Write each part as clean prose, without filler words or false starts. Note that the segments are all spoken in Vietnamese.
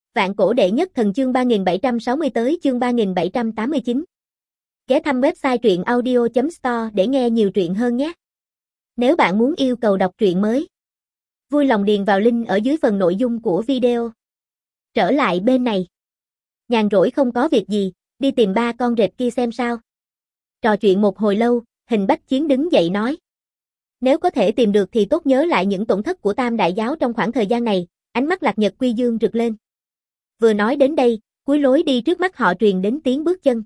Vạn cổ đệ nhất thần chương 3760 tới chương 3789. Ghé thăm website truyện audio.store để nghe nhiều truyện hơn nhé. Nếu bạn muốn yêu cầu đọc truyện mới, vui lòng điền vào link ở dưới phần nội dung của video. Trở lại bên này. Nhàn rỗi không có việc gì, đi tìm ba con rệp kia xem sao. Trò chuyện một hồi lâu, Hình Bách Chiến đứng dậy nói. Nếu có thể tìm được thì tốt, nhớ lại những tổn thất của Tam Đại Giáo trong khoảng thời gian này. Ánh mắt Lạc Nhật Quy Dương rực lên. Vừa nói đến đây, cuối lối đi trước mắt họ truyền đến tiếng bước chân.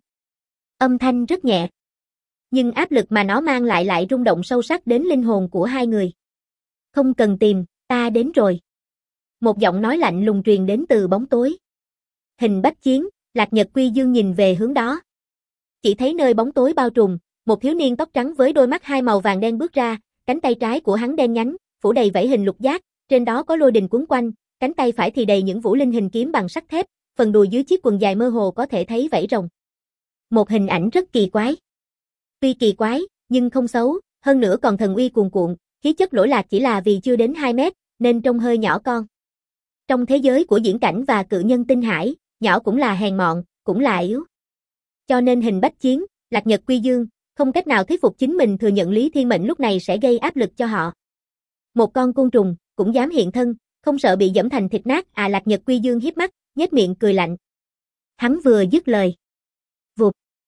Âm thanh rất nhẹ, nhưng áp lực mà nó mang lại rung động sâu sắc đến linh hồn của hai người. Không cần tìm, ta đến rồi. Một giọng nói lạnh lùng truyền đến từ bóng tối. Hình Bách Chiến, Lạc Nhật Quy Dương nhìn về hướng đó. Chỉ thấy nơi bóng tối bao trùm, một thiếu niên tóc trắng với đôi mắt hai màu vàng đen bước ra, cánh tay trái của hắn đen nhánh, phủ đầy vảy hình lục giác, trên đó có lôi đình quấn quanh, cánh tay phải thì đầy những vũ linh hình kiếm bằng sắt thép, phần đùi dưới chiếc quần dài mơ hồ có thể thấy vảy rồng. Một hình ảnh rất kỳ quái. Tuy kỳ quái, nhưng không xấu, hơn nữa còn thần uy cuồn cuộn, khí chất lỗi lạc chỉ là vì chưa đến 2 mét, nên trông hơi nhỏ con. Trong thế giới của diễn cảnh và cự nhân tinh hải, nhỏ cũng là hèn mọn, cũng là yếu. Cho nên Hình Bách Chiến, Lạc Nhật Quy Dương, không cách nào thuyết phục chính mình thừa nhận Lý Thiên Mệnh lúc này sẽ gây áp lực cho họ. Một con côn trùng, cũng dám hiện thân, không sợ bị giẫm thành thịt nát à? Lạc Nhật Quy Dương hiếp mắt, nhếch miệng cười lạnh. Hắn vừa dứt lời. Vụt.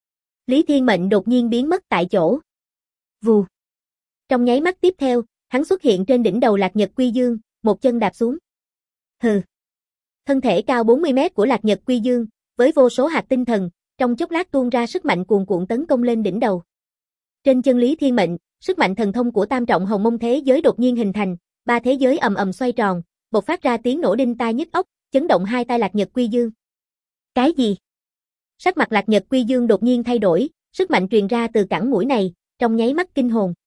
Lý Thiên Mệnh đột nhiên biến mất tại chỗ. Vù. Trong nháy mắt tiếp theo, hắn xuất hiện trên đỉnh đầu Lạc Nhật Quy Dương, một chân đạp xuống. Hừ. Thân thể cao 40 mét của Lạc Nhật Quy Dương, với vô số hạt tinh thần, trong chốc lát tuôn ra sức mạnh cuồn cuộn tấn công lên đỉnh đầu. Trên chân Lý Thiên Mệnh, sức mạnh thần thông của tam trọng hồng mông thế giới đột nhiên hình thành, ba thế giới ầm ầm xoay tròn, bộc phát ra tiếng nổ đinh tai nhức óc, chấn động hai tai Lạc Nhật Quy Dương. Cái gì? Sắc mặt Lạc Nhật Quy Dương đột nhiên thay đổi, sức mạnh truyền ra từ cẳng mũi này, trong nháy mắt kinh hồn.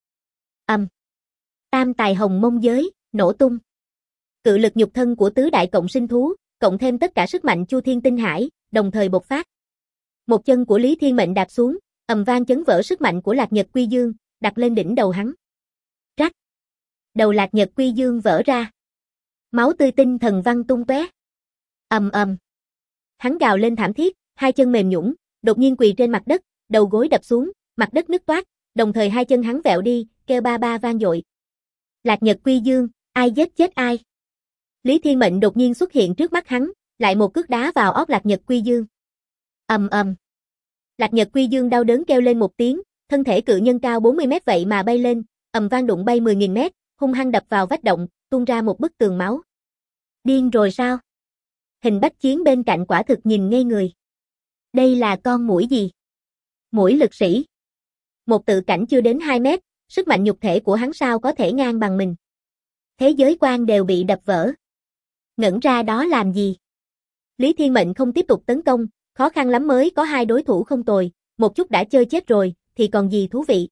Tam tài hồng mông giới, nổ tung. Cự lực nhục thân của tứ đại cộng sinh thú, cộng thêm tất cả sức mạnh Chu Thiên Tinh Hải, đồng thời bộc phát. Một chân của Lý Thiên Mệnh đạp xuống, ầm vang chấn vỡ sức mạnh của Lạc Nhật Quy Dương, đặt lên đỉnh đầu hắn. Rắc. Đầu Lạc Nhật Quy Dương vỡ ra. Máu tươi tinh thần văng tung tóe. Ầm ầm. Hắn gào lên thảm thiết, hai chân mềm nhũn, đột nhiên quỳ trên mặt đất, đầu gối đập xuống, mặt đất nứt toác, đồng thời hai chân hắn vẹo đi, kêu ba ba vang dội. Lạc Nhật Quy Dương, ai giết chết ai? Lý Thiên Mệnh đột nhiên xuất hiện trước mắt hắn, lại một cước đá vào óc Lạc Nhật Quy Dương. Ầm ầm. Lạc Nhật Quy Dương đau đớn kêu lên một tiếng, thân thể cự nhân cao 40 mét vậy mà bay lên, ầm vang đụng bay 10.000 mét, hung hăng đập vào vách động, tuôn ra một bức tường máu. Điên rồi sao? Hình Bách Chiến bên cạnh quả thực nhìn ngây người. Đây là con muỗi gì? Muỗi lực sĩ. Một tự cảnh chưa đến 2 mét, sức mạnh nhục thể của hắn sao có thể ngang bằng mình? Thế giới quan đều bị đập vỡ. Ngẩn ra đó làm gì? Lý Thiên Mệnh không tiếp tục tấn công, khó khăn lắm mới có hai đối thủ không tồi, một chút đã chơi chết rồi, thì còn gì thú vị.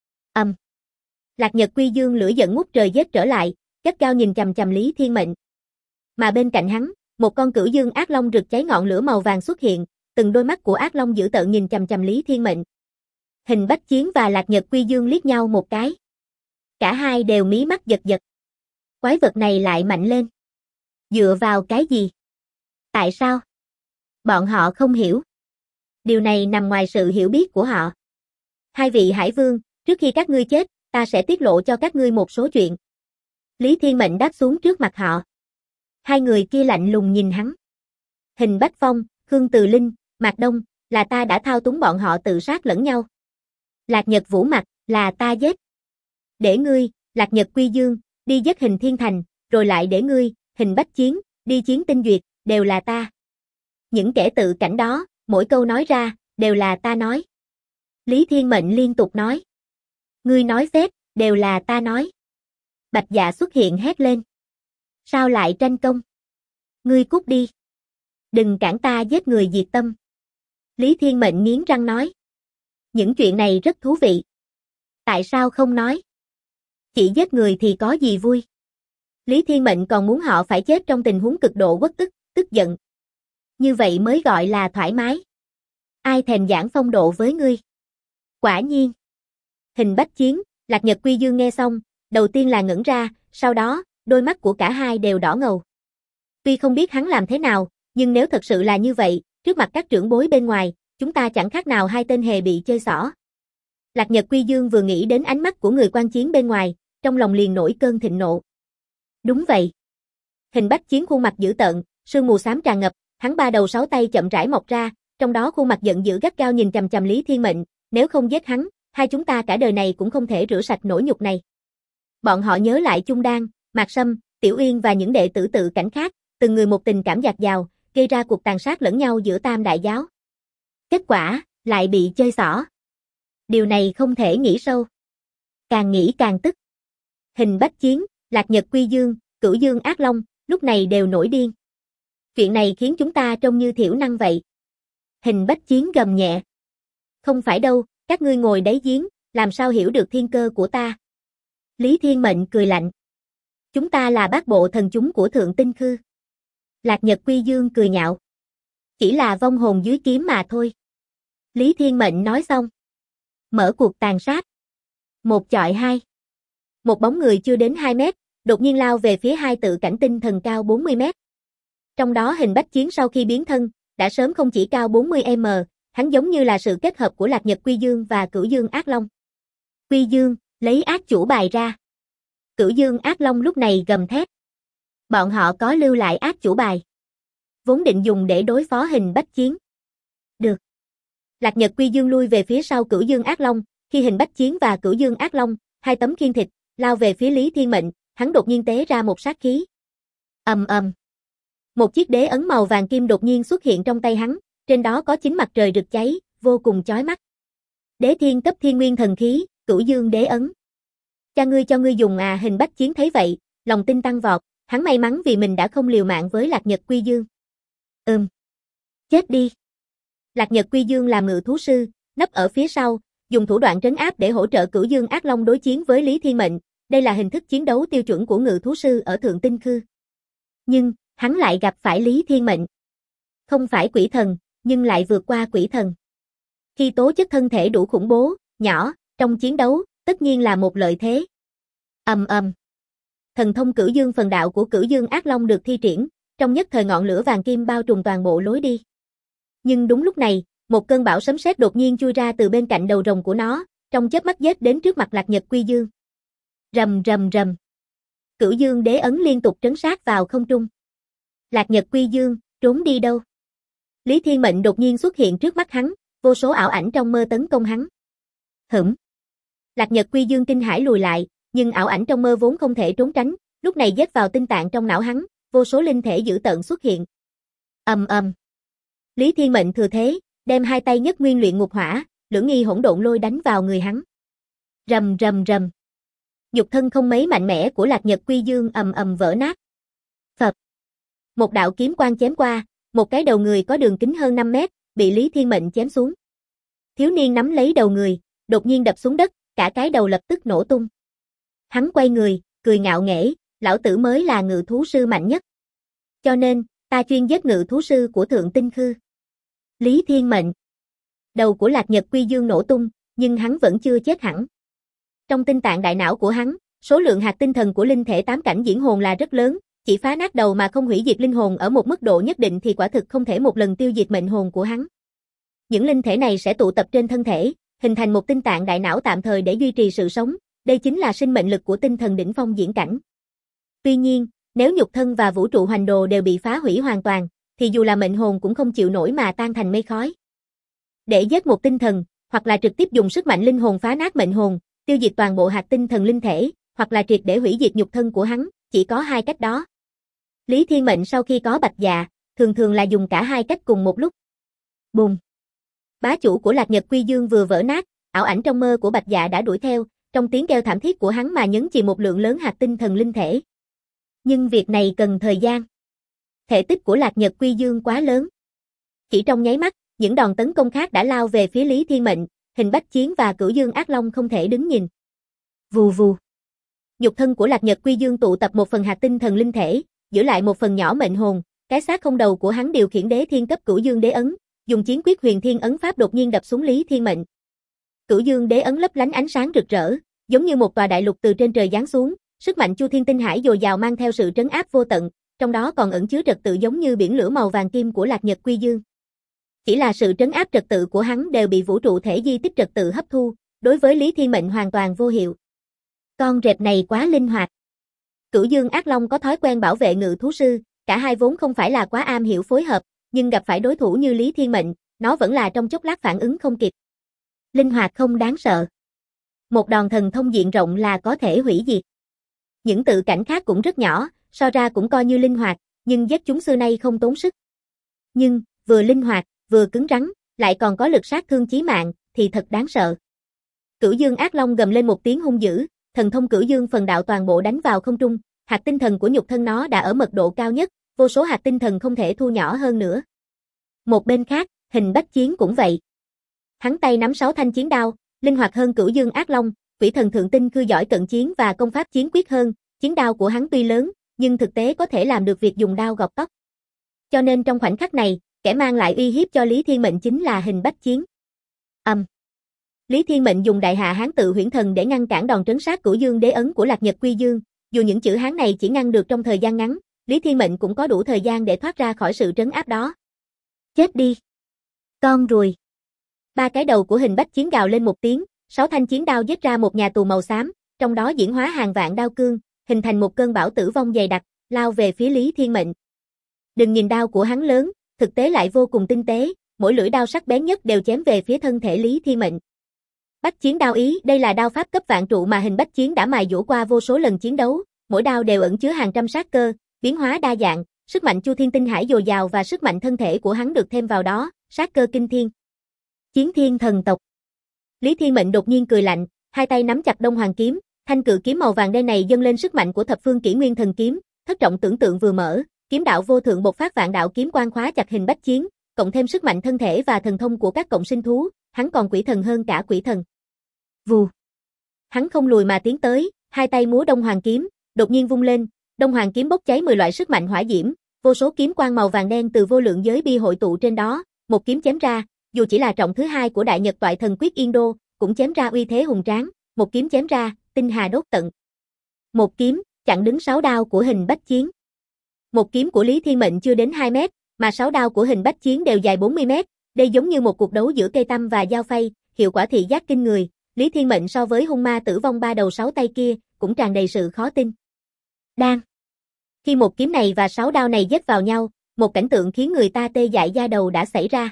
Lạc Nhật Quy Dương lửa giận ngút trời giết trở lại, gắt gao nhìn chằm chằm Lý Thiên Mệnh. Mà bên cạnh hắn, một con cửu dương ác long rực cháy ngọn lửa màu vàng xuất hiện, từng đôi mắt của ác long dữ tợn nhìn chằm chằm Lý Thiên Mệnh. Hình Bách Chiến và Lạc Nhật Quy Dương liếc nhau một cái. Cả hai đều mí mắt giật giật. Quái vật này lại mạnh lên. Dựa vào cái gì? Tại sao? Bọn họ không hiểu. Điều này nằm ngoài sự hiểu biết của họ. Hai vị Hải Vương, trước khi các ngươi chết, ta sẽ tiết lộ cho các ngươi một số chuyện. Lý Thiên Mệnh đáp xuống trước mặt họ. Hai người kia lạnh lùng nhìn hắn. Hình Bách Phong, Khương Từ Linh, Mạc Đông, là ta đã thao túng bọn họ tự sát lẫn nhau. Lạc Nhật Vũ Mặc, là ta giết. Để ngươi, Lạc Nhật Quy Dương, đi giết Hình Thiên Thành, rồi lại để ngươi, Hình Bách Chiến, đi chiến tinh duyệt, đều là ta. Những kẻ tự cảnh đó, mỗi câu nói ra, đều là ta nói. Lý Thiên Mệnh liên tục nói. Ngươi nói phép, đều là ta nói. Bạch Dạ xuất hiện hét lên. Sao lại tranh công? Ngươi cút đi. Đừng cản ta giết người diệt tâm. Lý Thiên Mệnh nghiến răng nói. Những chuyện này rất thú vị. Tại sao không nói? Chỉ giết người thì có gì vui? Lý Thiên Mệnh còn muốn họ phải chết trong tình huống cực độ uất ức, tức giận. Như vậy mới gọi là thoải mái. Ai thèm giảng phong độ với ngươi? Quả nhiên. Hình Bách Chiến, Lạc Nhật Quy Dương nghe xong, đầu tiên là ngẩn ra, sau đó, đôi mắt của cả hai đều đỏ ngầu. Tuy không biết hắn làm thế nào, Nhưng nếu thật sự là như vậy, trước mặt các trưởng bối bên ngoài, chúng ta chẳng khác nào hai tên hề bị chơi xỏ. Lạc Nhật Quy Dương vừa nghĩ đến ánh mắt của người quan chiến bên ngoài, trong lòng liền nổi cơn thịnh nộ. Đúng vậy. Hình Bách Chiến khuôn mặt dữ tợn, sương mù xám tràn ngập, hắn ba đầu sáu tay chậm rãi mọc ra, trong đó khuôn mặt giận dữ gắt gao nhìn chằm chằm Lý Thiên Mệnh, nếu không giết hắn, hai chúng ta cả đời này cũng không thể rửa sạch nỗi nhục này. Bọn họ nhớ lại Chung Đan, Mạc Sâm, Tiểu Uyên và những đệ tử tự cảnh khác, từng người một tình cảm dạt dào, gây ra cuộc tàn sát lẫn nhau giữa Tam Đại Giáo. Kết quả, lại bị chơi xỏ. Điều này không thể nghĩ sâu. Càng nghĩ càng tức. Hình Bách Chiến, Lạc Nhật Quy Dương, Cửu Dương Ác Long, lúc này đều nổi điên. Chuyện này khiến chúng ta trông như thiểu năng vậy. Hình Bách Chiến gầm nhẹ. Không phải đâu, các ngươi ngồi đáy giếng, làm sao hiểu được thiên cơ của ta. Lý Thiên Mệnh cười lạnh. Chúng ta là bát bộ thần chúng của Thượng Tinh Khư. Lạc Nhật Quy Dương cười nhạo. Chỉ là vong hồn dưới kiếm mà thôi. Lý Thiên Mệnh nói xong. Mở cuộc tàn sát. Một chọi hai. Một bóng người chưa đến 2 mét, đột nhiên lao về phía hai tự cảnh tinh thần cao 40 mét. Trong đó Hình Bách Chiến sau khi biến thân, đã sớm không chỉ cao 40m, hắn giống như là sự kết hợp của Lạc Nhật Quy Dương và Cửu Dương Ác Long. Quy Dương, lấy ác chủ bài ra. Cửu Dương Ác Long lúc này gầm thét. Bọn họ có lưu lại ác chủ bài. Vốn định dùng để đối phó Hình Bách Chiến. Được. Lạc Nhật Quy Dương lui về phía sau Cửu Dương Ác Long, khi Hình Bách Chiến và Cửu Dương Ác Long, hai tấm khiên thịt, lao về phía Lý Thiên Mệnh, hắn đột nhiên tế ra một sát khí. Ầm ầm. Một chiếc đế ấn màu vàng kim đột nhiên xuất hiện trong tay hắn, trên đó có 9 mặt trời rực cháy, vô cùng chói mắt. Đế thiên cấp thiên nguyên thần khí, Cửu Dương đế ấn. Cho ngươi dùng à. Hình Bách Chiến thấy vậy, lòng tin tăng vọt, hắn may mắn vì mình đã không liều mạng với Lạc Nhật Quy Dương. Chết đi. Lạc Nhật Quy Dương làm ngự thú sư, nấp ở phía sau, dùng thủ đoạn trấn áp để hỗ trợ Cửu Dương Ác Long đối chiến với Lý Thiên Mệnh, đây là hình thức chiến đấu tiêu chuẩn của ngự thú sư ở Thượng Tinh Khư. Nhưng, hắn lại gặp phải Lý Thiên Mệnh. Không phải quỷ thần, nhưng lại vượt qua quỷ thần. Khi tố chất thân thể đủ khủng bố, nhỏ, trong chiến đấu, tất nhiên là một lợi thế. Ầm ầm. Thần thông Cửu Dương phần đạo của Cửu Dương Ác Long được thi triển, trong nhất thời ngọn lửa vàng kim bao trùm toàn bộ lối đi. Nhưng đúng lúc này, một cơn bão sấm sét đột nhiên chui ra từ bên cạnh đầu rồng của nó, trong chớp mắt giết đến trước mặt Lạc Nhật Quy Dương. Rầm rầm rầm. Cửu Dương đế ấn liên tục trấn sát vào không trung. Lạc Nhật Quy Dương, trốn đi đâu? Lý Thiên Mệnh đột nhiên xuất hiện trước mắt hắn, vô số ảo ảnh trong mơ tấn công hắn. Lạc Nhật Quy Dương kinh hãi lùi lại, nhưng ảo ảnh trong mơ vốn không thể trốn tránh, lúc này giết vào tinh tạng trong não hắn, vô số linh thể dữ tợn xuất hiện. Ầm ầm. Lý Thiên Mệnh thừa thế, đem hai tay nhất nguyên luyện ngục hỏa, lưỡng nghi hỗn độn lôi đánh vào người hắn. Rầm rầm rầm. Nhục thân không mấy mạnh mẽ của Lạc Nhật Quy Dương ầm ầm vỡ nát. Phật. Một đạo kiếm quang chém qua, một cái đầu người có đường kính hơn 5 mét, bị Lý Thiên Mệnh chém xuống. Thiếu niên nắm lấy đầu người, đột nhiên đập xuống đất, cả cái đầu lập tức nổ tung. Hắn quay người, cười ngạo nghễ, lão tử mới là ngự thú sư mạnh nhất. Cho nên, ta chuyên giết ngự thú sư của Thượng Tinh Khư. Lý Thiên Mệnh. Đầu của Lạc Nhật Quy Dương nổ tung, nhưng hắn vẫn chưa chết hẳn. Trong tinh tạng đại não của hắn, số lượng hạt tinh thần của linh thể 8 cảnh diễn hồn là rất lớn, chỉ phá nát đầu mà không hủy diệt linh hồn ở một mức độ nhất định thì quả thực không thể một lần tiêu diệt mệnh hồn của hắn. Những linh thể này sẽ tụ tập trên thân thể, hình thành một tinh tạng đại não tạm thời để duy trì sự sống, đây chính là sinh mệnh lực của tinh thần đỉnh phong diễn cảnh. Tuy nhiên, nếu nhục thân và vũ trụ hoành đồ đều bị phá hủy hoàn toàn, thì dù là mệnh hồn cũng không chịu nổi mà tan thành mây khói. Để giết một tinh thần, hoặc là trực tiếp dùng sức mạnh linh hồn phá nát mệnh hồn, tiêu diệt toàn bộ hạt tinh thần linh thể, hoặc là triệt để hủy diệt nhục thân của hắn, chỉ có hai cách đó. Lý Thiên Mệnh sau khi có bạch dạ, thường là dùng cả hai cách cùng một lúc. Bùng! Bá chủ của Lạc Nhật Quy Dương vừa vỡ nát, ảo ảnh trong mơ của bạch dạ đã đuổi theo, trong tiếng kêu thảm thiết của hắn mà nhấn chìm một lượng lớn hạt tinh thần linh thể. Nhưng việc này cần thời gian. Thể tích của Lạc Nhật Quy Dương quá lớn. Chỉ trong nháy mắt, những đòn tấn công khác đã lao về phía Lý Thiên Mệnh, Hình Bách Chiến và Cửu Dương Ác Long không thể đứng nhìn. Vù vù. Nhục thân của Lạc Nhật Quy Dương tụ tập một phần hạt tinh thần linh thể, giữ lại một phần nhỏ mệnh hồn, cái xác không đầu của hắn điều khiển đế thiên cấp Cửu Dương đế ấn, dùng chiến quyết huyền thiên ấn pháp đột nhiên đập xuống Lý Thiên Mệnh. Cửu Dương đế ấn lấp lánh ánh sáng rực rỡ, giống như một tòa đại lục từ trên trời giáng xuống, sức mạnh Chu Thiên Tinh Hải dồi dào mang theo sự trấn áp vô tận, trong đó còn ẩn chứa trật tự giống như biển lửa màu vàng kim của Lạc Nhật Quy Dương. Chỉ là sự trấn áp trật tự của hắn đều bị vũ trụ thể di tích trật tự hấp thu, đối với Lý Thiên Mệnh hoàn toàn vô hiệu. Con rệp này quá linh hoạt. Cửu Dương Ác Long có thói quen bảo vệ ngự thú sư, cả hai vốn không phải là quá am hiểu phối hợp, nhưng gặp phải đối thủ như Lý Thiên Mệnh, nó vẫn là trong chốc lát phản ứng không kịp. Linh hoạt không đáng sợ. Một đòn thần thông diện rộng là có thể hủy diệt. Những tự cảnh khác cũng rất nhỏ, so ra cũng coi như linh hoạt, nhưng giết chúng xưa nay không tốn sức. Nhưng, vừa linh hoạt, vừa cứng rắn, lại còn có lực sát thương chí mạng, thì thật đáng sợ. Cửu Dương Ác Long gầm lên một tiếng hung dữ, thần thông Cửu Dương phần đạo toàn bộ đánh vào không trung, hạt tinh thần của nhục thân nó đã ở mật độ cao nhất, vô số hạt tinh thần không thể thu nhỏ hơn nữa. Một bên khác, Hình Bách Chiến cũng vậy. Hắn tay nắm 6 thanh chiến đao, linh hoạt hơn Cửu Dương Ác Long, Quỷ Thần Thượng Tinh Cư giỏi cận chiến và công pháp chiến quyết hơn, chiến đao của hắn tuy lớn, nhưng thực tế có thể làm được việc dùng đao gọt tóc. Cho nên trong khoảnh khắc này, kẻ mang lại uy hiếp cho Lý Thiên Mệnh chính là Hình Bách Chiến. Lý Thiên Mệnh dùng Đại Hạ Hán tự huyễn thần để ngăn cản đòn trấn sát Cửu Dương Đế ấn của Lạc Nhật Quy Dương, dù những chữ Hán này chỉ ngăn được trong thời gian ngắn, Lý Thiên Mệnh cũng có đủ thời gian để thoát ra khỏi sự trấn áp đó. Chết đi! Con ruồi! 3 cái đầu của Hình Bách Chiến gào lên một tiếng, 6 thanh chiến đao giết ra một nhà tù màu xám, trong đó diễn hóa hàng vạn đao cương, hình thành một cơn bão tử vong dày đặc, lao về phía Lý Thiên Mệnh. Đừng nhìn đao của hắn lớn, thực tế lại vô cùng tinh tế, mỗi lưỡi đao sắc bén nhất đều chém về phía thân thể Lý Thiên Mệnh. Bách Chiến đao ý, đây là đao pháp cấp vạn trụ mà Hình Bách Chiến đã mài dũa qua vô số lần chiến đấu, mỗi đao đều ẩn chứa hàng trăm sát cơ, biến hóa đa dạng, sức mạnh Chu Thiên Tinh Hải dồi dào và sức mạnh thân thể của hắn được thêm vào đó, sát cơ kinh thiên. Chiến Thiên Thần Tộc. Lý Thiên Mệnh đột nhiên cười lạnh, hai tay nắm chặt Đông Hoàng kiếm, thanh cự kiếm màu vàng đen này dâng lên sức mạnh của thập phương Kỷ Nguyên Thần kiếm, thất trọng tưởng tượng vừa mở, kiếm đạo vô thượng bộc phát vạn đạo kiếm quang khóa chặt Hình Bách Chiến, cộng thêm sức mạnh thân thể và thần thông của các cộng sinh thú, hắn còn quỷ thần hơn cả quỷ thần. Vù. Hắn không lùi mà tiến tới, hai tay múa Đông Hoàng kiếm, đột nhiên vung lên, Đông Hoàng kiếm bốc cháy 10 loại sức mạnh hỏa diễm, vô số kiếm quang màu vàng đen từ vô lượng giới bi hội tụ trên đó, một kiếm chém ra, dù chỉ là trọng thứ hai của Đại Nhật Toại Thần Quyết Yên Đô, cũng chém ra uy thế hùng tráng, một kiếm chém ra, tinh hà đốt tận. Một kiếm, chặn đứng 6 đao của Hình Bách Chiến. Một kiếm của Lý Thiên Mệnh chưa đến 2 mét, mà 6 đao của Hình Bách Chiến đều dài 40 mét, đây giống như một cuộc đấu giữa cây tăm và dao phay, hiệu quả thị giác kinh người. Lý Thiên Mệnh so với hung ma tử vong 3 đầu 6 tay kia, cũng tràn đầy sự khó tin. Đang. Khi một kiếm này và 6 đao này giết vào nhau, một cảnh tượng khiến người ta tê dại da đầu đã xảy ra.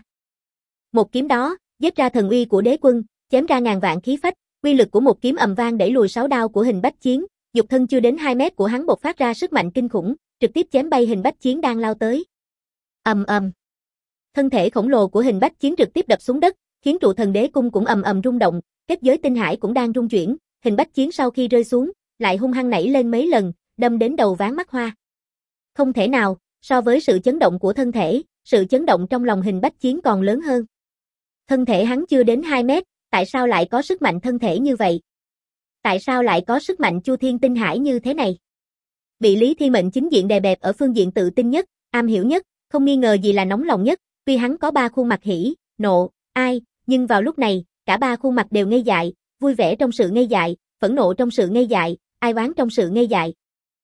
Một kiếm đó, giết ra thần uy của đế quân, chém ra ngàn vạn khí phách, uy lực của một kiếm ầm vang đẩy lùi 6 đao của Hình Bách Chiến, dục thân chưa đến 2 mét của hắn bộc phát ra sức mạnh kinh khủng, trực tiếp chém bay Hình Bách Chiến đang lao tới. Ầm ầm. Thân thể khổng lồ của Hình Bách Chiến trực tiếp đập xuống đất, khiến trụ thần đế cung cũng ầm ầm rung động, kết giới tinh hải cũng đang rung chuyển, Hình Bách Chiến sau khi rơi xuống, lại hung hăng nảy lên mấy lần, đâm đến đầu ván mắt hoa. Không thể nào, so với sự chấn động của thân thể, sự chấn động trong lòng Hình Bách Chiến còn lớn hơn. Thân thể hắn chưa đến 2 mét, tại sao lại có sức mạnh thân thể như vậy? Tại sao lại có sức mạnh Chu Thiên Tinh Hải như thế này? Bị Lý Thiên Mệnh chính diện đè bẹp ở phương diện tự tin nhất, am hiểu nhất, không nghi ngờ gì là nóng lòng nhất, tuy hắn có 3 khuôn mặt hỉ, nộ, ai, nhưng vào lúc này, cả 3 khuôn mặt đều ngây dại, vui vẻ trong sự ngây dại, phẫn nộ trong sự ngây dại, ai oán trong sự ngây dại.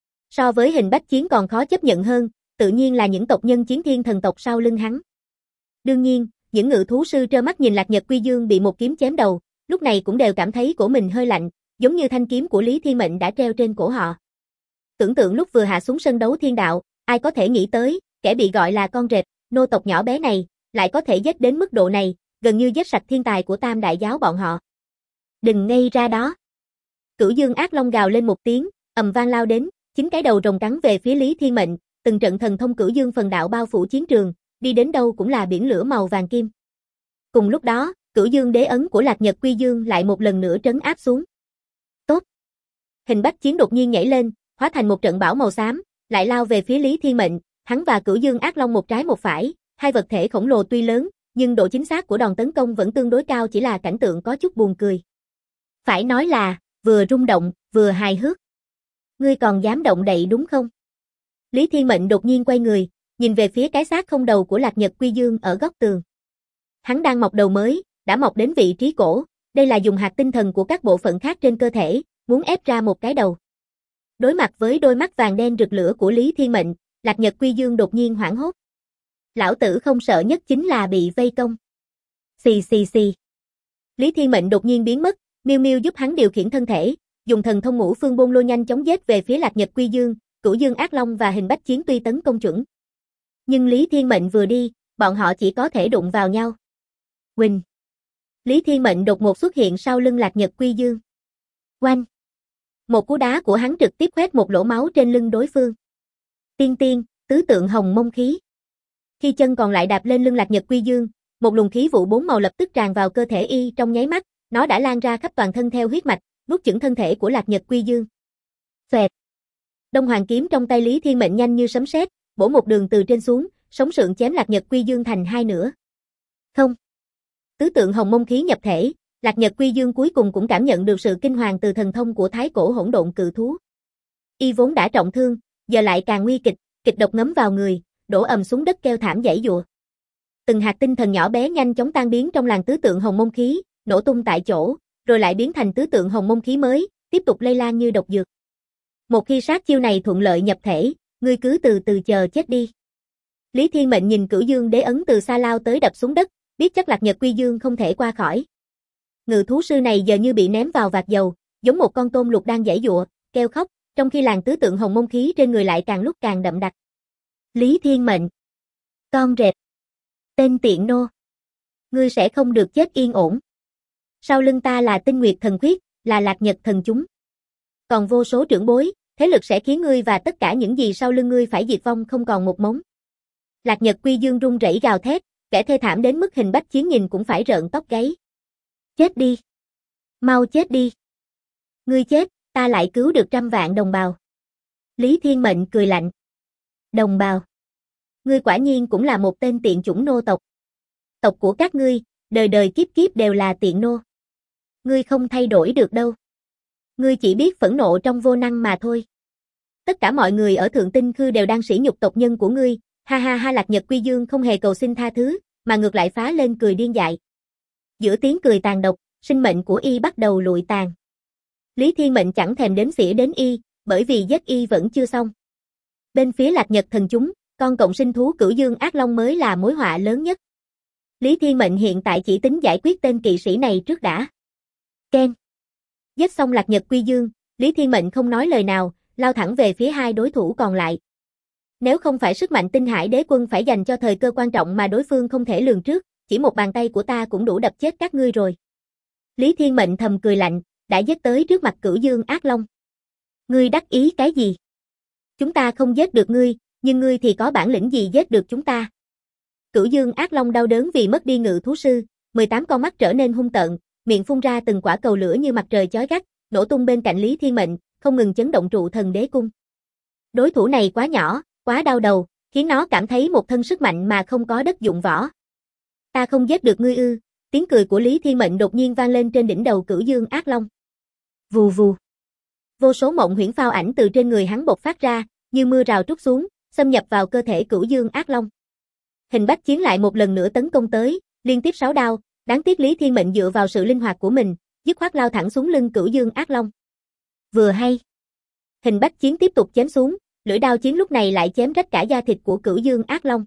So với Hình Bách Chiến còn khó chấp nhận hơn, tự nhiên là những tộc nhân Chiến Thiên Thần tộc sau lưng hắn. Đương nhiên, những ngự thú sư trơ mắt nhìn Lạc Nhật Quy Dương bị một kiếm chém đầu, lúc này cũng đều cảm thấy cổ mình hơi lạnh, giống như thanh kiếm của Lý Thiên Mệnh đã treo trên cổ họ. Tưởng tượng lúc vừa hạ xuống sân đấu thiên đạo, ai có thể nghĩ tới, kẻ bị gọi là con rệp, nô tộc nhỏ bé này, lại có thể giết đến mức độ này, gần như giết sạch thiên tài của Tam Đại giáo bọn họ. Đừng ngây ra đó. Cửu Dương Ác Long gào lên một tiếng, ầm vang lao đến, 9 cái đầu rồng cắn về phía Lý Thiên Mệnh, từng trận thần thông Cửu Dương phần đạo bao phủ chiến trường, đi đến đâu cũng là biển lửa màu vàng kim. Cùng lúc đó, Cửu Dương đế ấn của Lạc Nhật Quy Dương lại một lần nữa trấn áp xuống. Tốt. Hình Bách Chiến đột nhiên nhảy lên, hóa thành một trận bão màu xám, lại lao về phía Lý Thiên Mệnh, hắn và Cửu Dương Ác Long một trái một phải, hai vật thể khổng lồ tuy lớn, nhưng độ chính xác của đòn tấn công vẫn tương đối cao, chỉ là cảnh tượng có chút buồn cười. Phải nói là, vừa rung động, vừa hài hước. Ngươi còn dám động đậy đúng không? Lý Thiên Mệnh đột nhiên quay người, nhìn về phía cái xác không đầu của Lạc Nhật Quy Dương ở góc tường. Hắn đang mọc đầu mới, đã mọc đến vị trí cổ, đây là dùng hạt tinh thần của các bộ phận khác trên cơ thể, muốn ép ra một cái đầu. Đối mặt với đôi mắt vàng đen rực lửa của Lý Thiên Mệnh, Lạc Nhật Quy Dương đột nhiên hoảng hốt. Lão tử không sợ nhất chính là bị vây công. Xì xì xì. Lý Thiên Mệnh đột nhiên biến mất, Miêu Miêu giúp hắn điều khiển thân thể, dùng thần thông ngũ phương bôn lô nhanh chóng giết về phía Lạc Nhật Quy Dương, Cửu Dương Ác Long và Hình Bách Chiến tuy tấn công chuẩn. Nhưng Lý Thiên Mệnh vừa đi, bọn họ chỉ có thể đụng vào nhau. Huỳnh. Lý Thiên Mệnh đột ngột xuất hiện sau lưng Lạc Nhật Quy Dương. Oanh. Một cú đá của hắn trực tiếp khoét một lỗ máu trên lưng đối phương. Tiên tiên, tứ tượng hồng mông khí. Khi chân còn lại đạp lên lưng Lạc Nhật Quy Dương, một luồng khí vụ bốn màu lập tức tràn vào cơ thể y trong nháy mắt, nó đã lan ra khắp toàn thân theo huyết mạch, nuốt chửng thân thể của Lạc Nhật Quy Dương. Xoẹt. Đông Hoàng kiếm trong tay Lý Thiên Mệnh nhanh như sấm sét, bổ một đường từ trên xuống, sống sượng chém Lạc Nhật Quy Dương thành hai nửa. Không. Tứ tượng hồng mông khí nhập thể, Lạc Nhật Quy Dương cuối cùng cũng cảm nhận được sự kinh hoàng từ thần thông của Thái Cổ Hỗn Độn Cự Thú. Y vốn đã trọng thương, giờ lại càng nguy kịch, kịch độc ngấm vào người, đổ ầm xuống đất kêu thảm giãy giụa. Từng hạt tinh thần nhỏ bé nhanh chóng tan biến trong làn tứ tượng hồng mông khí, nổ tung tại chỗ, rồi lại biến thành tứ tượng hồng mông khí mới, tiếp tục lây lan như độc dược. Một khi sát chiêu này thuận lợi nhập thể, ngươi cứ từ từ chờ chết đi. Lý Thiên Mệnh nhìn Cửu Dương Đế ấn từ xa lao tới đập xuống đất, biết chắc Lạc Nhật Quy Dương không thể qua khỏi. Ngự thú sư này giờ như bị ném vào vạc dầu, giống một con tôm lục đang giãy giụa, kêu khóc, trong khi làn tứ tượng hồng mông khí trên người lại càng lúc càng đậm đặc. Lý Thiên Mệnh. Con rệp. Tên tiện nô. Ngươi sẽ không được chết yên ổn. Sau lưng ta là Tinh Nguyệt Thần Khuyết, là Lạc Nhật Thần chúng. Còn vô số trưởng bối, thế lực sẽ khiến ngươi và tất cả những gì sau lưng ngươi phải diệt vong không còn một mống. Lạc Nhật Quy Dương run rẩy gào thét, kẻ thê thảm đến mức Hình Bách Chiến nhìn cũng phải rợn tóc gáy. Chết đi. Mau chết đi. Ngươi chết, ta lại cứu được 100 vạn đồng bào. Lý Thiên Mệnh cười lạnh. Đồng bào. Ngươi quả nhiên cũng là một tên tiện chủng nô tộc. Tộc của các ngươi, đời đời kiếp kiếp đều là tiện nô. Ngươi không thay đổi được đâu. Ngươi chỉ biết phẫn nộ trong vô năng mà thôi. Tất cả mọi người ở Thượng Tinh Khư đều đang sỉ nhục tộc nhân của ngươi, ha ha ha. Lạc Nhật Quy Dương không hề cầu xin tha thứ, mà ngược lại phá lên cười điên dại. Giữa tiếng cười tàn độc, sinh mệnh của y bắt đầu lụi tàn. Lý Thiên Mệnh chẳng thèm đếm xỉa đến y, bởi vì giết y vẫn chưa xong. Bên phía Lạc Nhật Thần chúng, con cộng sinh thú Cửu Dương Ác Long mới là mối họa lớn nhất. Lý Thiên Mệnh hiện tại chỉ tính giải quyết tên kỵ sĩ này trước đã. Ken. Giết xong Lạc Nhật Quy Dương, Lý Thiên Mệnh không nói lời nào, lao thẳng về phía hai đối thủ còn lại. Nếu không phải sức mạnh Tinh Hải Đế Quân phải dành cho thời cơ quan trọng mà đối phương không thể lường trước, chỉ một bàn tay của ta cũng đủ đập chết các ngươi rồi. Lý Thiên Mệnh thầm cười lạnh, đã giết tới trước mặt Cửu Dương Ác Long. Ngươi đắc ý cái gì? Chúng ta không giết được ngươi, nhưng ngươi thì có bản lĩnh gì giết được chúng ta? Cửu Dương Ác Long đau đớn vì mất đi ngự thú sư, 18 con mắt trở nên hung tợn, miệng phun ra từng quả cầu lửa như mặt trời chói gắt, nổ tung bên cạnh Lý Thiên Mệnh, không ngừng chấn động trụ thần đế cung. Đối thủ này quá nhỏ, quá đau đầu, khiến nó cảm thấy một thân sức mạnh mà không có đất dụng võ. Ta không giết được ngươi ư? Tiếng cười của Lý Thiên Mệnh đột nhiên vang lên trên đỉnh đầu Cửu Dương Ác Long. Vù vù. Vô số mộng huyễn phao ảnh từ trên người hắn bộc phát ra, như mưa rào trút xuống, xâm nhập vào cơ thể Cửu Dương Ác Long. Hình Bách Chiến lại một lần nữa tấn công tới, liên tiếp 6 đao, đáng tiếc Lý Thiên Mệnh dựa vào sự linh hoạt của mình, dứt khoát lao thẳng xuống lưng Cửu Dương Ác Long. Vừa hay. Hình Bách Chiến tiếp tục chém xuống, lưỡi đao chiến lúc này lại chém rách cả da thịt của Cửu Dương Ác Long.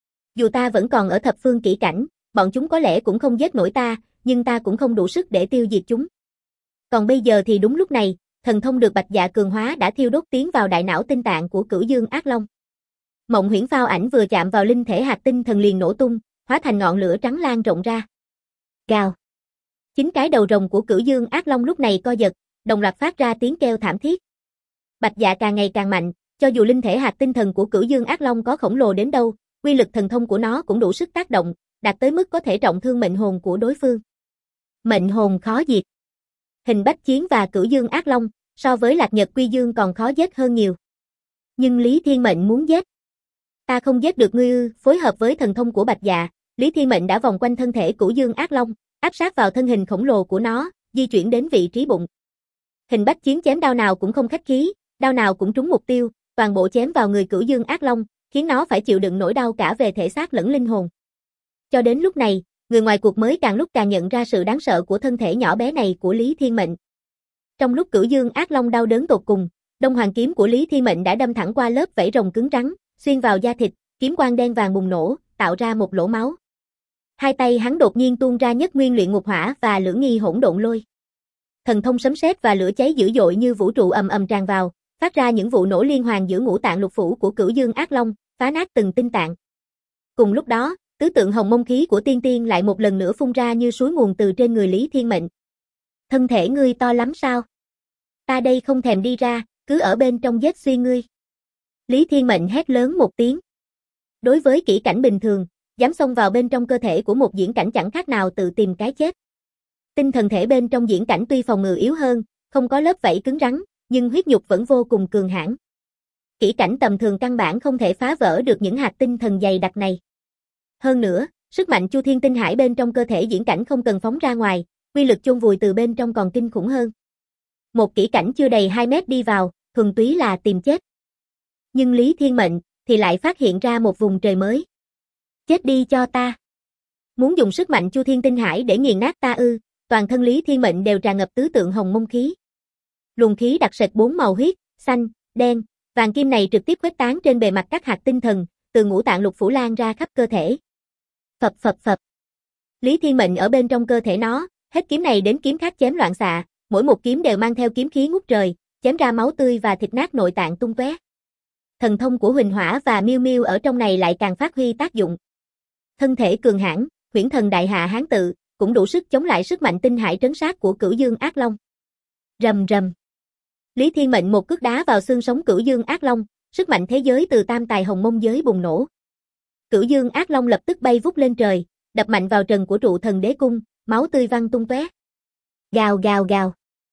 Dù ta vẫn còn ở thập phương kỹ cảnh, bọn chúng có lẽ cũng không giết nổi ta, nhưng ta cũng không đủ sức để tiêu diệt chúng. Còn bây giờ thì đúng lúc này, thần thông được Bạch Dạ cường hóa đã thiêu đốt tiến vào đại não tinh tạng của Cửu Dương Ác Long. Mộng huyễn phao ảnh vừa chạm vào linh thể hạt tinh thần liền nổ tung, hóa thành ngọn lửa trắng lan rộng ra. Gào. Chính cái đầu rồng của Cửu Dương Ác Long lúc này co giật, đồng loạt phát ra tiếng kêu thảm thiết. Bạch Dạ càng ngày càng mạnh, cho dù linh thể hạt tinh thần của Cửu Dương Ác Long có khổng lồ đến đâu, uy lực thần thông của nó cũng đủ sức tác động, đạt tới mức có thể trọng thương mệnh hồn của đối phương. Mệnh hồn khó diệt. Hình Bách Chiến và Cửu Dương Ác Long, so với Lạc Nhật Quy Dương còn khó giết hơn nhiều. Nhưng Lý Thiên Mệnh muốn giết. Ta không giết được ngươi ư? Phối hợp với thần thông của Bạch Dạ, Lý Thiên Mệnh đã vòng quanh thân thể Cửu Dương Ác Long, áp sát vào thân hình khổng lồ của nó, di chuyển đến vị trí bụng. Hình Bách Chiến chém đao nào cũng không khách khí, đao nào cũng trúng mục tiêu, toàn bộ chém vào người Cửu Dương Ác Long, khiến nó phải chịu đựng nỗi đau cả về thể xác lẫn linh hồn. Cho đến lúc này, người ngoài cuộc mới càng lúc càng nhận ra sự đáng sợ của thân thể nhỏ bé này của Lý Thiên Mệnh. Trong lúc Cửu Dương Ác Long đau đớn tột cùng, Đông Hoàng kiếm của Lý Thiên Mệnh đã đâm thẳng qua lớp vảy rồng cứng rắn, xuyên vào da thịt, kiếm quang đen vàng bùng nổ, tạo ra một lỗ máu. Hai tay hắn đột nhiên tuôn ra nhất nguyên luyện ngục hỏa và lưỡng nghi hỗn độn lôi. Thần thông sấm sét và lửa cháy dữ dội như vũ trụ ầm ầm tràn vào, phát ra những vụ nổ liên hoàn giữa ngũ tạng lục phủ của Cửu Dương Ác Long, phá nát từng tinh tạng. Cùng lúc đó, tứ tượng hồng mông khí của tiên tiên lại một lần nữa phun ra như suối nguồn từ trên người Lý Thiên Mệnh. Thân thể ngươi to lắm sao? Ta đây không thèm đi ra, cứ ở bên trong giết xuyên ngươi. Lý Thiên Mệnh hét lớn một tiếng. Đối với kỹ cảnh bình thường, dám xông vào bên trong cơ thể của một diễn cảnh chẳng khác nào tự tìm cái chết. Tinh thần thể bên trong diễn cảnh tuy phòng ngự yếu hơn, không có lớp vảy cứng rắn, nhưng huyết nhục vẫn vô cùng cường hãn. Kỹ cảnh tầm thường căn bản không thể phá vỡ được những hạt tinh thần dày đặc này. Hơn nữa, sức mạnh Chu Thiên Tinh Hải bên trong cơ thể diễn cảnh không cần phóng ra ngoài, uy lực chôn vùi từ bên trong còn kinh khủng hơn. Một kỹ cảnh chưa đầy 2 mét đi vào, thuần túy là tìm chết. Nhưng Lý Thiên Mệnh thì lại phát hiện ra một vùng trời mới. Chết đi cho ta. Muốn dùng sức mạnh Chu Thiên Tinh Hải để nghiền nát ta ư? Toàn thân Lý Thiên Mệnh đều tràn ngập tứ tượng hồng mông khí. Luồng khí đặc sệt 4 màu huyết, xanh, đen, vàng kim này trực tiếp khuếch tán trên bề mặt các hạt tinh thần, từ ngũ tạng lục phủ lan ra khắp cơ thể. Phập phập phập. Lý Thiên Mệnh ở bên trong cơ thể nó, hết kiếm này đến kiếm khác chém loạn xạ, mỗi một kiếm đều mang theo kiếm khí ngút trời, chém ra máu tươi và thịt nát nội tạng tung tóe. Thần thông của Huỳnh Hỏa và Miêu Miêu ở trong này lại càng phát huy tác dụng. Thân thể cường hãn, Huyễn Thần Đại Hạ Hán Tự, cũng đủ sức chống lại sức mạnh tinh hải trấn sát của Cửu Dương Ác Long. Rầm rầm. Lý Thiên Mệnh một cước đá vào xương sống Cửu Dương Ác Long, sức mạnh thế giới từ tam tài hồng mông giới bùng nổ. Cửu Dương Ác Long lập tức bay vút lên trời, đập mạnh vào trần của trụ thần đế cung, máu tươi văng tung tóe. Gào gào gào.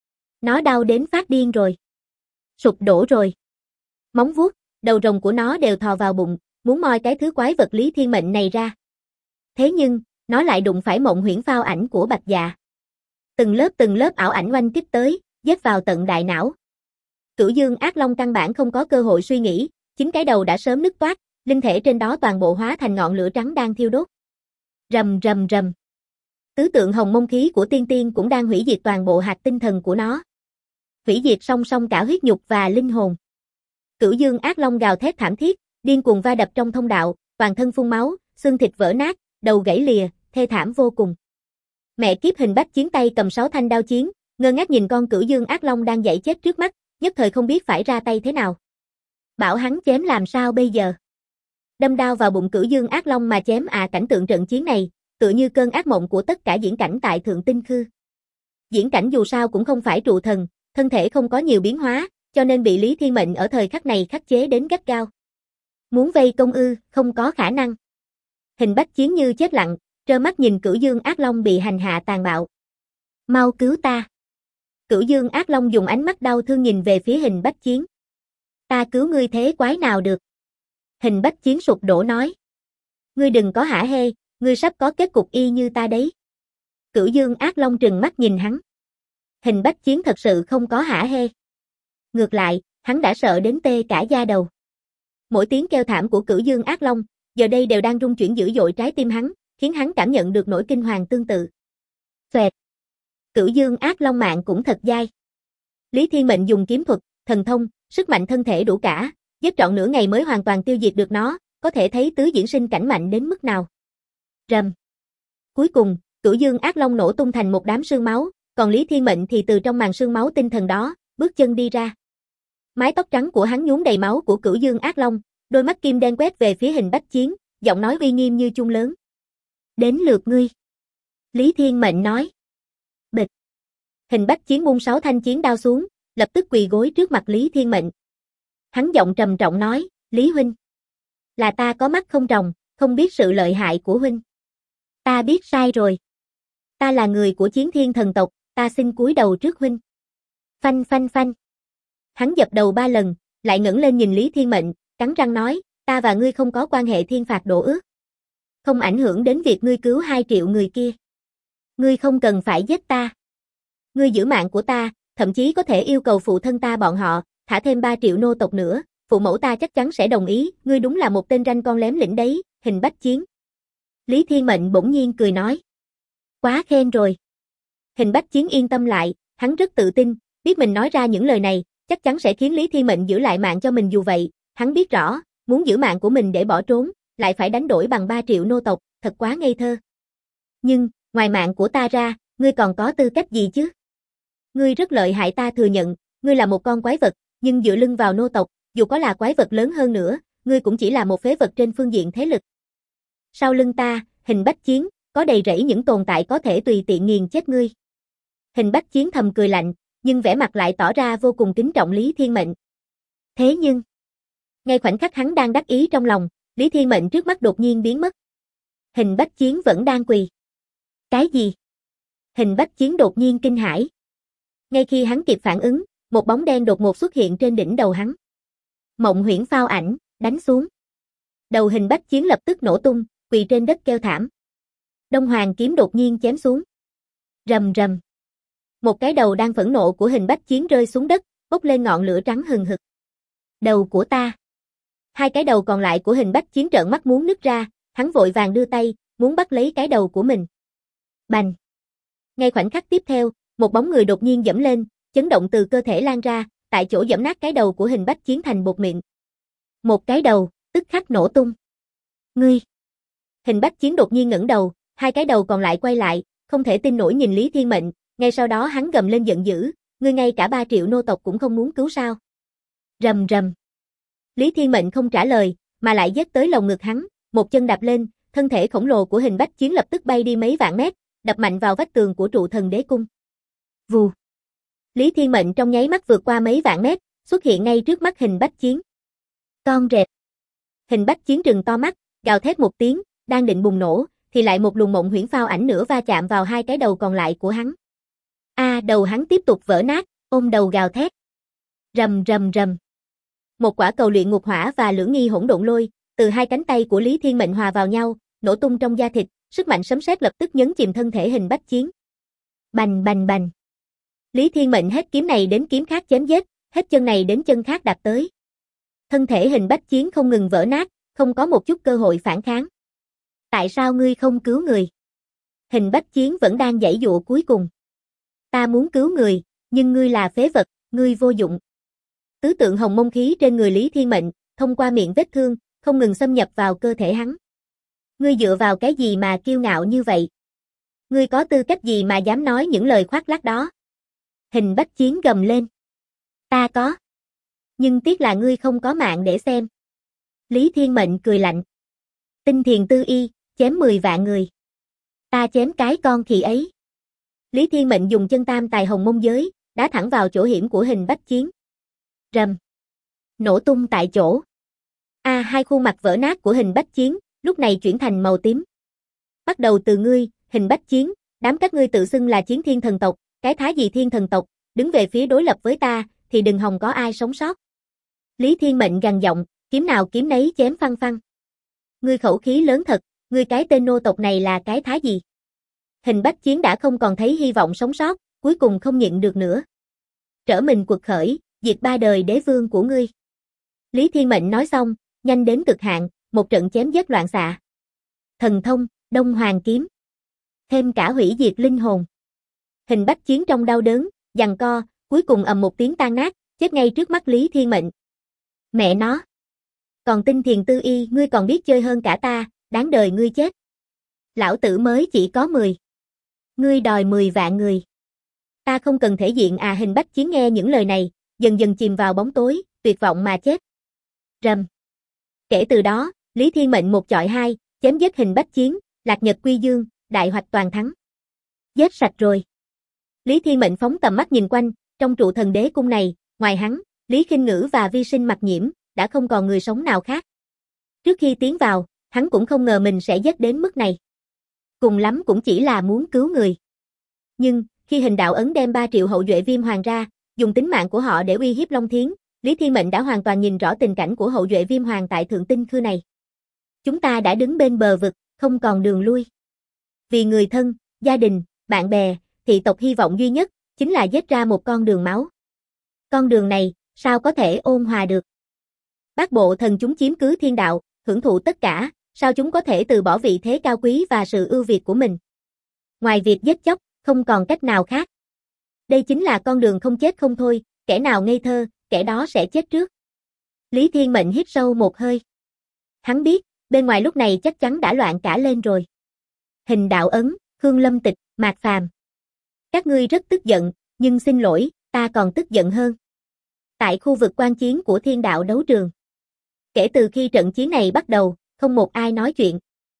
Nó đau đến phát điên rồi. Sụp đổ rồi. Móng vuốt, đầu rồng của nó đều thò vào bụng, muốn moi cái thứ quái vật Lý Thiên Mệnh này ra. Thế nhưng, nó lại đụng phải Mộng Huyễn Phao ảnh của Bạch Dạ. Từng lớp ảo ảnh oanh kích tới, giết vào tận đại não. Cửu Dương Ác Long căn bản không có cơ hội suy nghĩ, chính cái đầu đã sớm nứt toác, linh thể trên đó toàn bộ hóa thành ngọn lửa trắng đang thiêu đốt. Rầm rầm rầm. Tứ tượng hồng mông khí của tiên tiên cũng đang hủy diệt toàn bộ hạt tinh thần của nó. Hủy diệt song song cả huyết nhục và linh hồn. Cửu Dương Ác Long gào thét thảm thiết, điên cuồng va đập trong thông đạo, toàn thân phun máu, xương thịt vỡ nát, đầu gãy lìa, thê thảm vô cùng. Mẹ kiếp Hình Bách Chiến tay cầm 6 thanh đao chiến, ngơ ngác nhìn con Cửu Dương Ác Long đang dãy chết trước mắt, nhất thời không biết phải ra tay thế nào. Bảo hắn chém làm sao bây giờ? Đâm đao vào bụng Cửu Dương Ác Long mà chém cảnh tượng trận chiến này, tựa như cơn ác mộng của tất cả diễn cảnh tại Thượng Tinh Khư. Diễn cảnh dù sao cũng không phải trụ thần, thân thể không có nhiều biến hóa, cho nên bị Lý Thiên Mệnh ở thời khắc này khắc chế đến gắt gao. Muốn vây công ư, không có khả năng. Hình Bách Chiến như chết lặng, trơ mắt nhìn Cửu Dương Ác Long bị hành hạ tàn bạo. Mau cứu ta. Cửu Dương Ác Long dùng ánh mắt đau thương nhìn về phía Hình Bách Chiến. Ta cứu ngươi thế quái nào được? Hình Bách Chiến sụp đổ nói. Ngươi đừng có hả hê, ngươi sắp có kết cục y như ta đấy. Cửu Dương Ác Long trừng mắt nhìn hắn. Hình Bách Chiến thật sự không có hả hê. Ngược lại, hắn đã sợ đến tê cả da đầu. Mỗi tiếng kêu thảm của Cửu Dương Ác Long, giờ đây đều đang rung chuyển dữ dội trái tim hắn, khiến hắn cảm nhận được nỗi kinh hoàng tương tự. Xoẹt. Cửu Dương Ác Long mạng cũng thật dai. Lý Thiên Mệnh dùng kiếm thuật, thần thông, sức mạnh thân thể đủ cả, giết trọn nửa ngày mới hoàn toàn tiêu diệt được nó, có thể thấy tứ diễn sinh cảnh mạnh đến mức nào. Rầm. Cuối cùng, Cửu Dương Ác Long nổ tung thành một đám sương máu, còn Lý Thiên Mệnh thì từ trong màn sương máu tinh thần đó, bước chân đi ra. Mái tóc trắng của hắn nhuốm đầy máu của Cửu Dương Ác Long, đôi mắt kim đen quét về phía Hình Bách Chiến, giọng nói uy nghiêm như chuông lớn. Đến lượt ngươi. Lý Thiên Mệnh nói. Bịch. Hình Bách Chiến buông 6 thanh chiến đao xuống, lập tức quỳ gối trước mặt Lý Thiên Mệnh. Hắn giọng trầm trọng nói, Lý huynh. Là ta có mắt không tròng, không biết sự lợi hại của huynh. Ta biết sai rồi. Ta là người của Chiến Thiên thần tộc, ta xin cúi đầu trước huynh. Phanh phanh phanh. Hắn dập đầu 3 lần, lại ngẩng lên nhìn Lý Thiên Mệnh, cắn răng nói, ta và ngươi không có quan hệ thiên phạt đổ ước. Không ảnh hưởng đến việc ngươi cứu 2 triệu người kia. Ngươi không cần phải giết ta. Ngươi giữ mạng của ta, thậm chí có thể yêu cầu phụ thân ta bọn họ, thả thêm 3 triệu nô tộc nữa, phụ mẫu ta chắc chắn sẽ đồng ý, ngươi đúng là một tên ranh con lém lĩnh đấy, Hình Bách Chiến. Lý Thiên Mệnh bỗng nhiên cười nói. Quá khen rồi. Hình Bách Chiến yên tâm lại, hắn rất tự tin, biết mình nói ra những lời này, chắc chắn sẽ khiến Lý Thiên Mệnh giữ lại mạng cho mình dù vậy, hắn biết rõ, muốn giữ mạng của mình để bỏ trốn, lại phải đánh đổi bằng 3 triệu nô tộc, thật quá ngây thơ. Nhưng, ngoài mạng của ta ra, ngươi còn có tư cách gì chứ? Ngươi rất lợi hại ta thừa nhận, ngươi là một con quái vật, nhưng dựa lưng vào nô tộc, dù có là quái vật lớn hơn nữa, ngươi cũng chỉ là một phế vật trên phương diện thế lực. Sau lưng ta, Hình Bách Chiến, có đầy rẫy những tồn tại có thể tùy tiện nghiền chết ngươi. Hình Bách Chiến thầm cười lạnh, nhưng vẻ mặt lại tỏ ra vô cùng kính trọng Lý Thiên Mệnh. Thế nhưng, ngay khoảnh khắc hắn đang đắc ý trong lòng, Lý Thiên Mệnh trước mắt đột nhiên biến mất. Hình Bách Chiến vẫn đang quỳ. Cái gì? Hình Bách Chiến đột nhiên kinh hãi. Ngay khi hắn kịp phản ứng, một bóng đen đột ngột xuất hiện trên đỉnh đầu hắn. Mộng Huyễn phao ảnh, đánh xuống. Đầu Hình Bách Chiến lập tức nổ tung, quỳ trên đất kêu thảm. Đông Hoàng kiếm đột nhiên chém xuống. Rầm rầm. Một cái đầu đang phẫn nộ của Hình Bách Chiến rơi xuống đất, bốc lên ngọn lửa trắng hừng hực. Đầu của ta. Hai cái đầu còn lại của Hình Bách Chiến trợn mắt muốn nứt ra, hắn vội vàng đưa tay, muốn bắt lấy cái đầu của mình. Bành. Ngay khoảnh khắc tiếp theo, một bóng người đột nhiên giẫm lên, chấn động từ cơ thể lan ra, tại chỗ giẫm nát cái đầu của Hình Bách Chiến thành bột mịn. Một cái đầu, tức khắc nổ tung. Ngươi. Hình Bách Chiến đột nhiên ngẩng đầu, hai cái đầu còn lại quay lại, không thể tin nổi nhìn Lý Thiên Mệnh, ngay sau đó hắn gầm lên giận dữ, ngươi ngay cả 3 triệu nô tộc cũng không muốn cứu sao? Rầm rầm. Lý Thiên Mệnh không trả lời, mà lại giết tới lồng ngực hắn, một chân đạp lên, thân thể khổng lồ của Hình Bách Chiến lập tức bay đi mấy vạn mét, đập mạnh vào vách tường của trụ thần đế cung. Vù. Lý Thiên Mệnh trong nháy mắt vượt qua mấy vạn mét, xuất hiện ngay trước mắt Hình Bách Chiến. Con rệp. Hình Bách Chiến trừng to mắt, gào thét một tiếng, đang định bùng nổ, thì lại một luồng mộng huyễn phao ảnh nữa va chạm vào hai cái đầu còn lại của hắn. Đầu hắn tiếp tục vỡ nát, ôm đầu gào thét. Rầm rầm rầm. Một quả cầu luyện ngục hỏa và lưỡng nghi hỗn độn lôi, từ hai cánh tay của Lý Thiên Mệnh hòa vào nhau, nổ tung trong da thịt, sức mạnh sấm sét lập tức nhấn chìm thân thể Hình Bách Chiến. Bành bành bành. Lý Thiên Mệnh hết kiếm này đến kiếm khác chém giết, hết chân này đến chân khác đạp tới. Thân thể Hình Bách Chiến không ngừng vỡ nát, không có một chút cơ hội phản kháng. Tại sao ngươi không cứu người? Hình Bách Chiến vẫn đang giãy giụa cuối cùng. Ta muốn cứu người, nhưng ngươi là phế vật, ngươi vô dụng. Tứ tượng hồng mông khí trên người Lý Thiên Mệnh, thông qua miệng vết thương, không ngừng xâm nhập vào cơ thể hắn. Ngươi dựa vào cái gì mà kiêu ngạo như vậy? Ngươi có tư cách gì mà dám nói những lời khoác lác đó? Hình Bách Chiến gầm lên. Ta có. Nhưng tiếc là ngươi không có mạng để xem. Lý Thiên Mệnh cười lạnh. Tinh Thiền Tư Y, chém 10 vạn người. Ta chém cái con khỉ ấy. Lý Thiên Mệnh dùng chân tam tài hồng mông giới, đá thẳng vào chỗ hiểm của Hình Bách Chiến. Rầm. Nổ tung tại chỗ. Hai khuôn mặt vỡ nát của Hình Bách Chiến, lúc này chuyển thành màu tím. Bắt đầu từ ngươi, Hình Bách Chiến, đám các ngươi tự xưng là Chiến Thiên thần tộc, cái thá gì Thiên thần tộc, đứng về phía đối lập với ta, thì đừng hòng có ai sống sót. Lý Thiên Mệnh gằn giọng, kiếm nào kiếm nấy chém phăng phăng. Ngươi khẩu khí lớn thật, ngươi cái tên nô tộc này là cái thá gì? Hình Bách Chiến đã không còn thấy hy vọng sống sót, cuối cùng không nhịn được nữa. Trở mình quật khởi, diệt 3 đời đế vương của ngươi. Lý Thiên Mệnh nói xong, nhanh đến cực hạn, một trận chém giết loạn xạ. Thần thông, Đông Hoàng kiếm. Thêm cả hủy diệt linh hồn. Hình Bách Chiến trong đau đớn, giằng co, cuối cùng ầm một tiếng tan nát, chết ngay trước mắt Lý Thiên Mệnh. Mẹ nó. Còn Tinh Thiền Tư Y ngươi còn biết chơi hơn cả ta, đáng đời ngươi chết. Lão tử mới chỉ có 10. Ngươi đòi 10 vạn người. Ta không cần thể diện Hình Bách Chiến nghe những lời này, dần dần chìm vào bóng tối, tuyệt vọng mà chết. Rầm. Kể từ đó, Lý Thiên Mệnh một chọi hai, chém giết Hình Bách Chiến, Lạc Nhật Quy Dương, đại hoạch toàn thắng. Giết sạch rồi. Lý Thiên Mệnh phóng tầm mắt nhìn quanh, trong trụ thần đế cung này, ngoài hắn, Lý Khinh Ngữ và Vi Sinh Mặc Nhiễm, đã không còn người sống nào khác. Trước khi tiến vào, hắn cũng không ngờ mình sẽ giết đến mức này. Cùng lắm cũng chỉ là muốn cứu người. Nhưng, khi Hình Đạo Ấn đem 3 triệu hậu duệ Viêm Hoàng ra, dùng tính mạng của họ để uy hiếp Long Thiến, Lý Thiên Mệnh đã hoàn toàn nhìn rõ tình cảnh của hậu duệ Viêm Hoàng tại Thượng Tinh Khư này. Chúng ta đã đứng bên bờ vực, không còn đường lui. Vì người thân, gia đình, bạn bè, thị tộc hy vọng duy nhất, chính là giết ra một con đường máu. Con đường này, sao có thể ôn hòa được? Bát bộ thần chúng chiếm cứ thiên đạo, hưởng thụ tất cả, sao chúng có thể từ bỏ vị thế cao quý và sự ưu việt của mình? Ngoài việc giết chóc, không còn cách nào khác. Đây chính là con đường không chết không thôi, kẻ nào ngây thơ, kẻ đó sẽ chết trước. Lý Thiên Mệnh hít sâu một hơi. Hắn biết, bên ngoài lúc này chắc chắn đã loạn cả lên rồi. Hình Đạo Ấn, Khương Lâm Tịch, Mạc Phàm. Các ngươi rất tức giận, nhưng xin lỗi, ta còn tức giận hơn. Tại khu vực quan chiến của Thiên Đạo đấu trường. Kể từ khi trận chiến này bắt đầu, không một ai nói chuyện.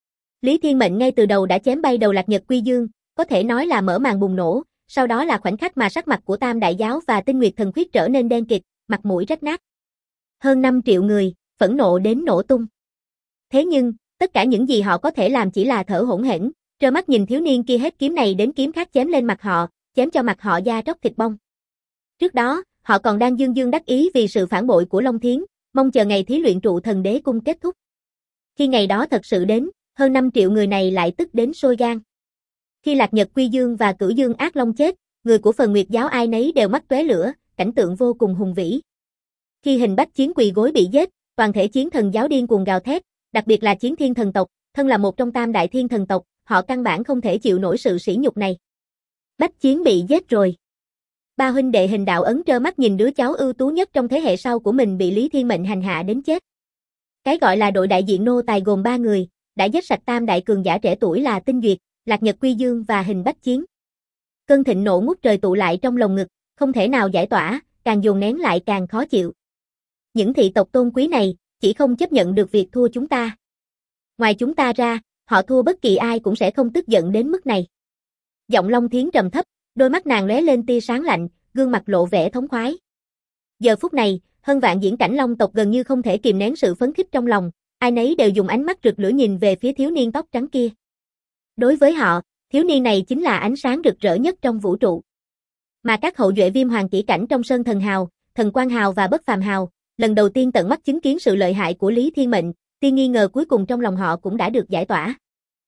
Lý Thiên Mệnh ngay từ đầu đã chém bay đầu Lạc Nhật Quy Dương, có thể nói là mở màn bùng nổ, sau đó là khoảnh khắc mà sắc mặt của Tam Đại Giáo và Tinh Nguyệt Thần Khuyết trở nên đen kịt, mặt mũi rách nát. Hơn 5 triệu người, phẫn nộ đến nổ tung. Thế nhưng, tất cả những gì họ có thể làm chỉ là thở hổn hển, trơ mắt nhìn thiếu niên kia hết kiếm này đến kiếm khác chém lên mặt họ, chém cho mặt họ da tróc thịt bong. Trước đó, họ còn đang dương dương đắc ý vì sự phản bội của Long Thiến, mong chờ ngày thí luyện trụ thần đế cung kết thúc. Khi ngày đó thật sự đến, hơn 5 triệu người này lại tức đến sôi gan. Khi Lạc Nhật Quy Dương và Cửu Dương Ác Long chết, người của Phần Nguyệt giáo ai nấy đều mắt tóe lửa, cảnh tượng vô cùng hùng vĩ. Khi Hình Bách Chiến quỳ gối bị giết, toàn thể chiến thần giáo điên cuồng gào thét, đặc biệt là chiến thiên thần tộc, thân là một trong tam đại thiên thần tộc, họ căn bản không thể chịu nổi sự sỉ nhục này. Bách Chiến bị giết rồi. Ba huynh đệ Hình Đạo Ấn trơ mắt nhìn đứa cháu ưu tú nhất trong thế hệ sau của mình bị Lý Thiên Mệnh hành hạ đến chết. Cái gọi là đội đại diện nô tài gồm 3 người, đã giết sạch tam đại cường giả trẻ tuổi là Tinh Duyệt, Lạc Nhật Quy Dương và Hình Bách Chiến. Cơn thịnh nộ ngút trời tụ lại trong lồng ngực, không thể nào giải tỏa, càng dồn nén lại càng khó chịu. Những thị tộc tôn quý này, chỉ không chấp nhận được việc thua chúng ta. Ngoài chúng ta ra, họ thua bất kỳ ai cũng sẽ không tức giận đến mức này. Giọng Long Thiến trầm thấp, đôi mắt nàng lóe lên tia sáng lạnh, gương mặt lộ vẻ thống khoái. Giờ phút này, hơn vạn diễn cảnh Long tộc gần như không thể kìm nén sự phấn khích trong lòng, ai nấy đều dùng ánh mắt rực lửa nhìn về phía thiếu niên tóc trắng kia. Đối với họ, thiếu niên này chính là ánh sáng rực rỡ nhất trong vũ trụ. Mà các hậu duệ Viêm Hoàng kỹ cảnh trong Sơn Thần Hào, Thần Quang Hào và Bất Phàm Hào, lần đầu tiên tận mắt chứng kiến sự lợi hại của Lý Thiên Mệnh, tia nghi ngờ cuối cùng trong lòng họ cũng đã được giải tỏa.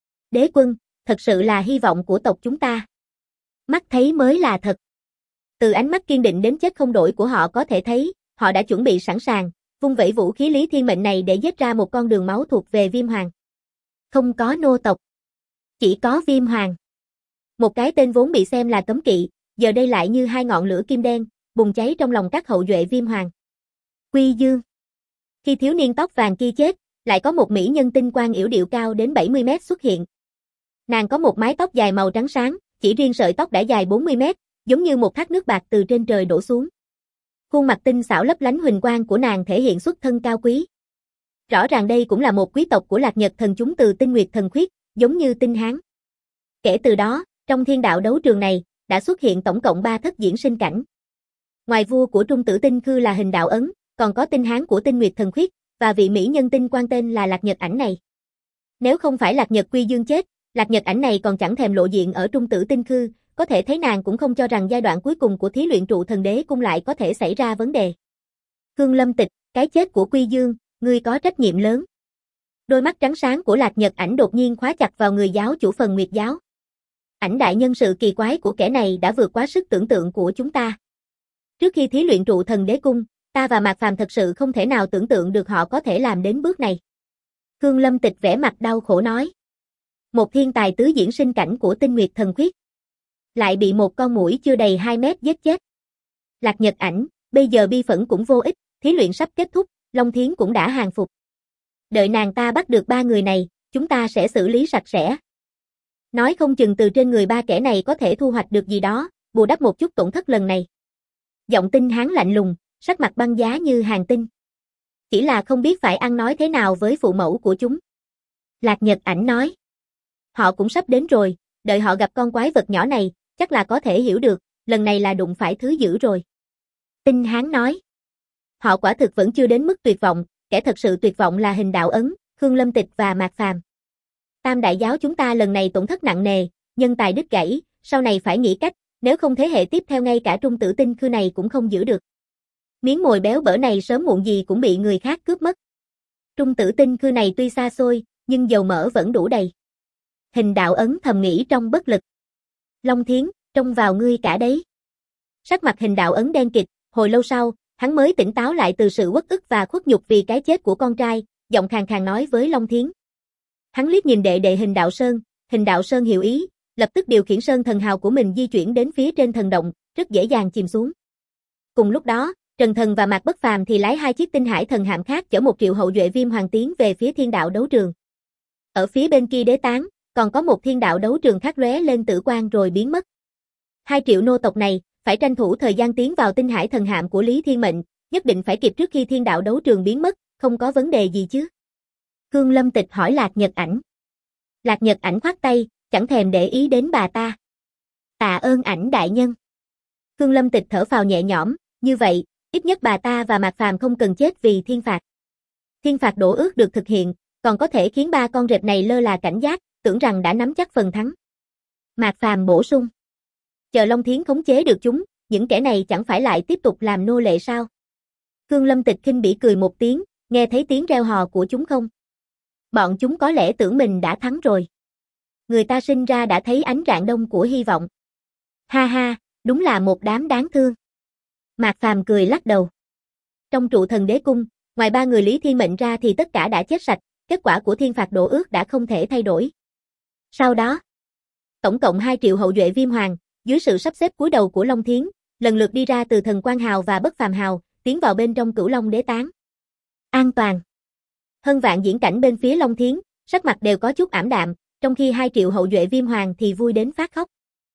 Đế quân, thật sự là hy vọng của tộc chúng ta. Mắt thấy mới là thật. Từ ánh mắt kiên định đến chết không đổi của họ có thể thấy, họ đã chuẩn bị sẵn sàng, vung vẩy vũ khí Lý Thiên Mệnh này để giết ra một con đường máu thuộc về Viêm Hoàng. Không có nô tộc, chỉ có Viêm Hoàng. Một cái tên vốn bị xem là cấm kỵ, giờ đây lại như hai ngọn lửa kim đen, bùng cháy trong lòng các hậu duệ Viêm Hoàng. Quy Dương. Khi thiếu niên tóc vàng kia chết, lại có một mỹ nhân tinh quang yểu điệu cao đến 70 mét xuất hiện. Nàng có một mái tóc dài màu trắng sáng, chỉ riêng sợi tóc đã dài 40 mét, giống như một thác nước bạc từ trên trời đổ xuống. Khuôn mặt tinh xảo lấp lánh huỳnh quang của nàng thể hiện xuất thân cao quý. Rõ ràng đây cũng là một quý tộc của Lạc Nhật thần chúng từ Tinh Nguyệt thần khuyết, giống như Tinh Hán. Kể từ đó, trong thiên đạo đấu trường này, đã xuất hiện tổng cộng 3 thất diễn sinh cảnh. Ngoài vua của Trung Tử Tinh Khư là Hình Đạo Ấn, còn có Tinh Hán của Tinh Nguyệt thần khuyết, và vị mỹ nhân tinh quang tên là Lạc Nhật Ảnh này. Nếu không phải Lạc Nhật Quy Dương chết, Lạc Nhật Ảnh này còn chẳng thèm lộ diện ở Trung Tử Tinh Khư, có thể thấy nàng cũng không cho rằng giai đoạn cuối cùng của thí luyện trụ thần đế cung lại có thể xảy ra vấn đề. Khương Lâm Tịch, cái chết của Quy Dương, ngươi có trách nhiệm lớn. Đôi mắt trắng sáng của Lạc Nhật Ảnh đột nhiên khóa chặt vào người giáo chủ Phần Nguyệt giáo. Ảnh đại nhân, sự kỳ quái của kẻ này đã vượt quá sức tưởng tượng của chúng ta. Trước khi thí luyện trụ thần đế cung, ta và Mạc Phàm thật sự không thể nào tưởng tượng được họ có thể làm đến bước này. Khương Lâm Tịch vẻ mặt đau khổ nói. Một thiên tài tứ diễn sinh cảnh của Tinh Nguyệt thần khuyết, lại bị một con muỗi chưa đầy 2 mét giết chết. Lạc Nhật Ảnh, bây giờ bi phẫn cũng vô ích, thí luyện sắp kết thúc, Long Thiến cũng đã hàng phục. Đợi nàng ta bắt được 3 người này, chúng ta sẽ xử lý sạch sẽ. Nói không chừng từ trên người 3 kẻ này có thể thu hoạch được gì đó, bù đắp một chút tổn thất lần này. Giọng Tinh Hán lạnh lùng, sắc mặt băng giá như hàng tinh. Chỉ là không biết phải ăn nói thế nào với phụ mẫu của chúng. Lạc Nhật Ảnh nói. Họ cũng sắp đến rồi, đợi họ gặp con quái vật nhỏ này, chắc là có thể hiểu được, lần này là đụng phải thứ dữ rồi. Tinh Hán nói. Họ quả thực vẫn chưa đến mức tuyệt vọng, kẻ thật sự tuyệt vọng là Hình Đạo Ấn, Khương Lâm Tịch và Mạc Phàm. Tam đại giáo chúng ta lần này tổn thất nặng nề, nhân tài đứt gãy, sau này phải nghĩ cách, nếu không thế hệ tiếp theo ngay cả Trung Tử Tinh Khư này cũng không giữ được. Miếng mồi béo bở này sớm muộn gì cũng bị người khác cướp mất. Trung Tử Tinh Khư này tuy xa xôi, nhưng dầu mỡ vẫn đủ đầy. Hình Đạo Ấn thầm nghĩ trong bất lực. Long Thiến, trông vào ngươi cả đấy. Sắc mặt Hình Đạo Ấn đen kịt, hồi lâu sau, hắn mới tỉnh táo lại từ sự uất ức và khuất nhục vì cái chết của con trai, giọng khàn khàn nói với Long Thiến. Hắn liếc nhìn đệ đệ Hình Đạo Sơn hiểu ý, lập tức điều khiển Sơn Thần Hào của mình di chuyển đến phía trên thần động, rất dễ dàng chìm xuống. Cùng lúc đó, Trần Thần và Mạc Bất Phàm thì lái hai chiếc tinh hải thần hạm khác chở 1 triệu hậu duệ Viêm Hoàng tiến về phía thiên đạo đấu trường. Ở phía bên kia đế tán, còn có một thiên đạo đấu trường khác lóe lên tử quang rồi biến mất. 2 triệu nô tộc này, phải tranh thủ thời gian tiến vào tinh hải thần hạm của Lý Thiên Mệnh, nhất định phải kịp trước khi thiên đạo đấu trường biến mất, không có vấn đề gì chứ? Khương Lâm Tịch hỏi Lạc Nhật Ảnh. Lạc Nhật Ảnh khoát tay, chẳng thèm để ý đến bà ta. Tạ ơn Ảnh đại nhân. Khương Lâm Tịch thở phào nhẹ nhõm, như vậy, ít nhất bà ta và Mạc Phàm không cần chết vì thiên phạt. Thiên phạt đổ ước được thực hiện, còn có thể khiến 3 con rệp này lơ là cảnh giác, tưởng rằng đã nắm chắc phần thắng. Mạc Phàm bổ sung. Chờ Long Thiến khống chế được chúng, những kẻ này chẳng phải lại tiếp tục làm nô lệ sao? Khương Lâm Tịch khinh bỉ cười một tiếng, nghe thấy tiếng reo hò của chúng không? Bọn chúng có lẽ tưởng mình đã thắng rồi. Người ta sinh ra đã thấy ánh rạng đông của hy vọng. Ha ha, đúng là một đám đáng thương. Mạc Phàm cười lắc đầu. Trong trụ thần đế cung, ngoài 3 người Lý Thiên Mệnh ra thì tất cả đã chết sạch, kết quả của thiên phạt đổ ước đã không thể thay đổi. Sau đó, tổng cộng 2 triệu hậu duệ Viêm Hoàng, dưới sự sắp xếp cúi đầu của Long Thiến, lần lượt đi ra từ Thần Quang Hào và Bất Phàm Hào, tiến vào bên trong Cửu Long đế tán. An toàn. Hơn vạn diễn cảnh bên phía Long Thiến, sắc mặt đều có chút ảm đạm, trong khi 2 triệu hậu duệ Viêm Hoàng thì vui đến phát khóc.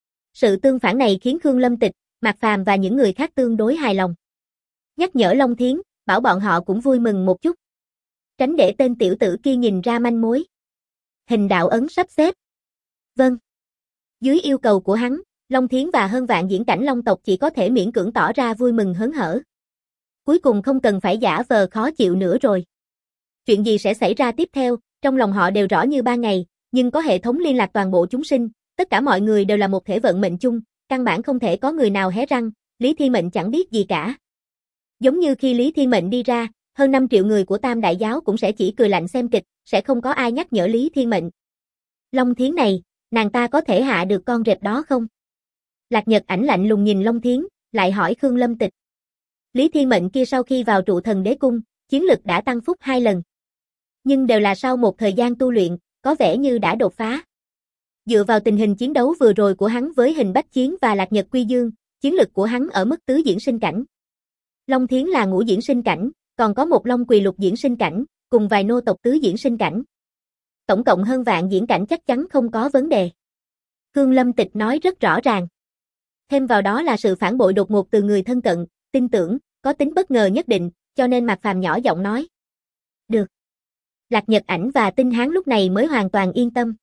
Sự tương phản này khiến Khương Lâm Tịch, Mạc Phàm và những người khác tương đối hài lòng. Nhắc nhở Long Thiến, bảo bọn họ cũng vui mừng một chút. Tránh để tên tiểu tử kia nhìn ra manh mối. Hình đạo ấn sắp xếp. Vâng. Dưới yêu cầu của hắn, Long Thiến và hơn vạn diễn cảnh Long tộc chỉ có thể miễn cưỡng tỏ ra vui mừng hớn hở. Cuối cùng không cần phải giả vờ khó chịu nữa rồi. Chuyện gì sẽ xảy ra tiếp theo, trong lòng họ đều rõ như ban ngày, nhưng có hệ thống liên lạc toàn bộ chúng sinh, tất cả mọi người đều là một thể vận mệnh chung, căn bản không thể có người nào hé răng, Lý Thiên Mệnh chẳng biết gì cả. Giống như khi Lý Thiên Mệnh đi ra, hơn 5 triệu người của Tam Đại Giáo cũng sẽ chỉ cười lạnh xem kịch, sẽ không có ai nhắc nhở Lý Thiên Mệnh. Long Thiến này, nàng ta có thể hạ được con rệp đó không? Lạc Nhật Ảnh lạnh lùng nhìn Long Thiến, lại hỏi Khương Lâm Tịch. Lý Thiên Mệnh kia sau khi vào trụ thần đế cung, chiến lực đã tăng phúc 2 lần. Nhưng đều là sau một thời gian tu luyện, có vẻ như đã đột phá. Dựa vào tình hình chiến đấu vừa rồi của hắn với Hình Bách Chiến và Lạc Nhật Quy Dương, chiến lực của hắn ở mức tứ diễn sinh cảnh. Long Thiến là ngũ diễn sinh cảnh, còn có một Long Quỳ lục diễn sinh cảnh, cùng vài nô tộc tứ diễn sinh cảnh. Tổng cộng hơn vạn diễn cảnh chắc chắn không có vấn đề. Khương Lâm Tịch nói rất rõ ràng. Thêm vào đó là sự phản bội đột ngột từ người thân cận, tin tưởng, có tính bất ngờ nhất định, cho nên Mạc Phàm nhỏ giọng nói. Được. Lạc Nhật Ảnh và Tinh Hán lúc này mới hoàn toàn yên tâm.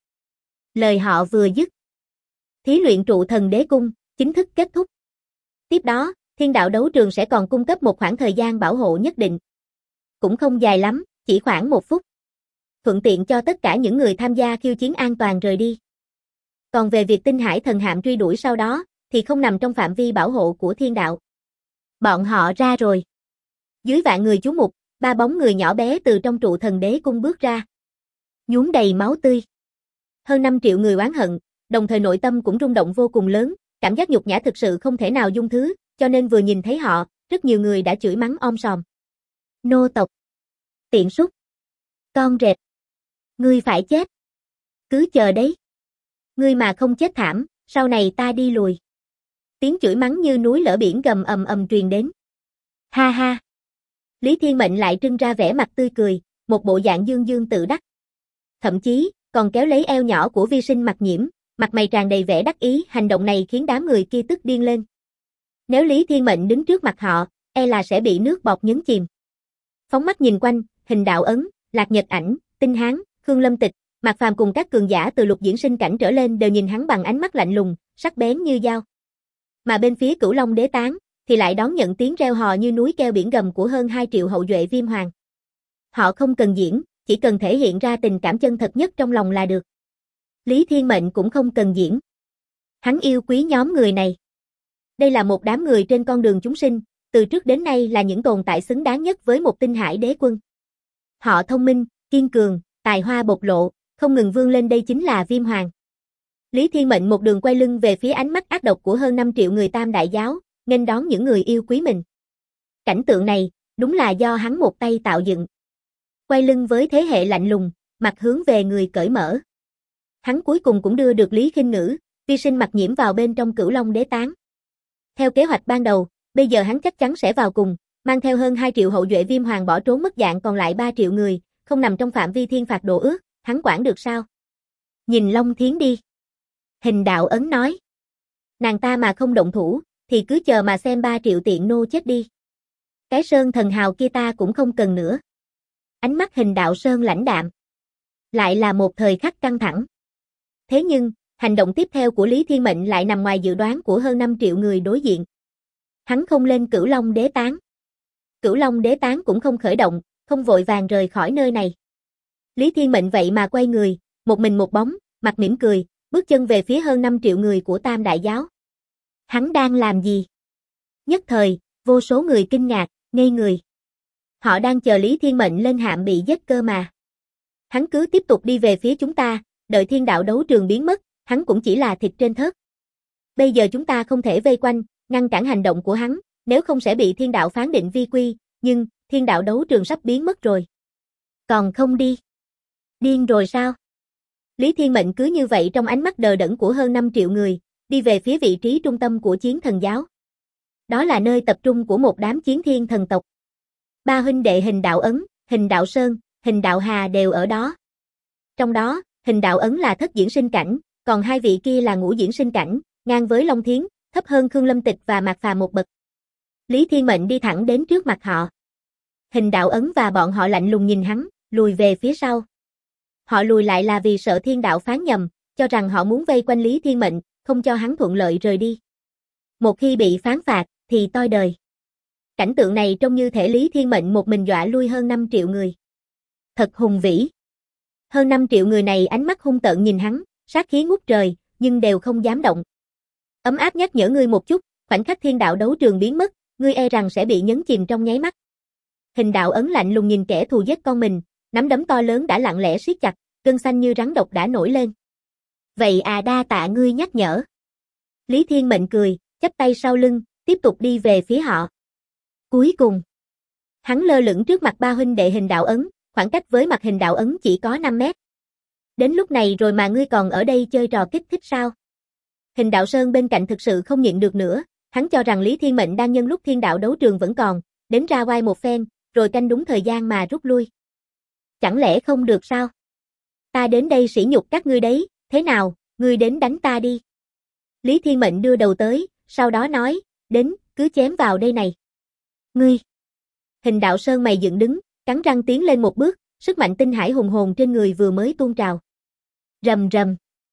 Lời họ vừa dứt. Thí luyện trụ thần đế cung, chính thức kết thúc. Tiếp đó, thiên đạo đấu trường sẽ còn cung cấp một khoảng thời gian bảo hộ nhất định. Cũng không dài lắm, chỉ khoảng 1 phút. Thuận tiện cho tất cả những người tham gia khiêu chiến an toàn rời đi. Còn về việc tinh hải thần hạm truy đuổi sau đó, thì không nằm trong phạm vi bảo hộ của thiên đạo. Bọn họ ra rồi. Dưới vạn người chú mục, 3 bóng người nhỏ bé từ trong trụ thần đế cung bước ra. Nhuốm đầy máu tươi. Hơn 5 triệu người oán hận, đồng thời nội tâm cũng rung động vô cùng lớn, cảm giác nhục nhã thực sự không thể nào dung thứ, cho nên vừa nhìn thấy họ, rất nhiều người đã chửi mắng om sòm. Nô tộc. Tiện súc. Con rệp. Ngươi phải chết. Cứ chờ đấy. Ngươi mà không chết thảm, sau này ta đi lùi. Tiếng chửi mắng như núi lở biển gầm ầm ầm truyền đến. Ha ha. Lý Thiên Mệnh lại trưng ra vẻ mặt tươi cười, một bộ dạng dương dương tự đắc. Thậm chí, còn kéo lấy eo nhỏ của Vi Sinh Mặc Nhiễm, mặt mày tràn đầy vẻ đắc ý, hành động này khiến đám người kia tức điên lên. Nếu Lý Thiên Mệnh đứng trước mặt họ, e là sẽ bị nước bọt nhấn chìm. Phóng mắt nhìn quanh, Hình Đạo Ấn, Lạc Nhật Ảnh, Tinh Hán, Khương Lâm Tịch, Mạc Phàm cùng các cường giả từ lục diễn sinh cảnh trở lên đều nhìn hắn bằng ánh mắt lạnh lùng, sắc bén như dao. Mà bên phía Cửu Long đế tán, thì lại đón nhận tiếng reo hò như núi keo biển gầm của hơn 2 triệu hậu duệ Viêm Hoàng. Họ không cần diễn, chỉ cần thể hiện ra tình cảm chân thật nhất trong lòng là được. Lý Thiên Mệnh cũng không cần diễn. Hắn yêu quý nhóm người này. Đây là một đám người trên con đường chúng sinh, từ trước đến nay là những tồn tại xứng đáng nhất với một tinh hải đế quân. Họ thông minh, kiên cường, tài hoa bộc lộ, không ngừng vươn lên, đây chính là Viêm Hoàng. Lý Thiên Mệnh một đường quay lưng về phía ánh mắt ác độc của hơn 5 triệu người Tam Đại Giáo, nghênh đón những người yêu quý mình. Cảnh tượng này, đúng là do hắn một tay tạo dựng. Quay lưng với thế hệ lạnh lùng, mặt hướng về người cởi mở. Hắn cuối cùng cũng đưa được Lý Khinh Ngữ, Vi Sinh Mặc Nhiễm vào bên trong Cửu Long đế tán. Theo kế hoạch ban đầu, bây giờ hắn chắc chắn sẽ vào cùng, mang theo hơn 2 triệu hậu duệ Viêm Hoàng bỏ trốn mất dạng, còn lại 3 triệu người, không nằm trong phạm vi thiên phạt độ ước, hắn quản được sao? Nhìn Long Thiến đi. Hình đạo ấn nói. Nàng ta mà không động thủ, thì cứ chờ mà xem 3 triệu tiện nô chết đi. Cái Sơn Thần Hào kia ta cũng không cần nữa. Ánh mắt Hình đạo Sơn lãnh đạm. Lại là một thời khắc căng thẳng. Thế nhưng, hành động tiếp theo của Lý Thiên Mệnh lại nằm ngoài dự đoán của hơn 5 triệu người đối diện. Hắn không lên Cửu Long Đế Tán. Cửu Long Đế Tán cũng không khởi động, không vội vàng rời khỏi nơi này. Lý Thiên Mệnh vậy mà quay người, một mình một bóng, mặt mỉm cười, bước chân về phía hơn 5 triệu người của Tam Đại Giáo. Hắn đang làm gì? Nhất thời, vô số người kinh ngạc, ngây người. Họ đang chờ Lý Thiên Mệnh lên hạm bị giết cơ mà. Hắn cứ tiếp tục đi về phía chúng ta, đợi thiên đạo đấu trường biến mất, hắn cũng chỉ là thịt trên thớt. Bây giờ chúng ta không thể vây quanh, ngăn cản hành động của hắn, nếu không sẽ bị thiên đạo phán định vi quy, nhưng, thiên đạo đấu trường sắp biến mất rồi. Còn không đi? Điên rồi sao? Lý Thiên Mệnh cứ như vậy trong ánh mắt đờ đẫn của hơn 5 triệu người, đi về phía vị trí trung tâm của Chiến Thần Giáo. Đó là nơi tập trung của một đám chiến thiên thần tộc. Ba huynh đệ Hình Đạo Ấn, Hình Đạo Sơn, Hình Đạo Hà đều ở đó. Trong đó, Hình Đạo Ấn là thất diễn sinh cảnh, còn hai vị kia là ngũ diễn sinh cảnh, ngang với Long Thiến, thấp hơn Khương Lâm Tịch và Mạc Phàm một bậc. Lý Thiên Mệnh đi thẳng đến trước mặt họ. Hình Đạo Ấn và bọn họ lạnh lùng nhìn hắn, lùi về phía sau. Họ lùi lại là vì sợ thiên đạo phán nhầm, cho rằng họ muốn vây quanh Lý Thiên Mệnh, không cho hắn thuận lợi rời đi. Một khi bị phán phạt, thì toi đời. Cảnh tượng này trông như thể Lý Thiên Mệnh một mình dọa lui hơn 5 triệu người. Thật hùng vĩ. Hơn 5 triệu người này ánh mắt hung tợn nhìn hắn, sát khí ngút trời, nhưng đều không dám động. Ấm áp nhắc nhở ngươi một chút, khoảnh khắc thiên đạo đấu trường biến mất, ngươi e rằng sẽ bị nhấn chìm trong nháy mắt. Hình Đạo Ấn lạnh lùng nhìn kẻ thù giết con mình, nắm đấm to lớn đã lặng lẽ siết chặt, gân xanh như rắn độc đã nổi lên. Vậy à, đa tạ ngươi nhắc nhở. Lý Thiên Mệnh cười, chắp tay sau lưng, tiếp tục đi về phía họ. Cuối cùng, hắn lơ lửng trước mặt ba huynh đệ Hình Đạo Ấn, khoảng cách với mặt Hình Đạo Ấn chỉ có 5 mét. Đến lúc này rồi mà ngươi còn ở đây chơi trò kích thích sao? Hình Đạo Sơn bên cạnh thực sự không nhịn được nữa, hắn cho rằng Lý Thiên Mệnh đang nhân lúc thiên đạo đấu trường vẫn còn, đến ra oai một phen, rồi canh đúng thời gian mà rút lui. Chẳng lẽ không được sao? Ta đến đây sỉ nhục các ngươi đấy, thế nào, ngươi đến đánh ta đi. Lý Thiên Mệnh đưa đầu tới, sau đó nói, đến, cứ chém vào đây này. Ngươi. Hình Đạo Sơn mày dựng đứng, cắn răng tiến lên một bước, sức mạnh tinh hải hùng hồn trên người vừa mới tuôn trào. Rầm rầm.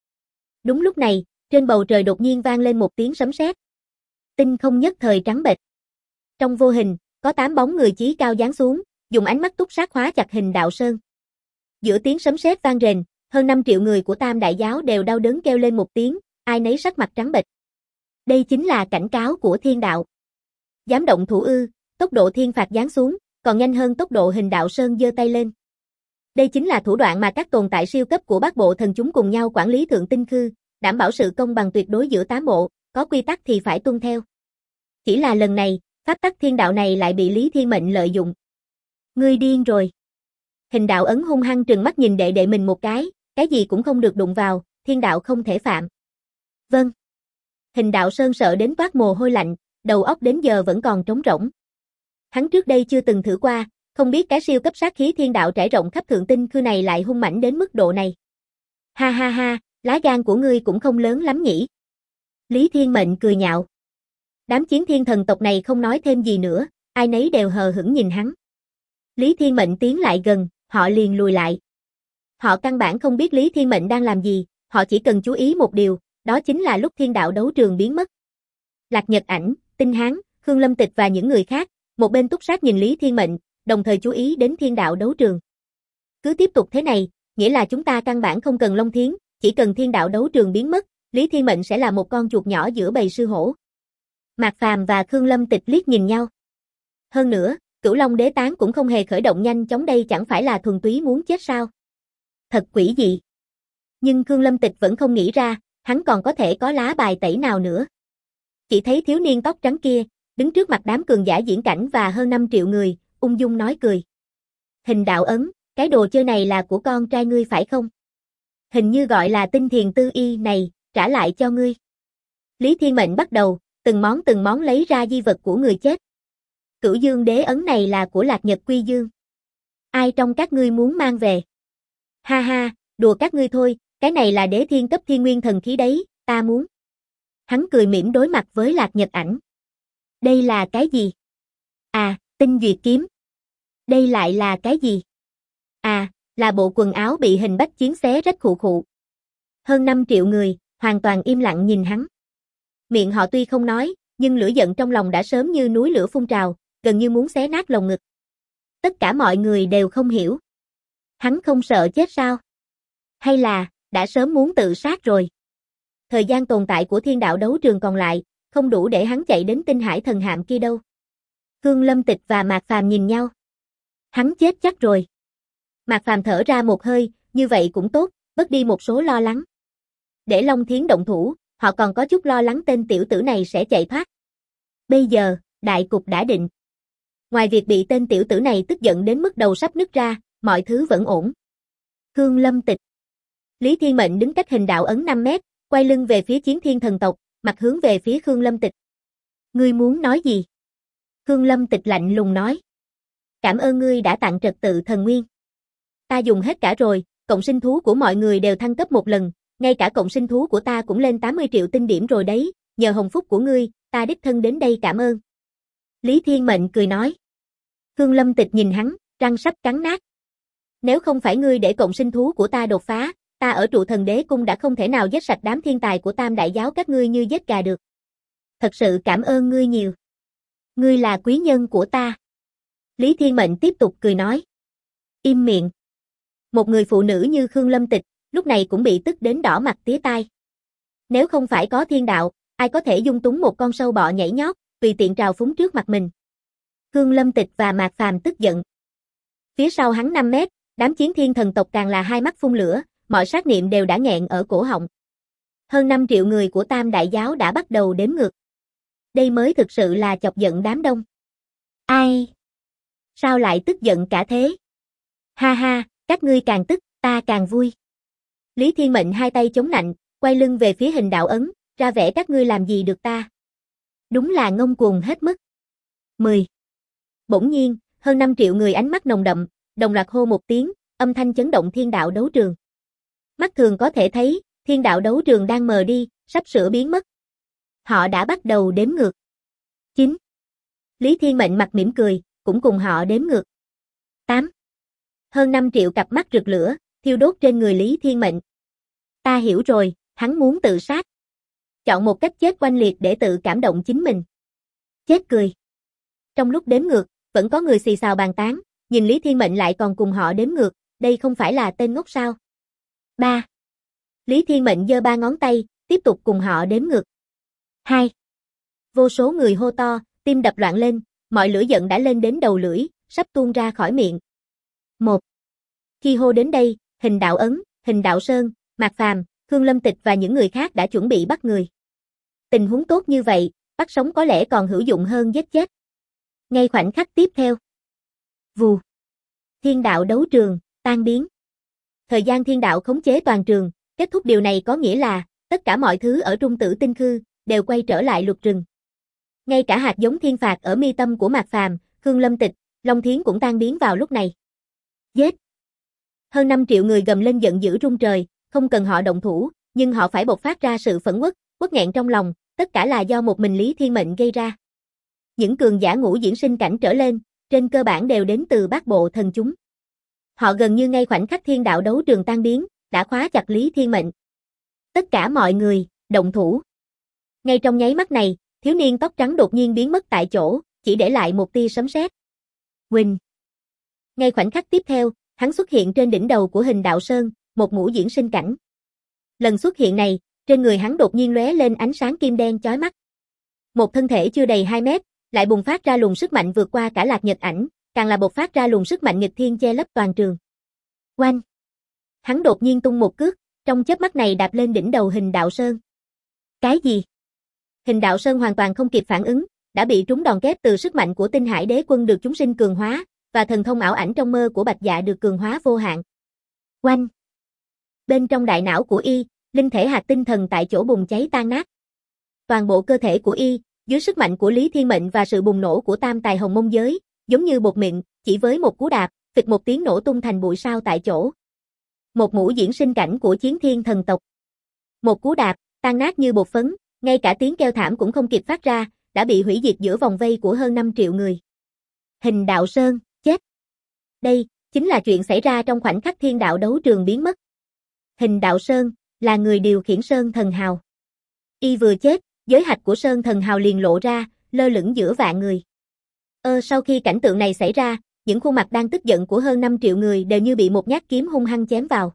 Đúng lúc này, trên bầu trời đột nhiên vang lên một tiếng sấm sét. Tinh không nhất thời trắng bệch. Trong vô hình, có 8 bóng người chí cao giáng xuống, dùng ánh mắt túc sát khóa chặt Hình Đạo Sơn. Giữa tiếng sấm sét vang rền, hơn 5 triệu người của Tam Đại Giáo đều đau đớn kêu lên một tiếng, ai nấy sắc mặt trắng bệch. Đây chính là cảnh cáo của thiên đạo. Dám động thủ ư? Tốc độ thiên phạt giáng xuống, còn nhanh hơn tốc độ Hình Đạo Sơn giơ tay lên. Đây chính là thủ đoạn mà các tồn tại siêu cấp của Bát Bộ Thần chúng cùng nhau quản lý Thượng Tinh Khư, đảm bảo sự công bằng tuyệt đối giữa 8 bộ, có quy tắc thì phải tuân theo. Chỉ là lần này, pháp tắc thiên đạo này lại bị Lý Thiên Mệnh lợi dụng. Ngươi điên rồi. Hình Đạo Ấn hung hăng trừng mắt nhìn đệ đệ mình một cái gì cũng không được đụng vào, thiên đạo không thể phạm. Vâng. Hình Đạo Sơn sợ đến toát mồ hôi lạnh, đầu óc đến giờ vẫn còn trống rỗng. Hắn trước đây chưa từng thử qua, không biết cái siêu cấp sát khí thiên đạo trải rộng khắp Thượng Tinh Khư này lại hung mãnh đến mức độ này. Ha ha ha, lá gan của ngươi cũng không lớn lắm nhỉ. Lý Thiên Mệnh cười nhạo. Đám chiến thiên thần tộc này không nói thêm gì nữa, ai nấy đều hờ hững nhìn hắn. Lý Thiên Mệnh tiến lại gần, họ liền lùi lại. Họ căn bản không biết Lý Thiên Mệnh đang làm gì, họ chỉ cần chú ý một điều, đó chính là lúc thiên đạo đấu trường biến mất. Lạc Nhật Ảnh, Tinh Hán, Khương Lâm Tịch và những người khác, một bên túc sát nhìn Lý Thiên Mệnh, đồng thời chú ý đến thiên đạo đấu trường. Cứ tiếp tục thế này, nghĩa là chúng ta căn bản không cần Long Thiến, chỉ cần thiên đạo đấu trường biến mất, Lý Thiên Mệnh sẽ là một con chuột nhỏ giữa bầy sư hổ. Mạc Phàm và Khương Lâm Tịch liếc nhìn nhau. Hơn nữa, Cửu Long Đế Tán cũng không hề khởi động nhanh chóng, đây chẳng phải là thuần túy muốn chết sao? Thật quỷ dị. Nhưng Khương Lâm Tịch vẫn không nghĩ ra, hắn còn có thể có lá bài tẩy nào nữa. Chỉ thấy thiếu niên tóc trắng kia, đứng trước mặt đám cường giả diễn cảnh và hơn 5 triệu người, ung dung nói cười. Hình Đạo Ấn, cái đồ chơi này là của con trai ngươi phải không? Hình như gọi là Tinh Thiền Tư Y này, trả lại cho ngươi. Lý Thiên Mệnh bắt đầu, từng món lấy ra di vật của người chết. Cửu Dương đế ấn này là của Lạc Nhật Quy Dương. Ai trong các ngươi muốn mang về? Ha ha, đùa các ngươi thôi, cái này là đế thiên cấp thiên nguyên thần khí đấy, ta muốn. Hắn cười mỉm đối mặt với Lạc Nhật Ảnh. Đây là cái gì? À, tinh duyệt kiếm. Đây lại là cái gì? À, là bộ quần áo bị hình bách chiến xé rách khụ khụ. Hơn 5 triệu người, hoàn toàn im lặng nhìn hắn. Miệng họ tuy không nói, nhưng lửa giận trong lòng đã sớm như núi lửa phun trào, gần như muốn xé nát lồng ngực. Tất cả mọi người đều không hiểu. Hắn không sợ chết sao? Hay là, đã sớm muốn tự sát rồi? Thời gian tồn tại của thiên đạo đấu trường còn lại, không đủ để hắn chạy đến tinh hải thần hạm kia đâu. Khương Lâm Tịch và Mạc Phàm nhìn nhau. Hắn chết chắc rồi. Mạc Phàm thở ra một hơi, như vậy cũng tốt, bớt đi một số lo lắng. Để Long Thiến động thủ, họ còn có chút lo lắng tên tiểu tử này sẽ chạy thoát. Bây giờ, đại cục đã định. Ngoài việc bị tên tiểu tử này tức giận đến mức đầu sắp nứt ra, mọi thứ vẫn ổn. Khương Lâm Tịch. Lý Thiên Mệnh đứng cách hình đạo ấn 5 mét, quay lưng về phía Chiến Thiên thần tộc, mặt hướng về phía Khương Lâm Tịch. Ngươi muốn nói gì? Khương Lâm Tịch lạnh lùng nói. Cảm ơn ngươi đã tặng trật tự thần nguyên. Ta dùng hết cả rồi, cộng sinh thú của mọi người đều thăng cấp một lần, ngay cả cộng sinh thú của ta cũng lên 80 triệu tinh điểm rồi đấy, nhờ hồng phúc của ngươi, ta đích thân đến đây cảm ơn. Lý Thiên Mệnh cười nói. Khương Lâm Tịch nhìn hắn, răng sắp cắn nát. Nếu không phải ngươi để cộng sinh thú của ta đột phá, ta ở trụ thần đế cung đã không thể nào giết sạch đám thiên tài của Tam Đại giáo các ngươi như giết gà được. Thật sự cảm ơn ngươi nhiều. Ngươi là quý nhân của ta. Lý Thiên Mệnh tiếp tục cười nói. Im miệng. Một người phụ nữ như Khương Lâm Tịch, lúc này cũng bị tức đến đỏ mặt tía tai. Nếu không phải có thiên đạo, ai có thể dung túng một con sâu bọ nhảy nhót, tùy tiện trào phúng trước mặt mình. Khương Lâm Tịch và Mạc Phàm tức giận. Phía sau hắn 5 mét, đám Chiến Thiên thần tộc càng là hai mắt phun lửa, mọi sát niệm đều đã nghẹn ở cổ họng. Hơn 5 triệu người của Tam Đại giáo đã bắt đầu đếm ngược. Đây mới thực sự là chọc giận đám đông. Ai? Sao lại tức giận cả thế? Ha ha, các ngươi càng tức, ta càng vui. Lý Thiên Mệnh hai tay chống nạnh, quay lưng về phía hình đạo ấn, ra vẻ các ngươi làm gì được ta. Đúng là ngông cuồng hết mức. 10. Bỗng nhiên, hơn 5 triệu người ánh mắt nồng đậm, đồng loạt hô một tiếng, âm thanh chấn động thiên đạo đấu trường. Mắt thường có thể thấy, thiên đạo đấu trường đang mờ đi, sắp sửa biến mất. Họ đã bắt đầu đếm ngược. 9. Lý Thiên Mệnh mặt mỉm cười, cũng cùng họ đếm ngược. 8. Hơn 5 triệu cặp mắt rực lửa, thiêu đốt trên người Lý Thiên Mệnh. Ta hiểu rồi, hắn muốn tự sát. Chọn một cách chết oanh liệt để tự cảm động chính mình. Chết cười. Trong lúc đếm ngược, vẫn có người xì xào bàn tán, nhìn Lý Thiên Mệnh lại còn cùng họ đếm ngược, đây không phải là tên ngốc sao? 3. Lý Thiên Mệnh giơ 3 ngón tay, tiếp tục cùng họ đếm ngược. 2. Vô số người hô to, tim đập loạn lên, mọi lửa giận đã lên đến đầu lưỡi, sắp tuôn ra khỏi miệng. 1. Khi hô đến đây, hình đạo ấn, hình đạo sơn, Mạc Phàm, Khương Lâm Tịch và những người khác đã chuẩn bị bắt người. Tình huống tốt như vậy, bắt sống có lẽ còn hữu dụng hơn giết chết. Ngay khoảnh khắc tiếp theo. Vù. Thiên đạo đấu trường, tan biến. Thời gian thiên đạo khống chế toàn trường, kết thúc điều này có nghĩa là, tất cả mọi thứ ở Trung Tử Tinh Khư, đều quay trở lại luật rừng. Ngay cả hạt giống thiên phạt ở mi tâm của Mạc Phàm, Khương Lâm Tịch, Long Thiến cũng tan biến vào lúc này. Giết! Hơn 5 triệu người gầm lên giận dữ rung trời, không cần họ động thủ, nhưng họ phải bộc phát ra sự phẫn uất nghẹn trong lòng, tất cả là do một mình Lý Thiên Mệnh gây ra. Những cường giả ngũ diễn sinh cảnh trở lên, trên cơ bản đều đến từ bát bộ thần chúng. Họ gần như ngay khoảnh khắc thiên đạo đấu trường tan biến, đã khóa chặt Lý Thiên Mệnh. Tất cả mọi người, động thủ. Ngay trong nháy mắt này, thiếu niên tóc trắng đột nhiên biến mất tại chỗ, chỉ để lại một tia sấm sét. Huỳnh. Ngay khoảnh khắc tiếp theo, hắn xuất hiện trên đỉnh đầu của hình đạo sơn, một ngũ diễn sinh cảnh. Lần xuất hiện này, trên người hắn đột nhiên lóe lên ánh sáng kim đen chói mắt. Một thân thể chưa đầy 2 mét, lại bùng phát ra luồng sức mạnh vượt qua cả Lạc Nhật Ảnh, càng là bộc phát ra luồng sức mạnh nghịch thiên che lấp toàn trường. Oanh! Hắn đột nhiên tung một cước, trong chớp mắt này đạp lên đỉnh đầu hình đạo sơn. Cái gì? Hình đạo sơn hoàn toàn không kịp phản ứng, đã bị trúng đòn kép từ sức mạnh của Tinh Hải Đế Quân được chúng sinh cường hóa, và thần thông ảo ảnh trong mơ của Bạch Dạ được cường hóa vô hạn. Oanh! Bên trong đại não của y, linh thể hạt tinh thần tại chỗ bùng cháy tan nát. Toàn bộ cơ thể của y, Dưới sức mạnh của Lý Thiên Mệnh và sự bùng nổ của tam tài hồng mông giới, giống như bột mịn, chỉ với một cú đạp, phịch một tiếng nổ tung thành bụi sao tại chỗ. Một ngũ diễn sinh cảnh của chiến thiên thần tộc. Một cú đạp, tan nát như bột phấn, ngay cả tiếng kêu thảm cũng không kịp phát ra, đã bị hủy diệt giữa vòng vây của hơn 5 triệu người. Hình Đạo Sơn, chết. Đây, chính là chuyện xảy ra trong khoảnh khắc thiên đạo đấu trường biến mất. Hình Đạo Sơn, là người điều khiển Sơn Thần Hào. Y vừa chết, giới hạch của Sơn Thần Hào liền lộ ra, lơ lửng giữa vạn người. Sau khi cảnh tượng này xảy ra, những khuôn mặt đang tức giận của hơn 5 triệu người đều như bị một nhát kiếm hung hăng chém vào.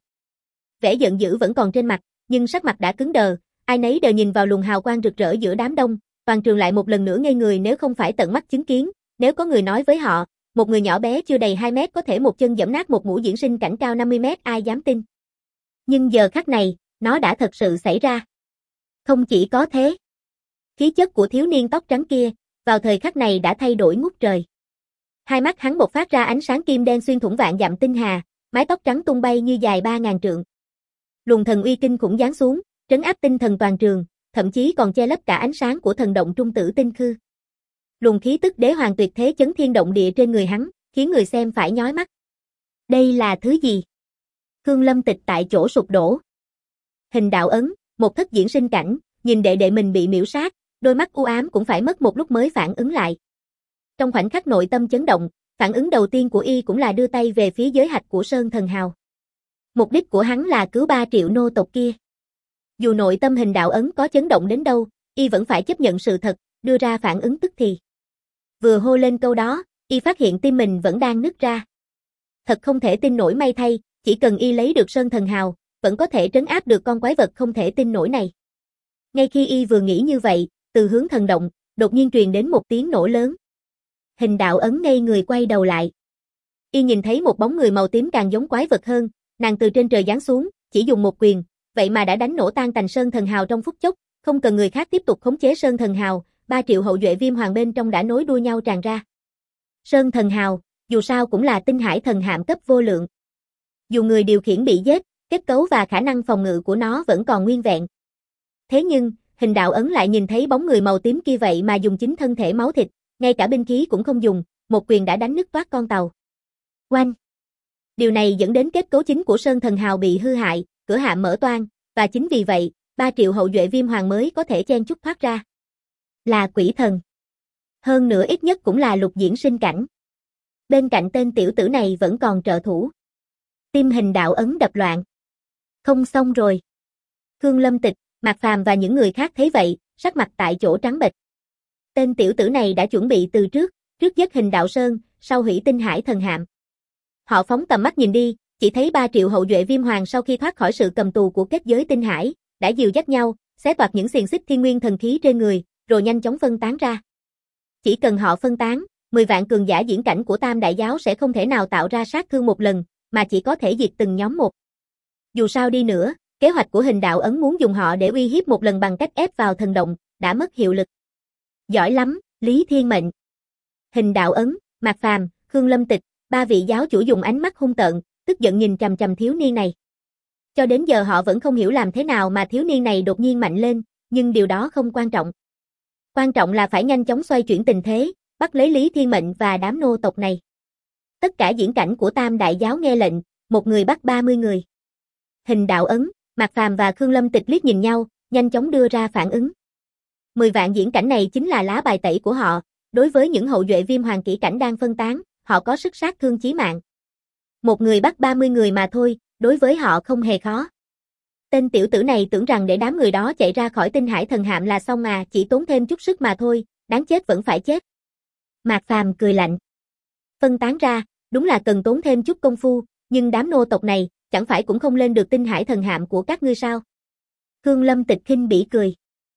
Vẻ giận dữ vẫn còn trên mặt, nhưng sắc mặt đã cứng đờ, ai nấy đều nhìn vào luồng hào quang rực rỡ giữa đám đông, toàn trường lại một lần nữa ngây người nếu không phải tận mắt chứng kiến, nếu có người nói với họ, một người nhỏ bé chưa đầy 2 mét có thể một chân giẫm nát một ngũ diễn sinh cảnh cao 50 mét ai dám tin. Nhưng giờ khắc này, nó đã thật sự xảy ra. Không chỉ có thế, khí chất của thiếu niên tóc trắng kia, vào thời khắc này đã thay đổi ngút trời. Hai mắt hắn bộc phát ra ánh sáng kim đen xuyên thủng vạn dặm tinh hà, mái tóc trắng tung bay như dài 3000 trượng. Luồng thần uy kinh khủng giáng xuống, trấn áp tinh thần toàn trường, thậm chí còn che lấp cả ánh sáng của thần động trung tử tinh khư. Luồng khí tức đế hoàng tuyệt thế chấn thiên động địa trên người hắn, khiến người xem phải nhói mắt. Đây là thứ gì? Khương Lâm Tịch tại chỗ sụp đổ. Hình đạo ấn, một thất diễn sinh cảnh, nhìn đệ đệ mình bị miễu sát, đôi mắt u ám cũng phải mất một lúc mới phản ứng lại. Trong khoảnh khắc nội tâm chấn động, phản ứng đầu tiên của y cũng là đưa tay về phía giới hạch của Sơn Thần Hào. Mục đích của hắn là cứu 3 triệu nô tộc kia. Dù nội tâm hình đạo ấn có chấn động đến đâu, y vẫn phải chấp nhận sự thật, đưa ra phản ứng tức thì. Vừa hô lên câu đó, y phát hiện tim mình vẫn đang nứt ra. Thật không thể tin nổi, may thay, chỉ cần y lấy được Sơn Thần Hào, vẫn có thể trấn áp được con quái vật không thể tin nổi này. Ngay khi y vừa nghĩ như vậy, từ hướng thần động, đột nhiên truyền đến một tiếng nổ lớn. Hình đạo ấn ngây người quay đầu lại. Y nhìn thấy một bóng người màu tím càng giống quái vật hơn, nàng từ trên trời giáng xuống, chỉ dùng một quyền, vậy mà đã đánh nổ tan tành Sơn Thần Hào trong phút chốc, không cần người khác tiếp tục khống chế Sơn Thần Hào, 3 triệu hậu duệ viêm hoàng bên trong đã nối đuôi nhau tràn ra. Sơn Thần Hào, dù sao cũng là tinh hải thần hạm cấp vô lượng. Dù người điều khiển bị giết, kết cấu và khả năng phòng ngự của nó vẫn còn nguyên vẹn. Thế nhưng, hình đạo ấn lại nhìn thấy bóng người màu tím kia vậy mà dùng chính thân thể máu thịt, ngay cả binh khí cũng không dùng, một quyền đã đánh nứt toác con tàu. Oanh! Điều này dẫn đến kết cấu chính của Sơn Thần Hào bị hư hại, cửa hạm mở toang, và chính vì vậy, 3 triệu hậu duệ viêm hoàng mới có thể chen chúc thoát ra. Là quỷ thần. Hơn nữa ít nhất cũng là lục diễn sinh cảnh. Bên cạnh tên tiểu tử này vẫn còn trợ thủ. Tim hình đạo ấn đập loạn. Không xong rồi. Khương Lâm Tịch, Mạc Phàm và những người khác thấy vậy, sắc mặt tại chỗ trắng bệch. Tên tiểu tử này đã chuẩn bị từ trước giết hình đạo sơn, sau hủy tinh hải thần hạm. Họ phóng tầm mắt nhìn đi, chỉ thấy 3 triệu hậu duệ viêm hoàng sau khi thoát khỏi sự cầm tù của kết giới tinh hải, đã dìu dắt nhau, xé toạc những xiềng xích thiên nguyên thần khí trên người, rồi nhanh chóng phân tán ra. Chỉ cần họ phân tán, 10 vạn cường giả diễn cảnh của Tam Đại Giáo sẽ không thể nào tạo ra sát thương một lần, mà chỉ có thể diệt từng nhóm một. Dù sao đi nữa, kế hoạch của hình đạo ấn muốn dùng họ để uy hiếp một lần bằng cách ép vào thần động, đã mất hiệu lực. Giỏi lắm, Lý Thiên Mệnh. Hình đạo ấn, Mạc Phàm, Khương Lâm Tịch, 3 vị giáo chủ dùng ánh mắt hung tợn, tức giận nhìn chằm chằm thiếu niên này. Cho đến giờ họ vẫn không hiểu làm thế nào mà thiếu niên này đột nhiên mạnh lên, nhưng điều đó không quan trọng. Quan trọng là phải nhanh chóng xoay chuyển tình thế, bắt lấy Lý Thiên Mệnh và đám nô tộc này. Tất cả diễn cảnh của Tam Đại Giáo nghe lệnh, một người bắt 30 người. Hình đạo ấn, Mạc Phàm và Khương Lâm Tịch liếc nhìn nhau, nhanh chóng đưa ra phản ứng. 10 vạn diễn cảnh này chính là lá bài tẩy của họ, đối với những hậu duệ viêm hoàng kỹ cảnh đang phân tán, họ có sức sát thương chí mạng. Một người bắt 30 người mà thôi, đối với họ không hề khó. Tên tiểu tử này tưởng rằng để đám người đó chạy ra khỏi tinh hải thần hạm là xong à, chỉ tốn thêm chút sức mà thôi, đáng chết vẫn phải chết. Mạc Phàm cười lạnh. Phân tán ra, đúng là cần tốn thêm chút công phu, nhưng đám nô tộc này, chẳng phải cũng không lên được tinh hải thần hạm của các ngươi sao? Khương Lâm Tịch khinh bỉ cười.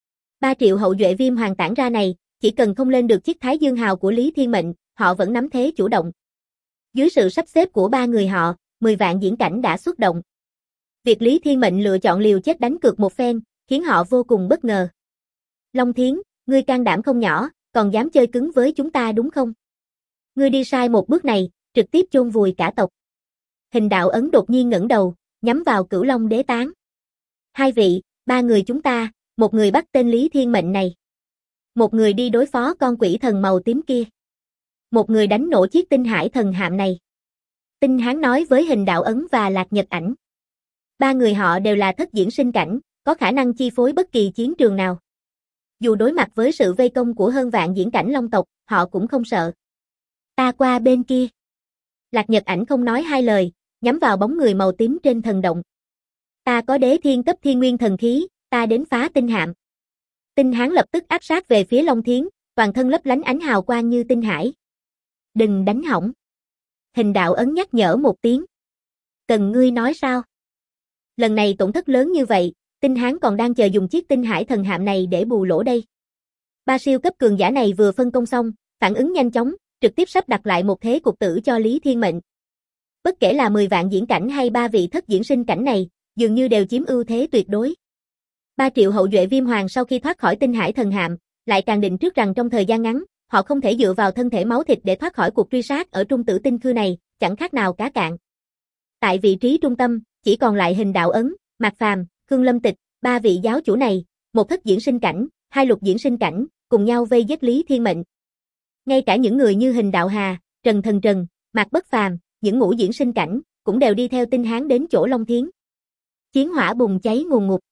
3 triệu hậu duệ viêm hoàng tản ra này, chỉ cần không lên được chiếc Thái Dương Hào của Lý Thiên Mệnh, họ vẫn nắm thế chủ động. Dưới sự sắp xếp của 3 người họ, 10 vạn diễn cảnh đã xuất động. Việc Lý Thiên Mệnh lựa chọn liều chết đánh cược một phen, khiến họ vô cùng bất ngờ. Long Thiến, ngươi can đảm không nhỏ, còn dám chơi cứng với chúng ta đúng không? Ngươi đi sai một bước này, trực tiếp chôn vùi cả tộc. Hình đạo ấn đột nhiên ngẩng đầu, nhắm vào Cửu Long Đế Tán. 2 vị, 3 người chúng ta, một người bắt tên Lý Thiên Mệnh này. Một người đi đối phó con quỷ thần màu tím kia. Một người đánh nổ chiếc tinh hải thần hạm này. Tinh Hán nói với Hình Đạo Ấn và Lạc Nhật Ảnh. Ba người họ đều là thất diễn sinh cảnh, có khả năng chi phối bất kỳ chiến trường nào. Dù đối mặt với sự vây công của hơn vạn diễn cảnh long tộc, họ cũng không sợ. Ta qua bên kia. Lạc Nhật Ảnh không nói hai lời, nhắm vào bóng người màu tím trên thần động. Ta có đế thiên cấp thiên nguyên thần khí, ta đến phá tinh hạm. Tinh Hán lập tức áp sát về phía Long Thiến, toàn thân lấp lánh ánh hào quang như tinh hải. Đừng đánh hỏng. Hình Đạo Ấn nhắc nhở một tiếng. Cần ngươi nói sao? Lần này tổn thất lớn như vậy, Tinh Hán còn đang chờ dùng chiếc tinh hải thần hạm này để bù lỗ đây. Ba siêu cấp cường giả này vừa phân công xong, phản ứng nhanh chóng, trực tiếp sắp đặt lại một thế cục tử cho Lý Thiên Mệnh. Bất kể là 10 vạn diễn cảnh hay 3 vị thất diễn sinh cảnh này, dường như đều chiếm ưu thế tuyệt đối. 3 triệu hậu duệ Viêm Hoàng sau khi thoát khỏi tinh hải thần hạm, lại càng định trước rằng trong thời gian ngắn, họ không thể dựa vào thân thể máu thịt để thoát khỏi cuộc truy sát ở trung tử tinh khư này, chẳng khác nào cá cạn. Tại vị trí trung tâm, chỉ còn lại Hình Đạo Ấn, Mạc Phàm, Khương Lâm Tịch, 3 vị giáo chủ này, một thất diễn sinh cảnh, 2 lục diễn sinh cảnh, cùng nhau vây giết Lý Thiên Mệnh. Ngay cả những người như Hình Đạo Hà, Trần Thần Trần, Mạc Bất Phàm, những ngũ diễn sinh cảnh, cũng đều đi theo Tinh Hán đến chỗ Long Thiến. Chiến hỏa bùng cháy ngùn ngụt.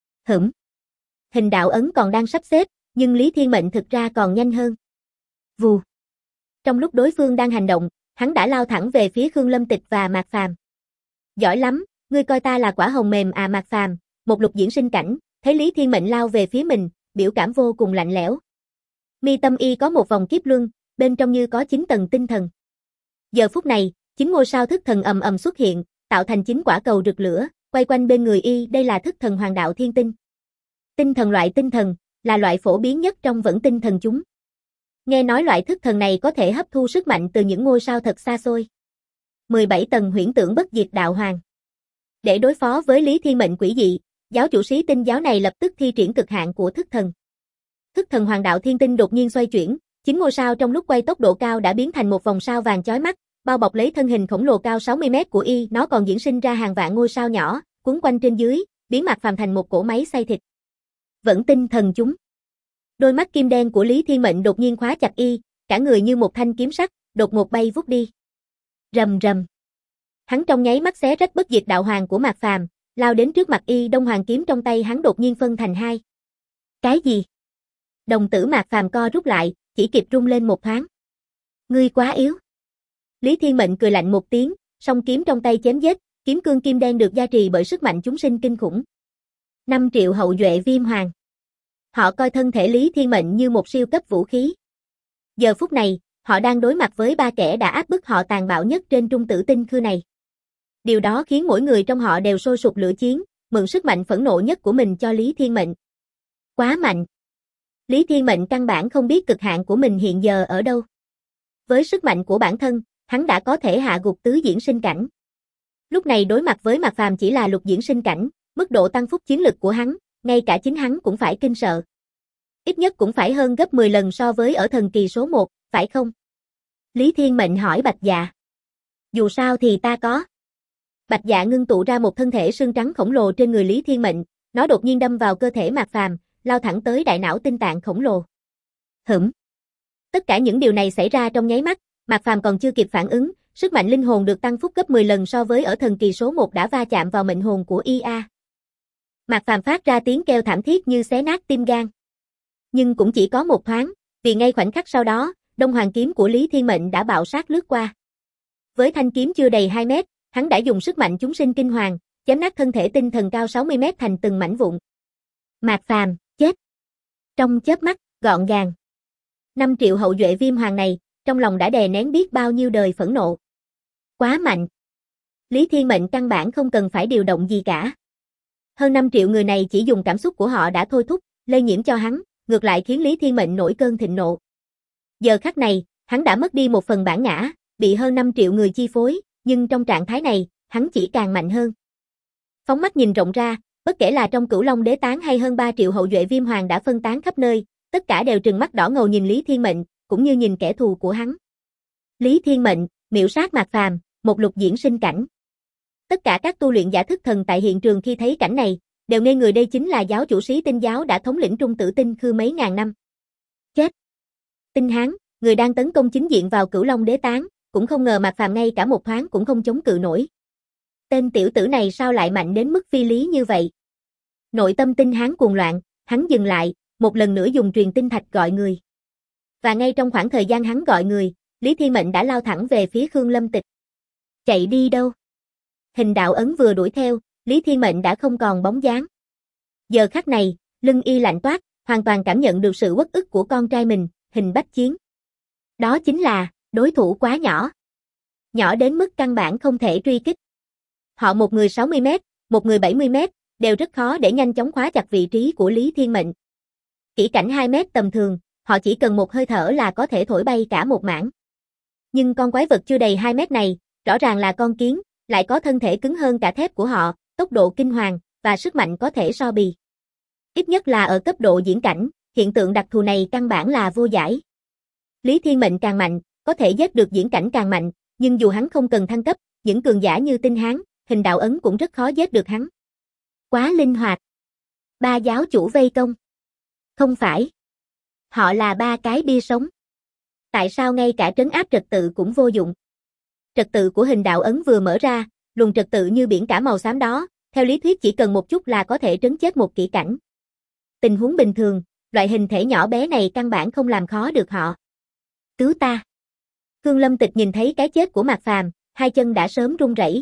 Hình Đạo Ấn còn đang sắp xếp, nhưng Lý Thiên Mệnh thực ra còn nhanh hơn. Vù. Trong lúc đối phương đang hành động, hắn đã lao thẳng về phía Khương Lâm Tịch và Mạc Phàm. Giỏi lắm, ngươi coi ta là quả hồng mềm à? Mạc Phàm, một lục diễn sinh cảnh, thấy Lý Thiên Mệnh lao về phía mình, biểu cảm vô cùng lạnh lẽo. Mi tâm y có một vòng kiếp luân, bên trong như có 9 tầng tinh thần. Giờ phút này, 9 ngôi sao thức thần ầm ầm xuất hiện, tạo thành 9 quả cầu rực lửa, quay quanh bên người y. Đây là thức thần hoàng đạo thiên tinh. Tinh thần loại tinh thần, là loại phổ biến nhất trong vẫn tinh thần chúng. Nghe nói loại thức thần này có thể hấp thu sức mạnh từ những ngôi sao thật xa xôi. 17 tầng huyễn tưởng bất diệt đạo hoàng. Để đối phó với Lý Thiên Mệnh quỷ dị, giáo chủ Sĩ Tinh giáo này lập tức thi triển cực hạn của thức thần. Thức thần hoàng đạo thiên tinh đột nhiên xoay chuyển, 9 ngôi sao trong lúc quay tốc độ cao đã biến thành một vòng sao vàng chói mắt, bao bọc lấy thân hình khổng lồ cao 60 mét của y. Nó còn diễn sinh ra hàng vạn ngôi sao nhỏ, quấn quanh trên dưới, biến Mạc Phàm thành một cỗ máy xay thịt. Vẫn tinh thần chúng. Đôi mắt kim đen của Lý Thiên Mệnh đột nhiên khóa chặt y, cả người như một thanh kiếm sắc, đột ngột bay vút đi. Rầm rầm. Hắn trong nháy mắt xé rách bất diệt đạo hoàng của Mạc Phàm, lao đến trước mặt y. Đông hoàng kiếm trong tay hắn đột nhiên phân thành hai. Cái gì? Đồng tử Mạc Phàm co rút lại, chỉ kịp rung lên một thoáng. Ngươi quá yếu. Lý Thiên Mệnh cười lạnh một tiếng, song kiếm trong tay chém giết, kiếm cương kim đen được gia trì bởi sức mạnh chúng sinh kinh khủng. 5 triệu hậu duệ Viêm Hoàng. Họ coi thân thể Lý Thiên Mệnh như một siêu cấp vũ khí. Giờ phút này, họ đang đối mặt với 3 kẻ đã áp bức họ tàn bạo nhất trên trung tử tinh khư này. Điều đó khiến mỗi người trong họ đều sôi sục lửa chiến, mượn sức mạnh phẫn nộ nhất của mình cho Lý Thiên Mệnh. Quá mạnh. Lý Thiên Mệnh căn bản không biết cực hạn của mình hiện giờ ở đâu. Với sức mạnh của bản thân, hắn đã có thể hạ gục tứ diễn sinh cảnh. Lúc này đối mặt với Mạc Phàm chỉ là lục diễn sinh cảnh, mức độ tăng phúc chiến lực của hắn, ngay cả chính hắn cũng phải kinh sợ. Ít nhất cũng phải hơn gấp 10 lần so với ở thần kỳ số 1, phải không? Lý Thiên Mệnh hỏi Bạch Dạ. Dù sao thì ta có. Bạch Dạ ngưng tụ ra một thân thể xương trắng khổng lồ trên người Lý Thiên Mệnh, nó đột nhiên đâm vào cơ thể Mạc Phàm, lao thẳng tới đại não tinh tạng khổng lồ. Tất cả những điều này xảy ra trong nháy mắt, Mạc Phàm còn chưa kịp phản ứng, sức mạnh linh hồn được tăng phúc gấp 10 lần so với ở thần kỳ số 1 đã va chạm vào mệnh hồn của IA. Mạc Phàm phát ra tiếng kêu thảm thiết như xé nát tim gan. Nhưng cũng chỉ có một thoáng, vì ngay khoảnh khắc sau đó, Đông Hoàng kiếm của Lý Thiên Mệnh đã bạo sát lướt qua. Với thanh kiếm chưa đầy 2 mét, hắn đã dùng sức mạnh chúng sinh kinh hoàng, chém nát thân thể tinh thần cao 60 mét thành từng mảnh vụn. Mạc Phàm, chết. Trong chớp mắt, gọn gàng. 5 triệu hậu duệ Viêm Hoàng này, trong lòng đã đè nén biết bao nhiêu đời phẫn nộ. Quá mạnh. Lý Thiên Mệnh căn bản không cần phải điều động gì cả. Hơn 5 triệu người này chỉ dùng cảm xúc của họ đã thôi thúc, lây nhiễm cho hắn, ngược lại khiến Lý Thiên Mệnh nổi cơn thịnh nộ. Giờ khắc này, hắn đã mất đi một phần bản ngã, bị hơn 5 triệu người chi phối, nhưng trong trạng thái này, hắn chỉ càng mạnh hơn. Phóng mắt nhìn rộng ra, bất kể là trong Cửu Long Đế Tán hay hơn 3 triệu hậu duệ Viêm Hoàng đã phân tán khắp nơi, tất cả đều trừng mắt đỏ ngầu nhìn Lý Thiên Mệnh, cũng như nhìn kẻ thù của hắn. Lý Thiên Mệnh, miểu sát Mạc Phàm, một lục diễn sinh cảnh. Tất cả các tu luyện giả thức thần tại hiện trường khi thấy cảnh này, đều ngây người. Đây chính là giáo chủ Sĩ Tinh giáo đã thống lĩnh trung tử tinh khư mấy ngàn năm. Tinh Hán, người đang tấn công chính diện vào Cửu Long Đế Tán, cũng không ngờ Mạc Phàm ngay cả một thoáng cũng không chống cự nổi. Tên tiểu tử này sao lại mạnh đến mức phi lý như vậy? Nội tâm Tinh Hán cuồng loạn, hắn dừng lại, một lần nữa dùng truyền tinh thạch gọi người. Và ngay trong khoảng thời gian hắn gọi người, Lý Thiên Mệnh đã lao thẳng về phía Khương Lâm Tịch. Chạy đi đâu? Hình đạo ấn vừa đuổi theo, Lý Thiên Mệnh đã không còn bóng dáng. Giờ khắc này, lưng y lạnh toát, hoàn toàn cảm nhận được sự uất ức của con trai mình, Hình Bách Chiến. Đó chính là, đối thủ quá nhỏ. Nhỏ đến mức căn bản không thể truy kích. Họ một người 60 mét, một người 70 mét, đều rất khó để nhanh chóng khóa chặt vị trí của Lý Thiên Mệnh. Kỹ cảnh 2 mét tầm thường, họ chỉ cần một hơi thở là có thể thổi bay cả một mảng. Nhưng con quái vật chưa đầy 2 mét này, rõ ràng là con kiến, lại có thân thể cứng hơn cả thép của họ, tốc độ kinh hoàng, và sức mạnh có thể so bì. Ít nhất là ở cấp độ diễn cảnh, hiện tượng đặc thù này căn bản là vô giải. Lý Thiên Mệnh càng mạnh, có thể giết được diễn cảnh càng mạnh, nhưng dù hắn không cần thăng cấp, những cường giả như Tinh Hán, Hình đạo ấn cũng rất khó giết được hắn. Quá linh hoạt. 3 giáo chủ vây công. Không phải. Họ là 3 cái bia sống. Tại sao ngay cả trấn áp trật tự cũng vô dụng? Trật tự của Hình đạo ấn vừa mở ra, luồng trật tự như biển cả màu xám đó, theo lý thuyết chỉ cần một chút là có thể trấn chết một kỹ cảnh. Tình huống bình thường, loại hình thể nhỏ bé này căn bản không làm khó được họ. Cứu ta. Khương Lâm Tịch nhìn thấy cái chết của Mạc Phàm, hai chân đã sớm run rẩy.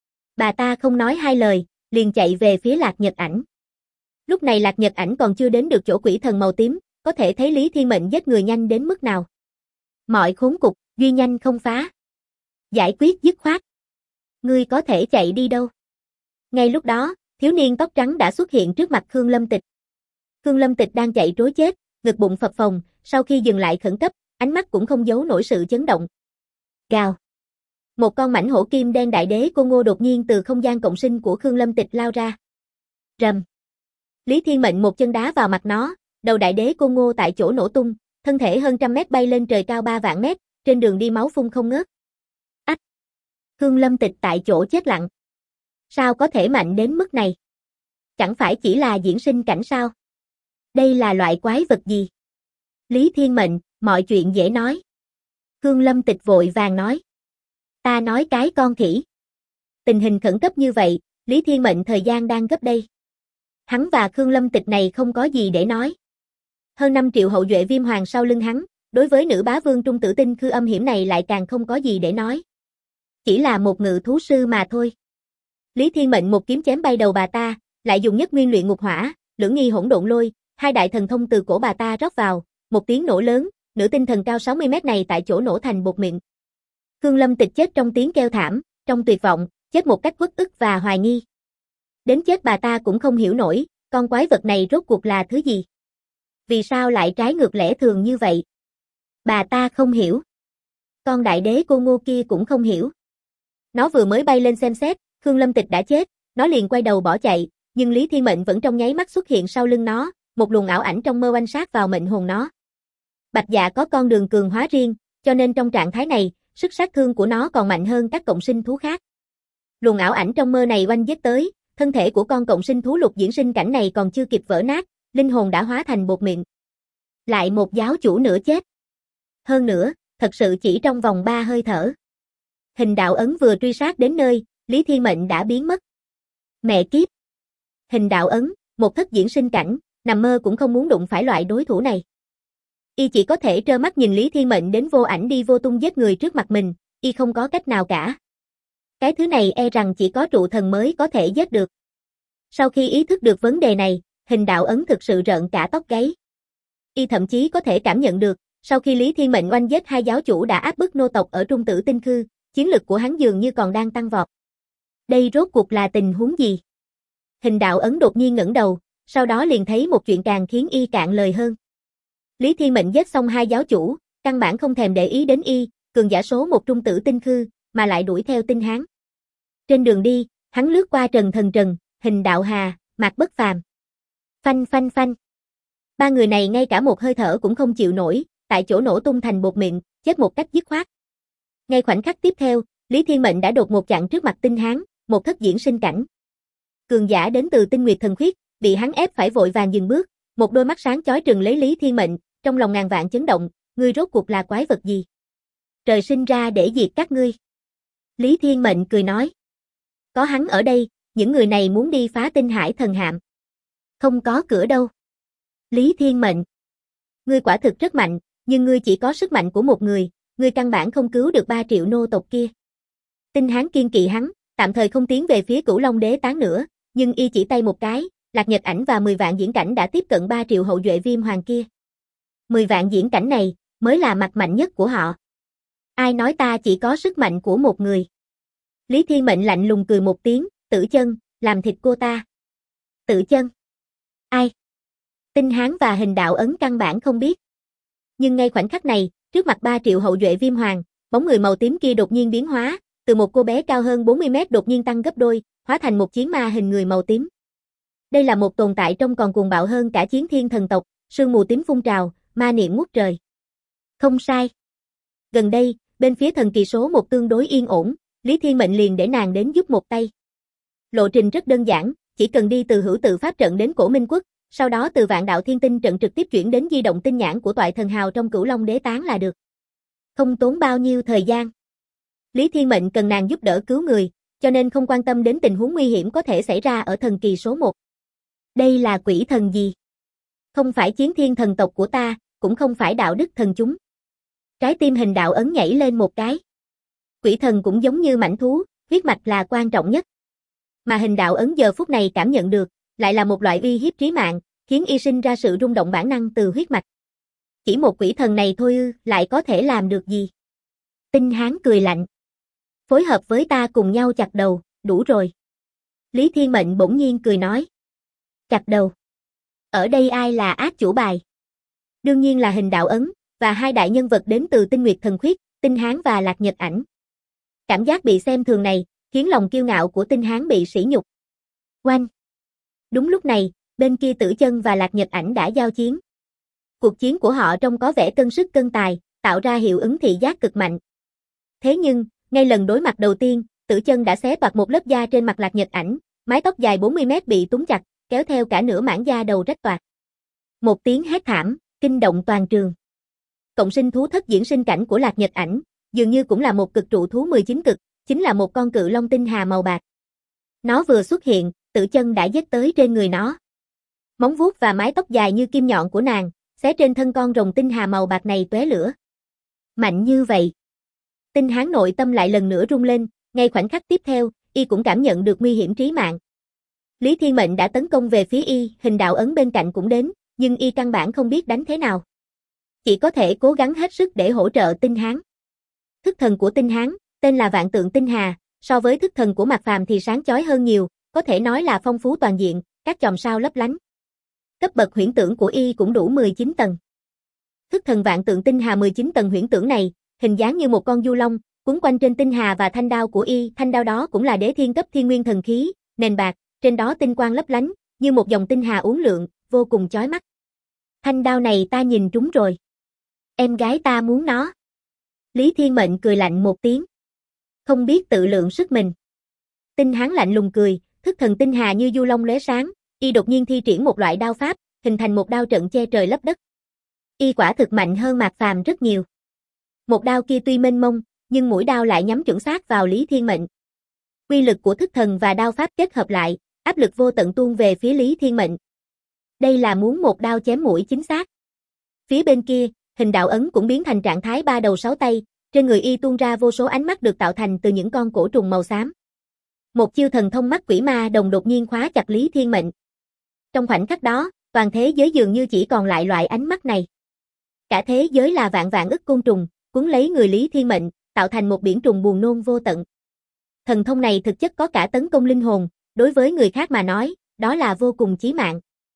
Bà ta không nói hai lời, liền chạy về phía Lạc Nhật Ảnh. Lúc này Lạc Nhật Ảnh còn chưa đến được chỗ quỷ thần màu tím, có thể thấy Lý Thiên Mệnh giết người nhanh đến mức nào. Mọi khốn cục, duy nhanh không phá. Giải quyết dứt khoát. Ngươi có thể chạy đi đâu? Ngay lúc đó, thiếu niên tóc trắng đã xuất hiện trước mặt Khương Lâm Tịch. Khương Lâm Tịch đang chạy trối chết, ngực bụng phập phồng, sau khi dừng lại khẩn cấp, ánh mắt cũng không giấu nổi sự chấn động. Gào. Một con mãnh hổ kim đen đại đế cô Ngô đột nhiên từ không gian cộng sinh của Khương Lâm Tịch lao ra. Rầm. Lý Thiên Mệnh một chân đá vào mặt nó, đầu đại đế cô Ngô tại chỗ nổ tung, thân thể hơn trăm mét bay lên trời cao 3 vạn mét, trên đường đi máu phun không ngớt. Ách. Khương Lâm Tịch tại chỗ chết lặng. Sao có thể mạnh đến mức này? Chẳng phải chỉ là diễn sinh cảnh sao? Đây là loại quái vật gì? Lý Thiên Mệnh, mọi chuyện dễ nói. Khương Lâm Tịch vội vàng nói. Ta nói cái con khỉ. Tình hình khẩn cấp như vậy, Lý Thiên Mệnh thời gian đang gấp đây. Hắn và Khương Lâm Tịch này không có gì để nói. Hơn 5 triệu hậu duệ viêm hoàng sau lưng hắn, đối với nữ bá vương trung tử tinh khư âm hiểm này lại càng không có gì để nói. Chỉ là một ngự thú sư mà thôi. Lý Thiên Mệnh một kiếm chém bay đầu bà ta, lại dùng nhất nguyên luyện ngục hỏa, lưỡng nghi hỗn độn lôi, hai đại thần thông từ cổ bà ta rót vào, một tiếng nổ lớn, nữ tinh thần cao 60 mét này tại chỗ nổ thành bột mịn. Khương Lâm Tịch chết trong tiếng kêu thảm, trong tuyệt vọng, chết một cách uất ức và hoài nghi. Đến chết bà ta cũng không hiểu nổi, con quái vật này rốt cuộc là thứ gì? Vì sao lại trái ngược lẽ thường như vậy? Bà ta không hiểu. Con đại đế cô Ngô kia cũng không hiểu. Nó vừa mới bay lên xem xét, Khương Lâm Tịch đã chết, nó liền quay đầu bỏ chạy, nhưng Lý Thiên Mệnh vẫn trong nháy mắt xuất hiện sau lưng nó, một luồng ảo ảnh trong mơ oanh sát vào mệnh hồn nó. Bạch Dạ có con đường cường hóa riêng, cho nên trong trạng thái này, sức sát thương của nó còn mạnh hơn các cộng sinh thú khác. Luồng ảo ảnh trong mơ này oanh giết tới, thân thể của con cộng sinh thú lục diễn sinh cảnh này còn chưa kịp vỡ nát, linh hồn đã hóa thành bột mịn. Lại một giáo chủ nữa chết. Hơn nữa, thật sự chỉ trong vòng 3 hơi thở. Hình đạo ấn vừa truy sát đến nơi, Lý Thiên Mệnh đã biến mất. Mẹ kiếp. Hình đạo ấn, một thất diễn sinh cảnh, nằm mơ cũng không muốn đụng phải loại đối thủ này. Y chỉ có thể trơ mắt nhìn Lý Thiên Mệnh đến vô ảnh đi vô tung giết người trước mặt mình, y không có cách nào cả. Cái thứ này e rằng chỉ có trụ thần mới có thể giết được. Sau khi ý thức được vấn đề này, hình đạo ấn thực sự rợn cả tóc gáy. Y thậm chí có thể cảm nhận được, sau khi Lý Thiên Mệnh oanh giết hai giáo chủ đã áp bức nô tộc ở Trung Tử Tinh Khư, chiến lực của hắn dường như còn đang tăng vọt. Đây rốt cuộc là tình huống gì? Hình đạo ấn đột nhiên ngẩng đầu, sau đó liền thấy một chuyện càng khiến y cạn lời hơn. Lý Thiên Mệnh giết xong hai giáo chủ, căn bản không thèm để ý đến y, cường giả số 1 Trung Tử Tinh Khư, mà lại đuổi theo Tinh Hán. Trên đường đi, hắn lướt qua Trần Thần Trần, Hình Đạo Hà, Mạc Bất Phàm. Phanh phanh phanh. Ba người này ngay cả một hơi thở cũng không chịu nổi, tại chỗ nổ tung thành bột mịn, chết một cách dứt khoát. Ngay khoảnh khắc tiếp theo, Lý Thiên Mệnh đã đột ngột chặn trước mặt Tinh Hán, một thất diễn sinh cảnh. Cường giả đến từ Tinh Nguyệt Thần Khuyết, bị hắn ép phải vội vàng dừng bước, một đôi mắt sáng chói trừng lấy Lý Thiên Mệnh, trong lòng ngàn vạn chấn động, ngươi rốt cuộc là quái vật gì? Trời sinh ra để diệt các ngươi. Lý Thiên Mệnh cười nói. Có hắn ở đây, những người này muốn đi phá Tinh Hải Thần Hạm. Không có cửa đâu. Lý Thiên Mệnh. Ngươi quả thực rất mạnh, nhưng ngươi chỉ có sức mạnh của một người, ngươi căn bản không cứu được 3 triệu nô tộc kia. Tinh Hán kiên kỵ hắn, tạm thời không tiến về phía Cửu Long Đế tán nữa, nhưng y chỉ tay một cái, Lạc Nhật Ảnh và 10 vạn diễn cảnh đã tiếp cận 3 triệu hậu duệ Viêm Hoàng kia. 10 vạn diễn cảnh này mới là mặt mạnh nhất của họ. Ai nói ta chỉ có sức mạnh của một người? Lý Thiên Mệnh lạnh lùng cười một tiếng, Tử Chân, làm thịt cô ta. Tử Chân? Ai? Tinh Hán và Hình Đạo Ấn căn bản không biết. Nhưng ngay khoảnh khắc này, trước mặt 3 triệu hậu duệ Viêm Hoàng, bóng người màu tím kia đột nhiên biến hóa, từ một cô bé cao hơn 40 mét đột nhiên tăng gấp đôi, hóa thành một chiến ma hình người màu tím. Đây là một tồn tại trông còn cuồng bạo hơn cả chiến thiên thần tộc, sương mù tím phun trào, ma niệm ngút trời. Không sai. Gần đây, bên phía thần kỳ số 1 tương đối yên ổn, Lý Thiên Mệnh liền để nàng đến giúp một tay. Lộ trình rất đơn giản, chỉ cần đi từ Hữu Tự Pháp trận đến Cổ Minh Quốc, sau đó từ Vạn Đạo Thiên Tinh trận trực tiếp chuyển đến di động tinh nhãn của Toại Thần Hào trong Cửu Long Đế tán là được. Không tốn bao nhiêu thời gian. Lý Thiên Mệnh cần nàng giúp đỡ cứu người, cho nên không quan tâm đến tình huống nguy hiểm có thể xảy ra ở thần kỳ số 1. Đây là quỷ thần gì? Không phải chiến thiên thần tộc của ta, cũng không phải đạo đức thần chúng. Trái tim Hình Đạo Ấn nhảy lên một cái. Quỷ thần cũng giống như mãnh thú, huyết mạch là quan trọng nhất. Mà Hình Đạo Ấn giờ phút này cảm nhận được, lại là một loại uy hiếp trí mạng, khiến y sinh ra sự rung động bản năng từ huyết mạch. Chỉ một quỷ thần này thôi ư, lại có thể làm được gì? Tinh Hán cười lạnh. Phối hợp với ta cùng nhau chặt đầu, đủ rồi. Lý Thiên Mệnh bỗng nhiên cười nói. Chặt đầu. Ở đây ai là ác chủ bài? Đương nhiên là Hình Đạo Ấn, và 2 đại nhân vật đến từ Tinh Nguyệt Thần Khuyết, Tinh Hán và Lạc Nhật Ảnh. Cảm giác bị xem thường này, khiến lòng kiêu ngạo của Tinh Hán bị sỉ nhục. Oanh! Đúng lúc này, bên kia Tử Chân và Lạc Nhật Ảnh đã giao chiến. Cuộc chiến của họ trông có vẻ cân sức cân tài, tạo ra hiệu ứng thị giác cực mạnh. Thế nhưng, ngay lần đối mặt đầu tiên, Tử Chân đã xé toạc một lớp da trên mặt Lạc Nhật Ảnh, mái tóc dài 40 mét bị túm chặt, kéo theo cả nửa mảng da đầu rách toạc. Một tiếng hét thảm, kinh động toàn trường. Cộng sinh thú thất diễn sinh cảnh của Lạc Nhật Ảnh, dường như cũng là một cực trụ thú 19 cực, chính là một con cự long tinh hà màu bạc. Nó vừa xuất hiện, Tử Chân đã giết tới trên người nó. Móng vuốt và mái tóc dài như kim nhọn của nàng, xé trên thân con rồng tinh hà màu bạc này tóe lửa. Mạnh như vậy. Tinh Hán nội tâm lại lần nữa rung lên, ngay khoảnh khắc tiếp theo, y cũng cảm nhận được nguy hiểm trí mạng. Lý Thiên Mệnh đã tấn công về phía y, Hình Đạo Ấn bên cạnh cũng đến, nhưng y căn bản không biết đánh thế nào. Chỉ có thể cố gắng hết sức để hỗ trợ Tinh Hán. Thức thần của Tinh Hán, tên là Vạn Tượng Tinh Hà, so với thức thần của Mạc Phàm thì sáng chói hơn nhiều, có thể nói là phong phú toàn diện, các chòm sao lấp lánh. Cấp bậc huyễn tưởng của y cũng đủ 19 tầng. Thức thần Vạn Tượng Tinh Hà 19 tầng huyễn tưởng này, hình dáng như một con du long, quấn quanh trên tinh hà và thanh đao của y, thanh đao đó cũng là đế thiên cấp thiên nguyên thần khí, nền bạc, trên đó tinh quang lấp lánh, như một dòng tinh hà uốn lượn, vô cùng chói mắt. Thanh đao này ta nhìn trúng rồi. Em gái ta muốn nó. Lý Thiên Mệnh cười lạnh một tiếng. Không biết tự lượng sức mình. Tinh Hán lạnh lùng cười, thức thần tinh hà như du long lóe sáng, y đột nhiên thi triển một loại đao pháp, hình thành một đao trận che trời lấp đất. Y quả thực mạnh hơn Mạc Phàm rất nhiều. Một đao kia tuy mênh mông, nhưng mũi đao lại nhắm chuẩn xác vào Lý Thiên Mệnh. Quy lực của thức thần và đao pháp kết hợp lại, áp lực vô tận tuôn về phía Lý Thiên Mệnh. Đây là muốn một đao chém mũi chính xác. Phía bên kia, Hình Đạo Ấn cũng biến thành trạng thái 3 đầu 6 tay, trên người y tuôn ra vô số ánh mắt được tạo thành từ những con cổ trùng màu xám. Một chiêu thần thông mắt quỷ ma đồng đột nhiên khóa chặt Lý Thiên Mệnh. Trong khoảnh khắc đó, toàn thế giới dường như chỉ còn lại loại ánh mắt này. Cả thế giới là vạn vạn ức côn trùng, cuốn lấy người Lý Thiên Mệnh, tạo thành một biển trùng buồn nôn vô tận. Thần thông này thực chất có cả tấn công linh hồn, đối với người khác mà nói, đó là vô cùng chí mạng.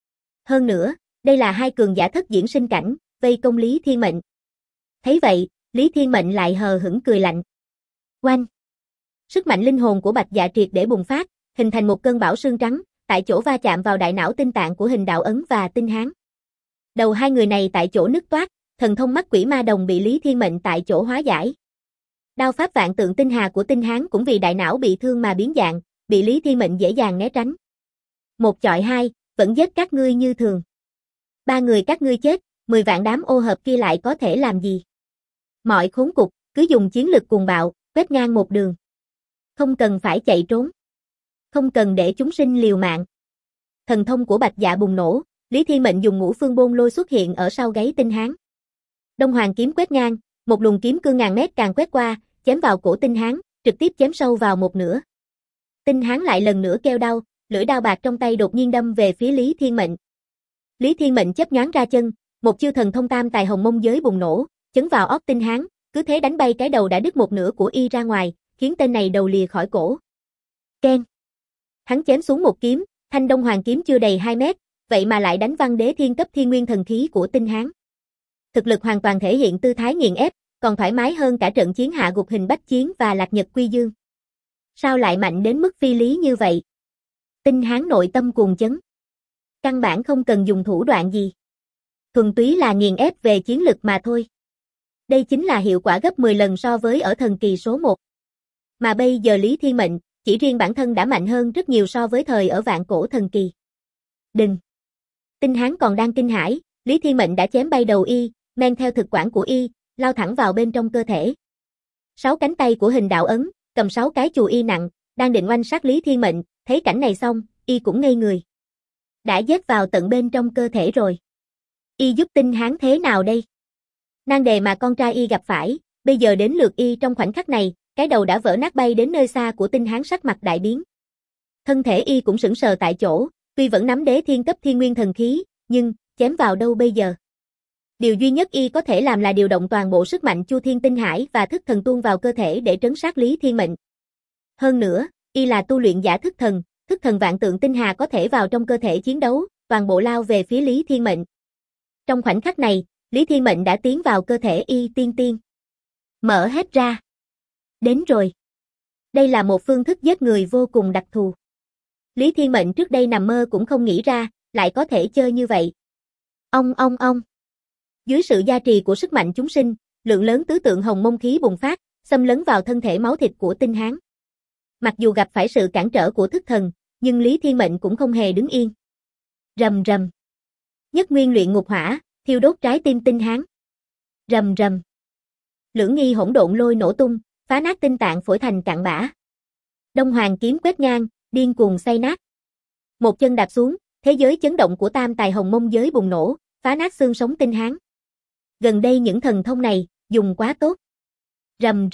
Hơn nữa, đây là 2 cường giả thất diễn sinh cảnh, vây công Lý Thiên Mệnh. Thấy vậy, Lý Thiên Mệnh lại hờ hững cười lạnh. Oanh! Sức mạnh linh hồn của Bạch Dạ triệt để bùng phát, hình thành một cơn bão sương trắng, tại chỗ va chạm vào đại não tinh tạng của Hình Đạo Ấn và Tinh Hán. Đầu 2 người này tại chỗ nứt toác, thần thông mắt quỷ ma đồng bị Lý Thiên Mệnh tại chỗ hóa giải. Đao pháp Vạn Tượng Tinh Hà của Tinh Hán cũng vì đại não bị thương mà biến dạng, bị Lý Thiên Mệnh dễ dàng né tránh. 1 chọi 2, vẫn giết các ngươi như thường. 3 người các ngươi chết, 10 vạn đám ô hợp kia lại có thể làm gì? Mọi khốn cục, cứ dùng chiến lực cuồng bạo, quét ngang một đường. Không cần phải chạy trốn. Không cần để chúng sinh liều mạng. Thần thông của Bạch Dạ bùng nổ, Lý Thiên Mệnh dùng Ngũ Phương Bôn Lôi xuất hiện ở sau gáy Tinh Hán. Đông Hoàng kiếm quét ngang, một luồng kiếm cương ngàn mét càng quét qua, chém vào cổ Tinh Hán, trực tiếp chém sâu vào một nửa. Tinh Hán lại lần nữa kêu đau, lưỡi đao bạc trong tay đột nhiên đâm về phía Lý Thiên Mệnh. Lý Thiên Mệnh chớp nhoáng ra chân, một chiêu thần thông tam tài hồng mông giới bùng nổ, chấn vào óc Tinh Hán, cứ thế đánh bay cái đầu đã đứt một nửa của y ra ngoài, khiến tên này đầu lìa khỏi cổ. Keng. Hắn chém xuống một kiếm, thanh Đông Hoàng kiếm chưa đầy 2 mét, vậy mà lại đánh văng đế thiên cấp thiên nguyên thần khí của Tinh Hán. Thực lực hoàn toàn thể hiện tư thái nghiền ép, còn thoải mái hơn cả trận chiến hạ gục Hình Bách Chiến và Lạc Nhật Quy Dương. Sao lại mạnh đến mức phi lý như vậy? Tinh Hán nội tâm cuồng chấn. Căn bản không cần dùng thủ đoạn gì. Thuần túy là nghiền ép về chiến lực mà thôi. Đây chính là hiệu quả gấp 10 lần so với ở thần kỳ số 1. Mà bây giờ Lý Thiên Mệnh, chỉ riêng bản thân đã mạnh hơn rất nhiều so với thời ở vạn cổ thần kỳ. Đừng! Tinh Hán còn đang kinh hãi, Lý Thiên Mệnh đã chém bay đầu y, men theo thực quản của y, lao thẳng vào bên trong cơ thể. 6 cánh tay của Hình Đạo Ấn, cầm 6 cái chù y nặng, đang định oanh sát Lý Thiên Mệnh, thấy cảnh này xong, y cũng ngây người. Đã giết vào tận bên trong cơ thể rồi. Y giúp Tinh Hán thế nào đây? Nan đề mà con trai y gặp phải, bây giờ đến lượt y trong khoảnh khắc này, cái đầu đã vỡ nát bay đến nơi xa của Tinh Hán, sắc mặt đại biến. Thân thể y cũng sững sờ tại chỗ, tuy vẫn nắm đế thiên cấp thiên nguyên thần khí, nhưng chém vào đâu bây giờ? Điều duy nhất y có thể làm là điều động toàn bộ sức mạnh Chu Thiên Tinh Hải và thức thần tuôn vào cơ thể để trấn sát Lý Thiên Mệnh. Hơn nữa, y là tu luyện giả thức thần vạn tượng tinh hà có thể vào trong cơ thể chiến đấu, toàn bộ lao về phía Lý Thiên Mệnh. Trong khoảnh khắc này, Lý Thiên Mệnh đã tiến vào cơ thể y tiên. Mở hết ra. Đến rồi. Đây là một phương thức giết người vô cùng đặc thù. Lý Thiên Mệnh trước đây nằm mơ cũng không nghĩ ra, lại có thể chơi như vậy. Ong. Dưới sự gia trì của sức mạnh chúng sinh, lượng lớn tứ tượng hồng mông khí bùng phát, xâm lấn vào thân thể máu thịt của Tinh Hán. Mặc dù gặp phải sự cản trở của thức thần, nhưng Lý Thiên Mệnh cũng không hề đứng yên. Rầm. Nhất nguyên luyện ngục hỏa, thiêu đốt trái tim Tinh Hán. Rầm. Lưỡng nghi hỗn độn lôi nổ tung, phá nát tinh tạng phổi thành cặn bã. Đông Hoàng kiếm quét ngang, điên cuồng xay nát. Một chân đạp xuống, thế giới chấn động của tam tài hồng mông giới bùng nổ, phá nát xương sống Tinh Hán. Gần đây những thần thông này, dùng quá tốt. Rầm.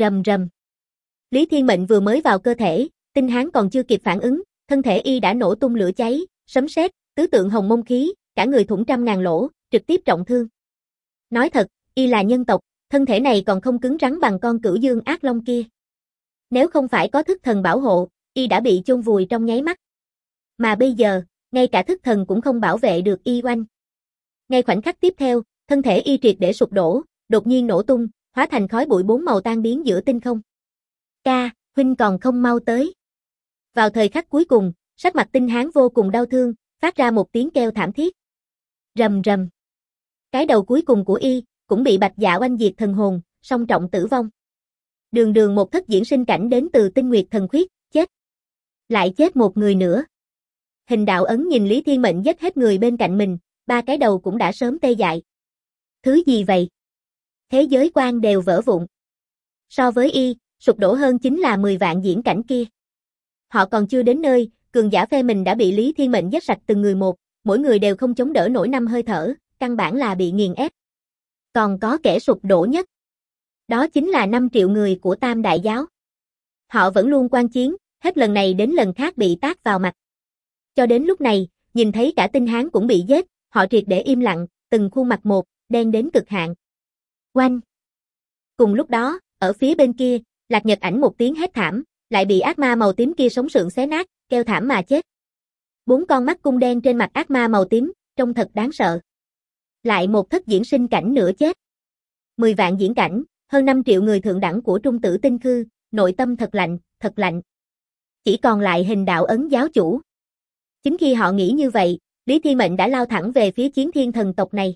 Lý Thiên Mệnh vừa mới vào cơ thể, Tinh Hán còn chưa kịp phản ứng, thân thể y đã nổ tung lửa cháy, sấm sét, tứ tượng hồng mông khí, cả người thủng trăm ngàn lỗ, trực tiếp trọng thương. Nói thật, y là nhân tộc, thân thể này còn không cứng rắn bằng con Cửu Dương ác long kia. Nếu không phải có thức thần bảo hộ, y đã bị chôn vùi trong nháy mắt. Mà bây giờ, ngay cả thức thần cũng không bảo vệ được y oanh. Ngay khoảnh khắc tiếp theo, thân thể y triệt để sụp đổ, đột nhiên nổ tung, hóa thành khói bụi 4 màu tan biến giữa tinh không. Ca, huynh còn không mau tới. Vào thời khắc cuối cùng, sắc mặt Tinh Hán vô cùng đau thương, phát ra một tiếng kêu thảm thiết. Rầm. Cái đầu cuối cùng của y, cũng bị Bạch Dạ oanh diệt thần hồn, song trọng tử vong. Đường một thất diễn sinh cảnh đến từ Tinh Nguyệt thần khuyết, chết. Lại chết một người nữa. Hình Đạo Ấn nhìn Lý Thiên Mệnh giết hết người bên cạnh mình, 3 cái đầu cũng đã sớm tê dại. Thứ gì vậy? Thế giới quan đều vỡ vụn. So với y, sụp đổ hơn chính là 10 vạn diễn cảnh kia. Họ còn chưa đến nơi, cường giả phe mình đã bị Lý Thiên Mệnh giết sạch từng người một, mỗi người đều không chống đỡ nổi 5 hơi thở, căn bản là bị nghiền ép. Còn có kẻ sụp đổ nhất. Đó chính là 5 triệu người của Tam Đại Giáo. Họ vẫn luôn quan chiến, hết lần này đến lần khác bị tát vào mặt. Cho đến lúc này, nhìn thấy cả Tinh Hán cũng bị giết, họ triệt để im lặng, từng khuôn mặt một, đen đến cực hạn. Oanh! Cùng lúc đó, ở phía bên kia, Lạc Nhật Ảnh một tiếng hét thảm, lại bị ác ma màu tím kia sống sượng xé nát, kêu thảm mà chết. 4 con mắt cung đen trên mặt ác ma màu tím, trông thật đáng sợ. Lại một thất diễn sinh cảnh nữa chết. 10 vạn diễn cảnh, hơn 5 triệu người thượng đẳng của Trung Tử Tinh Khư, nội tâm thật lạnh. Chỉ còn lại Hình Đạo Ấn giáo chủ. Chính khi họ nghĩ như vậy, Lý Thiên Mệnh đã lao thẳng về phía Chiến Thiên thần tộc này.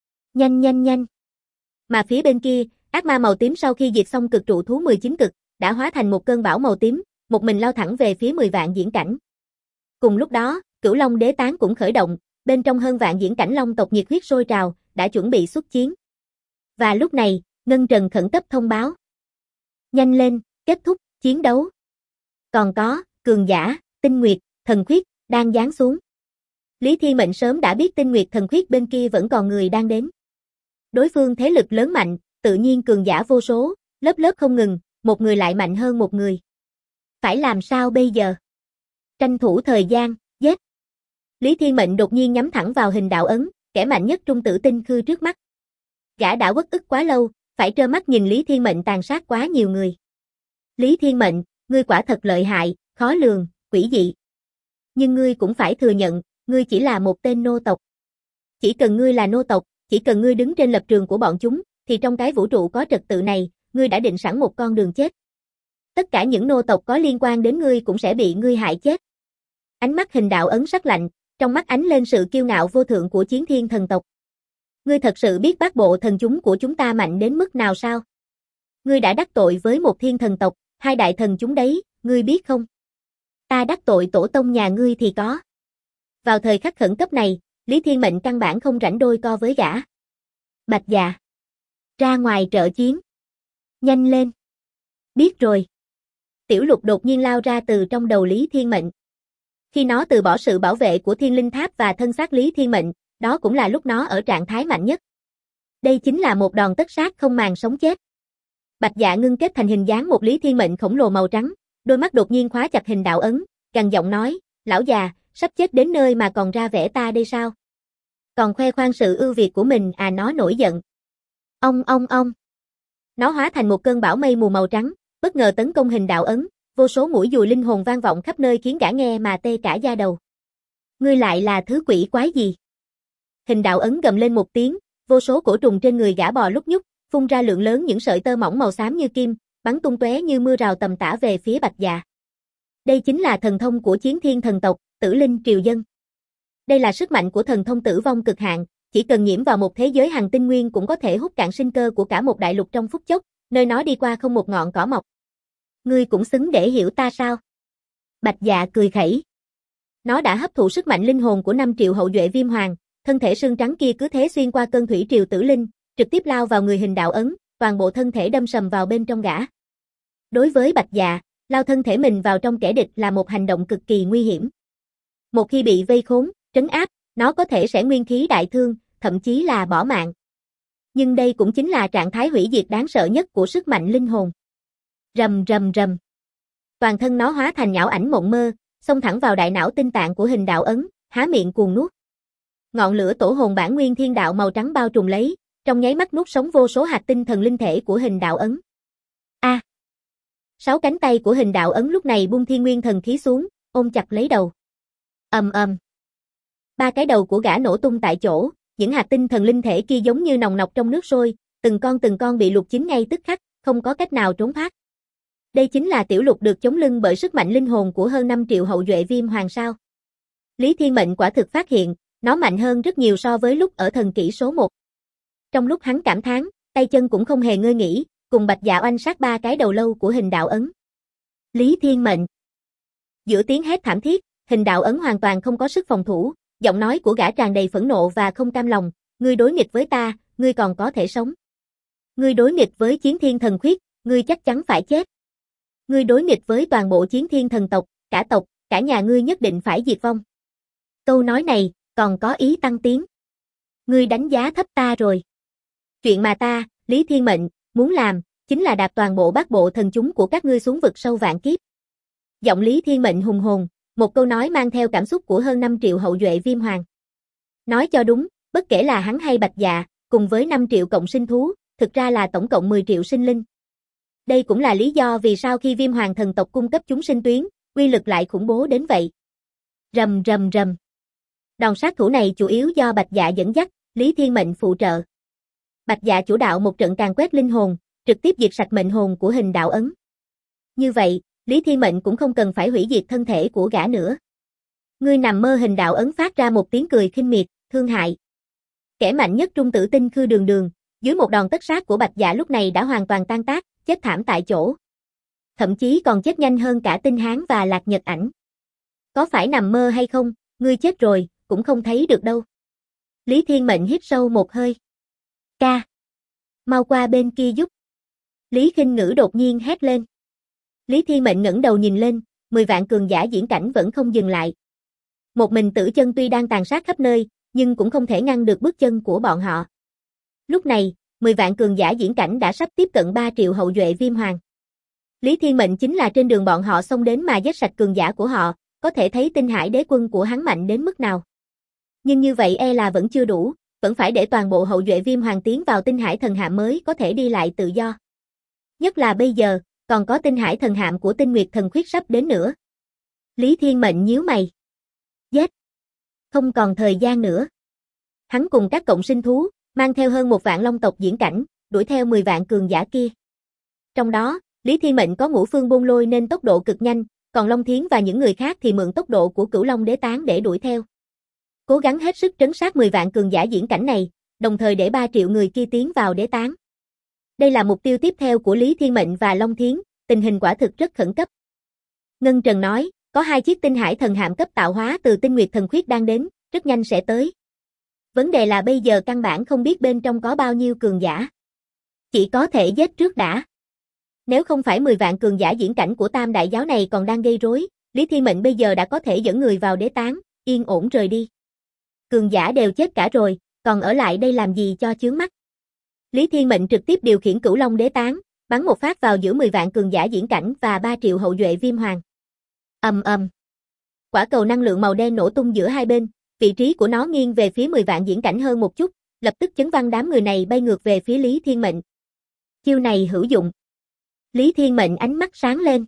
Nhanh. Mà phía bên kia, ác ma màu tím sau khi diệt xong cực trụ thú 19 cực, đã hóa thành một cơn bão màu tím, một mình lao thẳng về phía 10 vạn diễn cảnh. Cùng lúc đó, Cửu Long Đế Tán cũng khởi động, bên trong hơn vạn diễn cảnh long tộc nhiệt huyết sôi trào, đã chuẩn bị xuất chiến. Và lúc này, Ngân Trần khẩn cấp thông báo. Nhanh lên, kết thúc chiến đấu. Còn có, cường giả, Tinh Nguyệt, Thần Khuyết, đang giáng xuống. Lý Thiên Mệnh sớm đã biết Tinh Nguyệt Thần Khuyết bên kia vẫn còn người đang đến. Đối phương thế lực lớn mạnh, tự nhiên cường giả vô số, lớp lớp không ngừng, một người lại mạnh hơn một người. Phải làm sao bây giờ? Tranh thủ thời gian, giết. Lý Thiên Mệnh đột nhiên nhắm thẳng vào hình đạo ấn, kẻ mạnh nhất Trung Tử Tinh Khư trước mắt. Gã đã uất ức quá lâu, phải trơ mắt nhìn Lý Thiên Mệnh tàn sát quá nhiều người. Lý Thiên Mệnh, ngươi quả thật lợi hại, khó lường, quỷ dị. Nhưng ngươi cũng phải thừa nhận, ngươi chỉ là một tên nô tộc. Chỉ cần ngươi là nô tộc, chỉ cần ngươi đứng trên lập trường của bọn chúng, thì trong cái vũ trụ có trật tự này, ngươi đã định sẵn một con đường chết. Tất cả những nô tộc có liên quan đến ngươi cũng sẽ bị ngươi hại chết. Ánh mắt hình đạo ấn sắc lạnh, trong mắt ánh lên sự kiêu ngạo vô thượng của Chiến Thiên thần tộc. Ngươi thật sự biết bát bộ thần chúng của chúng ta mạnh đến mức nào sao? Ngươi đã đắc tội với một thiên thần tộc, hai đại thần chúng đấy, ngươi biết không? Ta đắc tội tổ tông nhà ngươi thì có. Vào thời khắc khẩn cấp này, Lý Thiên Mệnh căn bản không rảnh đôi co với gã. Bạch Dạ, ra ngoài trợ chiến. Nhanh lên. Biết rồi. Tiểu Lục đột nhiên lao ra từ trong đầu Lý Thiên Mệnh. Khi nó từ bỏ sự bảo vệ của Thiên Linh Tháp và thân xác Lý Thiên Mệnh, đó cũng là lúc nó ở trạng thái mạnh nhất. Đây chính là một đòn tất sát không màng sống chết. Bạch Dạ ngưng kết thành hình dáng một Lý Thiên Mệnh khổng lồ màu trắng, đôi mắt đột nhiên khóa chặt hình đạo ấn, gằn giọng nói, lão già, sắp chết đến nơi mà còn ra vẻ ta đây sao? Còn khoe khoang sự ưu việt của mình à, nó nổi giận. Ông. Nó hóa thành một cơn bão mây mù màu trắng, bất ngờ tấn công hình đạo ấn, vô số mũi dùi linh hồn vang vọng khắp nơi khiến gã nghe mà tê cả da đầu. Ngươi lại là thứ quỷ quái gì? Hình đạo ấn gầm lên một tiếng, vô số cổ trùng trên người gã bò lúc nhúc, phun ra lượng lớn những sợi tơ mỏng màu xám như kim, bắn tung tóe như mưa rào tầm tã về phía Bạch Dạ. Đây chính là thần thông của Chiến Thiên thần tộc, Tử Linh Triều Dân. Đây là sức mạnh của thần thông tử vong cực hạn, chỉ cần nhiễm vào một thế giới hằng tinh nguyên cũng có thể hút cạn sinh cơ của cả một đại lục trong phút chốc, nơi nó đi qua không một ngọn cỏ mọc. Ngươi cũng xứng để hiểu ta sao? Bạch Dạ cười khẩy. Nó đã hấp thụ sức mạnh linh hồn của 5 triệu hậu duệ Viêm Hoàng, thân thể sương trắng kia cứ thế xuyên qua cơn thủy triều tử linh, trực tiếp lao vào người hình đạo ấn, toàn bộ thân thể đâm sầm vào bên trong gã. Đối với Bạch Dạ, lao thân thể mình vào trong kẻ địch là một hành động cực kỳ nguy hiểm. Một khi bị vây khốn, trấn áp, nó có thể sẽ nguyên khí đại thương, thậm chí là bỏ mạng. Nhưng đây cũng chính là trạng thái hủy diệt đáng sợ nhất của sức mạnh linh hồn. Rầm. Toàn thân nó hóa thành nhão ảnh mộng mơ, xông thẳng vào đại não tinh tạng của hình đạo ấn, há miệng cuồng nuốt. Ngọn lửa tổ hồn bản nguyên thiên đạo màu trắng bao trùm lấy, trong nháy mắt nuốt sống vô số hạt tinh thần linh thể của hình đạo ấn. A! 6 cánh tay của hình đạo ấn lúc này bung thiên nguyên thần khí xuống, ôm chặt lấy đầu. Ầm. 3 cái đầu của gã nổ tung tại chỗ, những hạt tinh thần linh thể kia giống như nòng nọc trong nước sôi, từng con bị lục chín ngay tức khắc, không có cách nào trốn thoát. Đây chính là Tiểu Lục được chống lưng bởi sức mạnh linh hồn của hơn 5 triệu hậu duệ Viêm Hoàng sao? Lý Thiên Mệnh quả thực phát hiện, nó mạnh hơn rất nhiều so với lúc ở thần kỷ số 1. Trong lúc hắn cảm thán, tay chân cũng không hề ngơi nghỉ, cùng Bạch Dạ oanh sát 3 cái đầu lâu của hình đạo ấn. Lý Thiên Mệnh. Giữa tiếng hét thảm thiết, hình đạo ấn hoàn toàn không có sức phòng thủ, giọng nói của gã tràn đầy phẫn nộ và không cam lòng, ngươi đối nghịch với ta, ngươi còn có thể sống. Ngươi đối nghịch với Chiến Thiên thần khuyết, ngươi chắc chắn phải chết. Ngươi đối nghịch với toàn bộ Chiến Thiên thần tộc, cả nhà ngươi nhất định phải diệt vong. Câu nói này, còn có ý tăng tiếng. Ngươi đánh giá thấp ta rồi. Chuyện mà ta, Lý Thiên Mệnh, muốn làm, chính là đạp toàn bộ bát bộ thần chúng của các ngươi xuống vực sâu vạn kiếp. Giọng Lý Thiên Mệnh hùng hồn, một câu nói mang theo cảm xúc của hơn 5 triệu hậu duệ Viêm Hoàng. Nói cho đúng, bất kể là hắn hay Bạch Dạ, cùng với 5 triệu cộng sinh thú, thực ra là tổng cộng 10 triệu sinh linh. Đây cũng là lý do vì sao khi Viêm Hoàng thần tộc cung cấp chúng sinh tuyến, uy lực lại khủng bố đến vậy. Rầm. Đòn sát thủ này chủ yếu do Bạch Dạ dẫn dắt, Lý Thiên Mệnh phụ trợ. Bạch Dạ chủ đạo một trận càn quét linh hồn, trực tiếp diệt sạch mệnh hồn của hình đạo ấn. Như vậy, Lý Thiên Mệnh cũng không cần phải hủy diệt thân thể của gã nữa. Ngươi nằm mơ, hình đạo ấn phát ra một tiếng cười khinh miệt, thương hại. Kẻ mạnh nhất Trung Tử Tinh Khư Đường, dưới một đòn tất sát của Bạch Dạ lúc này đã hoàn toàn tan tác, chết thảm tại chỗ. Thậm chí còn chết nhanh hơn cả Tinh Hán và Lạc Nhật Ảnh. Có phải nằm mơ hay không, ngươi chết rồi, cũng không thấy được đâu. Lý Thiên Mệnh hít sâu một hơi. Ca! Mau qua bên kia giúp. Lý Khinh Ngữ đột nhiên hét lên. Lý Thiên Mệnh ngẩng đầu nhìn lên, 10 vạn cường giả diễn cảnh vẫn không dừng lại. Một mình Tử Chân tuy đang tàn sát khắp nơi, nhưng cũng không thể ngăn được bước chân của bọn họ. Lúc này, 10 vạn cường giả diễn cảnh đã sắp tiếp cận 3 triệu hậu duệ Viêm Hoàng. Lý Thiên Mệnh chính là trên đường bọn họ xông đến mà giết sạch cường giả của họ, có thể thấy Tinh Hải Đế Quân của hắn mạnh đến mức nào. Nhưng như vậy e là vẫn chưa đủ, vẫn phải để toàn bộ hậu duệ Viêm Hoàng tiến vào Tinh Hải Thần Hạm mới có thể đi lại tự do. Nhất là bây giờ, còn có Tinh Hải Thần Hạm của Tinh Nguyệt Thần Khuyết sắp đến nữa. Lý Thiên Mệnh nhíu mày. Giết! Không còn thời gian nữa. Hắn cùng các cộng sinh thú, mang theo hơn 1 vạn long tộc diễn cảnh, đuổi theo 10 vạn cường giả kia. Trong đó, Lý Thiên Mệnh có Ngũ Phương Bôn Lôi nên tốc độ cực nhanh, còn Long Thiến và những người khác thì mượn tốc độ của Cửu Long Đế Tán để đuổi theo. Cố gắng hết sức trấn sát 10 vạn cường giả diễn cảnh này, đồng thời để 3 triệu người kia tiến vào Đế Tán. Đây là mục tiêu tiếp theo của Lý Thiên Mệnh và Long Thiến, tình hình quả thực rất khẩn cấp. Ngân Trần nói, có 2 chiếc Tinh Hải Thần Hạm cấp tạo hóa từ Tinh Nguyệt Thần Khuyết đang đến, rất nhanh sẽ tới. Vấn đề là bây giờ căn bản không biết bên trong có bao nhiêu cường giả. Chỉ có thể giết trước đã. Nếu không phải 10 vạn cường giả diễn cảnh của Tam Đại Giáo này còn đang gây rối, Lý Thiên Mệnh bây giờ đã có thể dẫn người vào Đế Tán, yên ổn rời đi. Cường giả đều chết cả rồi, còn ở lại đây làm gì cho chướng mắt. Lý Thiên Mệnh trực tiếp điều khiển Cửu Long Đế Tán, bắn một phát vào giữa 10 vạn cường giả diễn cảnh và 3 triệu hậu duệ Viêm Hoàng. Ầm ầm. Quả cầu năng lượng màu đen nổ tung giữa hai bên, vị trí của nó nghiêng về phía 10 vạn diễn cảnh hơn một chút, lập tức chấn văng đám người này bay ngược về phía Lý Thiên Mệnh. Chiêu này hữu dụng. Lý Thiên Mệnh ánh mắt sáng lên.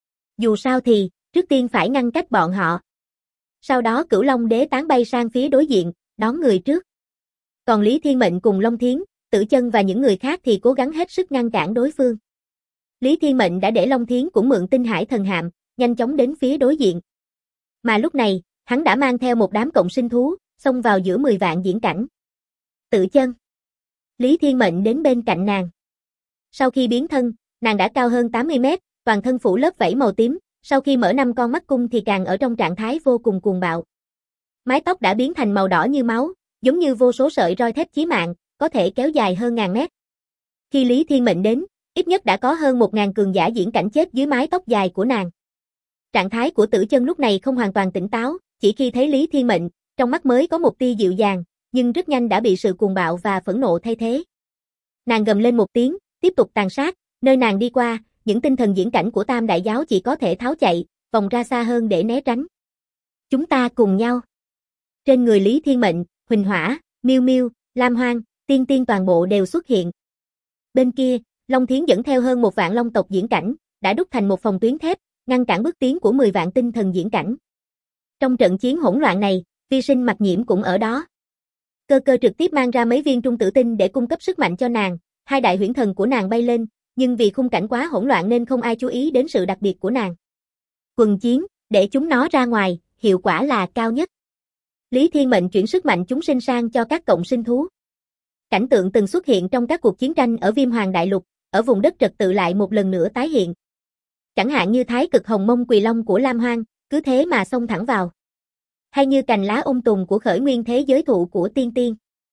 Dù sao thì, trước tiên phải ngăn cách bọn họ. Sau đó Cửu Long Đế Tán bay sang phía đối diện, đón người trước. Còn Lý Thiên Mệnh cùng Long Thiến, Tử Chân và những người khác thì cố gắng hết sức ngăn cản đối phương. Lý Thiên Mệnh đã để Long Thiến cũng mượn Tinh Hải Thần Hạm, nhanh chóng đến phía đối diện. Mà lúc này, hắn đã mang theo một đám cộng sinh thú, xông vào giữa 10 vạn diễn cảnh. Tử Chân. Lý Thiên Mệnh đến bên cạnh nàng. Sau khi biến thân, nàng đã cao hơn 80 mét, toàn thân phủ lớp vảy màu tím, sau khi mở 5 con mắt cung thì càng ở trong trạng thái vô cùng cuồng bạo. Mái tóc đã biến thành màu đỏ như máu, giống như vô số sợi roi thép chí mạng, có thể kéo dài hơn ngàn mét. Khi Lý Thiên Mệnh đến, ít nhất đã có hơn 1000 cường giả diễn cảnh chết dưới mái tóc dài của nàng. Trạng thái của Tử Chân lúc này không hoàn toàn tỉnh táo, chỉ khi thấy Lý Thiên Mệnh, trong mắt mới có một tia dịu dàng, nhưng rất nhanh đã bị sự cuồng bạo và phẫn nộ thay thế. Nàng gầm lên một tiếng, tiếp tục tàn sát, nơi nàng đi qua, những tinh thần diễn cảnh của Tam Đại Giáo chỉ có thể tháo chạy, vòng ra xa hơn để né tránh. Chúng ta cùng nhau. Trên người Lý Thiên Mệnh, Huỳnh Hỏa, Miêu Miêu, Lam Hoang, Tiên Tiên toàn bộ đều xuất hiện. Bên kia, Long Thiến dẫn theo hơn 1 vạn long tộc diễn cảnh, đã đúc thành một phòng tuyến thép, ngăn cản bước tiến của 10 vạn tinh thần diễn cảnh. Trong trận chiến hỗn loạn này, Vi Sinh Mặc Nhiễm cũng ở đó. Cơ Cơ trực tiếp mang ra mấy viên trung tử tinh để cung cấp sức mạnh cho nàng, 2 đại huyễn thần của nàng bay lên, nhưng vì khung cảnh quá hỗn loạn nên không ai chú ý đến sự đặc biệt của nàng. Quần chiến, để chúng nó ra ngoài, hiệu quả là cao nhất. Lý Thiên Mệnh chuyển sức mạnh chúng sinh sang cho các cộng sinh thú. Cảnh tượng từng xuất hiện trong các cuộc chiến tranh ở Viêm Hoàng Đại Lục, ở vùng đất trật tự lại một lần nữa tái hiện. Chẳng hạn như Thái Cực Hồng Mông Quỳ Long của Lam Hoang, cứ thế mà xông thẳng vào. Hay như cành lá tùng của Khởi Nguyên Thế Giới Thụ của Tiên Tiên.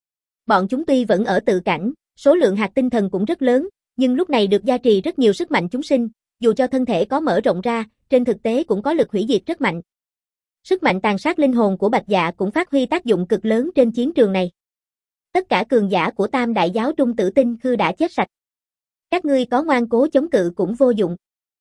Bọn chúng tuy vẫn ở tự cảnh, số lượng hạt tinh thần cũng rất lớn, nhưng lúc này được gia trì rất nhiều sức mạnh chúng sinh, dù cho thân thể có mở rộng ra, trên thực tế cũng có lực hủy diệt rất mạnh. Sức mạnh tàn sát linh hồn của Bạch Dạ cũng phát huy tác dụng cực lớn trên chiến trường này. Tất cả cường giả của Tam Đại Giáo Trung Tử Tinh Khư đã chết sạch. Các ngươi có ngoan cố chống cự cũng vô dụng.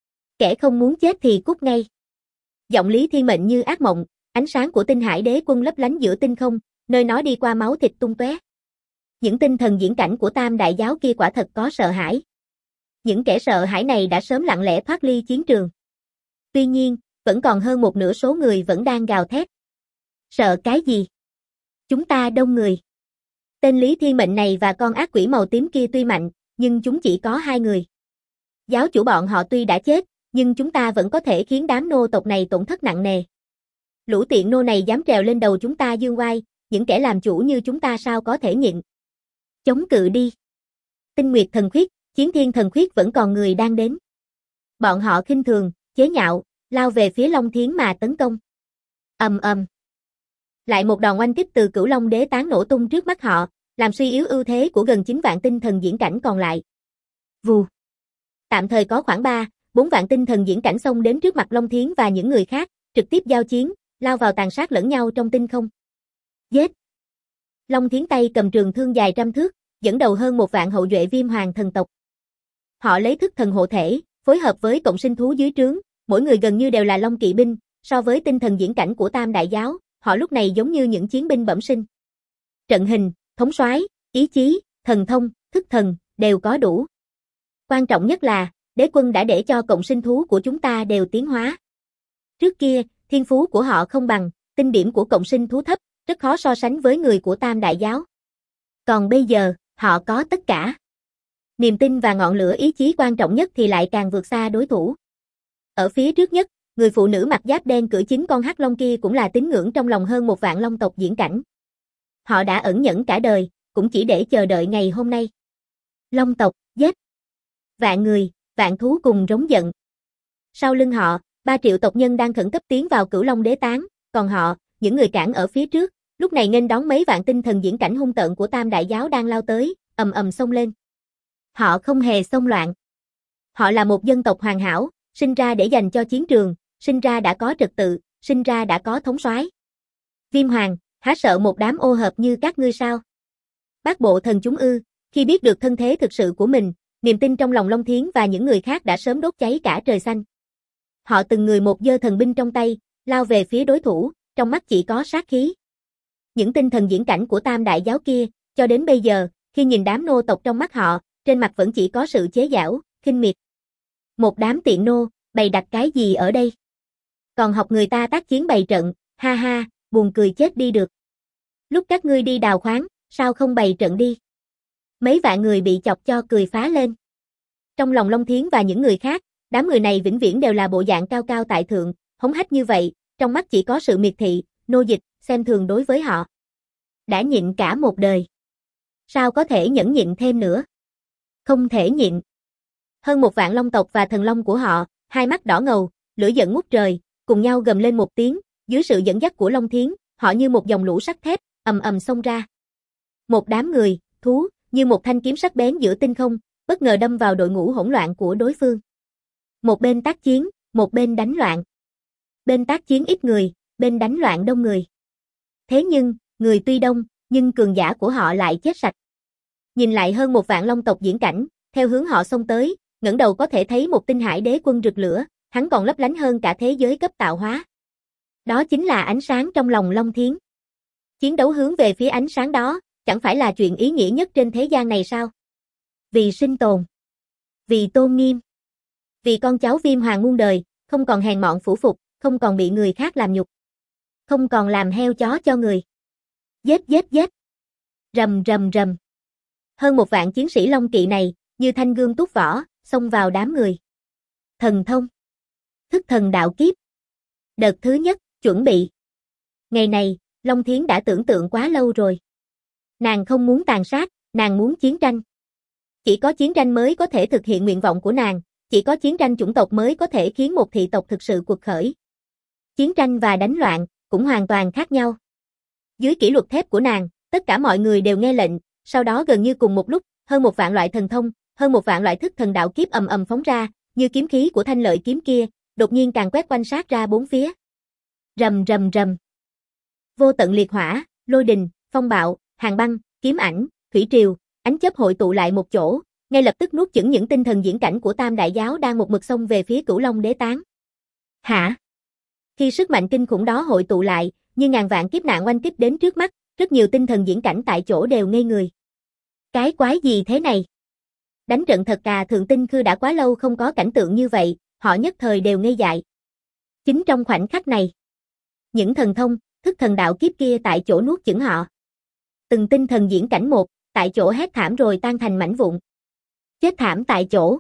Kẻ không muốn chết thì cút ngay. Giọng Lý Thiên Mệnh như ác mộng, ánh sáng của Tinh Hải Đế Quân lấp lánh giữa tinh không, nơi nó đi qua máu thịt tung tóe. Những tinh thần diễn cảnh của Tam Đại Giáo kia quả thật có sợ hãi. Những kẻ sợ hãi này đã sớm lặng lẽ thoát ly chiến trường. Tuy nhiên, vẫn còn hơn một nửa số người vẫn đang gào thét. Sợ cái gì? Chúng ta đông người. Tên Lý Thiên Mệnh này và con ác quỷ màu tím kia tuy mạnh, nhưng chúng chỉ có 2 người. Giáo chủ bọn họ tuy đã chết, nhưng chúng ta vẫn có thể khiến đám nô tộc này tổn thất nặng nề. Lũ tiện nô này dám trèo lên đầu chúng ta dương oai, những kẻ làm chủ như chúng ta sao có thể nhịn. Chống cự đi. Tinh Nguyệt Thần Khuyết, Chiến Thiên Thần Khuyết vẫn còn người đang đến. Bọn họ khinh thường, chế nhạo, lao về phía Long Thiến mà tấn công. Ầm ầm. Lại một đòn oanh kích từ Cửu Long Đế Tán nổ tung trước mắt họ, làm suy yếu ưu thế của gần 9 vạn tinh thần diễn cảnh còn lại. Vù. Tạm thời có khoảng 4 vạn tinh thần diễn cảnh xông đến trước mặt Long Thiến và những người khác, trực tiếp giao chiến, lao vào tàn sát lẫn nhau trong tinh không. Giết! Long Thiến tay cầm trường thương dài trăm thước, dẫn đầu hơn 1 vạn hậu duệ Viêm Hoàng thần tộc. Họ lấy thức thần hộ thể, phối hợp với cộng sinh thú dưới trướng, mỗi người gần như đều là Long kỵ binh, so với tinh thần diễn cảnh của Tam Đại Giáo, họ lúc này giống như những chiến binh bẩm sinh. Trận hình, thống soái, ý chí, thần thông, thức thần, đều có đủ. Quan trọng nhất là, đế quân đã để cho cộng sinh thú của chúng ta đều tiến hóa. Trước kia, thiên phú của họ không bằng, tinh điểm của cộng sinh thú thấp, rất khó so sánh với người của Tam Đại Giáo. Còn bây giờ, họ có tất cả. Niềm tin và ngọn lửa ý chí quan trọng nhất thì lại càng vượt xa đối thủ. Ở phía trước nhất, người phụ nữ mặc giáp đen cưỡi 9 con hắc long kia cũng là tín ngưỡng trong lòng hơn 1 vạn long tộc diễn cảnh. Họ đã ẩn nhẫn cả đời, cũng chỉ để chờ đợi ngày hôm nay. Long tộc, giết! Vạn người, vạn thú cùng rống giận. Sau lưng họ, 3 triệu tộc nhân đang khẩn cấp tiến vào Cửu Long Đế Tán, còn họ, những người cản ở phía trước, lúc này nghênh đón mấy vạn tinh thần diễn cảnh hung tợn của Tam Đại Giáo đang lao tới, ầm ầm xông lên. Họ không hề xông loạn. Họ là một dân tộc hoàn hảo, sinh ra để dành cho chiến trường, sinh ra đã có trật tự, sinh ra đã có thống soái. Viêm Hoàng, há sợ một đám ô hợp như các ngươi sao? Bát bộ thần chúng ư? Khi biết được thân thế thực sự của mình, niềm tin trong lòng Long Thiến và những người khác đã sớm đốt cháy cả trời xanh. Họ từng người một giơ thần binh trong tay, lao về phía đối thủ, trong mắt chỉ có sát khí. Những tinh thần diễn cảnh của Tam Đại Giáo kia, cho đến bây giờ, khi nhìn đám nô tộc trong mắt họ, trên mặt vẫn chỉ có sự chế giễu, khinh miệt. Một đám tiện nô, bày đặt cái gì ở đây? Còn học người ta tác chiến bày trận, ha ha, buồn cười chết đi được. Lúc các ngươi đi đào khoáng, sao không bày trận đi? Mấy vạn người bị chọc cho cười phá lên. Trong lòng Long Thiến và những người khác, đám người này vĩnh viễn đều là bộ dạng cao cao tại thượng, hống hách như vậy, trong mắt chỉ có sự miệt thị, nô dịch, xem thường đối với họ. Đã nhịn cả một đời. Sao có thể nhẫn nhịn thêm nữa? Không thể nhịn. Hơn 1 vạn long tộc và thần long của họ, hai mắt đỏ ngầu, lửa giận ngút trời, cùng nhau gầm lên một tiếng, dưới sự dẫn dắt của Long Thiến, họ như một dòng lũ sắt thép, ầm ầm xông ra. Một đám người, thú, như một thanh kiếm sắc bén giữa tinh không, bất ngờ đâm vào đội ngũ hỗn loạn của đối phương. Một bên tác chiến, một bên đánh loạn. Bên tác chiến ít người, bên đánh loạn đông người. Thế nhưng, người tuy đông, nhưng cường giả của họ lại chết sạch. Nhìn lại hơn 1 vạn long tộc diễn cảnh, theo hướng họ xông tới, ngẩng đầu có thể thấy một tinh hải đế quân rực lửa, hắn còn lấp lánh hơn cả thế giới cấp tạo hóa. Đó chính là ánh sáng trong lòng Long Thiến. Chiến đấu hướng về phía ánh sáng đó, chẳng phải là chuyện ý nghĩa nhất trên thế gian này sao? Vì sinh tồn, vì tôn nghiêm, vì con cháu Viêm Hoàng muôn đời, không còn hèn mọn phủ phục, không còn bị người khác làm nhục, không còn làm heo chó cho người. Giết giết giết. Rầm rầm rầm. Hơn 1 vạn chiến sĩ Long Kỵ này, như thanh gươm túc vỏ, xông vào đám người. Thần thông. Thức thần đạo kiếp. Đợt thứ nhất, chuẩn bị. Ngày này, Long Thiến đã tưởng tượng quá lâu rồi. Nàng không muốn tàn sát, nàng muốn chiến tranh. Chỉ có chiến tranh mới có thể thực hiện nguyện vọng của nàng, chỉ có chiến tranh chủng tộc mới có thể khiến một thị tộc thực sự quật khởi. Chiến tranh và đánh loạn, cũng hoàn toàn khác nhau. Dưới kỷ luật thép của nàng, tất cả mọi người đều nghe lệnh, sau đó gần như cùng một lúc, hơn 1 vạn loại thần thông, hơn 1 vạn loại thức thần đạo kiếp ầm ầm phóng ra, như kiếm khí của thanh lợi kiếm kia, đột nhiên càng quét quanh sát ra bốn phía. Rầm rầm rầm. Vô tận liệt hỏa, lôi đình, phong bạo, hàng băng, kiếm ảnh, thủy triều, ánh chớp hội tụ lại một chỗ, ngay lập tức nuốt chửng những tinh thần diễn cảnh của Tam Đại Giáo đang một mực xông về phía Cửu Long Đế Tán. Hả? Khi sức mạnh kinh khủng đó hội tụ lại, như ngàn vạn kiếp nạn oanh kích đến trước mắt, rất nhiều tinh thần diễn cảnh tại chỗ đều ngây người. Cái quái gì thế này? Đánh trận thật Thượng Tinh Khư đã quá lâu không có cảnh tượng như vậy, họ nhất thời đều ngây dại. Chính trong khoảnh khắc này, những thần thông, thức thần đạo kiếp kia tại chỗ nuốt chửng họ. Từng tinh thần diễn cảnh một, tại chỗ hét thảm rồi tan thành mảnh vụn. Chết thảm tại chỗ.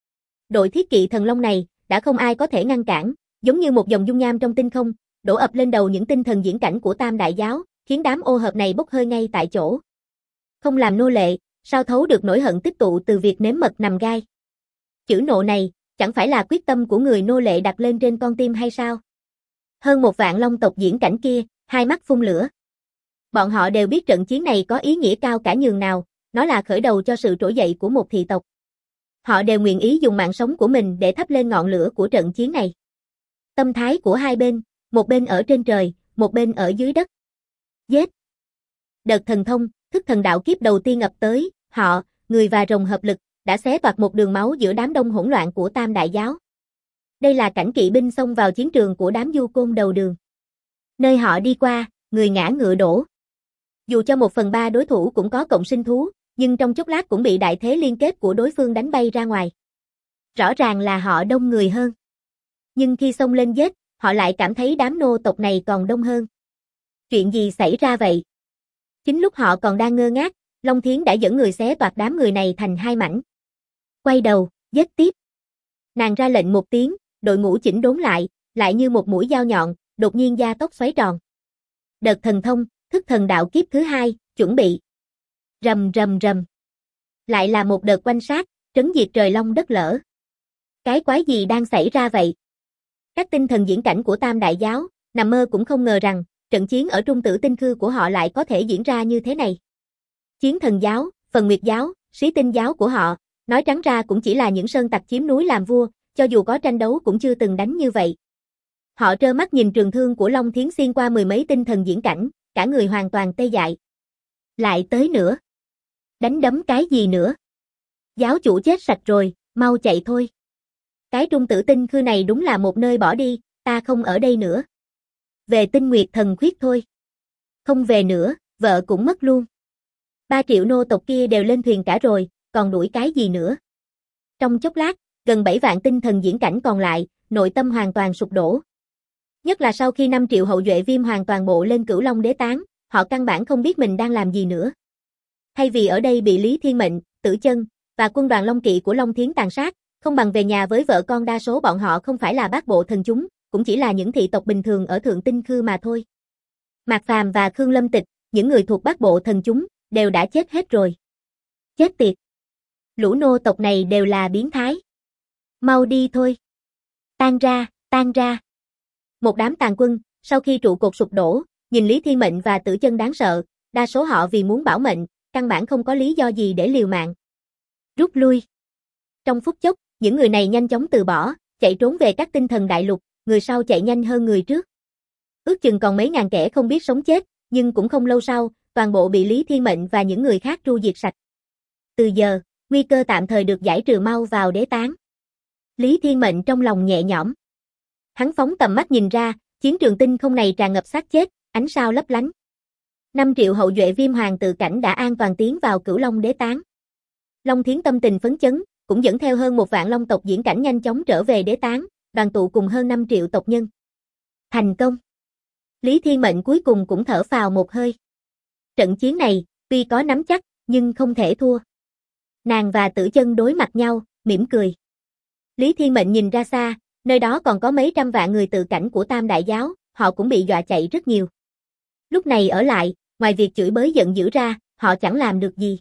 Đội thiết kỵ thần long này, đã không ai có thể ngăn cản, giống như một dòng dung nham trong tinh không, đổ ập lên đầu những tinh thần diễn cảnh của Tam Đại Giáo, khiến đám ô hợp này bốc hơi ngay tại chỗ. Không làm nô lệ, sao thấu được nỗi hận tích tụ từ việc nếm mật nằm gai. Chữ nộ này, chẳng phải là quyết tâm của người nô lệ đặt lên trên con tim hay sao? Hơn 1 vạn long tộc diễn cảnh kia, hai mắt phun lửa. Bọn họ đều biết trận chiến này có ý nghĩa cao cả nhường nào, nó là khởi đầu cho sự trỗi dậy của một thị tộc. Họ đều nguyện ý dùng mạng sống của mình để thắp lên ngọn lửa của trận chiến này. Tâm thái của hai bên, một bên ở trên trời, một bên ở dưới đất. Giết! Đợt thần thông, thức thần đạo kiếp đầu tiên ập tới, họ, người và rồng hợp lực, đã xé toạc một đường máu giữa đám đông hỗn loạn của Tam Đại Giáo. Đây là cảnh kỵ binh xông vào chiến trường của đám du côn đầu đường. Nơi họ đi qua, người ngã ngựa đổ. Dù cho 1/3 đối thủ cũng có cộng sinh thú, nhưng trong chốc lát cũng bị đại thế liên kết của đối phương đánh bay ra ngoài. Rõ ràng là họ đông người hơn. Nhưng khi xông lên giết, họ lại cảm thấy đám nô tộc này còn đông hơn. Chuyện gì xảy ra vậy? Chính lúc họ còn đang ngơ ngác, Long Thiến đã dẫn người xé toạc đám người này thành hai mảnh. Quay đầu, giết tiếp. Nàng ra lệnh một tiếng, đội ngũ chỉnh đốn lại như một mũi dao nhọn, đột nhiên da tóc xoáy tròn. Đợt thần thông, thức thần đạo kiếp thứ hai, chuẩn bị. Rầm rầm rầm. Lại là một đợt quanh sát, trấn diệt trời long đất lở. Cái quái gì đang xảy ra vậy? Các tinh thần diễn cảnh của Tam Đại Giáo, nằm mơ cũng không ngờ rằng, trận chiến ở Trung Tử Tinh Khư của họ lại có thể diễn ra như thế này. Chiến Thần Giáo, Phần Nguyệt Giáo, Sĩ Tinh Giáo của họ, nói trắng ra cũng chỉ là những sơn tặc chiếm núi làm vua, cho dù có tranh đấu cũng chưa từng đánh như vậy. Họ trơ mắt nhìn trường thương của Long Thiến xuyên qua mười mấy tinh thần diễn cảnh, cả người hoàn toàn tê dại. Lại tới nữa. Đánh đấm cái gì nữa? Giáo chủ chết sạch rồi, mau chạy thôi. Cái Trung Tử Tinh Khư này đúng là một nơi bỏ đi, ta không ở đây nữa. Về Tinh Nguyệt Thần Khuyết thôi. Không về nữa, vợ cũng mất luôn. 3 triệu nô tộc kia đều lên thuyền cả rồi, còn đuổi cái gì nữa? Trong chốc lát, gần 7 vạn tinh thần diễn cảnh còn lại, nội tâm hoàn toàn sụp đổ. Nhất là sau khi 5 triệu hậu duệ Viêm Hoàng toàn bộ lên Cửu Long Đế Tán, họ căn bản không biết mình đang làm gì nữa. Thay vì ở đây bị Lý Thiên Mệnh, Tử Chân và quân đoàn Long Kỵ của Long Thiến tàn sát, không bằng về nhà với vợ con. Đa số bọn họ không phải là bát bộ thần chúng, cũng chỉ là những thị tộc bình thường ở Thượng Tinh Khư mà thôi. Mạc Phàm và Khương Lâm Tịch, những người thuộc bát bộ thần chúng, đều đã chết hết rồi. Chết tiệt! Lũ nô tộc này đều là biến thái. Mau đi thôi. Tan ra, tan ra. Một đám tàn quân, sau khi trụ cột sụp đổ, nhìn Lý Thiên Mệnh và Tử Chân đáng sợ, đa số họ vì muốn bảo mệnh, căn bản không có lý do gì để liều mạng. Rút lui. Trong phút chốc, những người này nhanh chóng từ bỏ, chạy trốn về các tinh thần đại lục, người sau chạy nhanh hơn người trước. Ước chừng còn mấy ngàn kẻ không biết sống chết, nhưng cũng không lâu sau, toàn bộ bị Lý Thiên Mệnh và những người khác tru diệt sạch. Từ giờ, nguy cơ tạm thời được giải trừ, mau vào đế tán. Lý Thiên Mệnh trong lòng nhẹ nhõm. Hắn phóng tầm mắt nhìn ra, chiến trường tinh không này tràn ngập xác chết, ánh sao lấp lánh. 5 triệu hậu duệ Viêm Hoàng tự cảnh đã an toàn tiến vào Cửu Long Đế Tán. Long Thiến tâm tình phấn chấn, cũng dẫn theo hơn 1 vạn Long tộc diễn cảnh nhanh chóng trở về Đế Tán, đoàn tụ cùng hơn 5 triệu tộc nhân. Thành công! Lý Thiên Mệnh cuối cùng cũng thở phào một hơi. Trận chiến này, tuy có nắm chắc, nhưng không thể thua. Nàng và Tử Chân đối mặt nhau, mỉm cười. Lý Thiên Mệnh nhìn ra xa, nơi đó còn có mấy trăm vạn người tự cảnh của Tam Đại Giáo, họ cũng bị dọa chạy rất nhiều. Lúc này ở lại, ngoài việc chửi bới giận dữ ra, họ chẳng làm được gì.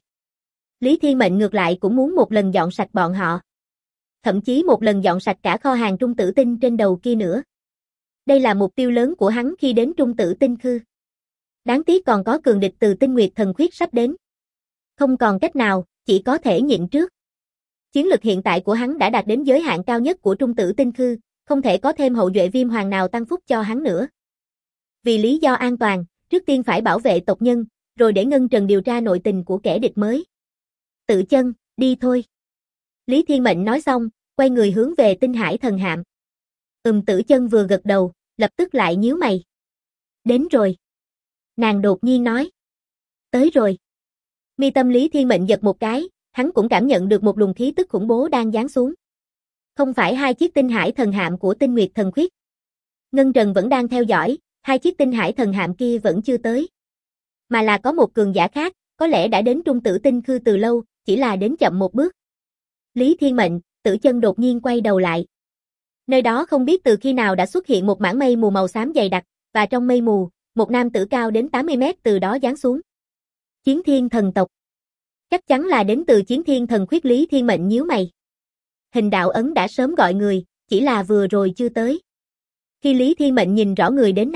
Lý Thiên Mệnh ngược lại cũng muốn một lần dọn sạch bọn họ. Thậm chí một lần dọn sạch cả kho hàng Trung Tử Tinh trên đầu kia nữa. Đây là mục tiêu lớn của hắn khi đến Trung Tử Tinh Khư. Đáng tiếc còn có cường địch từ Tinh Nguyệt Thần Khuyết sắp đến. Không còn cách nào, chỉ có thể nhịn trước. Chiến lực hiện tại của hắn đã đạt đến giới hạn cao nhất của Trung Tử Tinh Khư, không thể có thêm hậu duệ Viêm Hoàng nào tăng phúc cho hắn nữa. Vì lý do an toàn, trước tiên phải bảo vệ tộc nhân, rồi để Ngân Trần điều tra nội tình của kẻ địch mới. Tử Chân, đi thôi. Lý Thiên Mệnh nói xong, quay người hướng về Tinh Hải Thần Hạm. Tử Chân vừa gật đầu, lập tức lại nhíu mày. Đến rồi. Nàng đột nhiên nói. Tới rồi. Mi tâm Lý Thiên Mệnh giật một cái, hắn cũng cảm nhận được một luồng khí tức khủng bố đang giáng xuống. Không phải 2 chiếc Tinh Hải Thần Hạm của Tinh Nguyệt Thần Khuyết. Ngân Trần vẫn đang theo dõi, 2 chiếc Tinh Hải Thần Hạm kia vẫn chưa tới. Mà là có một cường giả khác, có lẽ đã đến Trung Tử Tinh Khư từ lâu, chỉ là đến chậm một bước. Lý Thiên Mệnh, Tử Chân đột nhiên quay đầu lại. Nơi đó không biết từ khi nào đã xuất hiện một mảng mây mù màu xám dày đặc, và trong mây mù, một nam tử cao đến 80 mét từ đó giáng xuống. Chiến Thiên Thần tộc. Chắc chắn là đến từ Chiến Thiên Thần Khuyết. Lý Thiên Mệnh nhíu mày. Hình đạo ấn đã sớm gọi người, chỉ là vừa rồi chưa tới. Khi Lý Thiên Mệnh nhìn rõ người đến này,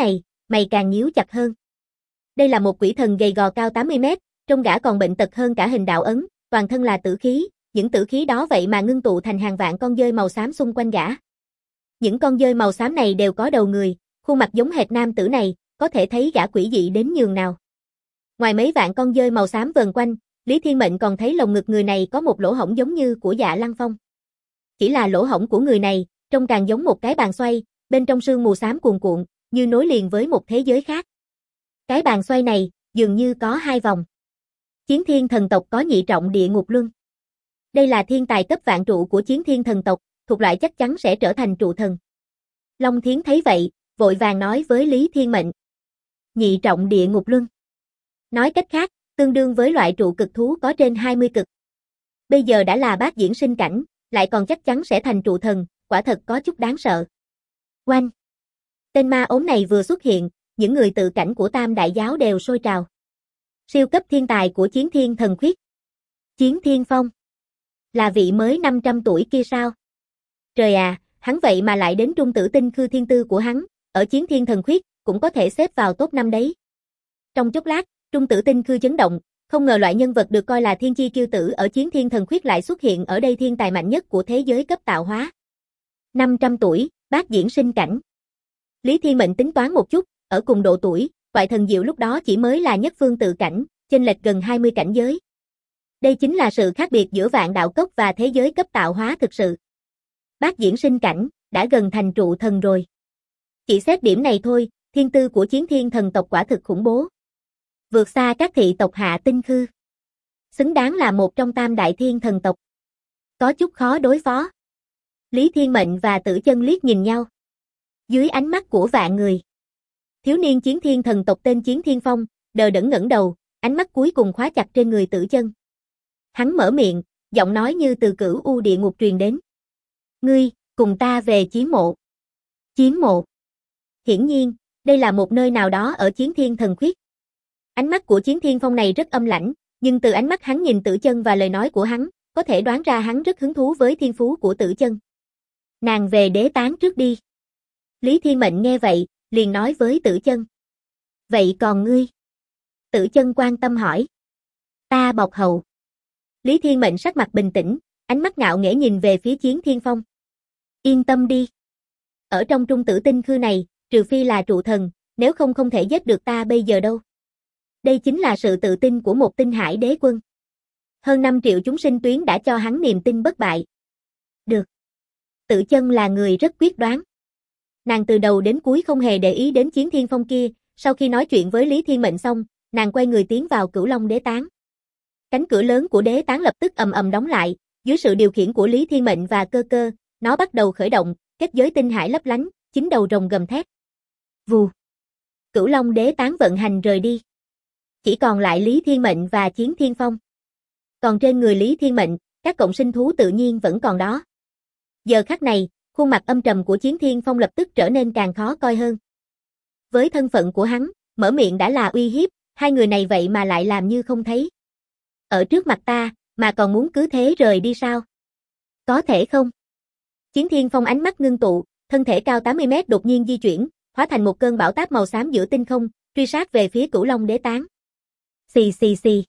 mày càng nhíu chặt hơn. Đây là một quỷ thần gầy gò cao 80 mét, trông gã còn bệnh tật hơn cả hình đạo ấn, toàn thân là tử khí, những tử khí đó vậy mà ngưng tụ thành hàng vạn con dơi màu xám xung quanh gã. Những con dơi màu xám này đều có đầu người, khuôn mặt giống hệt nam tử này, có thể thấy gã quỷ dị đến nhường nào. Ngoài mấy vạn con dơi màu xám vờn quanh, Lý Thiên Mệnh còn thấy lồng ngực người này có một lỗ hổng giống như của Dạ Lăng Phong. Chỉ là lỗ hổng của người này, trông càng giống một cái bàn xoay, bên trong sương mù xám cuồn cuộn, như nối liền với một thế giới khác. Cái bàn xoay này, dường như có 2 vòng. Chiến Thiên thần tộc có nhị trọng địa ngục luân. Đây là thiên tài cấp vạn trụ của Chiến Thiên thần tộc, thuộc loại chắc chắn sẽ trở thành trụ thần. Long Thiến thấy vậy, vội vàng nói với Lý Thiên Mệnh. Nhị trọng địa ngục luân. Nói cách khác, tương đương với loại trụ cực thú có trên 20 cực. Bây giờ đã là bát diễn sinh cảnh, lại còn chắc chắn sẽ thành trụ thần, quả thật có chút đáng sợ. Oanh! Tên ma ốm này vừa xuất hiện, những người tự cảnh của Tam Đại Giáo đều sôi trào. Siêu cấp thiên tài của Chiến Thiên thần khuyết. Chiến Thiên Phong. Là vị mới 500 tuổi kia sao? Trời à, hắn vậy mà lại đến trung tử tinh khư thiên tư của hắn, ở Chiến Thiên thần khuyết, cũng có thể xếp vào top 5 đấy. Trong chốc lát, trung tử tinh khư chấn động, không ngờ loại nhân vật được coi là thiên chi kiêu tử ở Chiến Thiên thần khuyết lại xuất hiện ở đây, thiên tài mạnh nhất của thế giới cấp tạo hóa. 500 tuổi, bát diễn sinh cảnh. Lý Thiên Mệnh tính toán một chút, ở cùng độ tuổi, Toại Thần Diệu lúc đó chỉ mới là nhất phương tự cảnh, chênh lệch gần 20 cảnh giới. Đây chính là sự khác biệt giữa Vạn Đạo Cốc và thế giới cấp tạo hóa thực sự. Bát diễn sinh cảnh, đã gần thành trụ thần rồi. Chỉ xét điểm này thôi, thiên tư của Chiến Thiên thần tộc quả thực khủng bố. Vượt xa các thị tộc Hạ Tinh Khư. Xứng đáng là một trong tam đại thiên thần tộc. Có chút khó đối phó. Lý Thiên Mệnh và Tử Chân liếc nhìn nhau. Dưới ánh mắt của vạn người, thiếu niên Chiến Thiên thần tộc tên Chiến Thiên Phong, đờ đẫn ngẩng đầu, ánh mắt cuối cùng khóa chặt trên người Tử Chân. Hắn mở miệng, giọng nói như từ Cửu U địa ngục truyền đến. Ngươi, cùng ta về chiến mộ. Chiến mộ. Hiển nhiên, đây là một nơi nào đó ở Chiến Thiên thần khuyết. Ánh mắt của Chiến Thiên Phong này rất âm lãnh, nhưng từ ánh mắt hắn nhìn Tử Chân và lời nói của hắn, có thể đoán ra hắn rất hứng thú với thiên phú của Tử Chân. Nàng về đế tán trước đi. Lý Thiên Mệnh nghe vậy, liền nói với Tử Chân. Vậy còn ngươi? Tử Chân quan tâm hỏi. Ta bọc hầu. Lý Thiên Mệnh sắc mặt bình tĩnh, ánh mắt ngạo nghễ nhìn về phía Chiến Thiên Phong. Yên tâm đi. Ở trong trung tử tinh khư này, trừ phi là trụ thần, nếu không không thể giết được ta bây giờ đâu. Đây chính là sự tự tin của một tinh hải đế quân. Hơn 5 triệu chúng sinh tuyến đã cho hắn niềm tin bất bại. Được. Tử Chân là người rất quyết đoán. Nàng từ đầu đến cuối không hề để ý đến Chiến Thiên Phong kia, sau khi nói chuyện với Lý Thiên Mệnh xong, nàng quay người tiến vào Cửu Long đế tán. Cánh cửa lớn của đế tán lập tức ầm ầm đóng lại, dưới sự điều khiển của Lý Thiên Mệnh và Cơ Cơ, nó bắt đầu khởi động, kết giới tinh hải lấp lánh, 9 đầu rồng gầm thét. Vù. Cửu Long đế tán vận hành rời đi. Chỉ còn lại Lý Thiên Mệnh và Chiến Thiên Phong. Còn trên người Lý Thiên Mệnh, các cộng sinh thú tự nhiên vẫn còn đó. Giờ khắc này, khuôn mặt âm trầm của Chiến Thiên Phong lập tức trở nên càng khó coi hơn. Với thân phận của hắn, mở miệng đã là uy hiếp, hai người này vậy mà lại làm như không thấy. Ở trước mặt ta, mà còn muốn cứ thế rời đi sao? Có thể không? Chiến Thiên Phong ánh mắt ngưng tụ, thân thể cao 80 mét đột nhiên di chuyển, hóa thành một cơn bão táp màu xám giữa tinh không, truy sát về phía Cửu Long đế tán. Xì xì xì.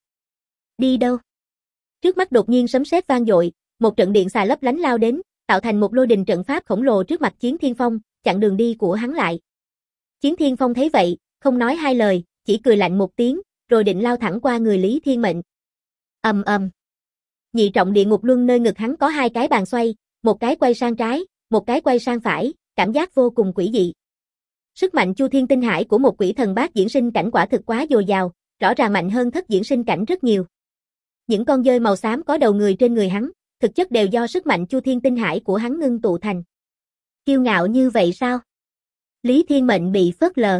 Đi đâu? Trước mắt đột nhiên sấm sét vang dội, một trận điện xà lấp lánh lao đến, tạo thành một lôi đình trận pháp khổng lồ trước mặt Chiến Thiên Phong, chặn đường đi của hắn lại. Chiến Thiên Phong thấy vậy, không nói hai lời, chỉ cười lạnh một tiếng, rồi định lao thẳng qua người Lý Thiên Mệnh. Ầm ầm. Nhị trọng địa ngục luân nơi ngực hắn có 2 cái bàn xoay, một cái quay sang trái, một cái quay sang phải, cảm giác vô cùng quỷ dị. Sức mạnh Chu Thiên Tinh Hải của một quỷ thần bát diễn sinh cảnh quả thực quá dồi dào, rõ ràng mạnh hơn thất diễn sinh cảnh rất nhiều. Những con dơi màu xám có đầu người trên người hắn, thực chất đều do sức mạnh Chu Thiên Tinh Hải của hắn ngưng tụ thành. Kiêu ngạo như vậy sao? Lý Thiên Mệnh bị phớt lờ.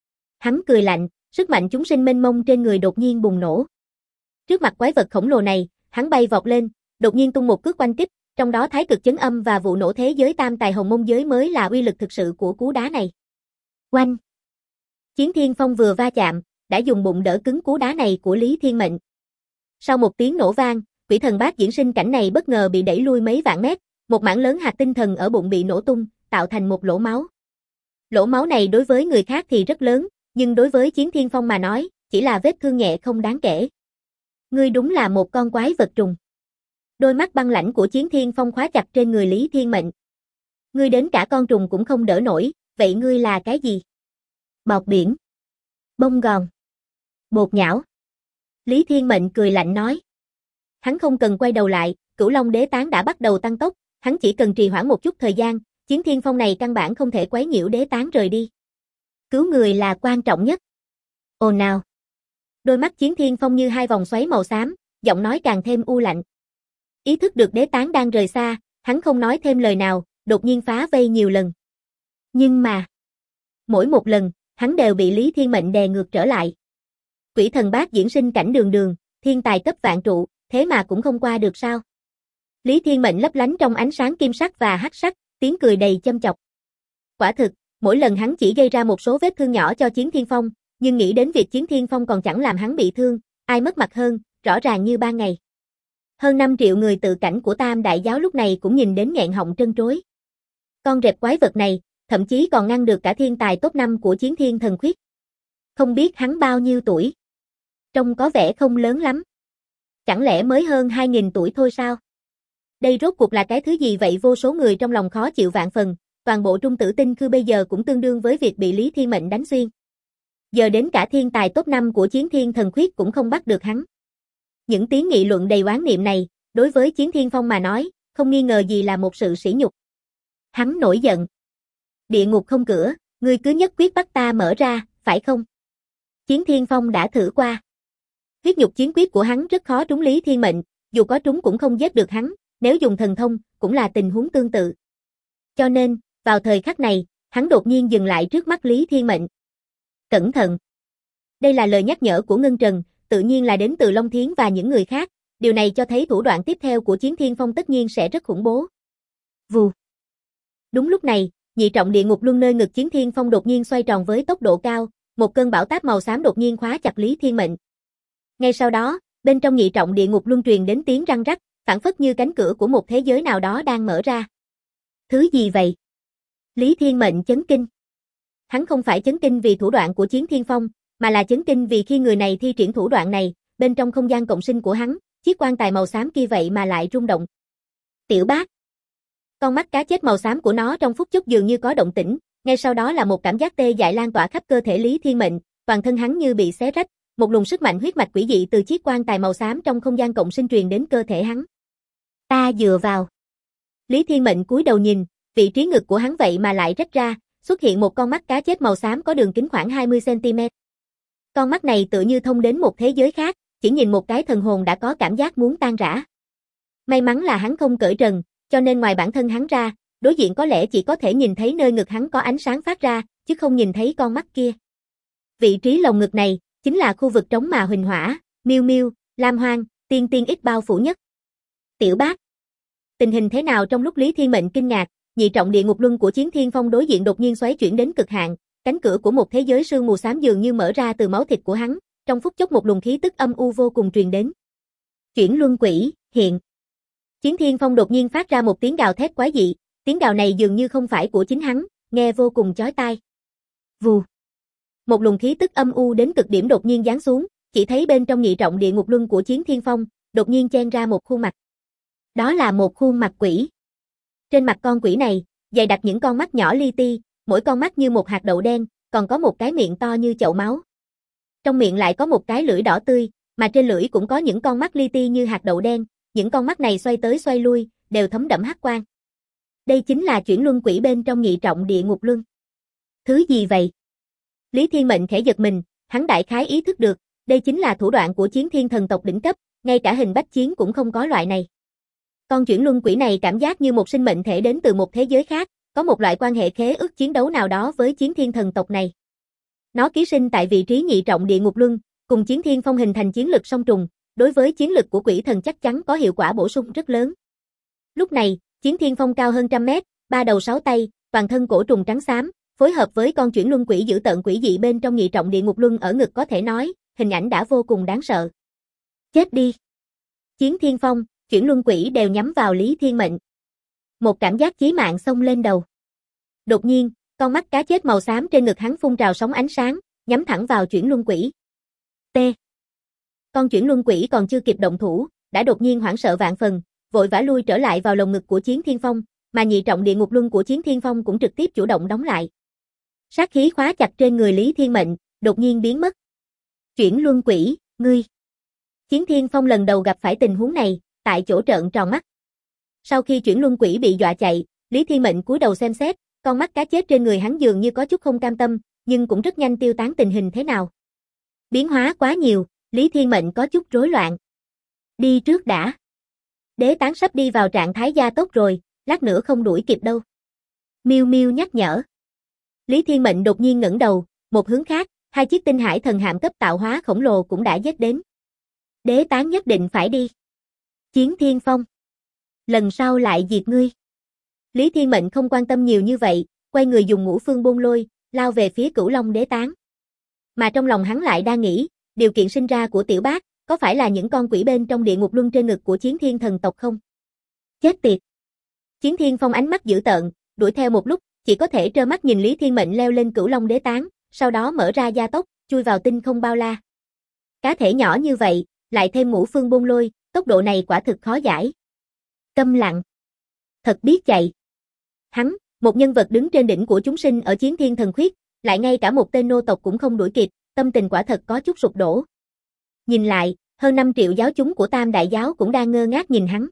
Hắn cười lạnh, sức mạnh chúng sinh mênh mông trên người đột nhiên bùng nổ. Trước mặt quái vật khổng lồ này, hắn bay vọt lên, đột nhiên tung một cước oanh kích, trong đó thái cực chấn âm và vụ nổ thế giới tam tài hồng mông giới mới là uy lực thực sự của cú đá này. Oanh! Chiến Thiên Phong vừa va chạm, đã dùng bụng đỡ cứng cú đá này của Lý Thiên Mệnh. Sau một tiếng nổ vang, quỷ thần bát diễn sinh cảnh này bất ngờ bị đẩy lui mấy vạn mét, một mảng lớn hạt tinh thần ở bụng bị nổ tung, tạo thành một lỗ máu. Lỗ máu này đối với người khác thì rất lớn, nhưng đối với Chiến Thiên Phong mà nói, chỉ là vết thương nhẹ không đáng kể. Ngươi đúng là một con quái vật trùng. Đôi mắt băng lãnh của Chiến Thiên Phong khóa chặt trên người Lý Thiên Mệnh. Ngươi đến cả con trùng cũng không đỡ nổi, vậy ngươi là cái gì? Bọt biển. Bông gòn. Bột nhão. Lý Thiên Mệnh cười lạnh nói. Hắn không cần quay đầu lại, Cửu Long Đế Tán đã bắt đầu tăng tốc, hắn chỉ cần trì hoãn một chút thời gian, Chiến Thiên Phong này căn bản không thể quấy nhiễu Đế Tán rời đi. Cứu người là quan trọng nhất. Ồ nào. Đôi mắt Chiến Thiên Phong như hai vòng xoáy màu xám, giọng nói càng thêm u lạnh. Ý thức được Đế Tán đang rời xa, hắn không nói thêm lời nào, đột nhiên phá vây nhiều lần. Nhưng mà, mỗi một lần, hắn đều bị Lý Thiên Mệnh đè ngược trở lại. Quỷ thần bát diễn sinh cảnh đường đường, thiên tài cấp vạn trụ, thế mà cũng không qua được sao? Lý Thiên Mệnh lấp lánh trong ánh sáng kim sắc và hắc sắc, tiếng cười đầy châm chọc. Quả thực, mỗi lần hắn chỉ gây ra một số vết thương nhỏ cho Chiến Thiên Phong, nhưng nghĩ đến việc Chiến Thiên Phong còn chẳng làm hắn bị thương, ai mất mặt hơn, rõ ràng như ban ngày. Hơn 5 triệu người tự cảnh của Tam Đại Giáo lúc này cũng nhìn đến nghẹn họng trân trối. Con rệp quái vật này, thậm chí còn ngăn được cả thiên tài top 5 của Chiến Thiên Thần Khuyết. Không biết hắn bao nhiêu tuổi? Trông có vẻ không lớn lắm. Chẳng lẽ mới hơn 2.000 tuổi thôi sao? Đây rốt cuộc là cái thứ gì vậy? Vô số người trong lòng khó chịu vạn phần, toàn bộ Trung Tử Tinh Khư bây giờ cũng tương đương với việc bị Lý Thiên Mệnh đánh xuyên. Giờ đến cả thiên tài top 5 của Chiến Thiên Thần Khuyết cũng không bắt được hắn. Những tiếng nghị luận đầy oán niệm này, đối với Chiến Thiên Phong mà nói, không nghi ngờ gì là một sự sỉ nhục. Hắn nổi giận. Địa ngục không cửa, ngươi cứ nhất quyết bắt ta mở ra, phải không? Chiến Thiên Phong đã thử qua. Huyết nhục chiến quyết của hắn rất khó trúng Lý Thiên Mệnh, dù có trúng cũng không giết được hắn, nếu dùng thần thông, cũng là tình huống tương tự. Cho nên, vào thời khắc này, hắn đột nhiên dừng lại trước mắt Lý Thiên Mệnh. Cẩn thận! Đây là lời nhắc nhở của Ngân Trần, tự nhiên là đến từ Long Thiến và những người khác, điều này cho thấy thủ đoạn tiếp theo của Chiến Thiên Phong tất nhiên sẽ rất khủng bố. Vù! Đúng lúc này, nhị trọng địa ngục luân nơi ngực Chiến Thiên Phong đột nhiên xoay tròn với tốc độ cao, một cơn bão táp màu xám đột nhiên khóa chặt Lý Thiên Mệnh. Ngay sau đó, bên trong nhị trọng địa ngục luân truyền đến tiếng răng rắc, phảng phất như cánh cửa của một thế giới nào đó đang mở ra. Thứ gì vậy? Lý Thiên Mệnh chấn kinh. Hắn không phải chấn kinh vì thủ đoạn của Chiến Thiên Phong, mà là chấn kinh vì khi người này thi triển thủ đoạn này, bên trong không gian cộng sinh của hắn, chiếc quan tài màu xám kia vậy mà lại rung động. Tiểu Bác. Con mắt cá chết màu xám của nó trong phút chốc dường như có động tĩnh, ngay sau đó là một cảm giác tê dại lan tỏa khắp cơ thể Lý Thiên Mệnh, toàn thân hắn như bị xé rách, một luồng sức mạnh huyết mạch quỷ dị từ chiếc quan tài màu xám trong không gian cộng sinh truyền đến cơ thể hắn. Ta dựa vào. Lý Thiên Mệnh cúi đầu nhìn, vị trí ngực của hắn vậy mà lại rách ra, xuất hiện một con mắt cá chết màu xám có đường kính khoảng 20 cm. Con mắt này tựa như thông đến một thế giới khác, chỉ nhìn một cái thần hồn đã có cảm giác muốn tan rã. May mắn là hắn không cởi trần, cho nên ngoài bản thân hắn ra, đối diện có lẽ chỉ có thể nhìn thấy nơi ngực hắn có ánh sáng phát ra, chứ không nhìn thấy con mắt kia. Vị trí lồng ngực này, chính là khu vực trống mà Huỳnh Hỏa, Miêu Miêu, Lam Hoang, Tiên Tiên ít bao phủ nhất. Tiểu Bác. Tình hình thế nào? Trong lúc Lý Thiên Mệnh kinh ngạc, nhị trọng địa ngục luân của Chiến Thiên Phong đối diện đột nhiên xoáy chuyển đến cực hạn, cánh cửa của một thế giới sương mù xám dường như mở ra từ máu thịt của hắn, trong phút chốc một luồng khí tức âm u vô cùng truyền đến. Chuyển luân quỷ, hiện. Chiến Thiên Phong đột nhiên phát ra một tiếng gào thét quái dị, tiếng gào này dường như không phải của chính hắn, nghe vô cùng chói tai. Vù. Một luồng khí tức âm u đến cực điểm đột nhiên giáng xuống, chỉ thấy bên trong nhị trọng địa ngục luân của Chiến Thiên Phong, đột nhiên chen ra một khuôn mặt. Đó là một khuôn mặt quỷ. Trên mặt con quỷ này, dày đặc những con mắt nhỏ li ti, mỗi con mắt như một hạt đậu đen, còn có một cái miệng to như chậu máu. Trong miệng lại có một cái lưỡi đỏ tươi, mà trên lưỡi cũng có những con mắt li ti như hạt đậu đen, những con mắt này xoay tới xoay lui, đều thấm đẫm hắc quang. Đây chính là chuyển luân quỷ bên trong nhị trọng địa ngục luân. Thứ gì vậy? Lý Thiên Mệnh khẽ giật mình, hắn đại khái ý thức được, đây chính là thủ đoạn của Chiến Thiên thần tộc đỉnh cấp, ngay cả hình bách chiến cũng không có loại này. Con chuyển luân quỷ này cảm giác như một sinh mệnh thể đến từ một thế giới khác, có một loại quan hệ khế ước chiến đấu nào đó với Chiến Thiên thần tộc này. Nó ký sinh tại vị trí nhị trọng địa ngục luân, cùng Chiến Thiên Phong hình thành chiến lực song trùng, đối với chiến lực của quỷ thần chắc chắn có hiệu quả bổ sung rất lớn. Lúc này, Chiến Thiên Phong cao hơn 100 mét, 3 đầu 6 tay, toàn thân cổ trùng trắng xám, phối hợp với con chuyển luân quỷ dữ tợn quỷ dị bên trong nhị trọng địa ngục luân ở ngực có thể nói, hình ảnh đã vô cùng đáng sợ. Chết đi! Chiến Thiên Phong, chuyển luân quỷ đều nhắm vào Lý Thiên Mệnh. Một cảm giác chí mạng xông lên đầu. Đột nhiên, Con mắt cá chết màu xám trên ngực hắn phun trào sóng ánh sáng, nhắm thẳng vào Chuyển Luân Quỷ. T. Con Chuyển Luân Quỷ còn chưa kịp động thủ, đã đột nhiên hoảng sợ vạn phần, vội vã lui trở lại vào lồng ngực của Chiến Thiên Phong, mà nhị trọng địa ngục luân của Chiến Thiên Phong cũng trực tiếp chủ động đóng lại. Sát khí khóa chặt trên người Lý Thiên Mệnh, đột nhiên biến mất. Chuyển Luân Quỷ, ngươi. Chiến Thiên Phong lần đầu gặp phải tình huống này, tại chỗ trợn tròn mắt. Sau khi Chuyển Luân Quỷ bị dọa chạy, Lý Thiên Mệnh cúi đầu xem xét, con mắt cá chết trên người hắn dường như có chút không cam tâm, nhưng cũng rất nhanh tiêu tán tình hình thế nào. Biến hóa quá nhiều, Lý Thiên Mệnh có chút rối loạn. Đi trước đã. Đế tán sắp đi vào trạng thái gia tốc rồi, lát nữa không đuổi kịp đâu. Miu Miu nhắc nhở. Lý Thiên Mệnh đột nhiên ngẩng đầu, một hướng khác, hai chiếc tinh hải thần hạm cấp tạo hóa khổng lồ cũng đã giết đến. Đế tán nhất định phải đi. Chiến Thiên Phong. Lần sau lại diệt ngươi. Lý Thiên Mệnh không quan tâm nhiều như vậy, quay người dùng ngũ phương bôn lôi, lao về phía Cửu Long Đế tán. Mà trong lòng hắn lại đang nghĩ, điều kiện sinh ra của tiểu bác, có phải là những con quỷ bên trong địa ngục luân trên ngực của Chiến Thiên thần tộc không? Chết tiệt. Chiến Thiên Phong ánh mắt dữ tợn, đuổi theo một lúc, chỉ có thể trơ mắt nhìn Lý Thiên Mệnh leo lên Cửu Long Đế tán, sau đó mở ra gia tốc, chui vào tinh không bao la. Cá thể nhỏ như vậy, lại thêm ngũ phương bôn lôi, tốc độ này quả thực khó giải. Câm lặng. Thật biết chạy. Hắn, một nhân vật đứng trên đỉnh của chúng sinh ở Chiến Thiên thần khuyết, lại ngay cả một tên nô tộc cũng không đuổi kịp, tâm tình quả thật có chút sụp đổ. Nhìn lại, hơn 5 triệu giáo chúng của Tam Đại Giáo cũng đang ngơ ngác nhìn hắn.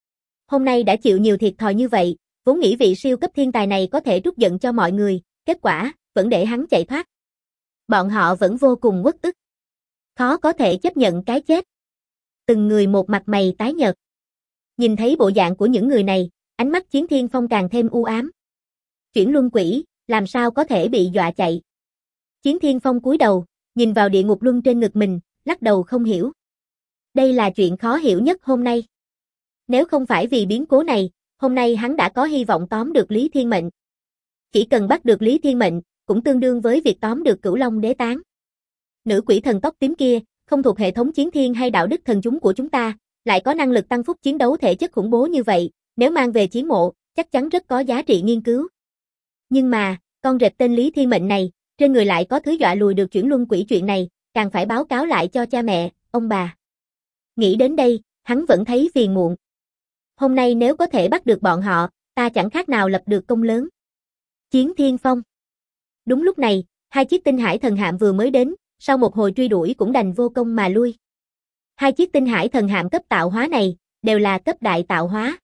Hôm nay đã chịu nhiều thiệt thòi như vậy, vốn nghĩ vị siêu cấp thiên tài này có thể trút giận cho mọi người, kết quả, vẫn để hắn chạy thoát. Bọn họ vẫn vô cùng uất ức. Khó có thể chấp nhận cái chết. Từng người một mặt mày tái nhợt. Nhìn thấy bộ dạng của những người này, ánh mắt Chiến Thiên Phong càng thêm u ám. Chuyển Luân Quỷ, làm sao có thể bị dọa chạy? Chiến Thiên Phong cúi đầu, nhìn vào địa ngục luân trên ngực mình, lắc đầu không hiểu. Đây là chuyện khó hiểu nhất hôm nay. Nếu không phải vì biến cố này, hôm nay hắn đã có hy vọng tóm được Lý Thiên Mệnh. Chỉ cần bắt được Lý Thiên Mệnh, cũng tương đương với việc tóm được Cửu Long Đế tán. Nữ quỷ thần tóc tím kia, không thuộc hệ thống chiến thiên hay đạo đức thần chúng của chúng ta, lại có năng lực tăng phúc chiến đấu thể chất khủng bố như vậy, nếu mang về chiến mộ, chắc chắn rất có giá trị nghiên cứu. Nhưng mà, con rệp tên Lý Thiên Mệnh này, trên người lại có thứ dọa lùi được Chuyển Luân Quỷ chuyện này, càng phải báo cáo lại cho cha mẹ, ông bà. Nghĩ đến đây, hắn vẫn thấy phiền muộn. Hôm nay nếu có thể bắt được bọn họ, ta chẳng khác nào lập được công lớn. Chiến Thiên Phong. Đúng lúc này, hai chiếc tinh hải thần hạm vừa mới đến, sau một hồi truy đuổi cũng đành vô công mà lui. Hai chiếc tinh hải thần hạm cấp tạo hóa này, đều là cấp đại tạo hóa.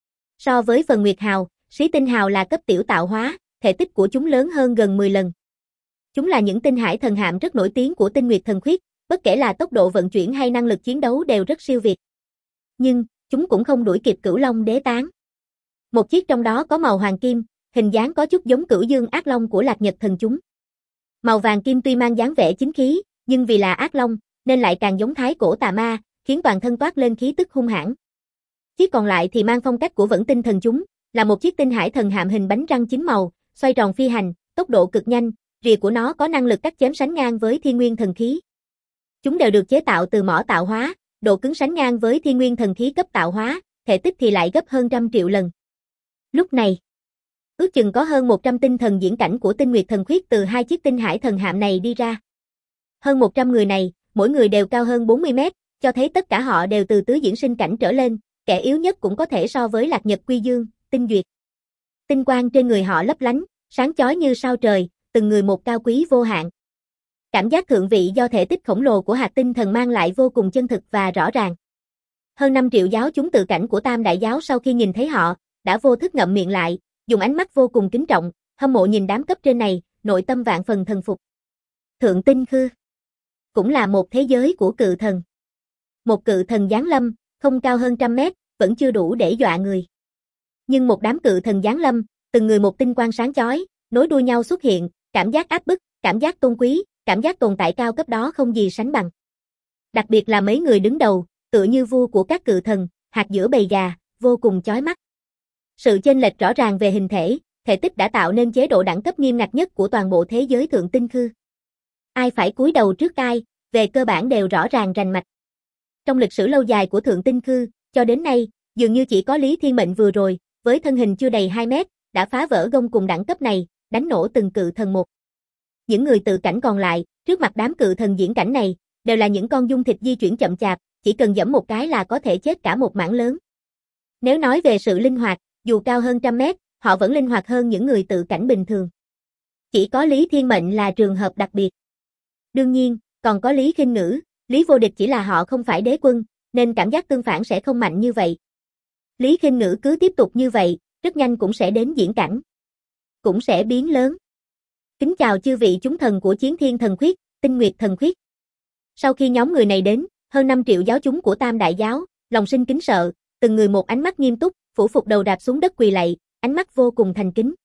So với phần Nguyệt Hào, Xí Tinh Hào là cấp tiểu tạo hóa, thể tích của chúng lớn hơn gần 10 lần. Chúng là những tinh hải thần hạm rất nổi tiếng của Tinh Nguyệt thần khuyết, bất kể là tốc độ vận chuyển hay năng lực chiến đấu đều rất siêu việt. Nhưng, chúng cũng không đuổi kịp Cửu Long Đế tán. Một chiếc trong đó có màu hoàng kim, hình dáng có chút giống Cửu Dương Ác Long của Lạc Nhật thần chúng. Màu vàng kim tuy mang dáng vẻ chính khí, nhưng vì là ác long, nên lại càng giống thái cổ tà ma, khiến toàn thân toát lên khí tức hung hãn. Chiếc còn lại thì mang phong cách của Vẫn Tinh thần chúng, là một chiếc tinh hải thần hạm hình bánh răng 9 màu, xoay tròn phi hành, tốc độ cực nhanh, rìa của nó có năng lực cắt chém sánh ngang với Thiên Nguyên thần khí. Chúng đều được chế tạo từ mỏ tạo hóa, độ cứng sánh ngang với Thiên Nguyên thần khí cấp tạo hóa, thể tích thì lại gấp hơn 100 triệu lần. Lúc này, ước chừng có hơn 100 tinh thần diễn cảnh của Tinh Nguyệt thần khuyết từ hai chiếc tinh hải thần hạm này đi ra. Hơn 100 người này, mỗi người đều cao hơn 40 mét, cho thấy tất cả họ đều từ tứ diễn sinh cảnh trở lên, kẻ yếu nhất cũng có thể so với Lạc Nhật Quy Dương, Tinh Duyệt. Tinh quang trên người họ lấp lánh, sáng chói như sao trời, từng người một cao quý vô hạn. Cảm giác thượng vị do thể tích khổng lồ của hạt tinh thần mang lại vô cùng chân thực và rõ ràng. Hơn 5 triệu giáo chúng tự cảnh của Tam Đại Giáo sau khi nhìn thấy họ, đã vô thức ngậm miệng lại, dùng ánh mắt vô cùng kính trọng, hâm mộ nhìn đám cấp trên này, nội tâm vạn phần thần phục. Thượng Tinh Khư cũng là một thế giới của cự thần. Một cự thần giáng lâm, không cao hơn 100 mét, vẫn chưa đủ để dọa người. Nhưng một đám cự thần giáng lâm, từng người một tinh quang sáng chói, nối đuôi nhau xuất hiện, cảm giác áp bức, cảm giác tôn quý, cảm giác tồn tại cao cấp đó không gì sánh bằng. Đặc biệt là mấy người đứng đầu, tựa như vua của các cự thần, hạt giữa bầy gà, vô cùng chói mắt. Sự chênh lệch rõ ràng về hình thể, thể tích đã tạo nên chế độ đẳng cấp nghiêm ngặt nhất của toàn bộ thế giới Thượng Tinh Khư. Ai phải cúi đầu trước ai, về cơ bản đều rõ ràng rành mạch. Trong lịch sử lâu dài của Thượng Tinh Khư, cho đến nay, dường như chỉ có Lý Thiên Mệnh vừa rồi, với thân hình chưa đầy 2 mét, đã phá vỡ gông cùng đẳng cấp này, đánh nổ từng cự thần một. Những người tự cảnh còn lại, trước mặt đám cự thần diễn cảnh này, đều là những con dung thịt di chuyển chậm chạp, chỉ cần giẫm một cái là có thể chết cả một mảng lớn. Nếu nói về sự linh hoạt, dù cao hơn trăm mét, họ vẫn linh hoạt hơn những người tự cảnh bình thường. Chỉ có Lý Thiên Mệnh là trường hợp đặc biệt. Đương nhiên, còn có Lý Khinh Ngữ, Lý Vô Địch, chỉ là họ không phải đế quân, nên cảm giác tương phản sẽ không mạnh như vậy. Lý Khinh Ngữ cứ tiếp tục như vậy, rất nhanh cũng sẽ đến diễn cảnh. Cũng sẽ biến lớn. Kính chào chư vị chúng thần của Chiến Thiên Thần Khuyết, Tinh Nguyệt Thần Khuyết. Sau khi nhóm người này đến, hơn 5 triệu giáo chúng của Tam Đại Giáo, lòng sinh kính sợ, từng người một ánh mắt nghiêm túc, phủ phục đầu đạp xuống đất quỳ lạy, ánh mắt vô cùng thành kính.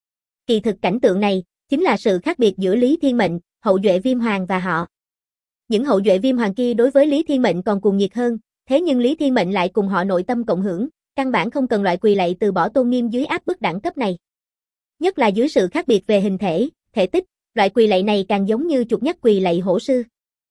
Kỳ thực cảnh tượng này, chính là sự khác biệt giữa Lý Thiên Mệnh, hậu duệ Viêm Hoàng và họ. Những hậu duệ Viêm Hoàng kia đối với Lý Thiên Mệnh còn cuồng nhiệt hơn, thế nhưng Lý Thiên Mệnh lại cùng họ nội tâm cộng hưởng, căn bản không cần loại quỳ lạy từ bỏ tôn nghiêm dưới áp bức đẳng cấp này. Nhất là dưới sự khác biệt về hình thể, thể tích, loại quỳ lạy này càng giống như chuột nhắt quỳ lạy hổ sư.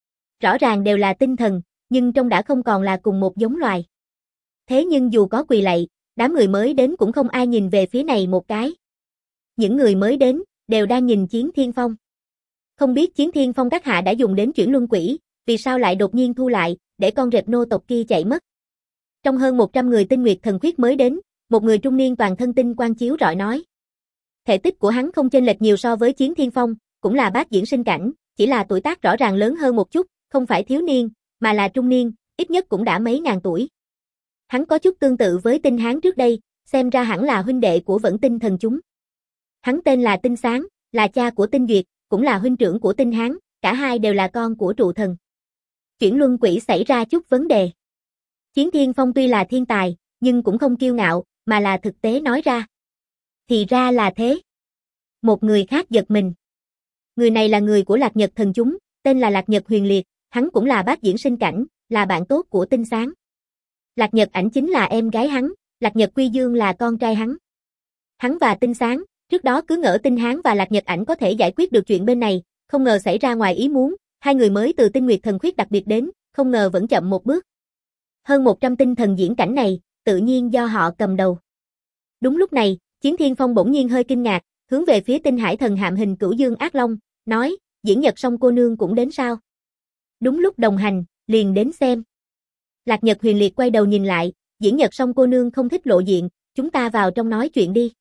Rõ ràng đều là tinh thần, nhưng trông đã không còn là cùng một giống loài. Thế nhưng dù có quỳ lạy, đám người mới đến cũng không ai nhìn về phía này một cái. Những người mới đến, đều đang nhìn Chiến Thiên Phong. Không biết Chiến Thiên Phong các hạ đã dùng đến chuyển luân quỷ, vì sao lại đột nhiên thu lại, để con rệp nô tộc kia chạy mất. Trong hơn 100 người Tinh Nguyệt Thần Khuyết mới đến, một người trung niên toàn thân tinh quang chiếu rọi nói. Thể tích của hắn không chênh lệch nhiều so với Chiến Thiên Phong, cũng là bát diễn sinh cảnh, chỉ là tuổi tác rõ ràng lớn hơn một chút, không phải thiếu niên, mà là trung niên, ít nhất cũng đã mấy ngàn tuổi. Hắn có chút tương tự với Tinh Hán trước đây, xem ra hẳn là huynh đệ của Vẫn Tinh thần chúng. Hắn tên là Tinh Sáng, là cha của Tinh Duyệt, cũng là huynh trưởng của Tinh Hán, cả hai đều là con của trụ thần. Chuyển luân quỷ xảy ra chút vấn đề. Chiến Thiên Phong tuy là thiên tài, nhưng cũng không kiêu ngạo, mà là thực tế nói ra. Thì ra là thế. Một người khác giật mình. Người này là người của Lạc Nhật thần chúng, tên là Lạc Nhật Huyền Liệt, hắn cũng là bát diễn sinh cảnh, là bạn tốt của Tinh Sáng. Lạc Nhật Ảnh chính là em gái hắn, Lạc Nhật Quy Dương là con trai hắn. Hắn và Tinh Sáng, trước đó cứ ngỡ Tinh Hán và Lạc Nhật Ảnh có thể giải quyết được chuyện bên này, không ngờ xảy ra ngoài ý muốn, hai người mới từ Tinh Nguyệt Thần Khuyết đặc biệt đến, không ngờ vẫn chậm một bước. Hơn 100 tinh thần diễn cảnh này, tự nhiên do họ cầm đầu. Đúng lúc này, Chiến Thiên Phong bỗng nhiên hơi kinh ngạc, hướng về phía Tinh Hải Thần Hạm hình Cửu Dương Ác Long, nói, Diễn Nhật Song cô nương cũng đến sao? Đúng lúc đồng hành, liền đến xem. Lạc Nhật Huyền Liệt quay đầu nhìn lại, Diễn Nhật Song cô nương không thích lộ diện, chúng ta vào trong nói chuyện đi.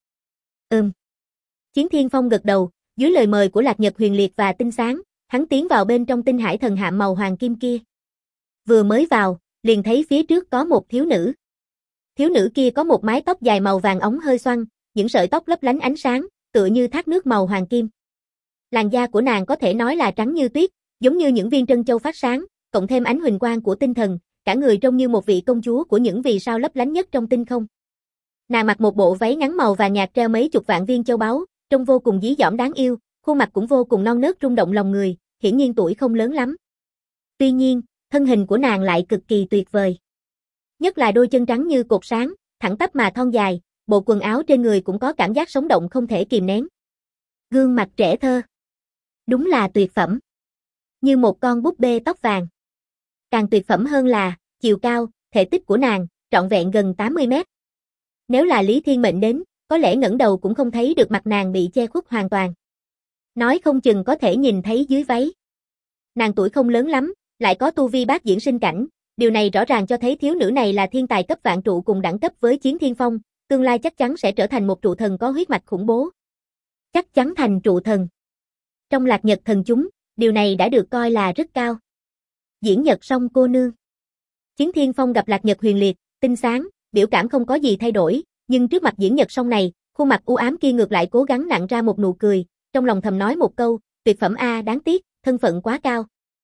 Chiến Thiên Phong gật đầu, dưới lời mời của Lạc Nhật Huyền Liệt và Tinh Sáng, hắn tiến vào bên trong Tinh Hải Thần Hạm màu hoàng kim kia. Vừa mới vào, liền thấy phía trước có một thiếu nữ. Thiếu nữ kia có một mái tóc dài màu vàng óng hơi xoăn, những sợi tóc lấp lánh ánh sáng, tựa như thác nước màu hoàng kim. Làn da của nàng có thể nói là trắng như tuyết, giống như những viên trân châu phát sáng, cộng thêm ánh huỳnh quang của tinh thần, cả người trông như một vị công chúa của những vì sao lấp lánh nhất trong tinh không. Nàng mặc một bộ váy ngắn màu vàng nhạt treo mấy chục vạn viên châu báu, trông vô cùng dí dỏm đáng yêu, khuôn mặt cũng vô cùng non nớt rung động lòng người, hiển nhiên tuổi không lớn lắm. Tuy nhiên, thân hình của nàng lại cực kỳ tuyệt vời. Nhất là đôi chân trắng như cột sáng, thẳng tắp mà thon dài, bộ quần áo trên người cũng có cảm giác sống động không thể kìm nén. Gương mặt trẻ thơ. Đúng là tuyệt phẩm. Như một con búp bê tóc vàng. Càng tuyệt phẩm hơn là, chiều cao, thể tích của nàng, trọn vẹn gần 80 mét. Nếu là Lý Thiên Mệnh đến, có lẽ ngẩng đầu cũng không thấy được mặt nàng bị che khuất hoàn toàn. Nói không chừng có thể nhìn thấy dưới váy. Nàng tuổi không lớn lắm, lại có tu vi bát diễn sinh cảnh, điều này rõ ràng cho thấy thiếu nữ này là thiên tài cấp vạn trụ cùng đẳng cấp với Chiến Thiên Phong, tương lai chắc chắn sẽ trở thành một trụ thần có huyết mạch khủng bố. Chắc chắn thành trụ thần. Trong Lạc Nhật thần chúng, điều này đã được coi là rất cao. Diễn Nhật Song cô nương. Chiến Thiên Phong gặp Lạc Nhật Huyền Liệt, Tinh Sáng, biểu cảm không có gì thay đổi, nhưng trước mặt Diễn Nhật Song này, khuôn mặt u ám kia ngược lại cố gắng nặn ra một nụ cười, trong lòng thầm nói một câu, tuyệt phẩm a, đáng tiếc, thân phận quá cao.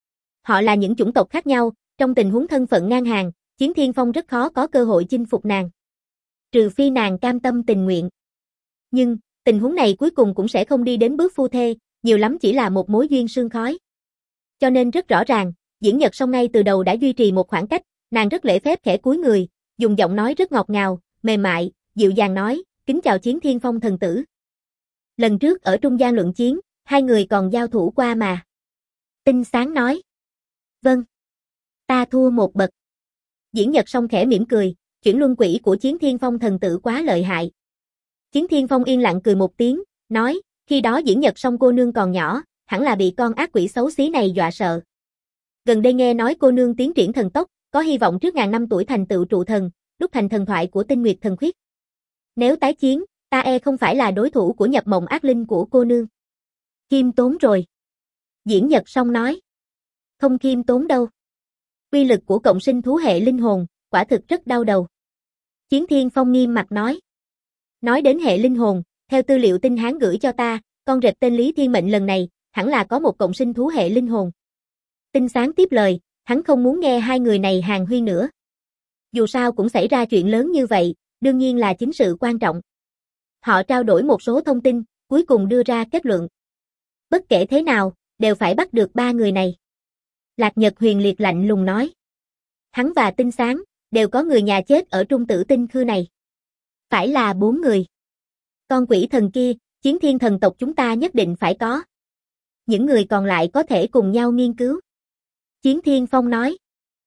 Họ là những chủng tộc khác nhau, trong tình huống thân phận ngang hàng, Chiến Thiên Phong rất khó có cơ hội chinh phục nàng. Trừ phi nàng cam tâm tình nguyện. Nhưng, tình huống này cuối cùng cũng sẽ không đi đến bước phu thê, nhiều lắm chỉ là một mối duyên sương khói. Cho nên rất rõ ràng, Diễn Nhật Song ngay từ đầu đã duy trì một khoảng cách, nàng rất lễ phép khẽ cúi người, dùng giọng nói rất ngọt ngào, mềm mại, dịu dàng nói, kính chào Chiến Thiên Phong thần tử. Lần trước ở trung gian luận chiến, hai người còn giao thủ qua mà. Tinh Sáng nói. Vâng. Ta thua một bậc. Diễn Nhật Song khẽ mỉm cười, chuyển luân quỷ của Chiến Thiên Phong thần tử quá lợi hại. Chiến Thiên Phong yên lặng cười một tiếng, nói, Khi đó Diễn Nhật Song cô nương còn nhỏ, hẳn là bị con ác quỷ xấu xí này dọa sợ. Gần đây nghe nói cô nương tiến triển thần tốc, có hy vọng trước ngàn năm tuổi thành tựu trụ thần, đúc thành thần thoại của Tinh Nguyệt Thần Khuyết. Nếu tái chiến, ta không phải là đối thủ của nhập mộng ác linh của cô nương. Khiêm tốn rồi. Diễn Nhật Song nói. Không khiêm tốn đâu. Uy lực của cộng sinh thú hệ linh hồn, quả thực rất đau đầu. Chiến Thiên Phong nghiêm mặt nói. Nói đến hệ linh hồn, theo tư liệu Tinh Hán gửi cho ta, con rệp tên Lý Thiên Mệnh lần này, hẳn là có một cộng sinh thú hệ linh hồn. Tinh Sáng tiếp lời, hắn không muốn nghe hai người này hàn huyên nữa. Dù sao cũng xảy ra chuyện lớn như vậy, đương nhiên là chính sự quan trọng. Họ trao đổi một số thông tin, cuối cùng đưa ra kết luận. Bất kể thế nào, đều phải bắt được ba người này. Lạc Nhật Huyền Liệt lạnh lùng nói. Hắn và Tinh Sáng, đều có người nhà chết ở Trung Tử Tinh Khư này. Phải là 4 người. Con quỷ thần kia, Chiến Thiên thần tộc chúng ta nhất định phải có. Những người còn lại có thể cùng nhau nghiên cứu. Chiến Thiên Phong nói.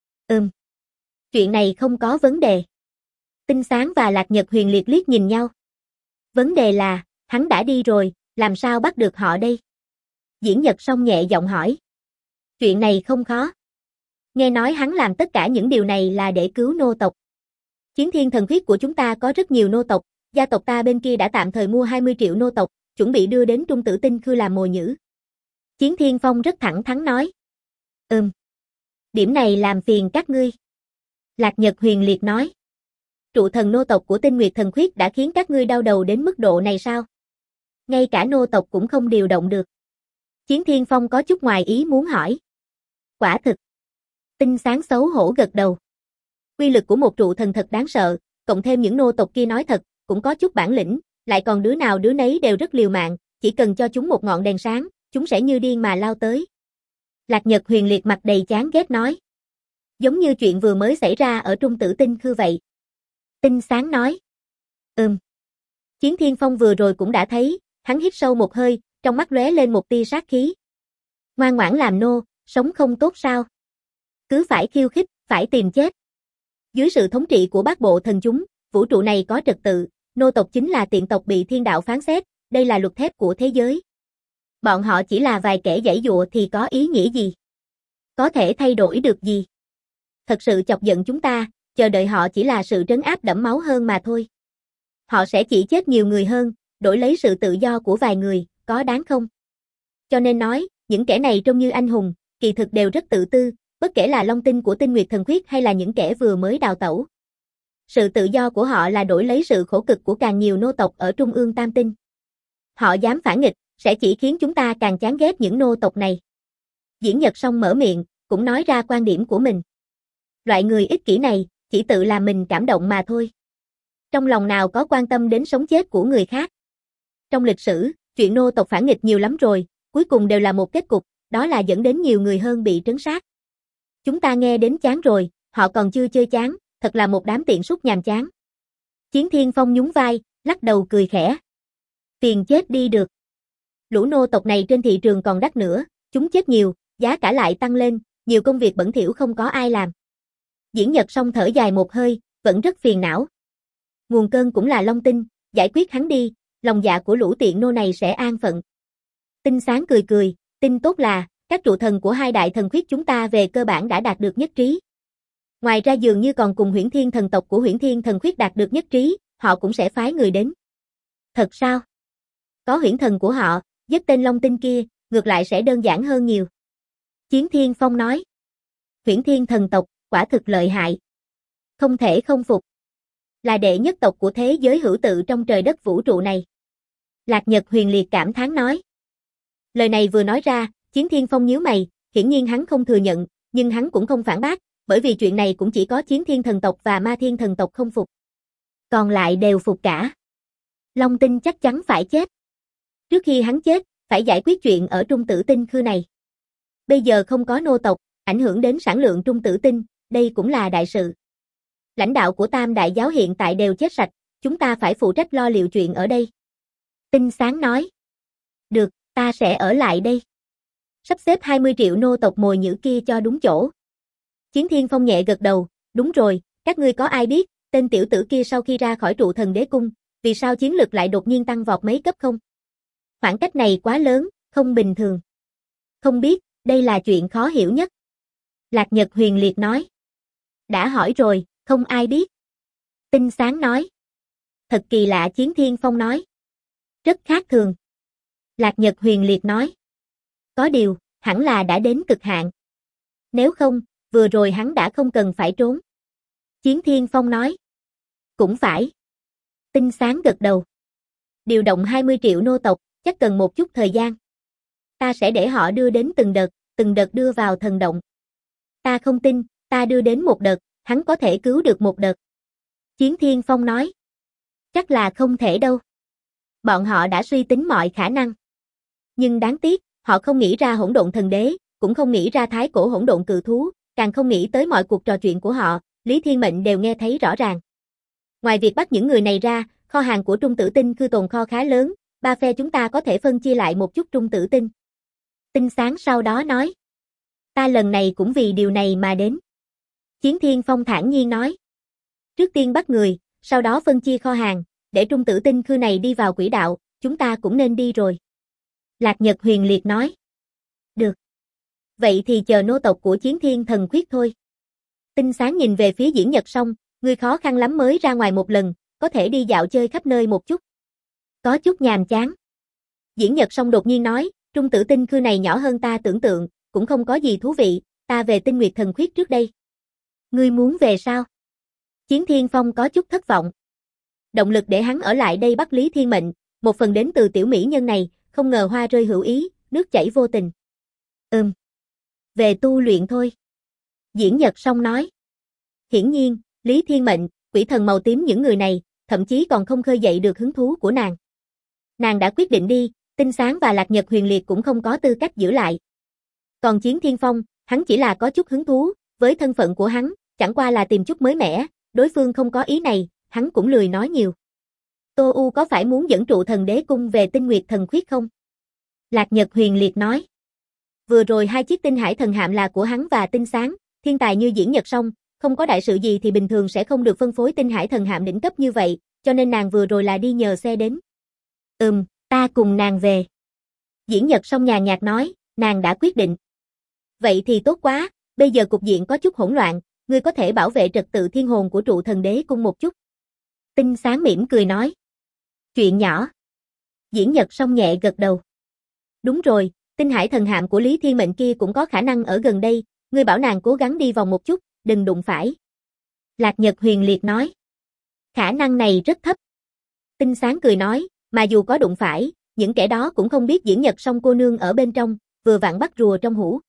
Chuyện này không có vấn đề. Tinh Sáng và Lạc Nhật Huyền Liệt liếc nhìn nhau. Vấn đề là, hắn đã đi rồi, làm sao bắt được họ đây? Diễn Nhật Song nhẹ giọng hỏi. Chuyện này không khó. Nghe nói hắn làm tất cả những điều này là để cứu nô tộc. Chiến Thiên thần khuyết của chúng ta có rất nhiều nô tộc, gia tộc ta bên kia đã tạm thời mua 20 triệu nô tộc, chuẩn bị đưa đến Trung Tử Tinh Khư làm mồi nhử. Chiến Thiên Phong rất thẳng thắn nói. Điểm này làm phiền các ngươi. Lạc Nhật Huyền Liệt nói. Trụ thần nô tộc của Tinh Nguyệt Thần Khuyết đã khiến các ngươi đau đầu đến mức độ này sao? Ngay cả nô tộc cũng không điều động được. Chiến Thiên Phong có chút ngoài ý muốn hỏi. Quả thực. Tinh Sáng xấu hổ gật đầu. Quy lực của một trụ thần thật đáng sợ, cộng thêm những nô tộc kia nói thật, cũng có chút bản lĩnh, lại còn đứa nào đứa nấy đều rất liều mạng, chỉ cần cho chúng một ngọn đèn sáng, chúng sẽ như điên mà lao tới. Lạc Nhật Huyền Liệt mặt đầy chán ghét nói. Giống như chuyện vừa mới xảy ra ở Trung Tử Tinh Khư vậy. Tinh Sáng nói. Chiến Thiên Phong vừa rồi cũng đã thấy, hắn hít sâu một hơi, trong mắt lóe lên một tia sát khí. Ngoan ngoãn làm nô, sống không tốt sao? Cứ phải khiêu khích, phải tìm chết. Dưới sự thống trị của bát bộ thần chúng, vũ trụ này có trật tự, nô tộc chính là tiện tộc bị thiên đạo phán xét, đây là luật thép của thế giới. Bọn họ chỉ là vài kẻ giãy giụa thì có ý nghĩa gì? Có thể thay đổi được gì? Thật sự chọc giận chúng ta, chờ đợi họ chỉ là sự trấn áp đẫm máu hơn mà thôi. Họ sẽ chỉ chết nhiều người hơn, đổi lấy sự tự do của vài người, có đáng không? Cho nên nói, những kẻ này trông như anh hùng, kỳ thực đều rất tự tư, bất kể là Long Tinh của Tinh Nguyệt Thần Khuyết hay là những kẻ vừa mới đào tẩu. Sự tự do của họ là đổi lấy sự khổ cực của càng nhiều nô tộc ở Trung ương Tam Tinh. Họ dám phản nghịch, sẽ chỉ khiến chúng ta càng chán ghét những nô tộc này. Diễn Nhật Song mở miệng, cũng nói ra quan điểm của mình. Loại người ích kỷ này, chỉ tự làm mình cảm động mà thôi. Trong lòng nào có quan tâm đến sống chết của người khác. Trong lịch sử, chuyện nô tộc phản nghịch nhiều lắm rồi, cuối cùng đều là một kết cục, đó là dẫn đến nhiều người hơn bị trấn sát. Chúng ta nghe đến chán rồi, họ còn chưa chơi chán, thật là một đám tiện súc nhàm chán. Chiến Thiên Phong nhún vai, lắc đầu cười khẽ. Phiền chết đi được. Lũ nô tộc này trên thị trường còn đắt nữa, chúng chết nhiều, giá cả lại tăng lên, nhiều công việc bẩn thỉu không có ai làm. Diễn Nhật Song thở dài một hơi, vẫn rất phiền não. Nguồn cơn cũng là Long Tinh, giải quyết hắn đi, lòng dạ của lũ tiện nô này sẽ an phận. Tinh Sáng cười cười, tin tốt là, các trụ thần của hai đại thần khuyết chúng ta về cơ bản đã đạt được nhất trí. Ngoài ra dường như còn cùng Huyễn Thiên thần tộc của Huyễn Thiên thần khuyết đạt được nhất trí, họ cũng sẽ phái người đến. Thật sao? Có huyễn thần của họ, giết tên Long Tinh kia, ngược lại sẽ đơn giản hơn nhiều. Chiến Thiên Phong nói. Huyễn Thiên thần tộc, quả thực lợi hại. Không thể không phục. Là đệ nhất tộc của thế giới hữu tự trong trời đất vũ trụ này. Lạc Nhật Huyền Liệt cảm thán nói. Lời này vừa nói ra, Chiến Thiên Phong nhíu mày, hiển nhiên hắn không thừa nhận, nhưng hắn cũng không phản bác, bởi vì chuyện này cũng chỉ có Chiến Thiên thần tộc và Ma Thiên thần tộc không phục. Còn lại đều phục cả. Long Tinh chắc chắn phải chết. Trước khi hắn chết, phải giải quyết chuyện ở Trung Tử Tinh Khư này. Bây giờ không có nô tộc, ảnh hưởng đến sản lượng Trung Tử Tinh, đây cũng là đại sự. Lãnh đạo của Tam Đại Giáo hiện tại đều chết sạch, chúng ta phải phụ trách lo liệu chuyện ở đây. Tinh Sáng nói. Được, ta sẽ ở lại đây. Sắp xếp 20 triệu nô tộc mồi nhử kia cho đúng chỗ. Chiến Thiên Phong nhẹ gật đầu, đúng rồi, các ngươi có ai biết, tên tiểu tử kia sau khi ra khỏi trụ thần đế cung, vì sao chiến lực lại đột nhiên tăng vọt mấy cấp không? Khoảng cách này quá lớn, không bình thường. Không biết, đây là chuyện khó hiểu nhất. Lạc Nhật Huyền Liệt nói. Đã hỏi rồi, không ai biết. Tinh Sáng nói. Thật kỳ lạ, Chiến Thiên Phong nói. Rất khác thường. Lạc Nhật Huyền Liệt nói. Có điều, hẳn là đã đến cực hạn. Nếu không, vừa rồi hắn đã không cần phải trốn. Chiến Thiên Phong nói. Cũng phải. Tinh Sáng gật đầu. Điều động 20 triệu nô tộc, chắc cần một chút thời gian. Ta sẽ để họ đưa đến từng đợt đưa vào thần động. Ta không tin, ta đưa đến một đợt, hắn có thể cứu được một đợt. Chiến Thiên Phong nói. Chắc là không thể đâu. Bọn họ đã suy tính mọi khả năng. Nhưng đáng tiếc, họ không nghĩ ra hỗn độn thần đế, cũng không nghĩ ra thái cổ hỗn độn cự thú, càng không nghĩ tới mọi cuộc trò chuyện của họ, Lý Thiên Mệnh đều nghe thấy rõ ràng. Ngoài việc bắt những người này ra, kho hàng của Trung Tử Tinh Khư tồn kho khá lớn, ba phe chúng ta có thể phân chia lại một chút Trung Tử Tinh. Tinh Sáng sau đó nói. Ta lần này cũng vì điều này mà đến. Chiến Thiên Phong thản nhiên nói. Trước tiên bắt người, sau đó phân chia kho hàng, để Trung Tử Tinh Khư này đi vào quỹ đạo, chúng ta cũng nên đi rồi. Lạc Nhật Huyền Liệt nói. Được. Vậy thì chờ nô tộc của Chiến Thiên Thần Khuyết thôi. Tinh Sáng nhìn về phía Diễn Nhật Song, ngươi khó khăn lắm mới ra ngoài một lần, có thể đi dạo chơi khắp nơi một chút. Có chút nhàm chán. Diễn Nhật Song đột nhiên nói, Trung Tử Tinh Khư này nhỏ hơn ta tưởng tượng, cũng không có gì thú vị, ta về Tinh Nguyệt Thần Khuyết trước đây. Ngươi muốn về sao? Chiến Thiên Phong có chút thất vọng. Động lực để hắn ở lại đây bắt Lý Thiên Mệnh, một phần đến từ tiểu mỹ nhân này, không ngờ hoa rơi hữu ý, nước chảy vô tình. Về tu luyện thôi. Diễn Nhật Song nói. Hiển nhiên, Lý Thiên Mệnh, quỷ thần màu tím những người này, thậm chí còn không khơi dậy được hứng thú của nàng. Nàng đã quyết định đi, Tinh Sáng và Lạc Nhật Huyền Liệt cũng không có tư cách giữ lại. Còn Chiến Thiên Phong, hắn chỉ là có chút hứng thú, với thân phận của hắn, chẳng qua là tìm chút mới mẻ, đối phương không có ý này, hắn cũng lười nói nhiều. Tô U có phải muốn dẫn trụ thần đế cung về Tinh Nguyệt Thần Khuyết không? Lạc Nhật Huyền Liệt nói. Vừa rồi 2 chiếc tinh hải thần hạm là của hắn và Tinh Sáng, thiên tài như Diễn Nhật Song, không có đại sự gì thì bình thường sẽ không được phân phối tinh hải thần hạm đỉnh cấp như vậy, cho nên nàng vừa rồi là đi nhờ xe đến. Ta cùng nàng về. Diễn Nhật Song nhàn nhạt nói, nàng đã quyết định. Vậy thì tốt quá, bây giờ cục diện có chút hỗn loạn, ngươi có thể bảo vệ trật tự thiên hồn của trụ thần đế cung một chút. Tinh Sáng mỉm cười nói. Chuyện nhỏ. Diễn Nhật Song nhẹ gật đầu. Đúng rồi, tinh hải thần hạm của Lý Thiên Mệnh kia cũng có khả năng ở gần đây, ngươi bảo nàng cố gắng đi vòng một chút, đừng đụng phải. Lạc Nhật Huyền Liệt nói. Khả năng này rất thấp. Tinh Sáng cười nói, mà dù có đụng phải, những kẻ đó cũng không biết Diễn Nhật Song cô nương ở bên trong, vừa vặn bắt rùa trong hũ.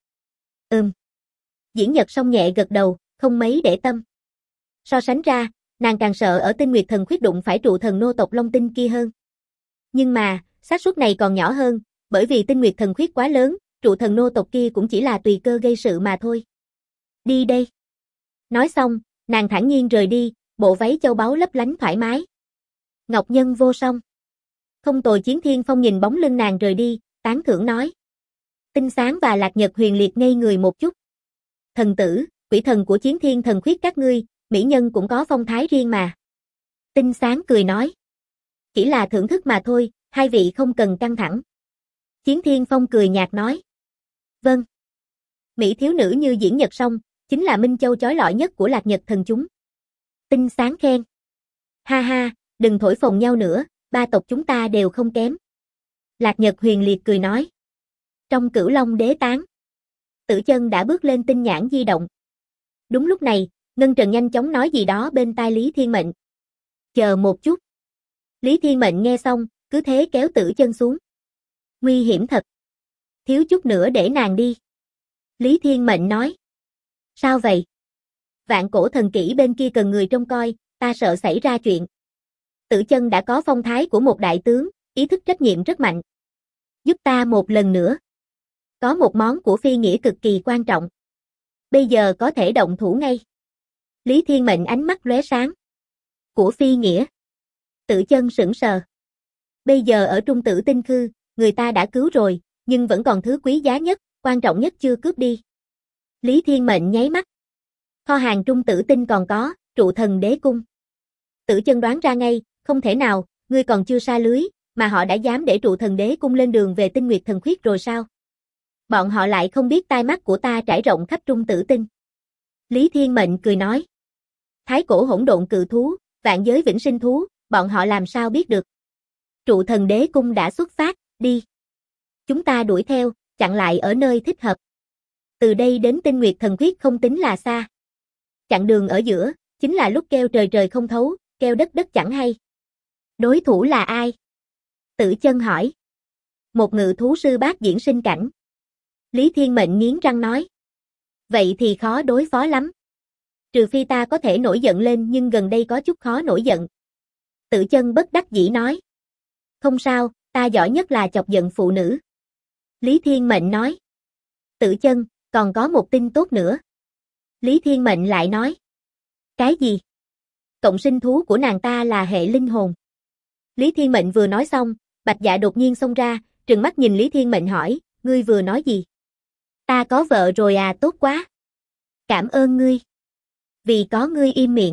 Diễn Nhật Song nhẹ gật đầu, không mấy để tâm. So sánh ra, nàng càng sợ ở Tinh Nguyệt Thần Khuyết đụng phải trụ thần nô tộc Long Tinh kia hơn. Nhưng mà, xác suất này còn nhỏ hơn, bởi vì Tinh Nguyệt Thần Khuyết quá lớn, trụ thần nô tộc kia cũng chỉ là tùy cơ gây sự mà thôi. Đi đây. Nói xong, nàng thản nhiên rời đi, bộ váy châu báu lấp lánh thoải mái. Ngọc Nhân vô song. Không tồi. Chiến Thiên Phong nhìn bóng lưng nàng rời đi, tán thưởng nói. Tinh Sáng và Lạc Nhật Huyền Liệt ngây người một chút. Thần tử, quỷ thần của Chiến Thiên Thần Khuyết các ngươi, mỹ nhân cũng có phong thái riêng mà. Tinh Sáng cười nói. Chỉ là thưởng thức mà thôi, hai vị không cần căng thẳng. Chiến Thiên Phong cười nhạt nói. Vâng. Mỹ thiếu nữ như Diễn Nhật Song, chính là minh châu chói lọi nhất của Lạc Nhật thần chúng. Tinh Sáng khen. Ha ha, đừng thổi phồng nhau nữa, ba tộc chúng ta đều không kém. Lạc Nhật Huyền Liệt cười nói. Trong Cửu Long Đế Tán, Tử Chân đã bước lên tinh nhãn di động. Đúng lúc này, Ngân Trần nhanh chóng nói gì đó bên tai Lý Thiên Mệnh. Chờ một chút. Lý Thiên Mệnh nghe xong, cứ thế kéo Tử Chân xuống. Nguy hiểm thật. Thiếu chút nữa để nàng đi. Lý Thiên Mệnh nói. Sao vậy? Vạn cổ thần kỹ bên kia cần người trông coi, ta sợ xảy ra chuyện. Tử Chân đã có phong thái của một đại tướng, ý thức trách nhiệm rất mạnh. Giúp ta một lần nữa. Có một món của phi nghĩa cực kỳ quan trọng. Bây giờ có thể động thủ ngay. Lý Thiên Mệnh ánh mắt lóe sáng. Của phi nghĩa. Tử Chân sững sờ. Bây giờ ở Trung Tử Tinh Khư, người ta đã cứu rồi, nhưng vẫn còn thứ quý giá nhất, quan trọng nhất chưa cướp đi. Lý Thiên Mệnh nháy mắt. Kho hàng Trung Tử Tinh còn có, trụ thần đế cung. Tử Chân đoán ra ngay, không thể nào, ngươi còn chưa sa lưới, mà họ đã dám để trụ thần đế cung lên đường về Tinh Nguyệt Thần Khuyết rồi sao? Bọn họ lại không biết tai mắt của ta trải rộng khắp Trung Tử Tinh. Lý Thiên Mệnh cười nói. Thái cổ hỗn độn cự thú, vạn giới vĩnh sinh thú, bọn họ làm sao biết được? Trụ thần đế cung đã xuất phát, đi. Chúng ta đuổi theo, chặn lại ở nơi thích hợp. Từ đây đến Tinh Nguyệt Thần Khuyết không tính là xa. Chặn đường ở giữa, chính là lúc kêu trời trời không thấu, kêu đất đất chẳng hay. Đối thủ là ai? Tử Chân hỏi. Một ngự thú sư bát diễn sinh cảnh. Lý Thiên Mệnh nghiến răng nói. Vậy thì khó đối phó lắm. Trừ phi ta có thể nổi giận lên, nhưng gần đây có chút khó nổi giận. Tử Chân bất đắc dĩ nói. Không sao, ta giỏi nhất là chọc giận phụ nữ. Lý Thiên Mệnh nói. Tử Chân, còn có một tin tốt nữa. Lý Thiên Mệnh lại nói. Cái gì? Cộng sinh thú của nàng ta là hệ linh hồn. Lý Thiên Mệnh vừa nói xong, Bạch Dạ đột nhiên xông ra, trừng mắt nhìn Lý Thiên Mệnh hỏi, ngươi vừa nói gì? Ta có vợ rồi à, tốt quá. Cảm ơn ngươi. Vì có ngươi im miệng.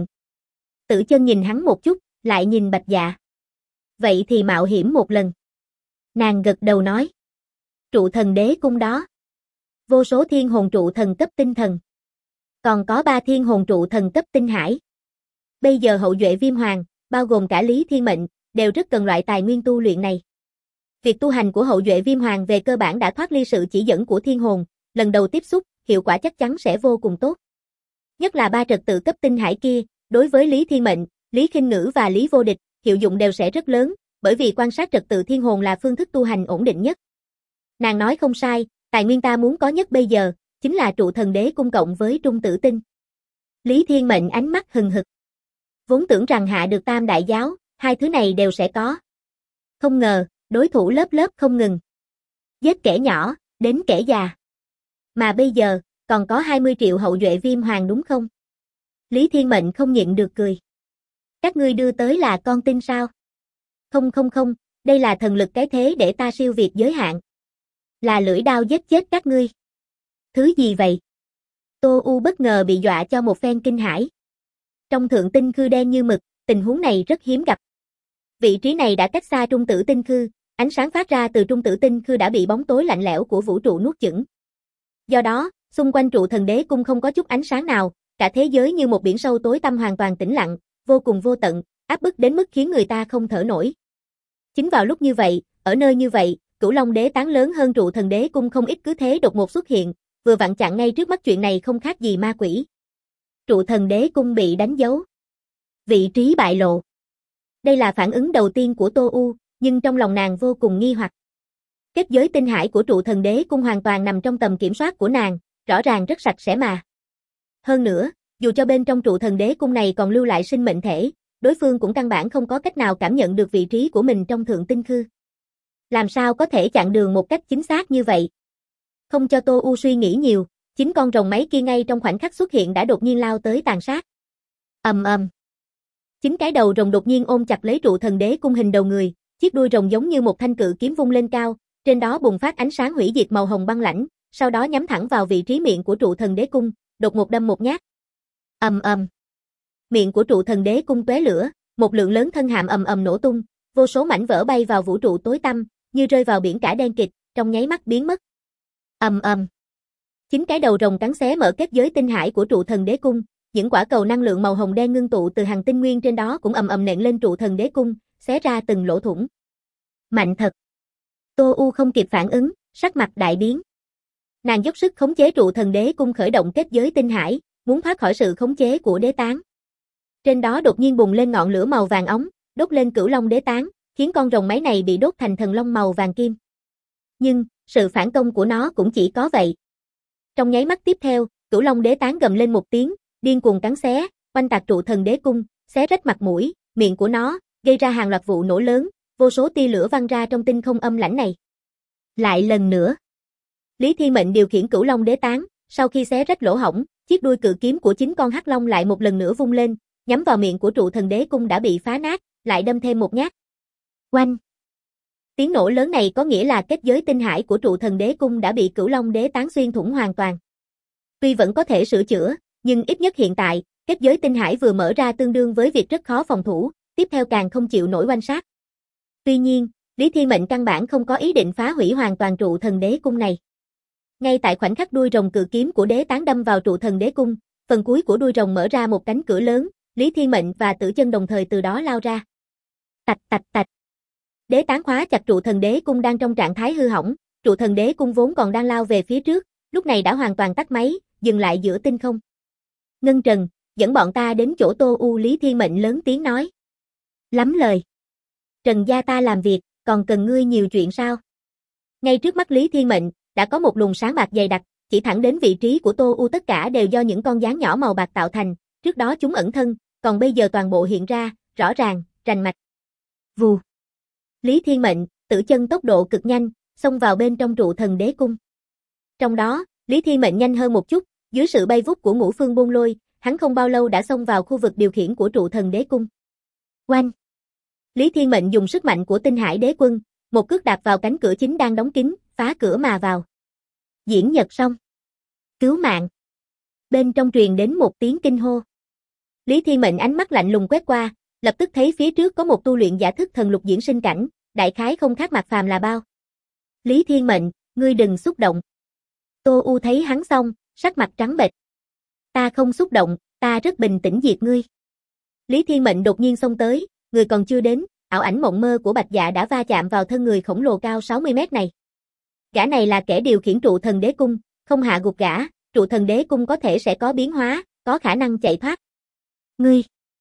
Tử Chân nhìn hắn một chút, lại nhìn Bạch Dạ. Vậy thì mạo hiểm một lần. Nàng gật đầu nói. Trụ thần đế cung đó. Vô số thiên hồn trụ thần cấp tinh thần. Còn có 3 thiên hồn trụ thần cấp tinh hải. Bây giờ hậu duệ Viêm Hoàng, bao gồm cả Lý Thiên Mệnh, đều rất cần loại tài nguyên tu luyện này. Việc tu hành của hậu duệ Viêm Hoàng về cơ bản đã thoát ly sự chỉ dẫn của thiên hồn, lần đầu tiếp xúc, hiệu quả chắc chắn sẽ vô cùng tốt. Nhất là 3 trật tự cấp tinh hải kia, đối với Lý Thiên Mệnh, Lý Khinh Ngữ và Lý Vô Địch, hiệu dụng đều sẽ rất lớn, bởi vì quan sát trật tự thiên hồn là phương thức tu hành ổn định nhất. Nàng nói không sai, tài nguyên ta muốn có nhất bây giờ, chính là trụ thần đế cung cộng với Trung Tử Tinh. Lý Thiên Mệnh ánh mắt hừng hực. Vốn tưởng rằng hạ được Tam Đại Giáo, 2 thứ này đều sẽ có. Không ngờ, đối thủ lớp lớp không ngừng. Giết kẻ nhỏ, đến kẻ già. Mà bây giờ, còn có 20 triệu hậu duệ Viêm Hoàng đúng không? Lý Thiên Mệnh không nhịn được cười. Các ngươi đưa tới là con tin sao? Không, đây là thần lực cái thế để ta siêu việt giới hạn. Là lưỡi đao giết chết các ngươi. Thứ gì vậy? Tô U bất ngờ bị dọa cho một phen kinh hãi. Trong thượng tinh khư đen như mực, tình huống này rất hiếm gặp. Vị trí này đã cách xa Trung Tử Tinh khư, ánh sáng phát ra từ Trung Tử Tinh khư đã bị bóng tối lạnh lẽo của vũ trụ nuốt chửng. Do đó, xung quanh trụ thần đế cung không có chút ánh sáng nào, cả thế giới như một biển sâu tối tăm hoàn toàn tĩnh lặng, vô cùng vô tận, áp bức đến mức khiến người ta không thở nổi. Chính vào lúc như vậy, ở nơi như vậy, Cửu Long đế tán lớn hơn trụ thần đế cung không ít cứ thế đột ngột xuất hiện, vừa vặn chặn ngay trước mắt. Chuyện này không khác gì ma quỷ. Trụ thần đế cung bị đánh dấu. Vị trí bại lộ. Đây là phản ứng đầu tiên của Tô U, nhưng trong lòng nàng vô cùng nghi hoặc. Kết giới tinh hải của trụ thần đế cung hoàn toàn nằm trong tầm kiểm soát của nàng, rõ ràng rất sạch sẽ mà. Hơn nữa, dù cho bên trong trụ thần đế cung này còn lưu lại sinh mệnh thể, đối phương cũng căn bản không có cách nào cảm nhận được vị trí của mình trong thượng tinh khư. Làm sao có thể chặn đường một cách chính xác như vậy? Không cho Tô U suy nghĩ nhiều, chính con rồng máy kia ngay trong khoảnh khắc xuất hiện đã đột nhiên lao tới tàn sát. Ầm ầm. Chính cái đầu rồng đột nhiên ôm chặt lấy trụ thần đế cung hình đầu người, chiếc đuôi rồng giống như một thanh cự kiếm vung lên cao, trên đó bùng phát ánh sáng hủy diệt màu hồng băng lãnh, sau đó nhắm thẳng vào vị trí miệng của trụ thần đế cung, đột ngột đâm một nhát. Ầm ầm. Miệng của trụ thần đế cung tóe lửa, một lượng lớn thân hạm ầm ầm nổ tung, vô số mảnh vỡ bay vào vũ trụ tối tăm, như rơi vào biển cả đen kịt, trong nháy mắt biến mất. Ầm ầm. Chính cái đầu rồng cắn xé mở kết giới tinh hải của trụ thần đế cung, những quả cầu năng lượng màu hồng đen ngưng tụ từ hàng tinh nguyên trên đó cũng ầm ầm nện lên trụ thần đế cung, xé ra từng lỗ thủng. Mạnh thật. Tô U không kịp phản ứng, sắc mặt đại biến. Nàng dốc sức khống chế trụ thần đế cung khởi động kết giới tinh hải, muốn thoát khỏi sự khống chế của đế tán. Trên đó đột nhiên bùng lên ngọn lửa màu vàng óng, đốt lên Cửu Long đế tán, khiến con rồng máy này bị đốt thành thần long màu vàng kim. Nhưng, sự phản công của nó cũng chỉ có vậy. Trong nháy mắt tiếp theo, Cửu Long đế tán gầm lên một tiếng, điên cuồng cắn xé, oanh tạc trụ thần đế cung, xé rách mặt mũi, miệng của nó, gây ra hàng loạt vụ nổ lớn, vô số tia lửa văng ra trong tinh không âm lãnh này. Lại lần nữa, Lý Thiên Mệnh điều khiển Cửu Long đế tán, sau khi xé rách lỗ hổng, chiếc đuôi cự kiếm của chính con hắc long lại một lần nữa vung lên, nhắm vào miệng của trụ thần đế cung đã bị phá nát, lại đâm thêm một nhát. Oanh! Tiếng nổ lớn này có nghĩa là kết giới tinh hải của trụ thần đế cung đã bị Cửu Long đế tán xuyên thủng hoàn toàn. Tuy vẫn có thể sửa chữa, nhưng ít nhất hiện tại, kết giới tinh hải vừa mở ra tương đương với việc rất khó phòng thủ, tiếp theo càng không chịu nổi oanh sát. Tuy nhiên, Lý Thiên Mệnh căn bản không có ý định phá hủy hoàn toàn trụ thần đế cung này. Ngay tại khoảnh khắc đuôi rồng cự kiếm của đế tán đâm vào trụ thần đế cung, phần cuối của đuôi rồng mở ra một cánh cửa lớn, Lý Thiên Mệnh và Tử Chân đồng thời từ đó lao ra. Tạch tạch tạch. Đế tán khóa chặt trụ thần đế cung đang trong trạng thái hư hỏng, trụ thần đế cung vốn còn đang lao về phía trước, lúc này đã hoàn toàn tắt máy, dừng lại giữa tinh không. Ngân Trần, dẫn bọn ta đến chỗ Tô U. Lý Thiên Mệnh lớn tiếng nói. Lắm lời. Trần gia ta làm việc, còn cần ngươi nhiều chuyện sao? Ngay trước mắt Lý Thiên Mệnh, đã có một luồng sáng bạc dày đặc, chỉ thẳng đến vị trí của Tô U, tất cả đều do những con gián nhỏ màu bạc tạo thành, trước đó chúng ẩn thân, còn bây giờ toàn bộ hiện ra, rõ ràng, rành mạch. Vù. Lý Thiên Mệnh, Tử Chân tốc độ cực nhanh, xông vào bên trong trụ thần đế cung. Trong đó, Lý Thiên Mệnh nhanh hơn một chút, dưới sự bay vút của Ngũ Phương Bôn Lôi, hắn không bao lâu đã xông vào khu vực điều khiển của trụ thần đế cung. Oanh! Lý Thiên Mệnh dùng sức mạnh của Tinh Hải Đế Quân, một cước đạp vào cánh cửa chính đang đóng kín, phá cửa mà vào. Diễn Nhật Song. Cứu mạng! Bên trong truyền đến một tiếng kinh hô. Lý Thiên Mệnh ánh mắt lạnh lùng quét qua, lập tức thấy phía trước có một tu luyện giả thức thần lục diễn sinh cảnh, đại khái không khác Mạc Phàm là bao. Lý Thiên Mệnh, ngươi đừng xúc động. Tô U thấy hắn xong, sắc mặt trắng bệch. Ta không xúc động, ta rất bình tĩnh diệt ngươi. Lý Thiên Mệnh đột nhiên xông tới, người còn chưa đến, ảo ảnh mộng mơ của Bạch Dạ đã va chạm vào thân người khổng lồ cao 60 mét này. Gã này là kẻ điều khiển trụ thần đế cung, không hạ gục gã, trụ thần đế cung có thể sẽ có biến hóa, có khả năng chạy thoát. Ngươi!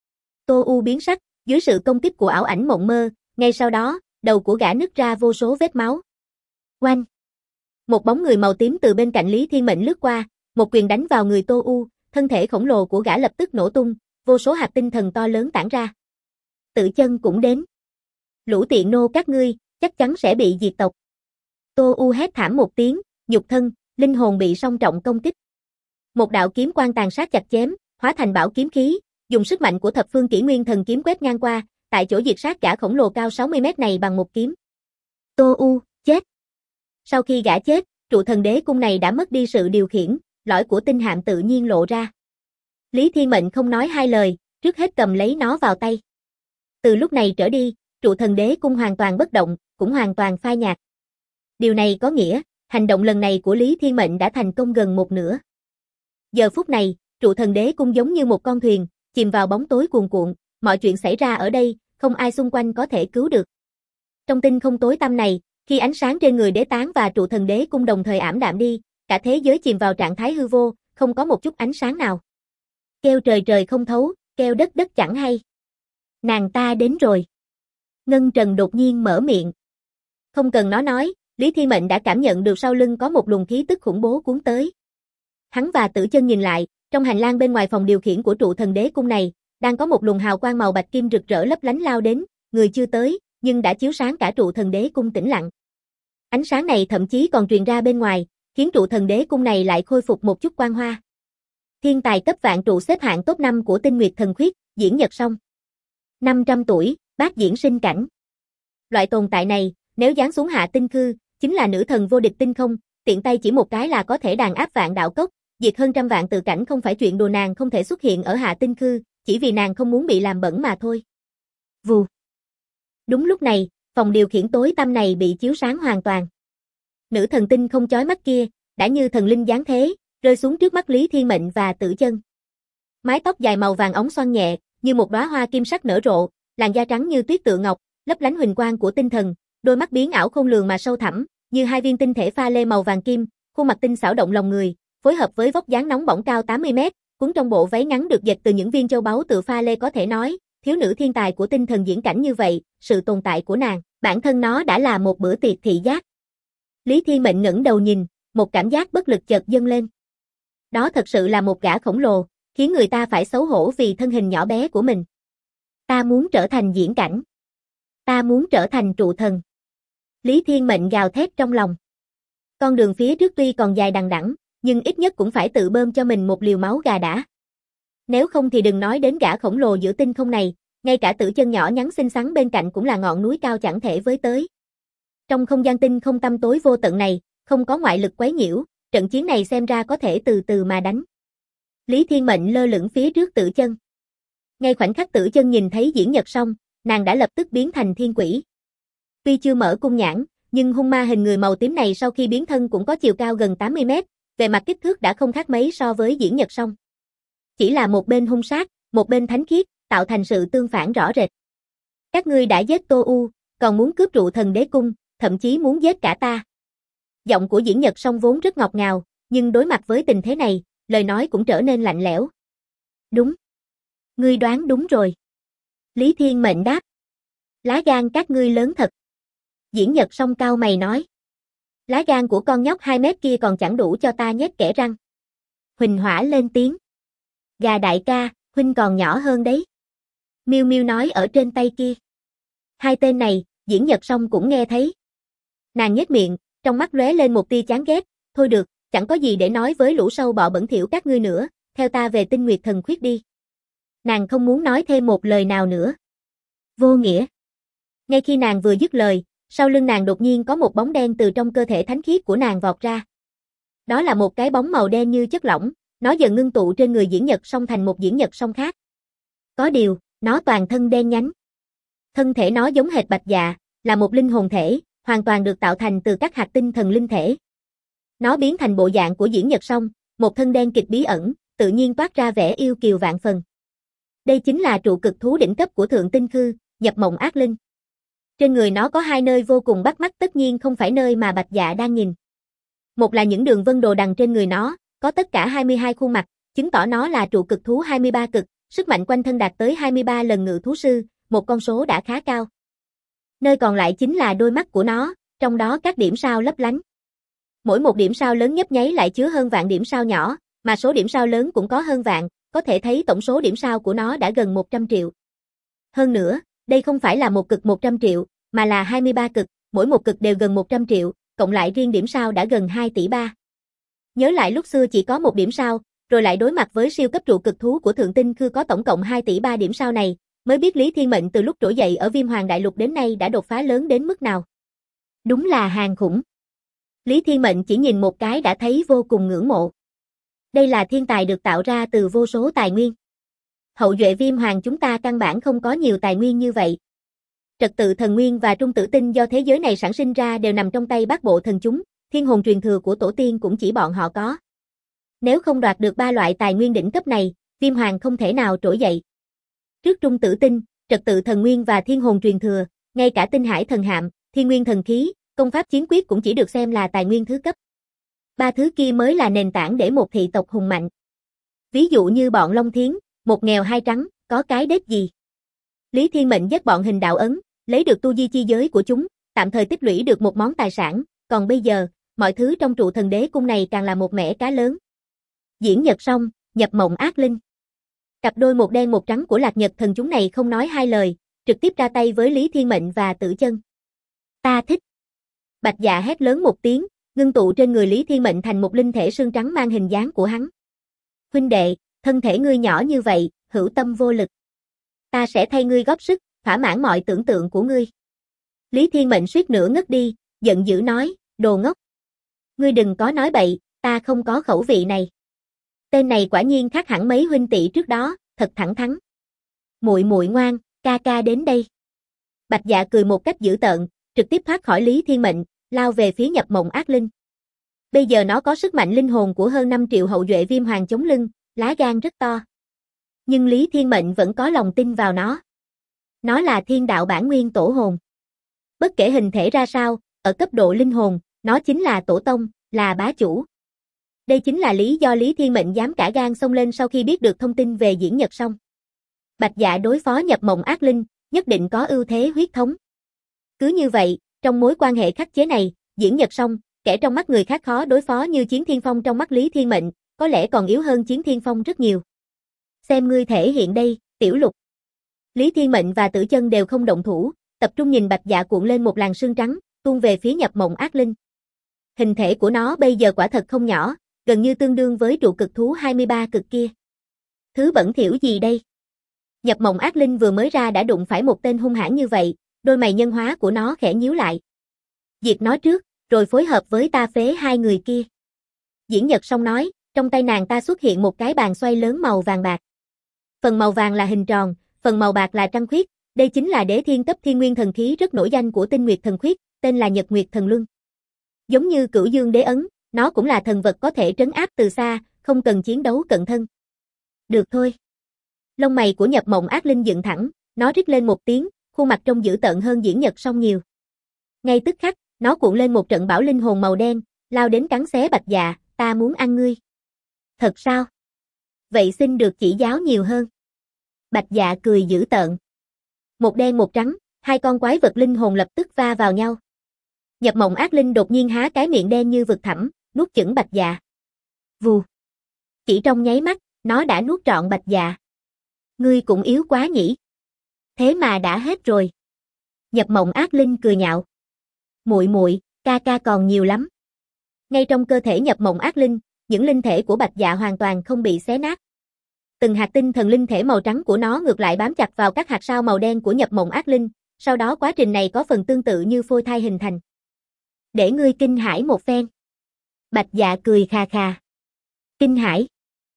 Tô U biến sắc, dưới sự công kích của ảo ảnh mộng mơ, ngay sau đó, đầu của gã nứt ra vô số vết máu. Oanh! Một bóng người màu tím từ bên cạnh Lý Thiên Mệnh lướt qua, một quyền đánh vào người Tô U, thân thể khổng lồ của gã lập tức nổ tung, vô số hạt tinh thần to lớn tản ra. Tử Chân cũng đến. Lũ tiện nô các ngươi, chắc chắn sẽ bị diệt tộc. Tô U hét thảm một tiếng, nhục thân, linh hồn bị song trọng công kích. Một đạo kiếm quang tàn sát chặt chém, hóa thành bão kiếm khí, dùng sức mạnh của thập phương kỷ nguyên thần kiếm quét ngang qua, tại chỗ diệt sát gã khổng lồ cao 60 mét này bằng một kiếm. Tô U, chết. Sau khi gã chết, trụ thần đế cung này đã mất đi sự điều khiển, lõi của tinh hạm tự nhiên lộ ra. Lý Thiên Mệnh không nói hai lời, trước hết cầm lấy nó vào tay. Từ lúc này trở đi, trụ thần đế cung hoàn toàn bất động, cũng hoàn toàn phai nhạt. Điều này có nghĩa, hành động lần này của Lý Thiên Mệnh đã thành công gần một nửa. Giờ phút này, trụ thần đế cung giống như một con thuyền, chìm vào bóng tối cuồn cuộn, mọi chuyện xảy ra ở đây, không ai xung quanh có thể cứu được. Trong tinh không tối tăm này, khi ánh sáng trên người đế tán và trụ thần đế cung đồng thời ảm đạm đi, cả thế giới chìm vào trạng thái hư vô, không có một chút ánh sáng nào. Kêu trời trời không thấu, kêu đất đất chẳng hay. Nàng ta đến rồi. Ngân Trần đột nhiên mở miệng. Không cần nó nói, Lý Thiên Mệnh đã cảm nhận được sau lưng có một luồng khí tức khủng bố cuốn tới. Hắn và Tử Chân nhìn lại, trong hành lang bên ngoài phòng điều khiển của trụ thần đế cung này, đang có một luồng hào quang màu bạch kim rực rỡ lấp lánh lao đến, người chưa tới, nhưng đã chiếu sáng cả trụ thần đế cung tĩnh lặng. Ánh sáng này thậm chí còn truyền ra bên ngoài, khiến trụ thần đế cung này lại khôi phục một chút quang hoa. Thiên tài cấp vạn trụ xếp hạng top 5 của Tinh Nguyệt Thần Khuyết, Diễn Nhật Song. 500 tuổi, bát diễn sinh cảnh. Loại tồn tại này, nếu giáng xuống hạ tinh khư, chính là nữ thần vô địch tinh không, tiện tay chỉ một cái là có thể đàn áp vạn đạo cốc, diệt hơn trăm vạn tự cảnh không phải chuyện đùa, nàng không thể xuất hiện ở hạ tinh khư, chỉ vì nàng không muốn bị làm bẩn mà thôi. Vù. Đúng lúc này, phòng điều khiển tối tăm này bị chiếu sáng hoàn toàn. Nữ thần tinh không chói mắt kia, đã như thần linh giáng thế, rơi xuống trước mắt Lý Thiên Mệnh và Tử Chân. Mái tóc dài màu vàng óng xoăn nhẹ, như một đóa hoa kim sắc nở rộ, làn da trắng như tuyết tựa ngọc, lấp lánh huỳnh quang của tinh thần, đôi mắt biến ảo khôn lường mà sâu thẳm, như hai viên tinh thể pha lê màu vàng kim, khuôn mặt tinh xảo động lòng người, phối hợp với vóc dáng nóng bỏng cao 80 mét, cuốn trong bộ váy ngắn được dệt từ những viên châu báu tự pha lê, có thể nói, thiếu nữ thiên tài của tinh thần diễn cảnh như vậy, sự tồn tại của nàng, bản thân nó đã là một bữa tiệc thị giác. Lý Thiên Mệnh ngẩng đầu nhìn, một cảm giác bất lực chợt dâng lên. Đó thật sự là một gã khổng lồ, khiến người ta phải xấu hổ vì thân hình nhỏ bé của mình. Ta muốn trở thành diễn cảnh. Ta muốn trở thành trụ thần. Lý Thiên Mệnh gào thét trong lòng. Con đường phía trước tuy còn dài đằng đẵng, nhưng ít nhất cũng phải tự bơm cho mình một liều máu gà đã. Nếu không thì đừng nói đến gã khổng lồ giữa tinh không này, ngay cả Tử Chân nhỏ nhắn xinh xắn bên cạnh cũng là ngọn núi cao chẳng thể với tới. Trong không gian tinh không tăm tối vô tận này, không có ngoại lực quấy nhiễu, trận chiến này xem ra có thể từ từ mà đánh. Lý Thiên Mệnh lơ lửng phía trước Tử Chân. Ngay khoảnh khắc Tử Chân nhìn thấy Diễn Nhật Song, nàng đã lập tức biến thành thiên quỷ. Tuy chưa mở cung nhãn, nhưng hung ma hình người màu tím này sau khi biến thân cũng có chiều cao gần 80 mét, về mặt kích thước đã không khác mấy so với Diễn Nhật Song. Chỉ là một bên hung sát, một bên thánh khiết, tạo thành sự tương phản rõ rệt. Các ngươi đã giết Tô U, còn muốn cướp trụ thần đế cung, thậm chí muốn giết cả ta. Giọng của Diễn Nhật Song vốn rất ngọt ngào, nhưng đối mặt với tình thế này, lời nói cũng trở nên lạnh lẽo. Đúng. Ngươi đoán đúng rồi. Lý Thiên Mệnh đáp. Lá gan các ngươi lớn thật. Diễn Nhật Song cau mày nói. Lá gan của con nhóc 2 mét kia còn chẳng đủ cho ta nhét kẽ răng. Huỳnh Hỏa lên tiếng. Gà đại ca, huynh còn nhỏ hơn đấy. Miu Miu nói ở trên tay kia. Hai tên này, Diễn Nhật Song cũng nghe thấy. Nàng nhếch miệng, trong mắt lóe lên một tia chán ghét. Thôi được, chẳng có gì để nói với lũ sâu bọ bẩn thỉu các ngươi nữa, theo ta về Tinh Nguyệt Thần Khuyết đi. Nàng không muốn nói thêm một lời nào nữa. Vô nghĩa. Ngay khi nàng vừa dứt lời, sau lưng nàng đột nhiên có một bóng đen từ trong cơ thể thánh khiết của nàng vọt ra. Đó là một cái bóng màu đen như chất lỏng, nó dần ngưng tụ trên người Diễn Nhật Song thành một Diễn Nhật Song khác. Có điều, nó toàn thân đen nhánh. Thân thể nó giống hệt Bạch Dạ, là một linh hồn thể, hoàn toàn được tạo thành từ các hạt tinh thần linh thể. Nó biến thành bộ dạng của Diễn Nhật Song, một thân đen kịch bí ẩn, tự nhiên toát ra vẻ yêu kiều vạn phần. Đây chính là trụ cực thú đỉnh cấp của Thượng Tinh Khư, Nhập Mộng Ác Linh. Trên người nó có hai nơi vô cùng bắt mắt, tất nhiên không phải nơi mà Bạch Dạ đang nhìn. Một là những đường vân đồ đằng trên người nó, có tất cả 22 khuôn mặt, chứng tỏ nó là trụ cực thú 23 cực, sức mạnh quanh thân đạt tới 23 lần ngự thú sư, một con số đã khá cao. Nơi còn lại chính là đôi mắt của nó, trong đó các điểm sao lấp lánh. Mỗi một điểm sao lớn nhấp nháy lại chứa hơn vạn điểm sao nhỏ, mà số điểm sao lớn cũng có hơn vạn, có thể thấy tổng số điểm sao của nó đã gần 100 triệu. Hơn nữa, đây không phải là một cực 100 triệu, mà là 23 cực, mỗi một cực đều gần 100 triệu, cộng lại riêng điểm sao đã gần 2 tỷ 3. Nhớ lại lúc xưa chỉ có một điểm sao, rồi lại đối mặt với siêu cấp trụ cực thú của Thượng Tinh Khư có tổng cộng 2 tỷ 3 điểm sao này, mới biết Lý Thiên Mệnh từ lúc trỗi dậy ở Viêm Hoàng Đại Lục đến nay đã đột phá lớn đến mức nào. Đúng là hàng khủng. Lý Thiên Mệnh chỉ nhìn một cái đã thấy vô cùng ngưỡng mộ. Đây là thiên tài được tạo ra từ vô số tài nguyên. Hậu duệ Viêm Hoàng chúng ta căn bản không có nhiều tài nguyên như vậy. Trật tự thần nguyên và trung tử tinh do thế giới này sản sinh ra đều nằm trong tay Bát Bộ thần chúng, thiên hồn truyền thừa của tổ tiên cũng chỉ bọn họ có. Nếu không đoạt được ba loại tài nguyên đỉnh cấp này, Viêm Hoàng không thể nào trỗi dậy. Trước trung tử tinh, trật tự thần nguyên và thiên hồn truyền thừa, ngay cả tinh hải thần hạm, thiên nguyên thần khí, công pháp chiến quyết cũng chỉ được xem là tài nguyên thứ cấp. Ba thứ kia mới là nền tảng để một thị tộc hùng mạnh. Ví dụ như bọn Long Thiến, một nghèo hai trắng, có cái đết gì. Lý Thiên Mệnh dắt bọn Hình Đạo Ấn, lấy được tu di chi giới của chúng, tạm thời tích lũy được một món tài sản, còn bây giờ, mọi thứ trong trụ thần đế cung này càng là một mẻ cá lớn. Diễn Nhật Song, Nhập Mộng Ác Linh. Cặp đôi một đen một trắng của Lạc Nhật thần chúng này không nói hai lời, trực tiếp ra tay với Lý Thiên Mệnh và Tử Chân. Ta thích. Bạch Dạ hét lớn một tiếng, ngưng tụ trên người Lý Thiên Mệnh thành một linh thể xương trắng mang hình dáng của hắn. Huynh đệ, thân thể ngươi nhỏ như vậy, hữu tâm vô lực. Ta sẽ thay ngươi góp sức, thỏa mãn mọi tưởng tượng của ngươi. Lý Thiên Mệnh suýt nữa ngất đi, giận dữ nói, đồ ngốc. Ngươi đừng có nói bậy, ta không có khẩu vị này. Tên này quả nhiên khác hẳn mấy huynh tỷ trước đó, thật thẳng thắn. Muội muội ngoan, ca ca đến đây. Bạch Dạ cười một cách dữ tợn, trực tiếp thoát khỏi Lý Thiên Mệnh, lao về phía Nhập Mộng Ác Linh. Bây giờ nó có sức mạnh linh hồn của hơn 5 triệu hậu duệ Viêm Hoàng chống lưng, lá gan rất to. Nhưng Lý Thiên Mệnh vẫn có lòng tin vào nó. Nó là thiên đạo bản nguyên tổ hồn. Bất kể hình thể ra sao, ở cấp độ linh hồn, nó chính là tổ tông, là bá chủ. Đây chính là lý do Lý Thiên Mệnh dám cả gan xông lên sau khi biết được thông tin về Diễn Nhật Song. Bạch Dạ đối phó Nhập Mộng Ác Linh, nhất định có ưu thế huyết thống. Cứ như vậy, trong mối quan hệ khắc chế này, Diễn Nhật Song, kẻ trong mắt người khác khó đối phó như Chiến Thiên Phong trong mắt Lý Thiên Mệnh, có lẽ còn yếu hơn Chiến Thiên Phong rất nhiều. Xem ngươi thể hiện đây, Tiểu Lục. Lý Thiên Mệnh và Tử Chân đều không động thủ, tập trung nhìn Bạch Dạ cuộn lên một làn sương trắng, tuôn về phía Nhập Mộng Ác Linh. Hình thể của nó bây giờ quả thật không nhỏ, gần như tương đương với trụ cực thú 23 cực kia. Thứ bẩn thỉu gì đây? Nhập Mộng Ác Linh vừa mới ra đã đụng phải một tên hung hãn như vậy, đôi mày nhân hóa của nó khẽ nhíu lại. Diệt nó trước, rồi phối hợp với ta phế hai người kia. Diễn Nhật Song nói, trong tay nàng ta xuất hiện một cái bàn xoay lớn màu vàng bạc. Phần màu vàng là hình tròn, phần màu bạc là trăng khuyết, Đây chính là đế thiên cấp thiên nguyên thần khí rất nổi danh của Tinh Nguyệt Thần Khuyết, tên là Nhật Nguyệt Thần Luân. Giống như Cửu Dương Đế Ấn, nó cũng là thần vật có thể trấn áp từ xa, không cần chiến đấu cận thân. Được thôi. Lông mày của Nhập Mộng Ác Linh dựng thẳng, nó rít lên một tiếng, khuôn mặt trông dữ tợn hơn Diễn Nhật Song nhiều. Ngay tức khắc, nó cuộn lên một trận bão linh hồn màu đen, lao đến cắn xé Bạch Dạ, ta muốn ăn ngươi. Thật sao? Vậy xin được chỉ giáo nhiều hơn. Bạch Dạ cười dữ tợn. Một đen một trắng, hai con quái vật linh hồn lập tức va vào nhau. Nhập Mộng Ác Linh đột nhiên há cái miệng đen như vực thẳm, nuốt chửng Bạch Dạ. Vù. Chỉ trong nháy mắt, nó đã nuốt trọn Bạch Dạ. Ngươi cũng yếu quá nhỉ. Thế mà đã hết rồi. Nhập Mộng Ác Linh cười nhạo. Muội muội, ca ca còn nhiều lắm. Ngay trong cơ thể Nhập Mộng Ác Linh, những linh thể của Bạch Dạ hoàn toàn không bị xé nát. Từng hạt tinh thần linh thể màu trắng của nó ngược lại bám chặt vào các hạt sao màu đen của Nhập Mộng Ác Linh, sau đó quá trình này có phần tương tự như phôi thai hình thành. Để ngươi kinh hãi một phen. Bạch Dạ cười khà khà. Kinh hãi.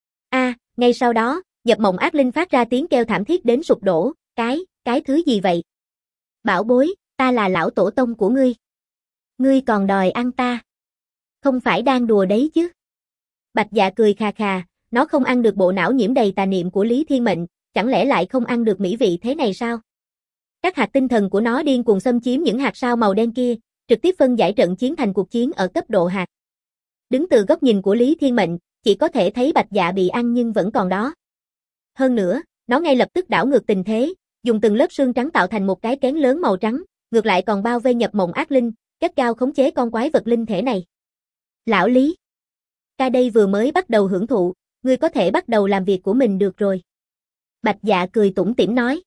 Ngay sau đó, Nhập Mộng Ác Linh phát ra tiếng kêu thảm thiết đến sụp đổ, cái thứ gì vậy? Bảo bối, ta là lão tổ tông của ngươi. Ngươi còn đòi ăn ta. Không phải đang đùa đấy chứ. Bạch Dạ cười khà khà, nó không ăn được bộ não nhiễm đầy tà niệm của Lý Thiên Mệnh, chẳng lẽ lại không ăn được mỹ vị thế này sao? Các hạt tinh thần của nó điên cuồng xâm chiếm những hạt sao màu đen kia, trực tiếp phân giải trận chiến thành cuộc chiến ở cấp độ hạt. Đứng từ góc nhìn của Lý Thiên Mệnh, chỉ có thể thấy Bạch Dạ bị ăn nhưng vẫn còn đó. Hơn nữa, nó ngay lập tức đảo ngược tình thế, dùng từng lớp xương trắng tạo thành một cái kén lớn màu trắng, ngược lại còn bao vây Nhập Mộng Ác Linh, gắt gao khống chế con quái vật linh thể này. Lão Lý, ca đây vừa mới bắt đầu hưởng thụ, ngươi có thể bắt đầu làm việc của mình được rồi. Bạch Dạ cười tủm tỉm nói.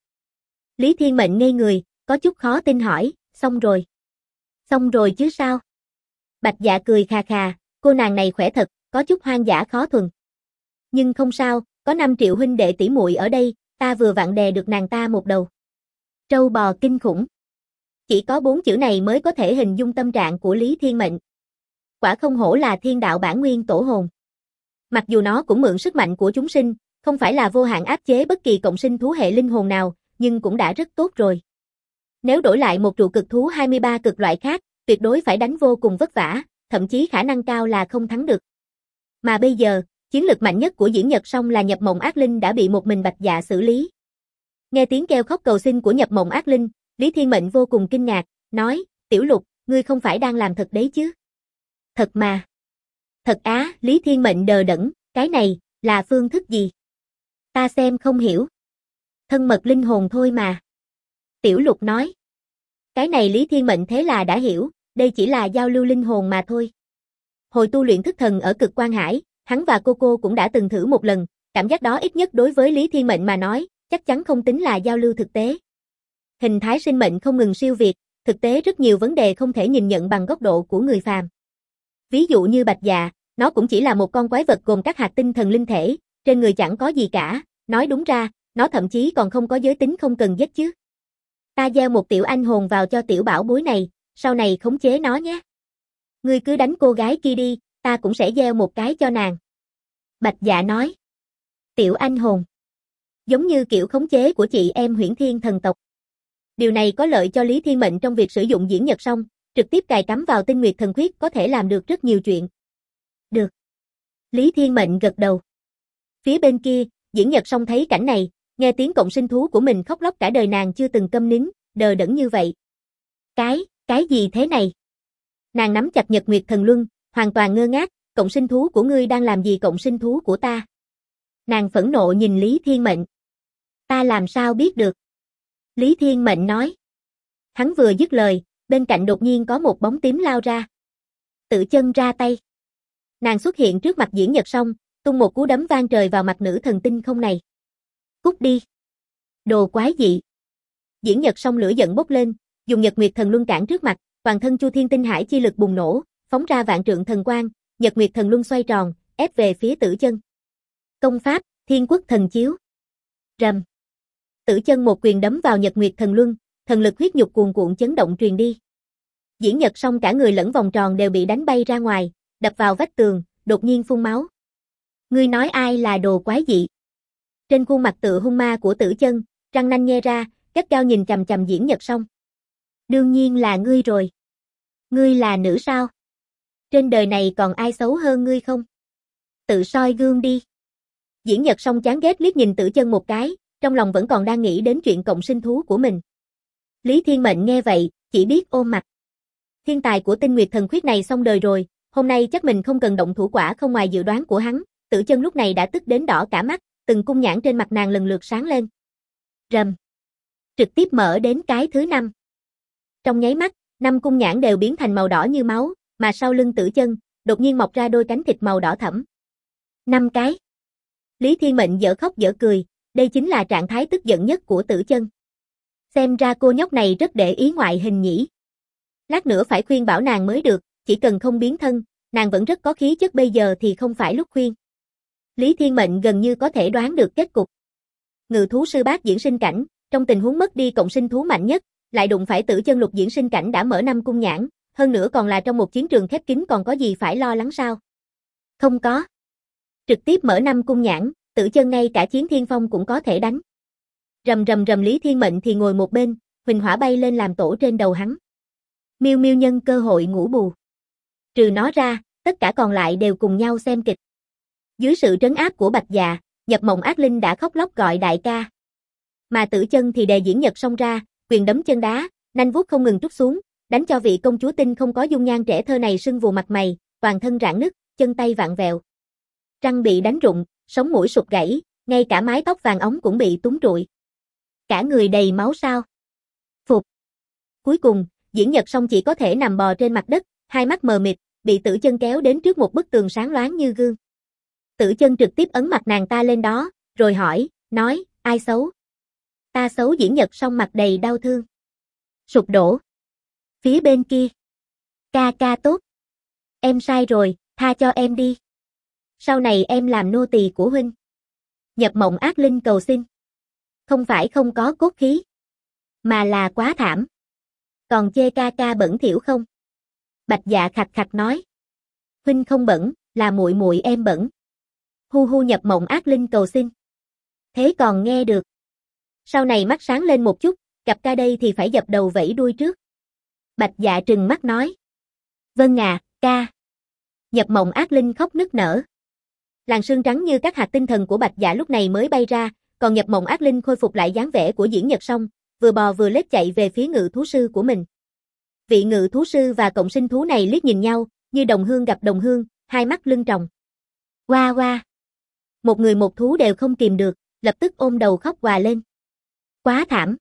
Lý Thiên Mệnh ngây người, có chút khó tin hỏi, xong rồi. Xong rồi chứ sao? Bạch Dạ cười khà khà, cô nàng này khỏe thật, có chút hoang dã khó thuần. Nhưng không sao, có 5 triệu huynh đệ tỷ muội ở đây, ta vừa vặn đè được nàng ta một đầu. Trâu bò kinh khủng. Chỉ có 4 chữ này mới có thể hình dung tâm trạng của Lý Thiên Mệnh. Quả không hổ là thiên đạo bản nguyên tổ hồn. Mặc dù nó cũng mượn sức mạnh của chúng sinh, không phải là vô hạn áp chế bất kỳ cộng sinh thú hệ linh hồn nào, nhưng cũng đã rất tốt rồi. Nếu đổi lại một trụ cực thú 23 cực loại khác, tuyệt đối phải đánh vô cùng vất vả, thậm chí khả năng cao là không thắng được. Mà bây giờ, chiến lực mạnh nhất của Diễn Nhật Song là Nhập Mộng Ác Linh đã bị một mình Bạch Dạ xử lý. Nghe tiếng kêu khóc cầu xin của Nhập Mộng Ác Linh, Lý Thiên Mệnh vô cùng kinh ngạc, nói, Tiểu Lục, ngươi không phải đang làm thật đấy chứ? Thật mà. Thật á, Lý Thiên Mệnh đờ đẫn, cái này, là phương thức gì? Ta xem không hiểu. Thân mật linh hồn thôi mà. Tiểu Lục nói. Cái này Lý Thiên Mệnh thế là đã hiểu, đây chỉ là giao lưu linh hồn mà thôi. Hồi tu luyện thức thần ở Cực Quan Hải, hắn và cô cũng đã từng thử một lần, cảm giác đó ít nhất đối với Lý Thiên Mệnh mà nói, chắc chắn không tính là giao lưu thực tế. Hình thái sinh mệnh không ngừng siêu việt, thực tế rất nhiều vấn đề không thể nhìn nhận bằng góc độ của người phàm. Ví dụ như Bạch Dạ, nó cũng chỉ là một con quái vật gồm các hạt tinh thần linh thể, trên người chẳng có gì cả, nói đúng ra, nó thậm chí còn không có giới tính không cần giết chứ. Ta gieo một tiểu anh hồn vào cho tiểu bảo bối này, sau này khống chế nó nhé. Ngươi cứ đánh cô gái kia đi, ta cũng sẽ gieo một cái cho nàng. Bạch Dạ nói. Tiểu anh hồn. Giống như kiểu khống chế của chị em Huyễn Thiên thần tộc. Điều này có lợi cho Lý Thiên Mệnh trong việc sử dụng Diễn Nhật Song, trực tiếp cài cắm vào Tinh Nguyệt Thần Khuyết có thể làm được rất nhiều chuyện. Được. Lý Thiên Mệnh gật đầu. Phía bên kia, Diễn Nhật Song thấy cảnh này, nghe tiếng cộng sinh thú của mình khóc lóc cả đời nàng chưa từng câm nín, đờ đẫn như vậy. Cái gì thế này? Nàng nắm chặt Nhật Nguyệt Thần Luân, hoàn toàn ngơ ngác, cộng sinh thú của ngươi đang làm gì cộng sinh thú của ta? Nàng phẫn nộ nhìn Lý Thiên Mệnh. Ta làm sao biết được? Lý Thiên Mệnh nói. Hắn vừa dứt lời, bên cạnh đột nhiên có một bóng tím lao ra. Tự chân ra tay. Nàng xuất hiện trước mặt Diễn Nhật Song, tung một cú đấm vang trời vào mặt nữ thần tinh không này. Cút đi. Đồ quái dị. Diễn Nhật Song lửa giận bốc lên, dùng Nhật Nguyệt Thần Luân cản trước mặt, toàn thân Chu Thiên Tinh Hải chi lực bùng nổ, phóng ra vạn trượng thần quang, Nhật Nguyệt Thần Luân xoay tròn, ép về phía Tử Chân. Công pháp, Thiên Quốc Thần Chiếu. Rầm. Tử Chân một quyền đấm vào Nhật Nguyệt Thần Luân, thần lực huyết nhục cuồn cuộn chấn động truyền đi. Diễn Nhật Song cả người lẫn vòng tròn đều bị đánh bay ra ngoài, đập vào vách tường, đột nhiên phun máu. Ngươi nói ai là đồ quái dị? Trên khuôn mặt tựa hung ma của Tử Chân, răng nanh nhe ra, gắt gao nhìn chằm chằm Diễn Nhật Song. Đương nhiên là ngươi rồi. Ngươi là nữ sao? Trên đời này còn ai xấu hơn ngươi không? Tự soi gương đi. Diễn Nhật Song chán ghét liếc nhìn Tử Chân một cái, trong lòng vẫn còn đang nghĩ đến chuyện cộng sinh thú của mình. Lý Thiên Mệnh nghe vậy, chỉ biết ôm mặt. Thiên tài của Tinh Nguyệt Thần Khuyết này xong đời rồi, hôm nay chắc mình không cần động thủ, quả không ngoài dự đoán của hắn. Tử Chân lúc này đã tức đến đỏ cả mắt, từng cung nhãn trên mặt nàng lần lượt sáng lên. Rầm. Trực tiếp mở đến cái thứ 5. Trong nháy mắt, 5 cung nhãn đều biến thành màu đỏ như máu, mà sau lưng Tử Chân, đột nhiên mọc ra đôi cánh thịt màu đỏ thẫm. 5 cái. Lý Thiên Mệnh dở khóc dở cười, đây chính là trạng thái tức giận nhất của Tử Chân. Xem ra cô nhóc này rất để ý ngoại hình nhỉ. Lát nữa phải khuyên bảo nàng mới được, chỉ cần không biến thân, nàng vẫn rất có khí chất, bây giờ thì không phải lúc khuyên. Lý Thiên Mệnh gần như có thể đoán được kết cục. Ngự thú sư bát diễn sinh cảnh, trong tình huống mất đi cộng sinh thú mạnh nhất, lại đụng phải Tử Chân lục diễn sinh cảnh đã mở 5 cung nhãn, hơn nữa còn là trong một chiến trường khép kín, còn có gì phải lo lắng sao? Không có. Trực tiếp mở 5 cung nhãn, Tử Chân ngay cả Chiến Thiên Phong cũng có thể đánh. Rầm rầm rầm, Lý Thiên Mệnh thì ngồi một bên, huỳnh hỏa bay lên làm tổ trên đầu hắn. Miêu Miêu nhân cơ hội ngủ bù. Trừ nó ra, tất cả còn lại đều cùng nhau xem kịch. Dưới sự trấn áp của Bạch Dạ, Nhập Mộng Ác Linh đã khóc lóc gọi đại ca. Mà Tử Chân thì đè Diễn Nhật Song ra, quyền đấm chân đá, nanh vuốt không ngừng trút xuống, đánh cho vị công chúa tinh không có dung nhan trẻ thơ này sưng vù mặt mày, toàn thân rạn nứt, chân tay vặn vẹo. Răng bị đánh rụng, sống mũi sụt gãy, ngay cả mái tóc vàng óng cũng bị túm trụi. Cả người đầy máu sao? Phục. Cuối cùng, Diễn Nhật Song chỉ có thể nằm bò trên mặt đất, hai mắt mờ mịt, bị Tử Chân kéo đến trước một bức tường sáng loáng như gương. Tử Chân trực tiếp ấn mặt nàng ta lên đó, rồi hỏi, nói, ai xấu? Ta xấu. Diễn Nhật Song mặt đầy đau thương. Sụp đổ. Phía bên kia. Ca ca tốt. Em sai rồi, tha cho em đi. Sau này em làm nô tỳ của huynh. Nhập Mộng Ác Linh cầu xin. Không phải không có cốt khí, mà là quá thảm. Còn chê ca ca bẩn thỉu không? Bạch Dạ khạch khạch nói. Huynh không bẩn, là muội muội em bẩn. Hu hu. Nhập Mộng Ác Linh cầu xin. Thế còn nghe được. Sau này mắt sáng lên một chút, gặp ca đây thì phải dập đầu vẫy đuôi trước. Bạch Dạ trừng mắt nói. Vâng à, ca. Nhập Mộng Ác Linh khóc nức nở. Làn sương trắng như các hạt tinh thần của Bạch Dạ lúc này mới bay ra, còn Nhập Mộng Ác Linh khôi phục lại dáng vẻ của Diễn Nhật Song, vừa bò vừa lết chạy về phía ngự thú sư của mình. Vị ngự thú sư và cộng sinh thú này liếc nhìn nhau, như đồng hương gặp đồng hương, hai mắt lưng tròng. Oa oa. Một người một thú đều không kìm được, lập tức ôm đầu khóc òa lên. Quá thảm.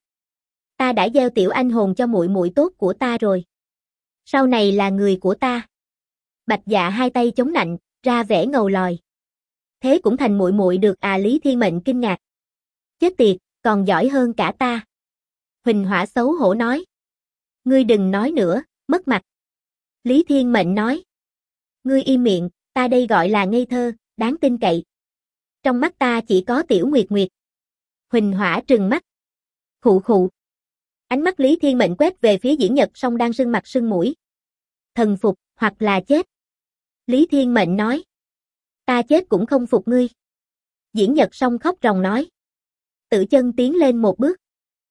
Ta đã gieo tiểu anh hồn cho muội muội tốt của ta rồi. Sau này là người của ta. Bạch Dạ hai tay chống nạnh, ra vẻ ngầu lòi. Thế cũng thành muội muội được à? Lý Thiên Mệnh kinh ngạc. Chết tiệt, còn giỏi hơn cả ta. Huỳnh Hỏa xấu hổ nói. Ngươi đừng nói nữa, mất mặt. Lý Thiên Mệnh nói. Ngươi im miệng, ta đây gọi là ngây thơ, đáng tin cậy. Trong mắt ta chỉ có Tiểu Nguyệt Nguyệt. Huỳnh Hỏa trừng mắt. Khụ khụ. Ánh mắt Lý Thiên Mệnh quét về phía Diễn Nhật Song đang sưng mặt sưng mũi. Thần phục, hoặc là chết. Lý Thiên Mệnh nói. Ta chết cũng không phục ngươi. Diễn Nhật Song khóc ròng nói. Tử Chân tiến lên một bước.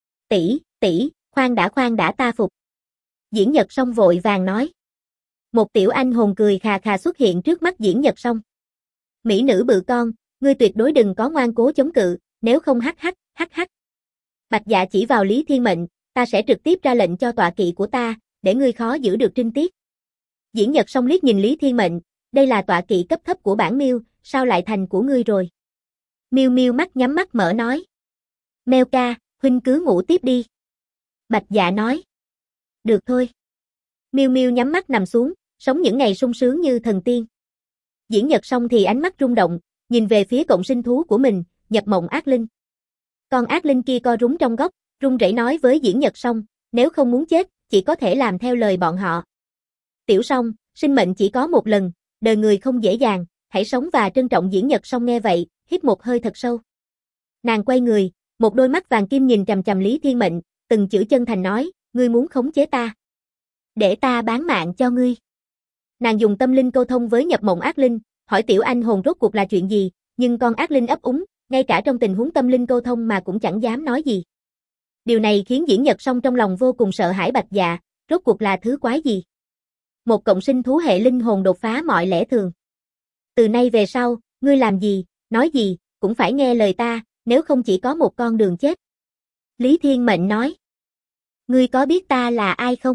Tỷ, khoan đã, ta phục. Diễn Nhật Song vội vàng nói. Một tiểu anh hồn cười khà khà xuất hiện trước mắt Diễn Nhật Song. Mỹ nữ bự con, ngươi tuyệt đối đừng có ngoan cố chống cự, nếu không hắc. Bạch Dạ chỉ vào Lý Thiên Mệnh, ta sẽ trực tiếp ra lệnh cho tọa kỵ của ta, để ngươi khó giữ được trinh tiết. Diễn Nhật Song liếc nhìn Lý Thiên Mệnh, đây là tọa kỵ cấp thấp của bản Miêu, sao lại thành của ngươi rồi? Miêu Miêu mắt nhắm mắt mở nói. Mèo ca, huynh cứ ngủ tiếp đi. Bạch Dạ nói. Được thôi. Miêu Miêu nhắm mắt nằm xuống, sống những ngày sung sướng như thần tiên. Diễn Nhật Song thì ánh mắt rung động, nhìn về phía cộng sinh thú của mình, Nhập Mộng Ác Linh. Con ác linh kia co rúm trong góc, run rẩy nói với Diễn Nhật Song, nếu không muốn chết, chỉ có thể làm theo lời bọn họ. Tiểu Song, sinh mệnh chỉ có một lần, đời người không dễ dàng, hãy sống và trân trọng. Diễn Nhật Song nghe vậy, hít một hơi thật sâu. Nàng quay người, một đôi mắt vàng kim nhìn chằm chằm Lý Thiên Mệnh, từng chữ chân thành nói, ngươi muốn khống chế ta. Để ta bán mạng cho ngươi. Nàng dùng tâm linh câu thông với Nhập Mộng Ác Linh, hỏi tiểu anh hồn rốt cuộc là chuyện gì, nhưng con ác linh ấp úng, ngay cả trong tình huống tâm linh câu thông mà cũng chẳng dám nói gì. Điều này khiến Diễn Nhật Song trong lòng vô cùng sợ hãi Bạch Dạ, rốt cuộc là thứ quái gì? Một cộng sinh thú hệ linh hồn đột phá mọi lẽ thường. Từ nay về sau, ngươi làm gì, nói gì, cũng phải nghe lời ta, nếu không chỉ có một con đường chết. Lý Thiên Mệnh nói. Ngươi có biết ta là ai không?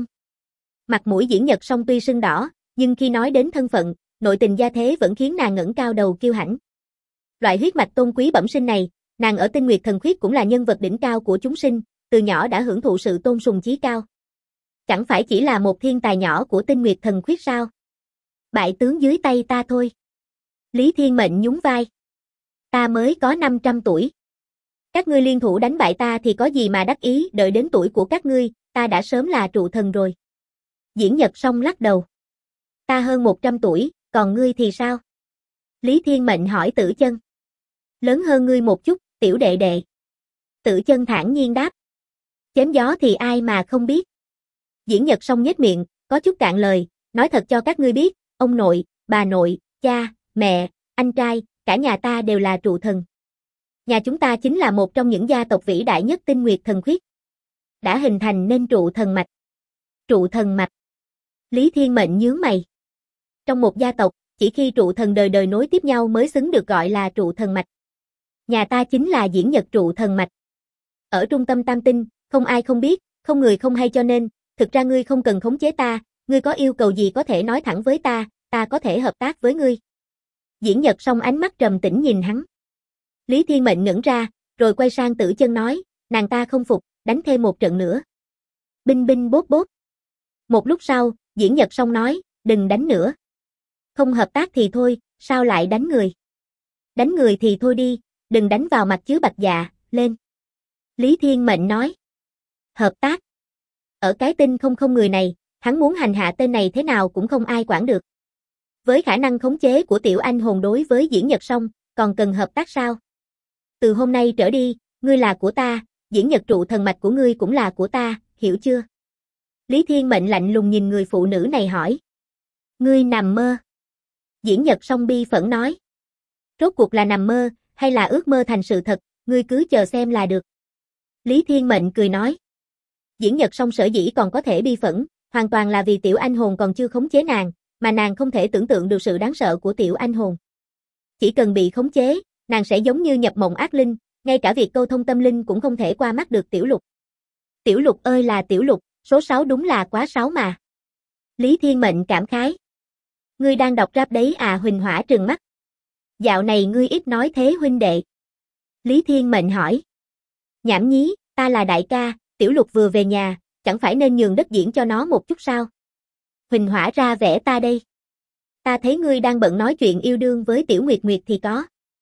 Mặt mũi Diễn Nhật Song tuy sưng đỏ, nhưng khi nói đến thân phận, nội tình gia thế vẫn khiến nàng ngẩng cao đầu kiêu hãnh. Loại huyết mạch tôn quý bẩm sinh này, nàng ở Tinh Nguyệt Thần Khuyết cũng là nhân vật đỉnh cao của chúng sinh, từ nhỏ đã hưởng thụ sự tôn sùng chí cao. Chẳng phải chỉ là một thiên tài nhỏ của Tinh Nguyệt Thần Khuyết sao? Bại tướng dưới tay ta thôi. Lý Thiên Mệnh nhún vai. Ta mới có 500 tuổi. Các ngươi liên thủ đánh bại ta thì có gì mà đắc ý, đợi đến tuổi của các ngươi, ta đã sớm là trụ thần rồi. Diễn Nhật Song lắc đầu. Ta hơn 100 tuổi, còn ngươi thì sao? Lý Thiên Mệnh hỏi Tử Chân. Lớn hơn ngươi một chút, tiểu đệ đệ. Tử Chân thản nhiên đáp. Chém gió thì ai mà không biết. Diễn Nhật Song nhếch miệng, có chút cạn lời, nói thật cho các ngươi biết, ông nội, bà nội, cha, mẹ, anh trai, cả nhà ta đều là trụ thần. Nhà chúng ta chính là một trong những gia tộc vĩ đại nhất Tinh Nguyệt Thần Khuyết. Đã hình thành nên trụ thần mạch. Trụ thần mạch. Lý Thiên Mệnh nhướng mày. Trong một gia tộc, chỉ khi trụ thần đời đời nối tiếp nhau mới xứng được gọi là trụ thần mạch. Nhà ta chính là Diễn Nhật trụ thần mạch. Ở trung tâm Tam Tinh, không ai không biết, không người không hay cho nên, thực ra ngươi không cần khống chế ta, ngươi có yêu cầu gì có thể nói thẳng với ta có thể hợp tác với ngươi. Diễn Nhật Song ánh mắt trầm tĩnh nhìn hắn. Lý Thiên Mệnh ngẩn ra, rồi quay sang Tử Chân nói, nàng ta không phục, đánh thêm một trận nữa. Binh binh bốt bốt. Một lúc sau, Diễn Nhật Song nói, đừng đánh nữa. Không hợp tác thì thôi, sao lại đánh người? Đánh người thì thôi đi, đừng đánh vào mặt chứ Bạch Dạ, lên. Lý Thiên Mệnh nói. Hợp tác. Ở cái tinh không người này, hắn muốn hành hạ tên này thế nào cũng không ai quản được. Với khả năng khống chế của tiểu anh hồn đối với Diễn Nhật Song, còn cần hợp tác sao? Từ hôm nay trở đi, ngươi là của ta, Diễn Nhật trụ thần mạch của ngươi cũng là của ta, hiểu chưa? Lý Thiên Mệnh lạnh lùng nhìn người phụ nữ này hỏi. Ngươi nằm mơ. Diễn Nhật Song bi phẫn nói. Rốt cuộc là nằm mơ, hay là ước mơ thành sự thật, ngươi cứ chờ xem là được. Lý Thiên Mệnh cười nói. Diễn Nhật Song sở dĩ còn có thể bi phẫn, hoàn toàn là vì tiểu anh hồn còn chưa khống chế nàng, mà nàng không thể tưởng tượng được sự đáng sợ của tiểu anh hồn. Chỉ cần bị khống chế, nàng sẽ giống như nhập mộng ác linh, ngay cả việc câu thông tâm linh cũng không thể qua mắt được Tiểu Lục. Tiểu Lục ơi là Tiểu Lục, số 6 đúng là quá 6 mà. Lý Thiên Mệnh cảm khái. Ngươi đang đọc rap đấy à? Huỳnh Hỏa trừng mắt. Dạo này ngươi ít nói thế huynh đệ. Lý Thiên Mệnh hỏi. Nhảm nhí, ta là đại ca, Tiểu Lục vừa về nhà, chẳng phải nên nhường đất diễn cho nó một chút sao? Huỳnh Hỏa ra vẻ ta đây. Ta thấy ngươi đang bận nói chuyện yêu đương với Tiểu Nguyệt Nguyệt thì có.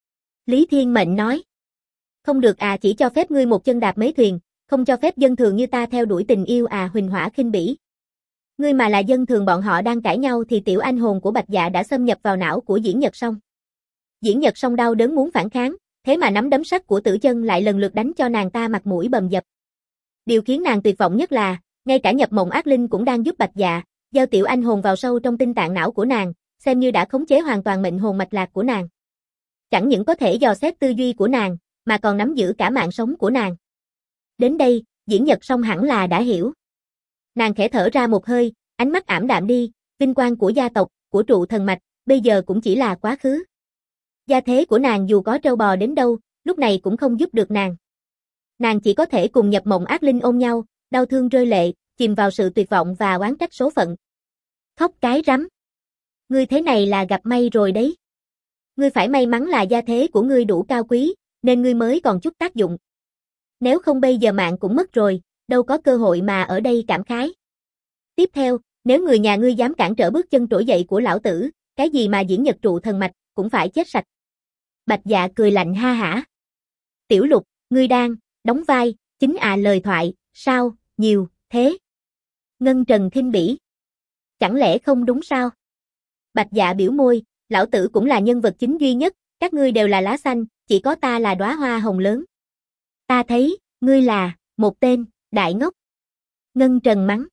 Lý Thiên Mệnh nói. Không được à, chỉ cho phép ngươi một chân đạp mấy thuyền, không cho phép dân thường như ta theo đuổi tình yêu à? Huỳnh Hỏa khinh bỉ. Ngươi mà là dân thường bọn họ đang cãi nhau thì tiểu anh hồn của Bạch Dạ đã xâm nhập vào não của Diễn Nhật Song. Diễn Nhật Song đau đớn muốn phản kháng, thế mà nắm đấm sắt của Tử Chân lại lần lượt đánh cho nàng ta mặt mũi bầm dập. Điều khiến nàng tuyệt vọng nhất là, ngay cả nhập mộng ác linh cũng đang giúp Bạch Dạ, giao tiểu anh hồn vào sâu trong tinh tạng não của nàng, xem như đã khống chế hoàn toàn mệnh hồn mạch lạc của nàng. Chẳng những có thể dò xét tư duy của nàng, mà còn nắm giữ cả mạng sống của nàng. Đến đây, Diễn Nhật Song hẳn là đã hiểu. Nàng khẽ thở ra một hơi, ánh mắt ảm đạm đi, vinh quang của gia tộc, của trụ thần mạch, bây giờ cũng chỉ là quá khứ. Gia thế của nàng dù có trâu bò đến đâu, lúc này cũng không giúp được nàng. Nàng chỉ có thể cùng nhập mộng ác linh ôm nhau, đau thương rơi lệ, chìm vào sự tuyệt vọng và oán trách số phận. Khóc cái rắm. Ngươi thế này là gặp may rồi đấy. Ngươi phải may mắn là gia thế của ngươi đủ cao quý, nên ngươi mới còn chút tác dụng. Nếu không bây giờ mạng cũng mất rồi, đâu có cơ hội mà ở đây cảm khái. Tiếp theo, nếu người nhà ngươi dám cản trở bước chân trỗi dậy của lão tử, cái gì mà Diễn Nhật trụ thần mạch, cũng phải chết sạch. Bạch Dạ cười lạnh ha hả. Tiểu Lục, ngươi đang đóng vai chính lời thoại, sao, nhiều, thế. Ngân Trần khinh bỉ. Chẳng lẽ không đúng sao? Bạch Dạ biểu môi, lão tử cũng là nhân vật chính duy nhất, các ngươi đều là lá xanh, chỉ có ta là đóa hoa hồng lớn. Ta thấy, ngươi là một tên đại ngốc. Ngân Trần mắng.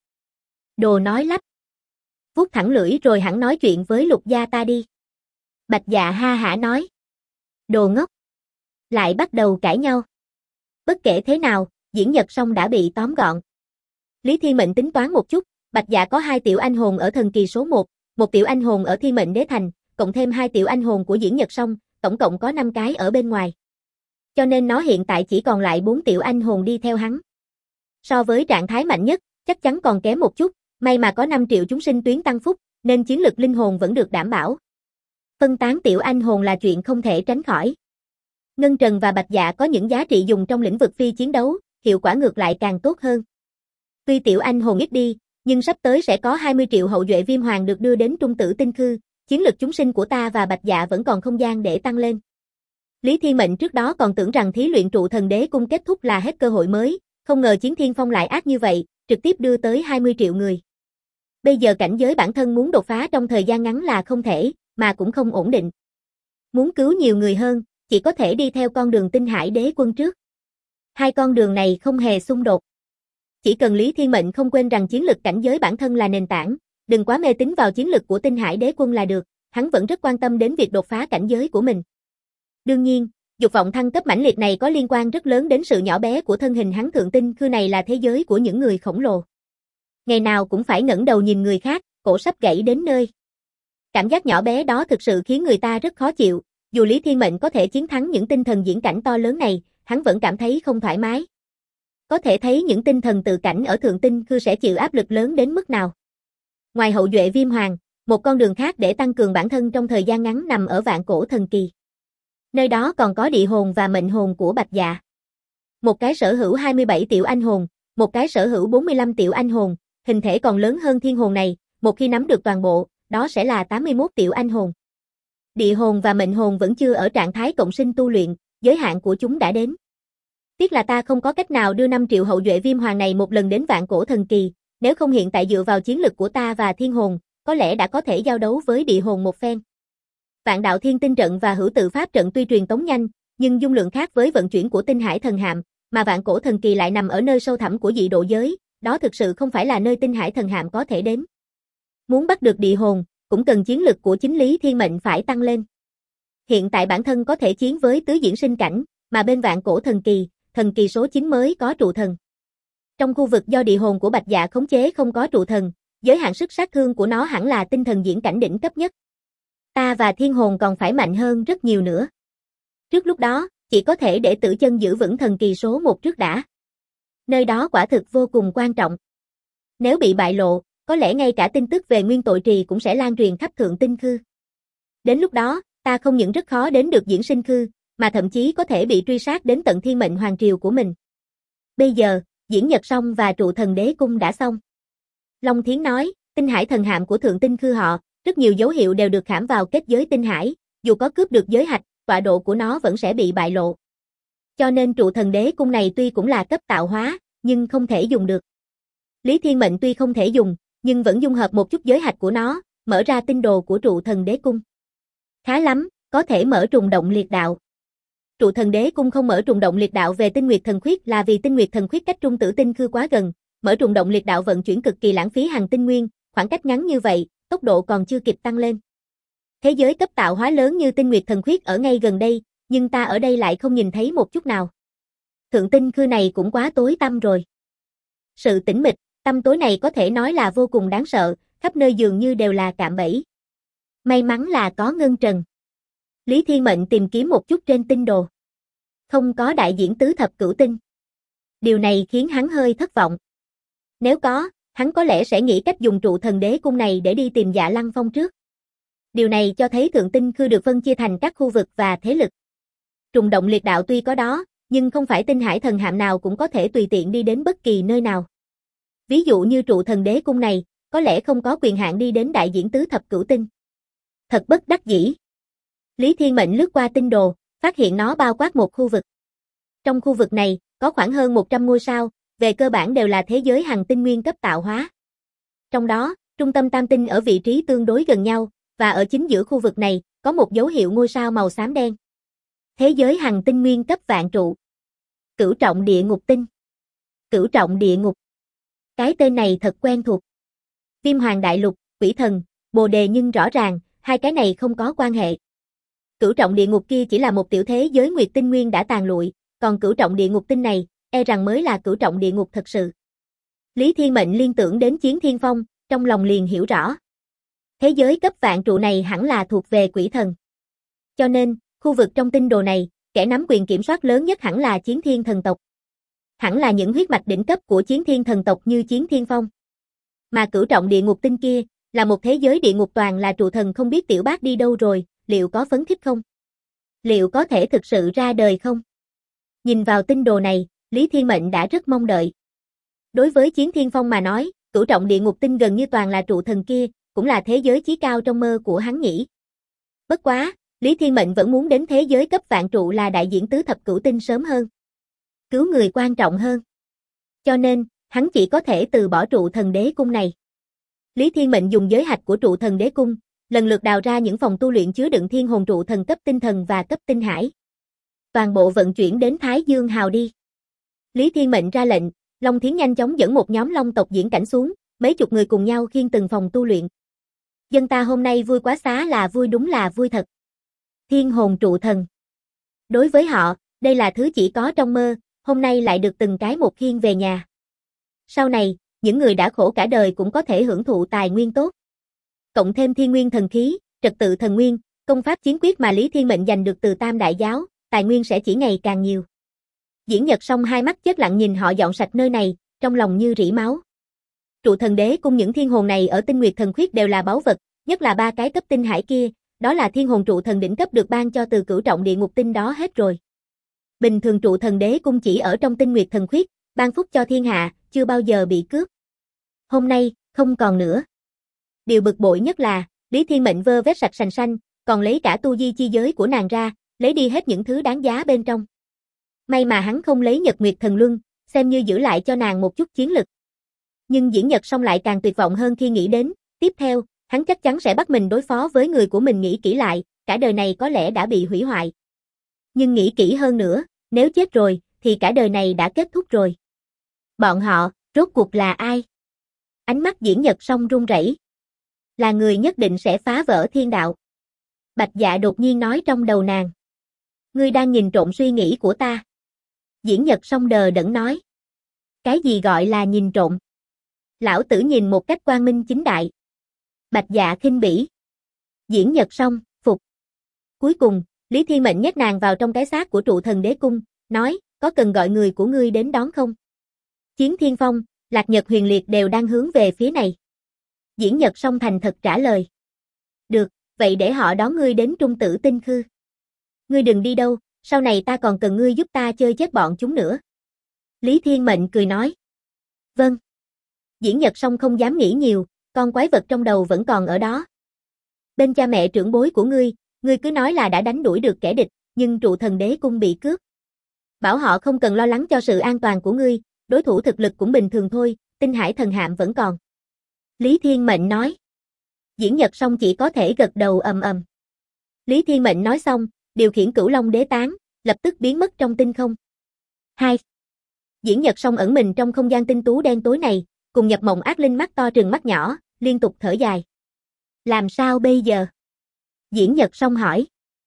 Đồ nói lắp. Vuốt thẳng lưỡi rồi hẳn nói chuyện với Lục gia ta đi. Bạch Dạ ha hả nói. Đồ ngốc. Lại bắt đầu cãi nhau. Bất kể thế nào, Diễn Nhật Song đã bị tóm gọn. Lý Thiên Mệnh tính toán một chút, Bạch Dạ có 2 tiểu anh hồn ở thần kỳ số 1, 1 tiểu anh hồn ở Thiên Mệnh Đế Thành, cộng thêm 2 tiểu anh hồn của Diễn Nhật Song, tổng cộng có 5 cái ở bên ngoài. Cho nên nó hiện tại chỉ còn lại 4 tiểu anh hồn đi theo hắn. So với trạng thái mạnh nhất, chắc chắn còn kém một chút, may mà có 5 triệu chúng sinh tuyến tăng phúc, nên chiến lực linh hồn vẫn được đảm bảo. Phân tán tiểu anh hồn là chuyện không thể tránh khỏi. Ngân Trần và Bạch Dạ có những giá trị dùng trong lĩnh vực phi chiến đấu, hiệu quả ngược lại càng tốt hơn. Tuy tiểu anh hồn ít đi, nhưng sắp tới sẽ có 20 triệu hậu duệ viêm hoàng được đưa đến Trung Tử Tinh Khư, chiến lực chúng sinh của ta và Bạch Dạ vẫn còn không gian để tăng lên. Lý Thiên Mệnh trước đó còn tưởng rằng thí luyện trụ thần đế cung kết thúc là hết cơ hội mới, không ngờ Chiến Thiên Phong lại ác như vậy, trực tiếp đưa tới 20 triệu người. Bây giờ cảnh giới bản thân muốn đột phá trong thời gian ngắn là không thể, mà cũng không ổn định. Muốn cứu nhiều người hơn, chỉ có thể đi theo con đường Tinh Hải Đế Quân trước. Hai con đường này không hề xung đột. Chỉ cần Lý Thiên Mệnh không quên rằng chiến lực cảnh giới bản thân là nền tảng, đừng quá mê tín vào chiến lực của Tinh Hải Đế Quân là được, hắn vẫn rất quan tâm đến việc đột phá cảnh giới của mình. Đương nhiên, dục vọng thăng cấp mãnh liệt này có liên quan rất lớn đến sự nhỏ bé của thân hình hắn. Thượng Tinh Khư này là thế giới của những người khổng lồ. Ngày nào cũng phải ngẩng đầu nhìn người khác, cổ sắp gãy đến nơi. Cảm giác nhỏ bé đó thực sự khiến người ta rất khó chịu, dù Lý Thiên Mệnh có thể chiến thắng những tinh thần diễn cảnh to lớn này, hắn vẫn cảm thấy không thoải mái. Có thể thấy những tinh thần tự cảnh ở Thượng Tinh Khư sẽ chịu áp lực lớn đến mức nào. Ngoài hậu duệ viêm hoàng, một con đường khác để tăng cường bản thân trong thời gian ngắn nằm ở Vạn Cổ Thần Kỳ. Nơi đó còn có địa hồn và mệnh hồn của Bạch Dạ. Một cái sở hữu 27 tiểu anh hồn, một cái sở hữu 45 tiểu anh hồn, hình thể còn lớn hơn thiên hồn này, một khi nắm được toàn bộ, đó sẽ là 81 tiểu anh hồn. Địa hồn và mệnh hồn vẫn chưa ở trạng thái cộng sinh tu luyện, giới hạn của chúng đã đến. Tiếc là ta không có cách nào đưa 5 triệu hậu duệ viêm hoàng này một lần đến Vạn Cổ Thần Kỳ, nếu không hiện tại dựa vào chiến lực của ta và thiên hồn, có lẽ đã có thể giao đấu với địa hồn một phen. Vạn đạo thiên tinh trận và hữu tự pháp trận tuy truyền tống nhanh, nhưng dung lượng khác với vận chuyển của tinh hải thần hạm, mà Vạn Cổ Thần Kỳ lại nằm ở nơi sâu thẳm của dị độ giới, đó thực sự không phải là nơi tinh hải thần hạm có thể đến. Muốn bắt được địa hồn, cũng cần chiến lực của chính Lý Thiên Mệnh phải tăng lên. Hiện tại bản thân có thể chiến với tứ diễn sinh cảnh, mà bên Vạn Cổ thần kỳ số 9 mới có trụ thần. Trong khu vực do địa hồn của Bạch Dạ khống chế không có trụ thần, giới hạn sức sát thương của nó hẳn là tinh thần diễn cảnh đỉnh cấp nhất. Ta và thiên hồn còn phải mạnh hơn rất nhiều nữa. Trước lúc đó, chỉ có thể để Tử Chân giữ vững thần kỳ số 1 trước đã. Nơi đó quả thực vô cùng quan trọng. Nếu bị bại lộ, có lẽ ngay cả tin tức về nguyên tội trì cũng sẽ lan truyền khắp Thượng Tinh Khư. Đến lúc đó, ta không những rất khó đến được Diễn Sinh Khư, mà thậm chí có thể bị truy sát đến tận Thiên Mệnh Hoàng Triều của mình. Bây giờ, Diễn Nhật Song và trụ thần đế cung đã xong. Long Thiến nói, tinh hải thần hạm của Thượng Tinh Khư họ, rất nhiều dấu hiệu đều được khảm vào kết giới tinh hải, dù có cướp được giới hạch, tọa độ của nó vẫn sẽ bị bại lộ. Cho nên trụ thần đế cung này tuy cũng là cấp tạo hóa, nhưng không thể dùng được. Lý Thiên Mệnh tuy không thể dùng, nhưng vẫn dung hợp một chút giới hạch của nó, mở ra tinh đồ của trụ thần đế cung. Khá lắm, có thể mở trùng động liệt đạo. Trụ thần đế cung không mở trùng động liệt đạo về tinh nguyệt thần khuyết là vì tinh nguyệt thần khuyết cách Trung Tử Tinh Khư quá gần, mở trùng động liệt đạo vận chuyển cực kỳ lãng phí hằng tinh nguyên, khoảng cách ngắn như vậy, tốc độ còn chưa kịp tăng lên. Thế giới cấp tạo hóa lớn như tinh nguyệt thần khuyết ở ngay gần đây, nhưng ta ở đây lại không nhìn thấy một chút nào. Thượng Tinh Khư này cũng quá tối tăm rồi. Sự tĩnh mịch, tăm tối này có thể nói là vô cùng đáng sợ, khắp nơi dường như đều là cạm bẫy. May mắn là có Ngân Trần. Lý Thiên Mệnh tìm kiếm một chút trên tinh đồ. Không có đại diễn tứ thập cửu tinh. Điều này khiến hắn hơi thất vọng. Nếu có, hắn có lẽ sẽ nghĩ cách dùng trụ thần đế cung này để đi tìm Dạ Lăng Phong trước. Điều này cho thấy Thượng Tinh Khư được phân chia thành các khu vực và thế lực. Trùng động liệt đạo tuy có đó, nhưng không phải tinh hải thần hạm nào cũng có thể tùy tiện đi đến bất kỳ nơi nào. Ví dụ như trụ thần đế cung này, có lẽ không có quyền hạn đi đến đại diễn tứ thập cửu tinh. Thật bất đắc dĩ. Lý Thiên Mệnh lướt qua tinh đồ, phát hiện nó bao quát một khu vực. Trong khu vực này, có khoảng hơn 100 ngôi sao, về cơ bản đều là thế giới hằng tinh nguyên cấp tạo hóa. Trong đó, trung tâm tam tinh ở vị trí tương đối gần nhau, và ở chính giữa khu vực này, có một dấu hiệu ngôi sao màu xám đen. Thế giới hằng tinh nguyên cấp vạn trụ. Cửu trọng địa ngục tinh. Cửu trọng địa ngục. Cái tên này thật quen thuộc. Viêm Hoàng Đại Lục, Quỷ Thần, Bồ Đề, nhưng rõ ràng, hai cái này không có quan hệ. Cửu trọng địa ngục kia chỉ là một tiểu thế giới nguyệt tinh nguyên đã tàn lụi, còn cửu trọng địa ngục tinh này, e rằng mới là cửu trọng địa ngục thật sự. Lý Thiên Mệnh liên tưởng đến Chiến Thiên Phong, trong lòng liền hiểu rõ. Thế giới cấp vạn trụ này hẳn là thuộc về quỷ thần. Cho nên, khu vực trong tinh đồ này, kẻ nắm quyền kiểm soát lớn nhất hẳn là Chiến Thiên thần tộc. Hẳn là những huyết mạch đỉnh cấp của Chiến Thiên thần tộc như Chiến Thiên Phong. Mà cửu trọng địa ngục tinh kia, là một thế giới địa ngục toàn là trụ thần không biết tiểu bác đi đâu rồi, liệu có phấn khích không? Liệu có thể thực sự ra đời không? Nhìn vào tinh đồ này, Lý Thiên Mệnh đã rất mong đợi. Đối với Chiến Thiên Phong mà nói, cửu trọng địa ngục tinh gần như toàn là trụ thần kia, cũng là thế giới chí cao trong mơ của hắn nhỉ. Bất quá, Lý Thiên Mệnh vẫn muốn đến thế giới cấp vạn trụ là đại diễn tứ thập cửu tinh sớm hơn. Cứu người quan trọng hơn. Cho nên, hắn chỉ có thể từ bỏ trụ thần đế cung này. Lý Thiên Mệnh dùng giới hạch của trụ thần đế cung, lần lượt đào ra những phòng tu luyện chứa đựng thiên hồn trụ thần cấp tinh thần và cấp tinh hải. Toàn bộ vận chuyển đến Thái Dương Hào đi. Lý Thiên Mệnh ra lệnh, Long Thiến nhanh chóng dẫn một nhóm long tộc diễn cảnh xuống, mấy chục người cùng nhau khiêng từng phòng tu luyện. Dân ta hôm nay vui quá xá là vui đúng là vui thật. Thiên hồn trụ thần. Đối với họ, đây là thứ chỉ có trong mơ, hôm nay lại được từng cái một khiêng về nhà. Sau này, những người đã khổ cả đời cũng có thể hưởng thụ tài nguyên tốt. Cộng thêm thiên nguyên thần khí, trật tự thần nguyên, công pháp chiến quyết mà Lý Thiên Mệnh giành được từ Tam Đại Giáo, tài nguyên sẽ chỉ ngày càng nhiều. Diễn Nhật Song hai mắt chết lặng nhìn họ dọn sạch nơi này, trong lòng như rỉ máu. Trụ thần đế cung những thiên hồn này ở Tinh Nguyệt Thần Khuyết đều là báu vật, nhất là 3 cái cấp tinh hải kia, đó là thiên hồn trụ thần đỉnh cấp được ban cho từ cửu trọng địa ngục tinh đó hết rồi. Bình thường trụ thần đế cung chỉ ở trong Tinh Nguyệt Thần Khuyết, ban phúc cho thiên hạ, chưa bao giờ bị cướp. Hôm nay, không còn nữa. Điều bực bội nhất là, Lý Thiên Mệnh vơ vét sạch sành xanh, còn lấy cả tu di chi giới của nàng ra, lấy đi hết những thứ đáng giá bên trong. May mà hắn không lấy Nhật Nguyệt Thần Luân, xem như giữ lại cho nàng một chút chiến lực. Nhưng Diễn Nhật Song lại càng tuyệt vọng hơn khi nghĩ đến, tiếp theo, hắn chắc chắn sẽ bắt mình đối phó với người của mình. Nghĩ kỹ lại, cả đời này có lẽ đã bị hủy hoại. Nhưng nghĩ kỹ hơn nữa, nếu chết rồi, thì cả đời này đã kết thúc rồi. Bọn họ, rốt cuộc là ai? Ánh mắt Diễn Nhật Song run rẩy. Là người nhất định sẽ phá vỡ thiên đạo. Bạch Dạ đột nhiên nói trong đầu nàng. Ngươi đang nhìn trộm suy nghĩ của ta. Diễn Nhật Song đờ đẫn nói. Cái gì gọi là nhìn trộm? Lão tử nhìn một cách quang minh chính đại. Bạch Dạ khinh bỉ. Diễn Nhật Song, phục. Cuối cùng, Lý Thiên Mệnh nhét nàng vào trong cái xác của trụ thần đế cung, nói, có cần gọi người của ngươi đến đón không? Chiến Thiên Phong, Lạc Nhật Huyền Liệt đều đang hướng về phía này. Diễn Nhật Song thành thật trả lời. Được, vậy để họ đón ngươi đến Trung Tử Tinh Khư. Ngươi đừng đi đâu, sau này ta còn cần ngươi giúp ta chơi chết bọn chúng nữa. Lý Thiên Mệnh cười nói. Vâng. Diễn Nhật Song không dám nghĩ nhiều, con quái vật trong đầu vẫn còn ở đó. Bên cha mẹ trưởng bối của ngươi cứ nói là đã đánh đuổi được kẻ địch, nhưng trụ thần đế cung bị cướp. Bảo họ không cần lo lắng cho sự an toàn của ngươi, đối thủ thực lực cũng bình thường thôi, Tinh Hải thần hạm vẫn còn. Lý Thiên Mệnh nói. Diễn Nhật Song chỉ có thể gật đầu ầm ầm. Lý Thiên Mệnh nói xong, điều khiển Cửu Long Đế Tán, lập tức biến mất trong tinh không. 2. Diễn Nhật Song ẩn mình trong không gian tinh tú đen tối này, cùng Nhập Mộng Ác Linh mắt to trừng mắt nhỏ, liên tục thở dài. Làm sao bây giờ? Diễn Nhật Song hỏi.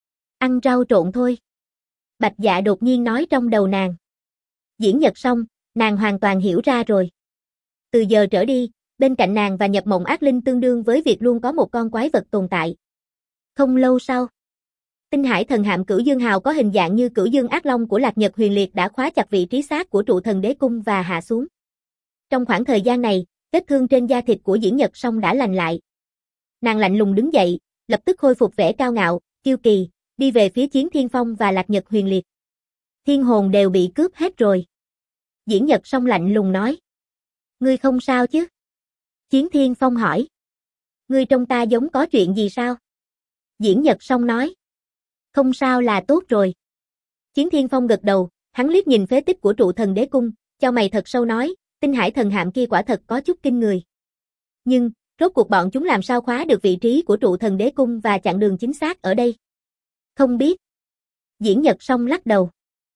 Ăn rau trộn thôi. Bạch Dạ đột nhiên nói trong đầu nàng. Diễn Nhật Song, nàng hoàn toàn hiểu ra rồi. Từ giờ trở đi, bên cạnh nàng và Nhập Mộng Ác Linh tương đương với việc luôn có một con quái vật tồn tại. Không lâu sau, Tinh Hải thần hạm Cửu Dương Hào có hình dạng như Cửu Dương Ác Long của Lạc Nhật Huyền Liệt đã khóa chặt vị trí xác của trụ thần đế cung và hạ xuống. Trong khoảng thời gian này, vết thương trên da thịt của Diễn Nhật Song đã lành lại. Nàng lạnh lùng đứng dậy, lập tức khôi phục vẻ cao ngạo, kiêu kỳ, đi về phía Chiến Thiên Phong và Lạc Nhật Huyền Liệt. Thiên hồn đều bị cướp hết rồi. Diễn Nhật Song lạnh lùng nói. Ngươi không sao chứ? Chiến Thiên Phong hỏi. Ngươi trông ta giống có chuyện gì sao? Diễn Nhật Song nói. Không sao là tốt rồi. Chiến Thiên Phong gật đầu, hắn liếc nhìn phế tích của trụ thần đế cung, chau mày thật sâu nói, Tinh Hải thần hạm kia quả thật có chút kinh người. Nhưng, rốt cuộc bọn chúng làm sao khóa được vị trí của trụ thần đế cung và chặn đường chính xác ở đây? Không biết. Diễn Nhật Song lắc đầu.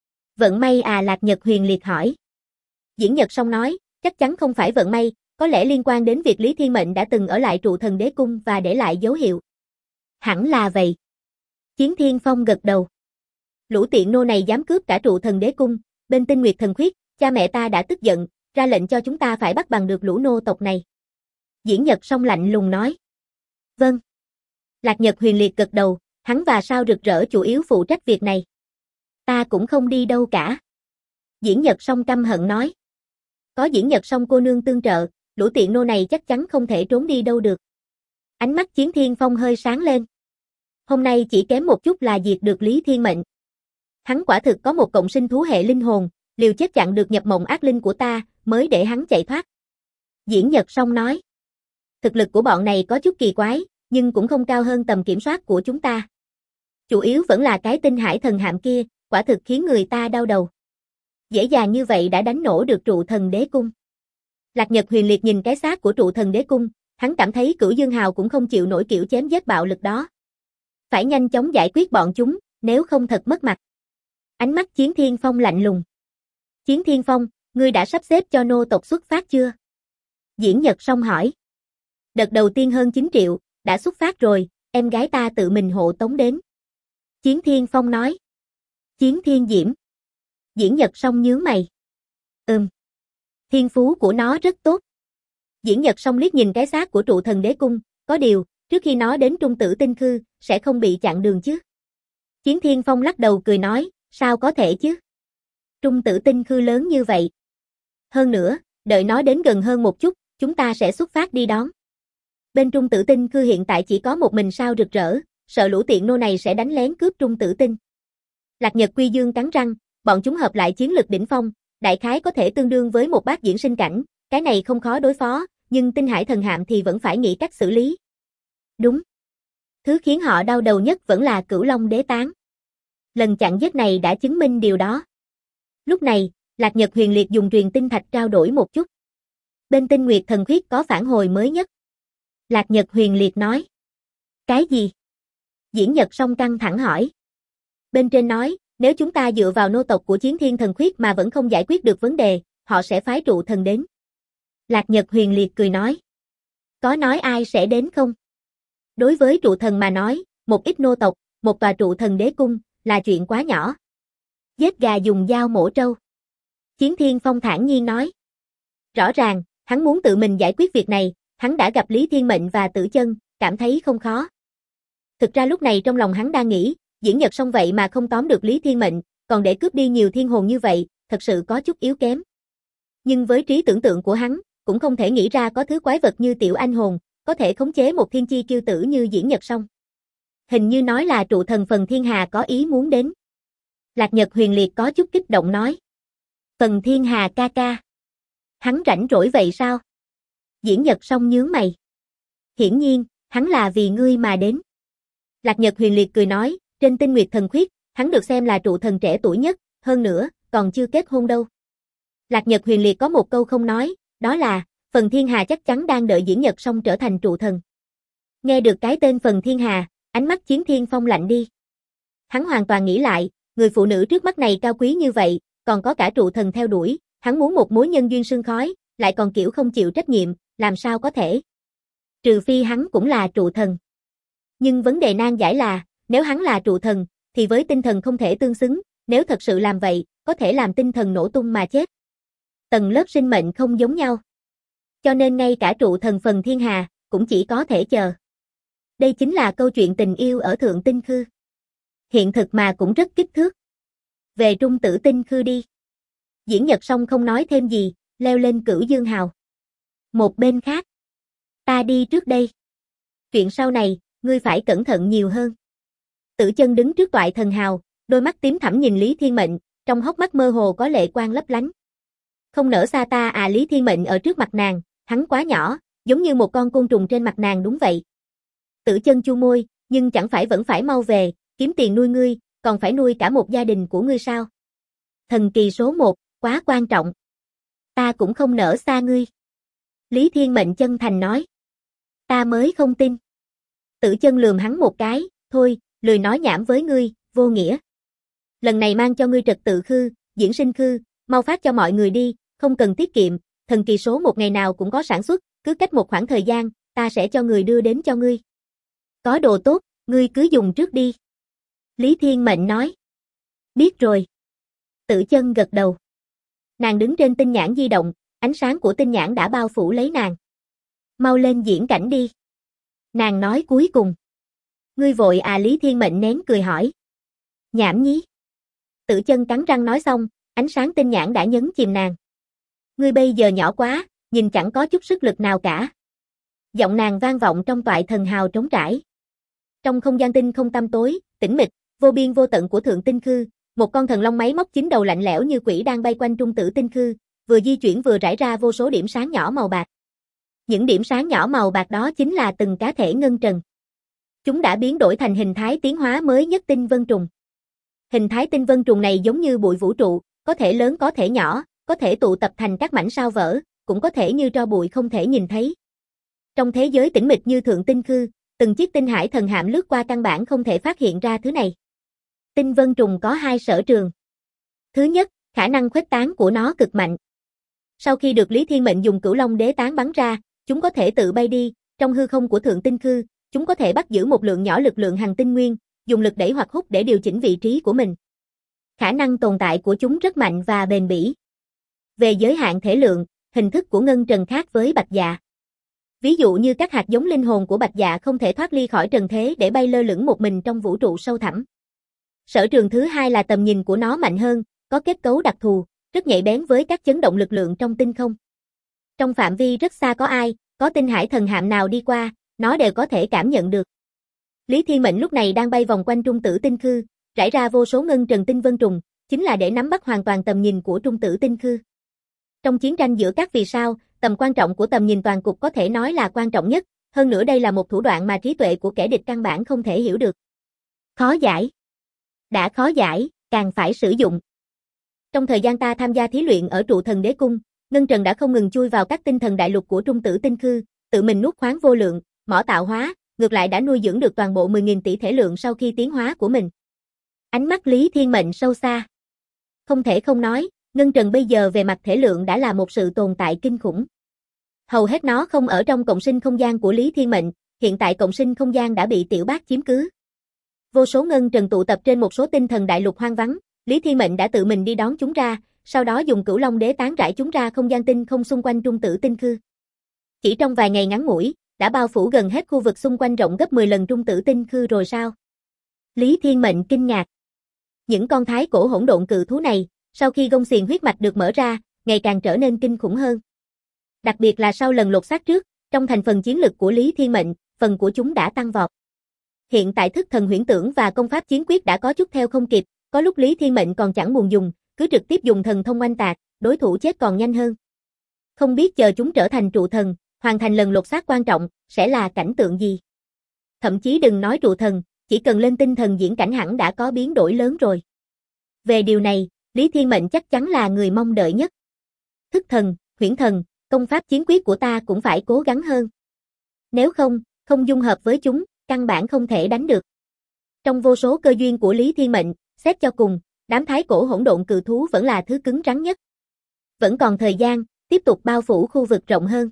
Vận may à? Lạc Nhật Huyền Liệt hỏi. Diễn Nhật Song nói, chắc chắn không phải vận may, có lẽ liên quan đến việc Lý Thiên Mệnh đã từng ở lại trụ thần đế cung và để lại dấu hiệu. Hẳn là vậy. Chiến Thiên Phong gật đầu. Lũ tiện nô này dám cướp cả trụ thần đế cung, bên Tinh Nguyệt Thần Khuyết, Cha mẹ ta đã tức giận, ra lệnh cho chúng ta phải bắt bằng được lũ nô tộc này. Diễn Nhật Song lạnh lùng nói. Vâng. Lạc Nhật Huyền liệt gật đầu, hắn và Sao Rực Rỡ chủ yếu phụ trách việc này. Ta cũng không đi đâu cả. Diễn Nhật Song căm hận nói. Có Diễn Nhật Song cô nương tương trợ, lũ tiện nô này chắc chắn không thể trốn đi đâu được. Ánh mắt Chiến Thiên Phong hơi sáng lên. Hôm nay chỉ kém một chút là diệt được Lý Thiên Mệnh. Hắn quả thực có một cộng sinh thú hệ linh hồn, liều chết chặn được nhập mộng ác linh của ta, mới để hắn chạy thoát. Diễn Nhật Song nói. Thực lực của bọn này có chút kỳ quái, nhưng cũng không cao hơn tầm kiểm soát của chúng ta. Chủ yếu vẫn là cái tinh hải thần hạm kia, quả thực khiến người ta đau đầu. Dễ dàng như vậy đã đánh nổ được trụ thần đế cung. Lạc Nhật Huyền liệt nhìn cái xác của trụ thần đế cung, hắn cảm thấy Cửu Dương Hào cũng không chịu nổi kiểu chém giết bạo lực đó. Phải nhanh chóng giải quyết bọn chúng, nếu không thật mất mặt. Ánh mắt Chiến Thiên Phong lạnh lùng. Chiến Thiên Phong, ngươi đã sắp xếp cho nô tộc xuất phát chưa? Diễn Nhật Song hỏi. Đợt đầu tiên hơn 9 triệu, đã xuất phát rồi, em gái ta tự mình hộ tống đến. Chiến Thiên Phong nói. Chiến Thiên Diễm. Diễn Nhật Song nhướng mày. Thiên phú của nó rất tốt. Diễn Nhật Song liếc nhìn cái xác của trụ thần đế cung, có điều, trước khi nó đến Trung Tử Tinh Khư, sẽ không bị chặn đường chứ. Chiến Thiên Phong lắc đầu cười nói, sao có thể chứ? Trung Tử Tinh Khư lớn như vậy. Hơn nữa, đợi nó đến gần hơn một chút, chúng ta sẽ xuất phát đi đón. Bên Trung Tử Tinh Khư hiện tại chỉ có một mình Sao Rực Rỡ, sợ lũ tiện nô này sẽ đánh lén cướp Trung Tử Tinh. Lạc Nhật Quy Dương cắn răng, bọn chúng hợp lại chiến lực đỉnh phong, đại khái có thể tương đương với một bát diễn sinh cảnh, cái này không khó đối phó, nhưng tinh hải thần hạm thì vẫn phải nghĩ cách xử lý. Đúng. Thứ khiến họ đau đầu nhất vẫn là Cửu Long Đế Tán. Lần chặn giết này đã chứng minh điều đó. Lúc này, Lạc Nhật Huyền liệt dùng truyền tinh thạch trao đổi một chút. Bên Tinh Nguyệt Thần Khuyết có phản hồi mới nhất. Lạc Nhật Huyền liệt nói. Cái gì? Diễn Nhật Song căng thẳng hỏi. Bên trên nói, nếu chúng ta dựa vào nô tộc của Chiến Thiên Thần Khuyết mà vẫn không giải quyết được vấn đề, họ sẽ phái trụ thần đến. Lạc Nhật Huyền liệt cười nói. Có nói ai sẽ đến không? Đối với trụ thần mà nói, một ít nô tộc, một tòa trụ thần đế cung, là chuyện quá nhỏ. Giết gà dùng dao mổ trâu. Chiến Thiên Phong thản nhiên nói. Rõ ràng, hắn muốn tự mình giải quyết việc này, hắn đã gặp Lý Thiên Mệnh và Tử Chân, cảm thấy không khó. Thực ra lúc này trong lòng hắn đang nghĩ, Diễn Nhật Song vậy mà không tóm được Lý Thiên Mệnh, còn để cướp đi nhiều thiên hồn như vậy, thật sự có chút yếu kém. Nhưng với trí tưởng tượng của hắn, cũng không thể nghĩ ra có thứ quái vật như tiểu anh hồn, có thể khống chế một thiên chi kiêu tử như Diễn Nhật Song. Hình như nói là trụ thần Phần Thiên Hà có ý muốn đến. Lạc Nhật Huyền liệt có chút kích động nói. Phần Thiên Hà ca ca. Hắn rảnh rỗi vậy sao? Diễn Nhật Song nhướng mày. Hiển nhiên, hắn là vì ngươi mà đến. Lạc Nhật Huyền liệt cười nói, trên Tinh Nguyệt Thần Khuyết, hắn được xem là trụ thần trẻ tuổi nhất, hơn nữa, còn chưa kết hôn đâu. Lạc Nhật Huyền liệt có một câu không nói, đó là, Phần Thiên Hà chắc chắn đang đợi Diễn Nhật Song trở thành trụ thần. Nghe được cái tên Phần Thiên Hà, ánh mắt Chiến Thiên Phong lạnh đi. Hắn hoàn toàn nghĩ lại, người phụ nữ trước mắt này cao quý như vậy, còn có cả trụ thần theo đuổi, hắn muốn một mối nhân duyên sương khói, lại còn kiểu không chịu trách nhiệm, làm sao có thể. Trừ phi hắn cũng là trụ thần. Nhưng vấn đề nan giải là, nếu hắn là trụ thần, thì với tinh thần không thể tương xứng, nếu thật sự làm vậy, có thể làm tinh thần nổ tung mà chết. Tầng lớp sinh mệnh không giống nhau. Cho nên ngay cả trụ thần Phần Thiên Hà, cũng chỉ có thể chờ. Đây chính là câu chuyện tình yêu ở Thượng Tinh Khư. Hiện thực mà cũng rất kích thước. Về Trung Tử Tinh Khư đi. Diễn Nhật Song không nói thêm gì, leo lên Cửu Dương Hào. Một bên khác. Ta đi trước đây. Chuyện sau này, ngươi phải cẩn thận nhiều hơn. Tử Chân đứng trước toại thần hào, đôi mắt tím thẳm nhìn Lý Thiên Mệnh, trong hốc mắt mơ hồ có lệ quang lấp lánh. Không nỡ xa ta à. Lý Thiên Mệnh ở trước mặt nàng, hắn quá nhỏ, giống như một con côn trùng trên mặt nàng đúng vậy. Tử Chân chu môi, nhưng chẳng phải vẫn phải mau về, kiếm tiền nuôi ngươi, còn phải nuôi cả một gia đình của ngươi sao? Thần kỳ số 1, quá quan trọng. Ta cũng không nỡ xa ngươi. Lý Thiên Mệnh chân thành nói. Ta mới không tin. Tử Chân lườm hắn một cái, thôi, lười nói nhảm với ngươi, vô nghĩa. Lần này mang cho ngươi trật tự khư, diễn sinh khư, mau phát cho mọi người đi, không cần tiết kiệm, thần kỳ số 1 ngày nào cũng có sản xuất, cứ cách một khoảng thời gian, ta sẽ cho người đưa đến cho ngươi. Có đồ tốt, ngươi cứ dùng trước đi. Lý Thiên Mệnh nói. Biết rồi. Tử Chân gật đầu. Nàng đứng trên tinh nhãn di động, ánh sáng của tinh nhãn đã bao phủ lấy nàng. Mau lên diễn cảnh đi. Nàng nói cuối cùng. Ngươi vội à, Lý Thiên Mệnh nén cười hỏi. Nhảm nhí. Tử Chân cắn răng nói xong, ánh sáng tinh nhãn đã nhấn chìm nàng. Ngươi bây giờ nhỏ quá, nhìn chẳng có chút sức lực nào cả. Giọng nàng vang vọng trong toại thần hào trống trải. Trong không gian tinh không tăm tối, tĩnh mịch, vô biên vô tận của Thượng Tinh Khư, một con thần long máy móc 9 đầu lạnh lẽo như quỷ đang bay quanh Trung Tử Tinh Khư, vừa di chuyển vừa rải ra vô số điểm sáng nhỏ màu bạc. Những điểm sáng nhỏ màu bạc đó chính là từng cá thể ngân trần. Chúng đã biến đổi thành hình thái tiến hóa mới nhất tinh vân trùng. Hình thái tinh vân trùng này giống như bụi vũ trụ, có thể lớn có thể nhỏ, có thể tụ tập thành các mảnh sao vỡ, cũng có thể như tro bụi không thể nhìn thấy. Trong thế giới tĩnh mịch như Thượng Tinh Khư, từng chiếc tinh hải thần hạm lướt qua căn bản không thể phát hiện ra thứ này. Tinh vân trùng có 2 sở trường. Thứ nhất, khả năng khuếch tán của nó cực mạnh. Sau khi được Lý Thiên Mệnh dùng Cửu Long Đế tán bắn ra, chúng có thể tự bay đi, trong hư không của Thượng Tinh Khư, chúng có thể bắt giữ một lượng nhỏ lực lượng hành tinh nguyên, dùng lực đẩy hoặc hút để điều chỉnh vị trí của mình. Khả năng tồn tại của chúng rất mạnh và bền bỉ. Về giới hạn thể lượng, hình thức của ngân trần khác với bạch dạ. Ví dụ như các hạt giống linh hồn của bạch dạ không thể thoát ly khỏi trần thế để bay lơ lửng một mình trong vũ trụ sâu thẳm. Sở trường thứ hai là tầm nhìn của nó mạnh hơn, có kết cấu đặc thù, rất nhạy bén với các chấn động lực lượng trong tinh không. Trong phạm vi rất xa có tinh hải thần hạm nào đi qua, nó đều có thể cảm nhận được. Lý Thiên Mệnh lúc này đang bay vòng quanh Trung Tử Tinh Khư, rải ra vô số ngân trần tinh vân trùng, chính là để nắm bắt hoàn toàn tầm nhìn của Trung Tử Tinh Khư. Trong chiến tranh giữa các vì sao, tầm quan trọng của tầm nhìn toàn cục có thể nói là quan trọng nhất, hơn nữa đây là một thủ đoạn mà trí tuệ của kẻ địch căn bản không thể hiểu được. Khó giải. Đã khó giải, càng phải sử dụng. Trong thời gian ta tham gia thí luyện ở Trụ Thần Đế Cung, ngân trần đã không ngừng chui vào các tinh thần đại lục của Trung Tử Tinh Khư, tự mình nuốt khoáng vô lượng, mỏ tạo hóa, ngược lại đã nuôi dưỡng được toàn bộ 10.000 tỷ thể lượng sau khi tiến hóa của mình. Ánh mắt Lý Thiên Mệnh sâu xa. Không thể không nói, ngân trần bây giờ về mặt thể lượng đã là một sự tồn tại kinh khủng. Hầu hết nó không ở trong cộng sinh không gian của Lý Thiên Mệnh, hiện tại cộng sinh không gian đã bị Tiểu Bác chiếm cứ. Vô số ngân trần tụ tập trên một số tinh thần đại lục hoang vắng, Lý Thiên Mệnh đã tự mình đi đón chúng ra, sau đó dùng Cửu Long Đế tán rải chúng ra không gian tinh không xung quanh Trung Tử Tinh Khư. Chỉ trong vài ngày ngắn ngủi, đã bao phủ gần hết khu vực xung quanh rộng gấp 10 lần Trung Tử Tinh Khư rồi sao? Lý Thiên Mệnh kinh ngạc. Những con thái cổ hỗn độn cự thú này, sau khi gông xiềng huyết mạch được mở ra, ngày càng trở nên kinh khủng hơn. Đặc biệt là sau lần lột xác trước, trong thành phần chiến lực của Lý Thiên Mệnh, phần của chúng đã tăng vọt. Hiện tại thức thần huyễn tưởng và công pháp chiến quyết đã có chút theo không kịp, có lúc Lý Thiên Mệnh còn chẳng buồn dùng, cứ trực tiếp dùng thần thông oanh tạc, đối thủ chết còn nhanh hơn. Không biết chờ chúng trở thành trụ thần, hoàn thành lần lột xác quan trọng, sẽ là cảnh tượng gì? Thậm chí đừng nói trụ thần, chỉ cần lên tinh thần diễn cảnh hẳn đã có biến đổi lớn rồi. Về điều này, Lý Thiên Mệnh chắc chắn là người mong đợi nhất. Thức thần, huyễn thần, công pháp chiến quyết của ta cũng phải cố gắng hơn. Nếu không dung hợp với chúng, căn bản không thể đánh được. Trong vô số cơ duyên của Lý Thiên Mệnh, xét cho cùng, đám thái cổ hỗn độn cự thú vẫn là thứ cứng rắn nhất. Vẫn còn thời gian, tiếp tục bao phủ khu vực rộng hơn.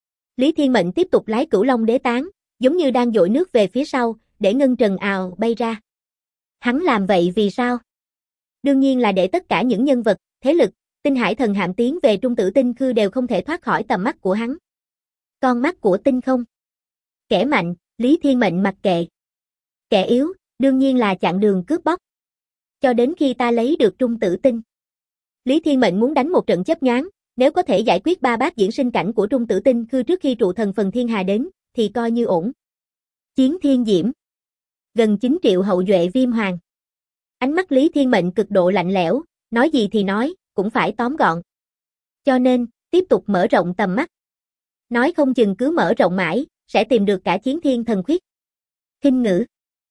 Lý Thiên Mệnh tiếp tục lái Cửu Long Đế tán, giống như đang dội nước về phía sau, để ngân trần ào bay ra. Hắn làm vậy vì sao? Đương nhiên là để tất cả những nhân vật, thế lực, tinh hải thần hạm tiến về Trung Tử Tinh Khư đều không thể thoát khỏi tầm mắt của hắn. Con mắt của tinh không. Kẻ mạnh, Lý Thiên Mệnh mặc kệ. Kẻ yếu, đương nhiên là chặn đường cướp bóc. Cho đến khi ta lấy được Trung Tử Tinh. Lý Thiên Mệnh muốn đánh một trận chớp nhoáng, nếu có thể giải quyết 3 bát diễn sinh cảnh của Trung Tử Tinh Khư trước khi trụ thần phần thiên hà đến, thì coi như ổn. Chiến thiên diễm. Gần 9 triệu hậu duệ viêm hoàng. Ánh mắt Lý Thiên Mệnh cực độ lạnh lẽo, nói gì thì nói, cũng phải tóm gọn. Cho nên, tiếp tục mở rộng tầm mắt. Nói không chừng cứ mở rộng mãi, sẽ tìm được cả chiến thiên thần khuyết. Khinh ngữ.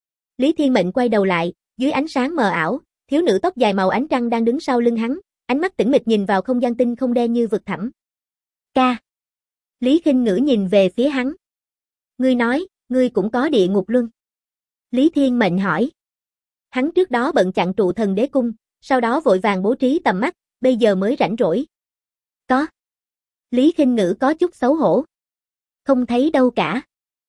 Lý Thiên Mệnh quay đầu lại, dưới ánh sáng mờ ảo, thiếu nữ tóc dài màu ánh trăng đang đứng sau lưng hắn, ánh mắt tĩnh mịch nhìn vào không gian tinh không đen như vực thẳm. Ca. Lý Khinh Ngữ nhìn về phía hắn. Ngươi nói, ngươi cũng có địa ngục luân. Lý Thiên Mệnh hỏi. Hắn trước đó bận chặn Trụ Thần Đế Cung, sau đó vội vàng bố trí tầm mắt, bây giờ mới rảnh rỗi. Có. Lý Khinh Ngữ có chút xấu hổ. Không thấy đâu cả.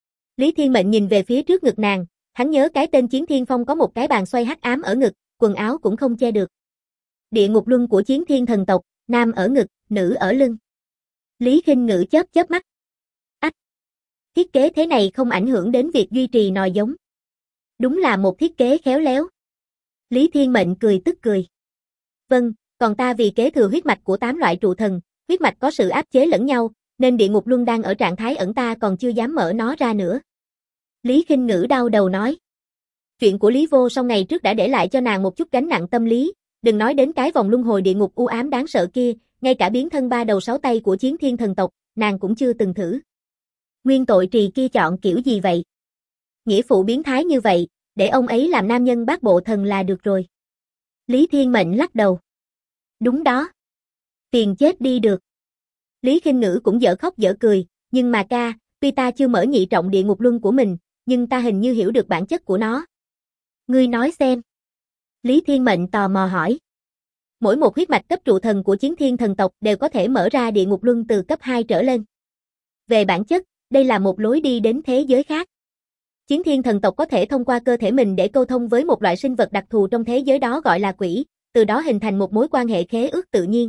Lý Thiên Mệnh nhìn về phía trước ngực nàng, hắn nhớ cái tên Chiến Thiên Phong có một cái bàn xoay hắc ám ở ngực, quần áo cũng không che được. Địa ngục luân của Chiến Thiên thần tộc, nam ở ngực, nữ ở lưng. Lý Khinh Ngữ chớp chớp mắt. Ách! Thiết kế thế này không ảnh hưởng đến việc duy trì nòi giống. Đúng là một thiết kế khéo léo. Lý Thiên Mệnh cười tức cười. Vâng, còn ta vì kế thừa huyết mạch của 8 loại trụ thần, huyết mạch có sự áp chế lẫn nhau, nên địa ngục luân đang ở trạng thái ẩn, ta còn chưa dám mở nó ra nữa. Lý Khinh Ngữ đau đầu nói. Chuyện của Lý Vô Song ngày trước đã để lại cho nàng một chút gánh nặng tâm lý, đừng nói đến cái vòng luân hồi địa ngục u ám đáng sợ kia, ngay cả biến thân 3 đầu 6 tay của Chiến Thiên thần tộc, nàng cũng chưa từng thử. Nguyên tội trì kia chọn kiểu gì vậy? Nghĩa phụ biến thái như vậy, để ông ấy làm nam nhân bát bộ thần là được rồi. Lý Thiên Mệnh lắc đầu. Đúng đó. Tiền chết đi được. Lý Khinh Ngữ cũng dở khóc dở cười, nhưng mà ca, tuy ta chưa mở nhị trọng địa ngục luân của mình, nhưng ta hình như hiểu được bản chất của nó. Ngươi nói xem. Lý Thiên Mệnh tò mò hỏi. Mỗi một huyết mạch cấp trụ thần của Chiến Thiên thần tộc đều có thể mở ra địa ngục luân từ cấp 2 trở lên. Về bản chất, đây là một lối đi đến thế giới khác. Chiến Thiên thần tộc có thể thông qua cơ thể mình để câu thông với một loại sinh vật đặc thù trong thế giới đó gọi là quỷ, từ đó hình thành một mối quan hệ khế ước tự nhiên.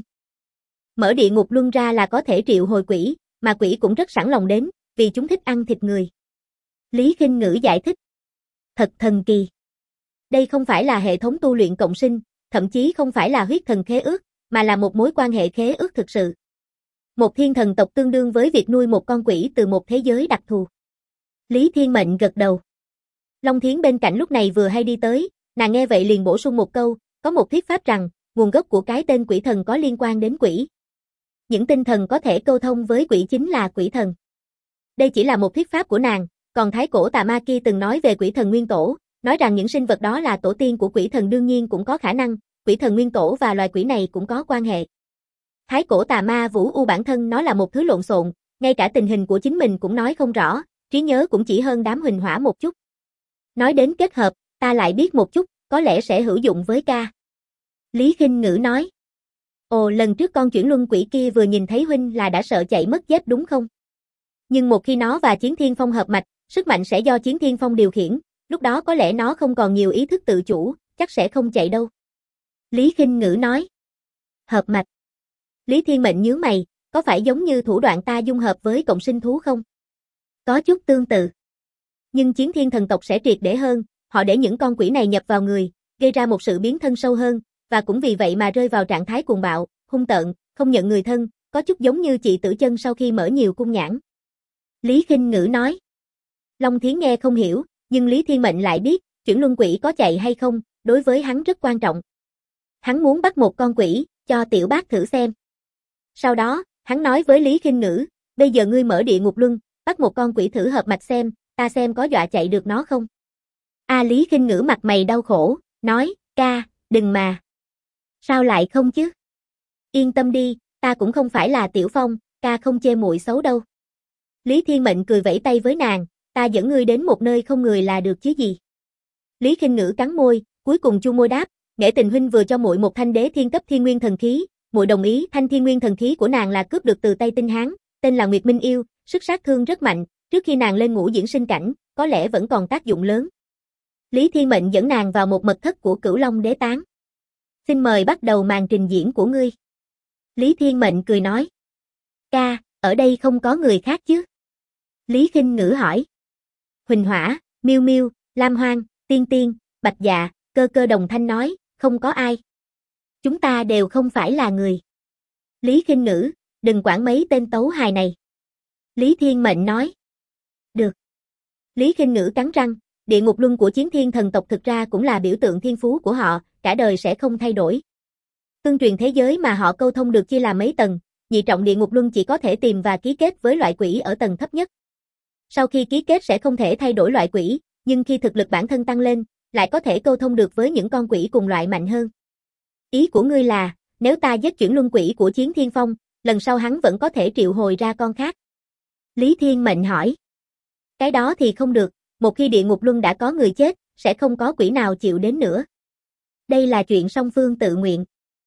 Mở địa ngục luân ra là có thể triệu hồi quỷ, mà quỷ cũng rất sẵn lòng đến, vì chúng thích ăn thịt người. Lý Khinh Ngữ giải thích. Thật thần kỳ. Đây không phải là hệ thống tu luyện cộng sinh, thậm chí không phải là huyết thần khế ước, mà là một mối quan hệ khế ước thực sự. Một thiên thần tộc tương đương với việc nuôi một con quỷ từ một thế giới đặc thù. Lý Thiên Mệnh gật đầu. Long Thiến bên cạnh lúc này vừa hay đi tới, nàng nghe vậy liền bổ sung một câu, có một thuyết pháp rằng, nguồn gốc của cái tên quỷ thần có liên quan đến quỷ. Những tinh thần có thể câu thông với quỷ chính là quỷ thần. Đây chỉ là một thuyết pháp của nàng, còn thái cổ tà ma kia từng nói về quỷ thần nguyên tổ, nói rằng những sinh vật đó là tổ tiên của quỷ thần, đương nhiên cũng có khả năng, quỷ thần nguyên tổ và loài quỷ này cũng có quan hệ. Thái cổ tà ma Vũ U bản thân nó là một thứ lộn xộn, ngay cả tình hình của chính mình cũng nói không rõ, trí nhớ cũng chỉ hơn đám huỳnh hỏa một chút. Nói đến kết hợp, ta lại biết một chút, có lẽ sẽ hữu dụng với ca. Lý Khinh Ngữ nói. Ồ, lần trước con chuyển luân quỷ kia vừa nhìn thấy huynh là đã sợ chạy mất dép đúng không? Nhưng một khi nó và Chiến Thiên Phong hợp mạch, sức mạnh sẽ do Chiến Thiên Phong điều khiển, lúc đó có lẽ nó không còn nhiều ý thức tự chủ, chắc sẽ không chạy đâu. Lý Khinh Ngữ nói. Hợp mạch. Lý Thiên Mệnh nhướng mày, có phải giống như thủ đoạn ta dung hợp với cộng sinh thú không? Có chút tương tự. Nhưng Chiến Thiên thần tộc sẽ triệt để hơn, họ để những con quỷ này nhập vào người, gây ra một sự biến thân sâu hơn, và cũng vì vậy mà rơi vào trạng thái cuồng bạo, hung tợn, không nhận người thân, có chút giống như chị Tử Chân sau khi mở nhiều cung nhãn. Lý Khinh Ngữ nói. Long Thiến nghe không hiểu, nhưng Lý Thiên Mệnh lại biết, chuyển luân quỷ có chạy hay không, đối với hắn rất quan trọng. Hắn muốn bắt một con quỷ, cho tiểu bác thử xem. Sau đó, hắn nói với Lý Khinh Ngữ, bây giờ ngươi mở địa ngục luân, bắt một con quỷ thử hợp mạch xem, ta xem có dọa chạy được nó không. Lý Khinh Ngữ mặt mày đau khổ, nói, ca, đừng mà. Sao lại không chứ? Yên tâm đi, ta cũng không phải là Tiểu Phong, ca không chê muội xấu đâu. Lý Thiên Mệnh cười vẫy tay với nàng, ta dẫn ngươi đến một nơi không người là được chứ gì. Lý Khinh Ngữ cắn môi, cuối cùng chu môi đáp, Nghệ Tình huynh vừa cho muội một thanh đế thiên cấp thiên nguyên thần khí, muội đồng ý. Thanh thiên nguyên thần khí của nàng là cướp được từ tay Tinh Hán, tên là Nguyệt Minh Yêu, sức sát thương rất mạnh, trước khi nàng lên ngũ diễn sinh cảnh, có lẽ vẫn còn tác dụng lớn. Lý Thiên Mệnh dẫn nàng vào một mật thất của Cửu Long Đế Tán. Xin mời bắt đầu màn trình diễn của ngươi. Lý Thiên Mệnh cười nói. Ca, ở đây không có người khác chứ? Lý Khinh Ngữ hỏi. Huỳnh Hỏa, Miêu Miêu, Lam Hoang, Tiên Tiên, Bạch Dạ, Cơ Cơ đồng thanh nói, không có ai. Chúng ta đều không phải là người. Lý Khinh Ngữ, đừng quản mấy tên tấu hài này. Lý Thiên Mệnh nói. Được. Lý Khinh Ngữ cắn răng, địa ngục luân của Chiến Thiên thần tộc thực ra cũng là biểu tượng thiên phú của họ, cả đời sẽ không thay đổi. Tương truyền thế giới mà họ câu thông được chia làm mấy tầng, nhị trọng địa ngục luân chỉ có thể tìm và ký kết với loại quỷ ở tầng thấp nhất. Sau khi ký kết sẽ không thể thay đổi loại quỷ, nhưng khi thực lực bản thân tăng lên, lại có thể câu thông được với những con quỷ cùng loại mạnh hơn. Ý của ngươi là, nếu ta giết chuyển luân quỷ của Chiến Thiên Phong, lần sau hắn vẫn có thể triệu hồi ra con khác. Lý Thiên Mệnh hỏi. Cái đó thì không được, một khi địa ngục luân đã có người chết, sẽ không có quỷ nào chịu đến nữa. Đây là chuyện song phương tự nguyện.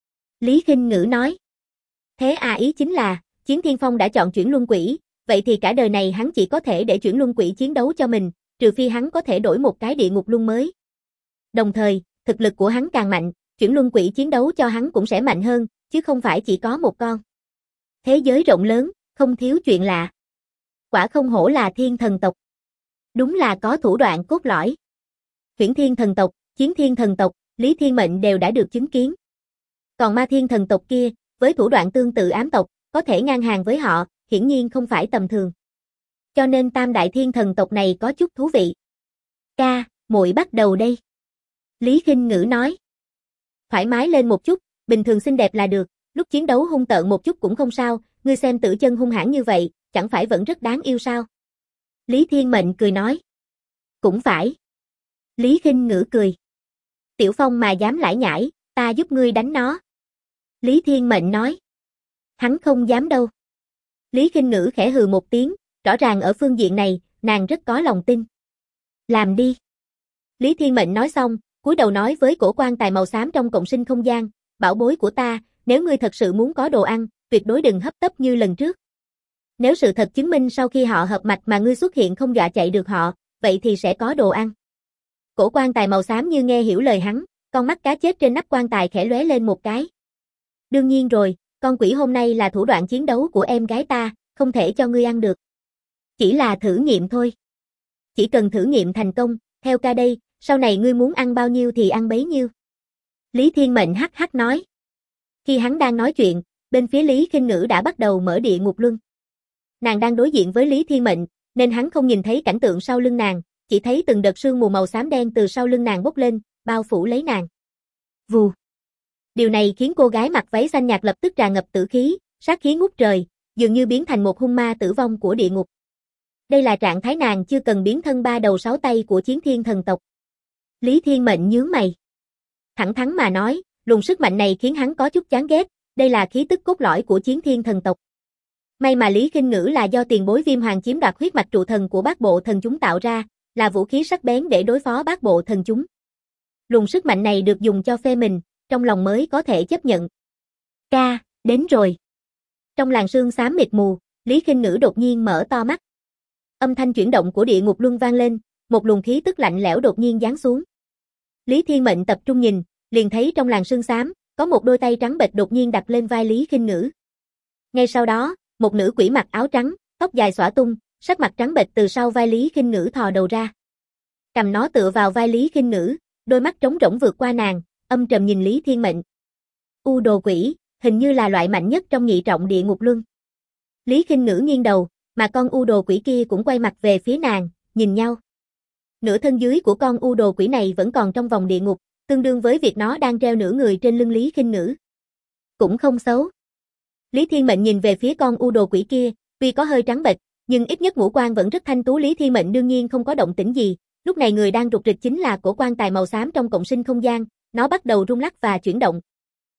Lý Khinh Ngữ nói. Thế ý chính là, Chiến Thiên Phong đã chọn chuyển luân quỷ, vậy thì cả đời này hắn chỉ có thể để chuyển luân quỷ chiến đấu cho mình, trừ phi hắn có thể đổi một cái địa ngục luân mới. Đồng thời, thực lực của hắn càng mạnh, chuyển luân quỷ chiến đấu cho hắn cũng sẽ mạnh hơn, chứ không phải chỉ có một con. Thế giới rộng lớn, không thiếu chuyện lạ. Quả không hổ là thiên thần tộc. Đúng là có thủ đoạn cốt lõi. Huyễn thiên thần tộc, chiến thiên thần tộc, Lý Thiên Mệnh đều đã được chứng kiến. Còn ma thiên thần tộc kia, với thủ đoạn tương tự ám tộc, có thể ngang hàng với họ, hiển nhiên không phải tầm thường. Cho nên tam đại thiên thần tộc này có chút thú vị. Ca, muội bắt đầu đây. Lý Khinh Ngữ nói. Thoải mái lên một chút, bình thường xinh đẹp là được, lúc chiến đấu hung tợn một chút cũng không sao, ngươi xem Tử Chân hung hãn như vậy, chẳng phải vẫn rất đáng yêu sao? Lý Thiên Mệnh cười nói. Cũng phải. Lý Khinh Ngữ cười. Tiểu Phong mà dám lải nhải, ta giúp ngươi đánh nó. Lý Thiên Mệnh nói. Hắn không dám đâu. Lý Khinh Ngữ khẽ hừ một tiếng, rõ ràng ở phương diện này, nàng rất có lòng tin. Làm đi. Lý Thiên Mệnh nói xong, cúi đầu nói với cổ quan tài màu xám trong cộng sinh không gian, bảo bối của ta, nếu ngươi thật sự muốn có đồ ăn, tuyệt đối đừng hấp tấp như lần trước. Nếu sự thật chứng minh sau khi họ hợp mạch mà ngươi xuất hiện không dọa chạy được họ, vậy thì sẽ có đồ ăn. Cổ quan tài màu xám như nghe hiểu lời hắn, con mắt cá chết trên nắp quan tài khẽ lóe lên một cái. Đương nhiên rồi, con quỷ hôm nay là thủ đoạn chiến đấu của em gái ta, không thể cho ngươi ăn được. Chỉ là thử nghiệm thôi. Chỉ cần thử nghiệm thành công, theo ca đây, sau này ngươi muốn ăn bao nhiêu thì ăn bấy nhiêu. Lý Thiên Mệnh hắc hắc nói. Khi hắn đang nói chuyện, bên phía Lý Khinh Ngữ đã bắt đầu mở địa ngục luân. Nàng đang đối diện với Lý Thiên Mệnh, nên hắn không nhìn thấy cảnh tượng sau lưng nàng, chỉ thấy từng đợt sương mù màu xám đen từ sau lưng nàng bốc lên, bao phủ lấy nàng. Vù. Điều này khiến cô gái mặc váy xanh nhạt lập tức tràn ngập tử khí, sát khí ngút trời, dường như biến thành một hung ma tử vong của địa ngục. Đây là trạng thái nàng chưa cần biến thân ba đầu sáu tay của chiến thiên thần tộc. Lý Thiên Mệnh nhướng mày. Thẳng thắn mà nói, luồng sức mạnh này khiến hắn có chút chán ghét, đây là khí tức cốt lõi của chiến thiên thần tộc. May mà Lý Khinh Ngữ là do tiền bối Viêm Hoàng chiếm đoạt huyết mạch trụ thần của bát bộ thần chúng tạo ra, là vũ khí sắc bén để đối phó bát bộ thần chúng. Luồng sức mạnh này được dùng cho phe mình, trong lòng mới có thể chấp nhận. Ca, đến rồi. Trong làn sương xám mịt mù, Lý Khinh Ngữ đột nhiên mở to mắt. Âm thanh chuyển động của địa ngục luân vang lên, một luồng khí tức lạnh lẽo đột nhiên giáng xuống. Lý Thiên Mệnh tập trung nhìn, liền thấy trong làn sương xám, có một đôi tay trắng bệch đột nhiên đặt lên vai Lý Khinh Ngữ. Ngay sau đó, một nữ quỷ mặc áo trắng, tóc dài xõa tung, sắc mặt trắng bệch từ sau vai Lý Khinh Ngữ thò đầu ra. Cầm nó tựa vào vai Lý Khinh Ngữ, đôi mắt trống rỗng vượt qua nàng, âm trầm nhìn Lý Thiên Mệnh. U đồ quỷ, hình như là loại mạnh nhất trong nhị trọng địa ngục luân. Lý Khinh Ngữ nghiêng đầu, mà con u đồ quỷ kia cũng quay mặt về phía nàng, nhìn nhau. Nửa thân dưới của con u đồ quỷ này vẫn còn trong vòng địa ngục, tương đương với việc nó đang treo nửa người trên lưng Lý Khinh Ngữ. Cũng không xấu. Lý Thiên Mệnh nhìn về phía con u đồ quỷ kia, tuy có hơi trắng bệch, nhưng ít nhất ngũ quan vẫn rất thanh tú. Lý Thiên Mệnh đương nhiên không có động tĩnh gì, lúc này người đang rục rịch chính là cổ quan tài màu xám trong cộng sinh không gian, nó bắt đầu rung lắc và chuyển động.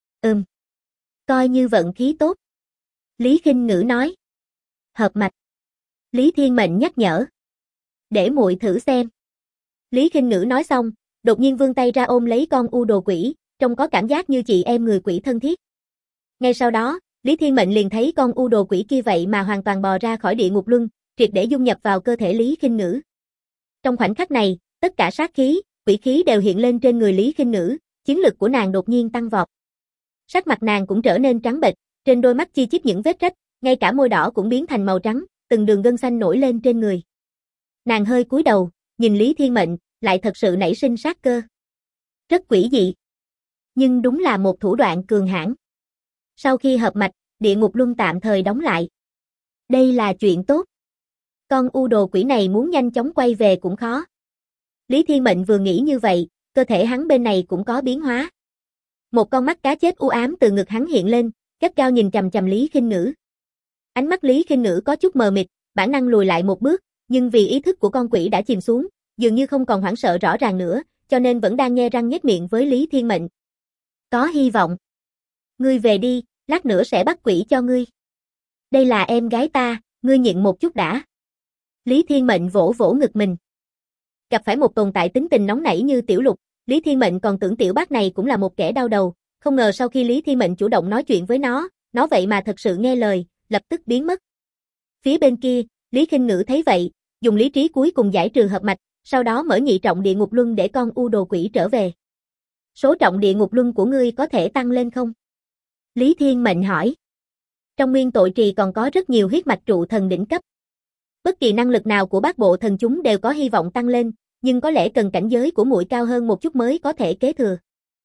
Coi như vận khí tốt. Lý Khinh Ngữ nói. Hợp mạch. Lý Thiên Mệnh nhắc nhở. Để muội thử xem. Lý Khinh Ngữ nói xong, đột nhiên vươn tay ra ôm lấy con u đồ quỷ, trông có cảm giác như chị em người quỷ thân thiết. Ngay sau đó, Lý Thiên Mệnh liền thấy con u đồ quỷ kia vậy mà hoàn toàn bò ra khỏi địa ngục luân, triệt để dung nhập vào cơ thể Lý Khinh Ngữ. Trong khoảnh khắc này, tất cả sát khí, quỷ khí đều hiện lên trên người Lý Khinh Ngữ, chiến lực của nàng đột nhiên tăng vọt. Sắc mặt nàng cũng trở nên trắng bệch, trên đôi mắt chi chít những vết rách, ngay cả môi đỏ cũng biến thành màu trắng, từng đường gân xanh nổi lên trên người. Nàng hơi cúi đầu, nhìn Lý Thiên Mệnh, lại thật sự nảy sinh sát cơ. Rất quỷ dị. Nhưng đúng là một thủ đoạn cường hãn. Sau khi hợp mạch, địa ngục luân tạm thời đóng lại. Đây là chuyện tốt. Con u đồ quỷ này muốn nhanh chóng quay về cũng khó. Lý Thiên Mệnh vừa nghĩ như vậy, cơ thể hắn bên này cũng có biến hóa. Một con mắt cá chết u ám từ ngực hắn hiện lên, gắt gao nhìn chằm chằm Lý Khinh Ngữ. Ánh mắt Lý Khinh Ngữ có chút mờ mịt, bản năng lùi lại một bước, nhưng vì ý thức của con quỷ đã chìm xuống, dường như không còn hoảng sợ rõ ràng nữa, cho nên vẫn đang nhe răng nhếch miệng với Lý Thiên Mệnh. Có hy vọng. Ngươi về đi, lát nữa sẽ bắt quỷ cho ngươi. Đây là em gái ta, ngươi nhịn một chút đã. Lý Thiên Mệnh vỗ vỗ ngực mình. Gặp phải một tồn tại tính tình nóng nảy như Tiểu Lục, Lý Thiên Mệnh còn tưởng tiểu bác này cũng là một kẻ đau đầu, không ngờ sau khi Lý Thiên Mệnh chủ động nói chuyện với nó vậy mà thật sự nghe lời, lập tức biến mất. Phía bên kia, Lý Khinh Ngữ thấy vậy, dùng lý trí cuối cùng giải trừ hợp mạch, sau đó mở nhị trọng địa ngục luân để con u đồ quỷ trở về. Số trọng địa ngục luân của ngươi có thể tăng lên không? Lý Thiên Mệnh hỏi. Trong nguyên tội trì còn có rất nhiều huyết mạch trụ thần đỉnh cấp. Bất kỳ năng lực nào của bát bộ thần chúng đều có hy vọng tăng lên, nhưng có lẽ cần cảnh giới của muội cao hơn một chút mới có thể kế thừa.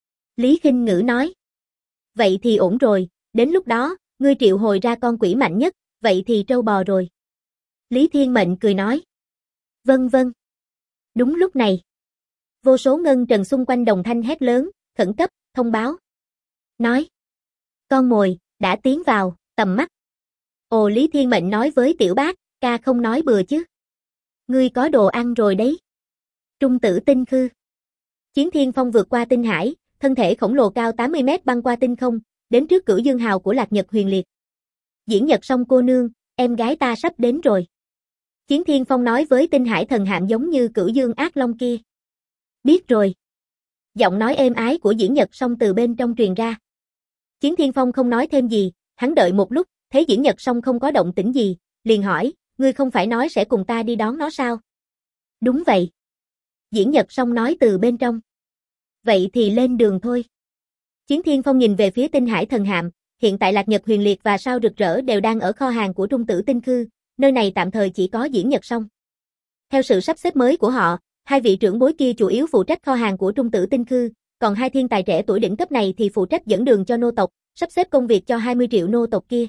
Lý Khinh Ngữ nói. Vậy thì ổn rồi, đến lúc đó, ngươi triệu hồi ra con quỷ mạnh nhất, vậy thì trâu bò rồi. Lý Thiên Mệnh cười nói. Vâng vâng. Đúng lúc này. Vô số ngân trần xung quanh đồng thanh hét lớn, khẩn cấp, thông báo. Nói. Con mồi, đã tiến vào, tầm mắt. Ồ, Lý Thiên Mệnh nói với Tiểu Bác, ca không nói bừa chứ. Ngươi có đồ ăn rồi đấy. Trung tử tinh khư. Chiến Thiên Phong vượt qua tinh hải, thân thể khổng lồ cao 80 mét băng qua tinh không, đến trước Cửu Dương Hào của Lạc Nhật Huyền Liệt. Diễn Nhật Song cô nương, em gái ta sắp đến rồi. Chiến Thiên Phong nói với tinh hải thần hạm giống như Cửu Dương Ác Long kia. Biết rồi. Giọng nói êm ái của Diễn Nhật Song từ bên trong truyền ra. Chiến Thiên Phong không nói thêm gì, hắn đợi một lúc, thấy Diễn Nhật Song không có động tĩnh gì, liền hỏi, ngươi không phải nói sẽ cùng ta đi đón nó sao? Đúng vậy. Diễn Nhật Song nói từ bên trong. Vậy thì lên đường thôi. Chiến Thiên Phong nhìn về phía tinh hải thần hạm, hiện tại Lạc Nhật Huyền Liệt và Sao Rực Rỡ đều đang ở kho hàng của Trung Tử Tinh Khư, nơi này tạm thời chỉ có Diễn Nhật Song. Theo sự sắp xếp mới của họ, hai vị trưởng bối kia chủ yếu phụ trách kho hàng của Trung Tử Tinh Khư, còn hai thiên tài trẻ tuổi đỉnh cấp này thì phụ trách dẫn đường cho nô tộc, sắp xếp công việc cho 20 triệu nô tộc kia.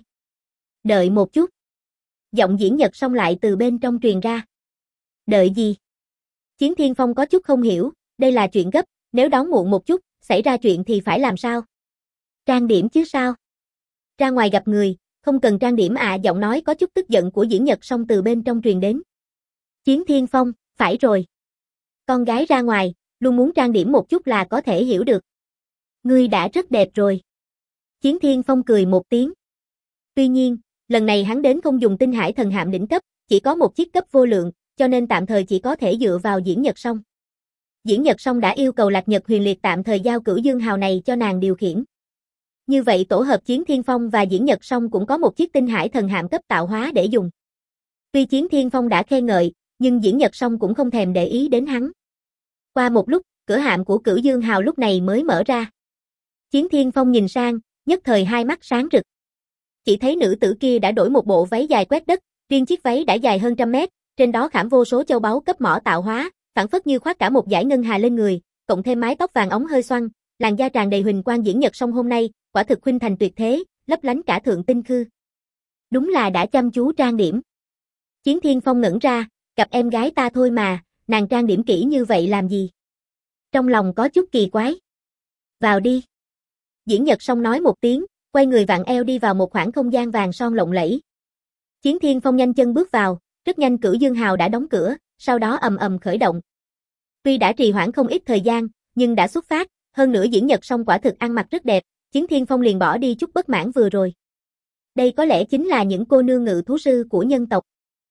Đợi một chút. Giọng Diễn Nhật Song lại từ bên trong truyền ra. Đợi gì? Chiến Thiên Phong có chút không hiểu, đây là chuyện gấp, nếu đón muộn một chút, xảy ra chuyện thì phải làm sao? Trang điểm chứ sao? Ra ngoài gặp người, không cần trang điểm à, giọng nói có chút tức giận của Diễn Nhật Song từ bên trong truyền đến. Chiến Thiên Phong, phải rồi. Con gái ra ngoài, luôn muốn trang điểm một chút là có thể hiểu được. Ngươi đã rất đẹp rồi. Chiến Thiên Phong cười một tiếng. Tuy nhiên, lần này hắn đến không dùng tinh hải thần hạm đỉnh cấp, chỉ có một chiếc cấp vô lượng, cho nên tạm thời chỉ có thể dựa vào Diễn Nhật Song. Diễn Nhật Song đã yêu cầu Lạc Nhật Huyền Liệt tạm thời giao Cửu Dương Hào này cho nàng điều khiển. Như vậy tổ hợp Chiến Thiên Phong và Diễn Nhật Song cũng có một chiếc tinh hải thần hạm cấp tạo hóa để dùng. Tuy Chiến Thiên Phong đã khen ngợi, nhưng Diễn Nhật Song cũng không thèm để ý đến hắn. Qua một lúc, cửa hạm của Cửu Dương Hào lúc này mới mở ra. Chiến Thiên Phong nhìn sang, nhất thời hai mắt sáng rực. Chỉ thấy nữ tử kia đã đổi một bộ váy dài quét đất, riêng chiếc váy đã dài hơn 100 mét, trên đó khảm vô số châu báu cấp mỏ tạo hóa, phảng phất như khoác cả một dải ngân hà lên người, cộng thêm mái tóc vàng óng hơi xoăn, làn da tràn đầy huỳnh quang. Diễn Nhật Song hôm nay, quả thực khuynh thành tuyệt thế, lấp lánh cả thượng tinh khư. Đúng là đã chăm chú trang điểm. Chiến Thiên Phong ngẩn ra, gặp em gái ta thôi mà, nàng trang điểm kỹ như vậy làm gì? Trong lòng có chút kỳ quái. Vào đi. Diễn Nhật Song nói một tiếng, quay người vặn eo đi vào một khoảng không gian vàng son lộng lẫy. Chiến Thiên Phong nhanh chân bước vào, rất nhanh Cửu Dương Hào đã đóng cửa, sau đó ầm ầm khởi động. Tuy đã trì hoãn không ít thời gian, nhưng đã xuất phát, hơn nữa Diễn Nhật Song quả thực ăn mặc rất đẹp, Chiến Thiên Phong liền bỏ đi chút bất mãn vừa rồi. Đây có lẽ chính là những cô nương ngự thú sư của nhân tộc.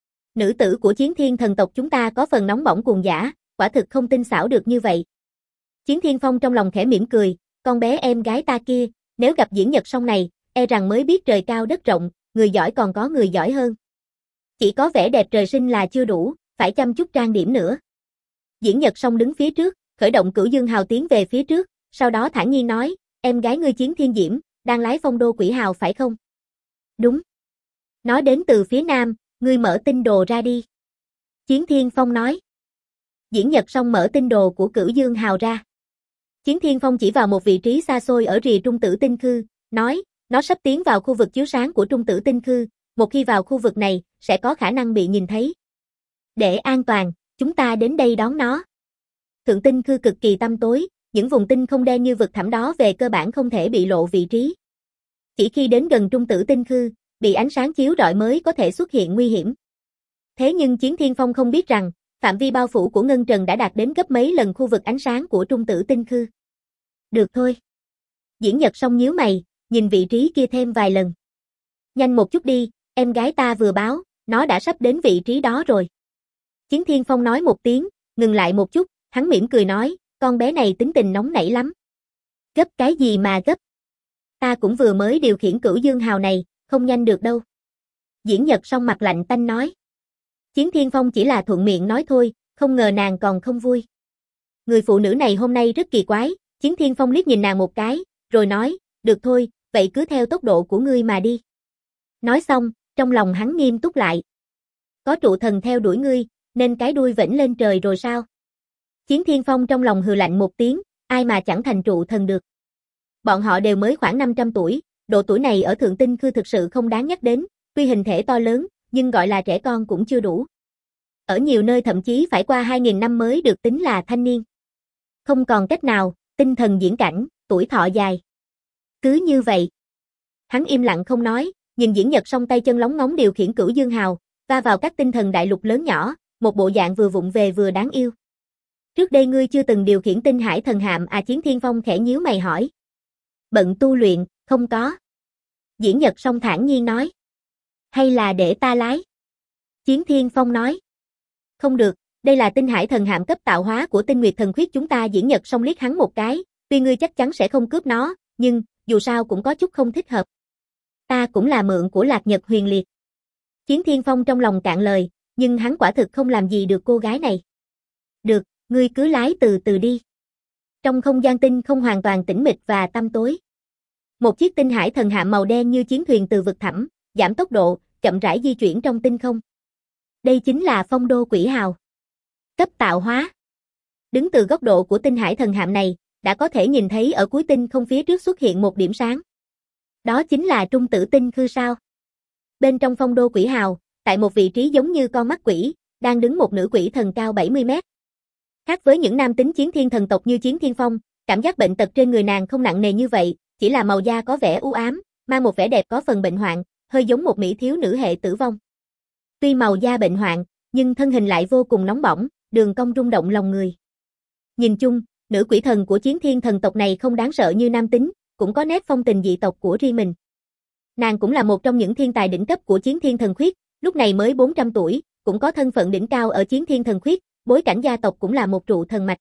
Nữ tử của Chiến Thiên thần tộc chúng ta có phần nóng bỏng cuồng dã, quả thực không tinh xảo được như vậy. Chiến Thiên Phong trong lòng khẽ mỉm cười, con bé em gái ta kia, nếu gặp Diễn Nhật Song này, e rằng mới biết trời cao đất rộng, người giỏi còn có người giỏi hơn. Chỉ có vẻ đẹp trời sinh là chưa đủ, phải chăm chút trang điểm nữa. Diễn Nhật Song đứng phía trước, khởi động Cửu Dương Hào tiến về phía trước, sau đó thản nhiên nói, em gái ngươi Chiến Thiên Diễm, đang lái phong đô quỷ hào phải không? Đúng. Nó đến từ phía nam, ngươi mở tinh đồ ra đi. Chiến Thiên Phong nói. Diễn Nhật Song mở tinh đồ của Cửu Dương Hào ra. Chiến Thiên Phong chỉ vào một vị trí xa xôi ở rìa Trung Tử Tinh Khư, nói, nó sắp tiến vào khu vực chiếu sáng của Trung Tử Tinh Khư, một khi vào khu vực này, sẽ có khả năng bị nhìn thấy. Để an toàn, chúng ta đến đây đón nó. Thượng Tinh Khư cực kỳ tăm tối, những vùng tinh không đen như vực thẳm đó về cơ bản không thể bị lộ vị trí. Chỉ khi đến gần Trung Tử Tinh Khư, bị ánh sáng chiếu rọi mới có thể xuất hiện nguy hiểm. Thế nhưng Chiến Thiên Phong không biết rằng, phạm vi bao phủ của Ngân Trần đã đạt đến gấp mấy lần khu vực ánh sáng của Trung Tử Tinh Khư. Được thôi. Diễn Nhật Song nhíu mày, nhìn vị trí kia thêm vài lần. Nhanh một chút đi, em gái ta vừa báo, nó đã sắp đến vị trí đó rồi. Chiến Thiên Phong nói một tiếng, ngừng lại một chút, hắn mỉm cười nói, con bé này tính tình nóng nảy lắm. Gấp cái gì mà gấp? Ta cũng vừa mới điều khiển Cửu Dương Hào này, không nhanh được đâu. Diễn Nhật Song mặt lạnh tanh nói. Chiến Thiên Phong chỉ là thuận miệng nói thôi, không ngờ nàng còn không vui. Người phụ nữ này hôm nay rất kỳ quái, Chiến Thiên Phong liếc nhìn nàng một cái, rồi nói, được thôi, vậy cứ theo tốc độ của ngươi mà đi. Nói xong, trong lòng hắn nghiêm túc lại. Có trụ thần theo đuổi ngươi, nên cái đuôi vểnh lên trời rồi sao? Chiến Thiên Phong trong lòng hừ lạnh một tiếng, ai mà chẳng thành trụ thần được. Bọn họ đều mới khoảng 500 tuổi, độ tuổi này ở Thượng Tinh Khư thực sự không đáng nhắc đến, tuy hình thể to lớn, nhưng gọi là trẻ con cũng chưa đủ. Ở nhiều nơi thậm chí phải qua 2.000 năm mới được tính là thanh niên. Không còn cách nào, tinh thần diễn cảnh, tuổi thọ dài. Cứ như vậy. Hắn im lặng không nói, nhìn Diễn Nhật song tay chân lóng ngóng điều khiển Cửu Dương Hào, va vào các tinh thần đại lục lớn nhỏ, một bộ dạng vừa vụng về vừa đáng yêu. Trước đây ngươi chưa từng điều khiển tinh hải thần hạm à? Chiến Thiên Phong khẽ nhíu mày hỏi. Bận tu luyện, không có. Diễn Nhật song thản nhiên nói. Hay là để ta lái? Chiến Thiên Phong nói. Không được, đây là tinh hải thần hạm cấp tạo hóa của Tinh Nguyệt Thần Khuyết chúng ta. Diễn Nhật song liếc hắn một cái, tuy ngươi chắc chắn sẽ không cướp nó, nhưng, dù sao cũng có chút không thích hợp. Ta cũng là mượn của Lạc Nhật Huyền Liệt. Chiến Thiên Phong trong lòng cạn lời, nhưng hắn quả thực không làm gì được cô gái này. Được, ngươi cứ lái từ từ đi. Trong không gian tinh không hoàn toàn tĩnh mịch và tăm tối. Một chiếc tinh hải thần hạm màu đen như chiến thuyền từ vực thẳm, giảm tốc độ, chậm rãi di chuyển trong tinh không. Đây chính là Phong Đô Quỷ Hào. Cấp tạo hóa. Đứng từ góc độ của tinh hải thần hạm này, đã có thể nhìn thấy ở cuối tinh không phía trước xuất hiện một điểm sáng. Đó chính là Trung Tử Tinh Khư sao. Bên trong Phong Đô Quỷ Hào, tại một vị trí giống như con mắt quỷ, đang đứng một nữ quỷ thần cao 70 mét. Khác với những nam tính chiến thiên thần tộc như Chiến Thiên Phong, cảm giác bệnh tật trên người nàng không nặng nề như vậy, chỉ là màu da có vẻ u ám, mang một vẻ đẹp có phần bệnh hoạn, hơi giống một mỹ thiếu nữ hệ tử vong. Tuy màu da bệnh hoạn, nhưng thân hình lại vô cùng nóng bỏng, đường cong rung động lòng người. Nhìn chung, nữ quỷ thần của Chiến Thiên thần tộc này không đáng sợ như nam tính, cũng có nét phong tình dị tộc của riêng mình. Nàng cũng là một trong những thiên tài đỉnh cấp của Chiến Thiên thần khuyết, lúc này mới 400 tuổi, cũng có thân phận đỉnh cao ở Chiến Thiên thần khuyết, bối cảnh gia tộc cũng là một trụ thần mạch.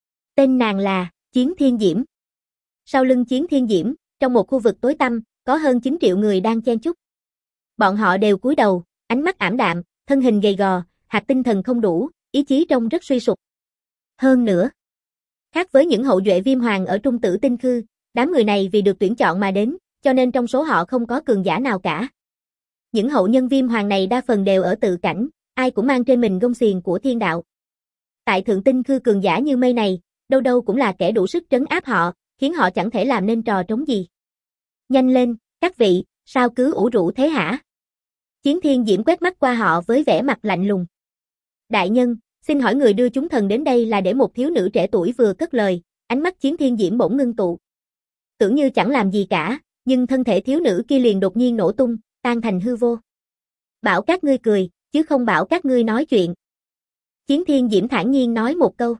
Tên nàng là Chiến Thiên Diễm. Sau lưng Chiến Thiên Diễm, trong một khu vực tối tăm, có hơn 9 triệu người đang chen chúc. Bọn họ đều cúi đầu, ánh mắt ảm đạm, thân hình gầy gò, hạt tinh thần không đủ, ý chí trông rất suy sụp. Hơn nữa, khác với những hậu duệ Viêm Hoàng ở Trung Tử Tinh Khư, đám người này vì được tuyển chọn mà đến, cho nên trong số họ không có cường giả nào cả. Những hậu nhân Viêm Hoàng này đa phần đều ở tự cảnh, ai cũng mang trên mình gông xiềng của thiên đạo. Tại Thượng Tinh Khư cường giả như mây này, đâu đâu cũng là kẻ đủ sức trấn áp họ, khiến họ chẳng thể làm nên trò trống gì. Nhanh lên, các vị, sao cứ ủ rũ thế hả? Chiến Thiên Diễm quét mắt qua họ với vẻ mặt lạnh lùng. Đại nhân, xin hỏi người đưa chúng thần đến đây là để một thiếu nữ trẻ tuổi vừa cất lời, ánh mắt Chiến Thiên Diễm bỗng ngưng tụ. Tưởng như chẳng làm gì cả, nhưng thân thể thiếu nữ kia liền đột nhiên nổ tung, tan thành hư vô. Bảo các ngươi cười, chứ không bảo các ngươi nói chuyện. Chiến Thiên Diễm thản nhiên nói một câu.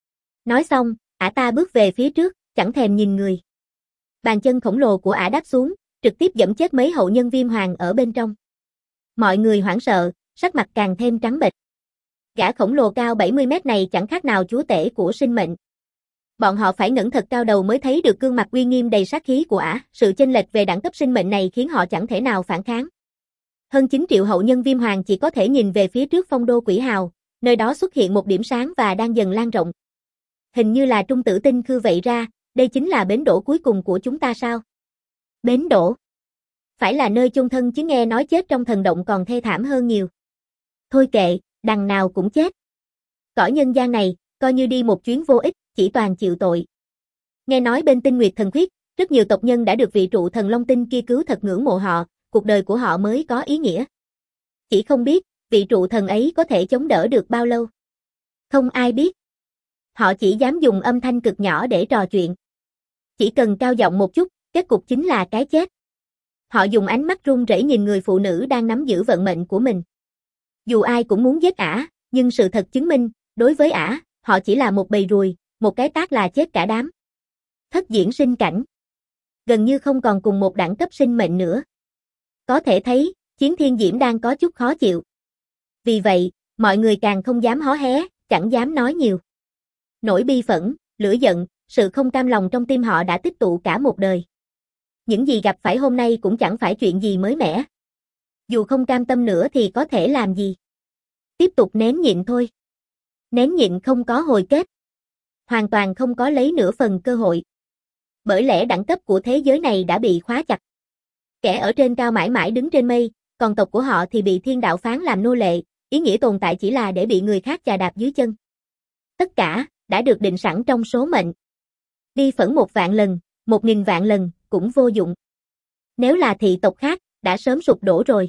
Nói xong, ả ta bước về phía trước, chẳng thèm nhìn người. Bàn chân khổng lồ của ả đáp xuống, trực tiếp giẫm chết mấy hậu nhân Viêm Hoàng ở bên trong. Mọi người hoảng sợ, sắc mặt càng thêm trắng bệch. Gã khổng lồ cao 70 mét này chẳng khác nào chúa tể của sinh mệnh. Bọn họ phải ngẩng thật cao đầu mới thấy được gương mặt uy nghiêm đầy sát khí của ả, sự chênh lệch về đẳng cấp sinh mệnh này khiến họ chẳng thể nào phản kháng. Hơn 9 triệu hậu nhân Viêm Hoàng chỉ có thể nhìn về phía trước Phong Đô Quỷ Hào, nơi đó xuất hiện một điểm sáng và đang dần lan rộng. Hình như là Trung Tử Tinh Khư vậy ra, đây chính là bến đỗ cuối cùng của chúng ta sao? Bến đỗ? Phải là nơi chôn thân chứ nghe nói chết trong thần động còn thê thảm hơn nhiều. Thôi kệ, đằng nào cũng chết. Cõi nhân gian này, coi như đi một chuyến vô ích, chỉ toàn chịu tội. Nghe nói bên Tinh Nguyệt Thần Khuyết, rất nhiều tộc nhân đã được vị trụ thần Long Tinh kia cứu thật ngưỡng mộ họ, cuộc đời của họ mới có ý nghĩa. Chỉ không biết, vị trụ thần ấy có thể chống đỡ được bao lâu. Không ai biết. Họ chỉ dám dùng âm thanh cực nhỏ để trò chuyện. Chỉ cần cao giọng một chút, kết cục chính là cái chết. Họ dùng ánh mắt run rẩy nhìn người phụ nữ đang nắm giữ vận mệnh của mình. Dù ai cũng muốn giết ả, nhưng sự thật chứng minh, đối với ả, họ chỉ là một bầy ruồi, một cái tát là chết cả đám. Thất diễn sinh cảnh. Gần như không còn cùng một đẳng cấp sinh mệnh nữa. Có thể thấy, Chiến Thiên Diễm đang có chút khó chịu. Vì vậy, mọi người càng không dám hó hé, chẳng dám nói nhiều. Nỗi bi phẫn, lửa giận, sự không cam lòng trong tim họ đã tích tụ cả một đời. Những gì gặp phải hôm nay cũng chẳng phải chuyện gì mới mẻ. Dù không cam tâm nữa thì có thể làm gì? Tiếp tục nén nhịn thôi. Nén nhịn không có hồi kết. Hoàn toàn không có lấy nửa phần cơ hội. Bởi lẽ đẳng cấp của thế giới này đã bị khóa chặt. Kẻ ở trên cao mãi mãi đứng trên mây, còn tộc của họ thì bị thiên đạo phán làm nô lệ, ý nghĩa tồn tại chỉ là để bị người khác chà đạp dưới chân. Tất cả đã được định sẵn trong số mệnh. Bi phẫn 1.000.000 lần, 1.000 vạn lần cũng vô dụng. Nếu là thị tộc khác, đã sớm sụp đổ rồi.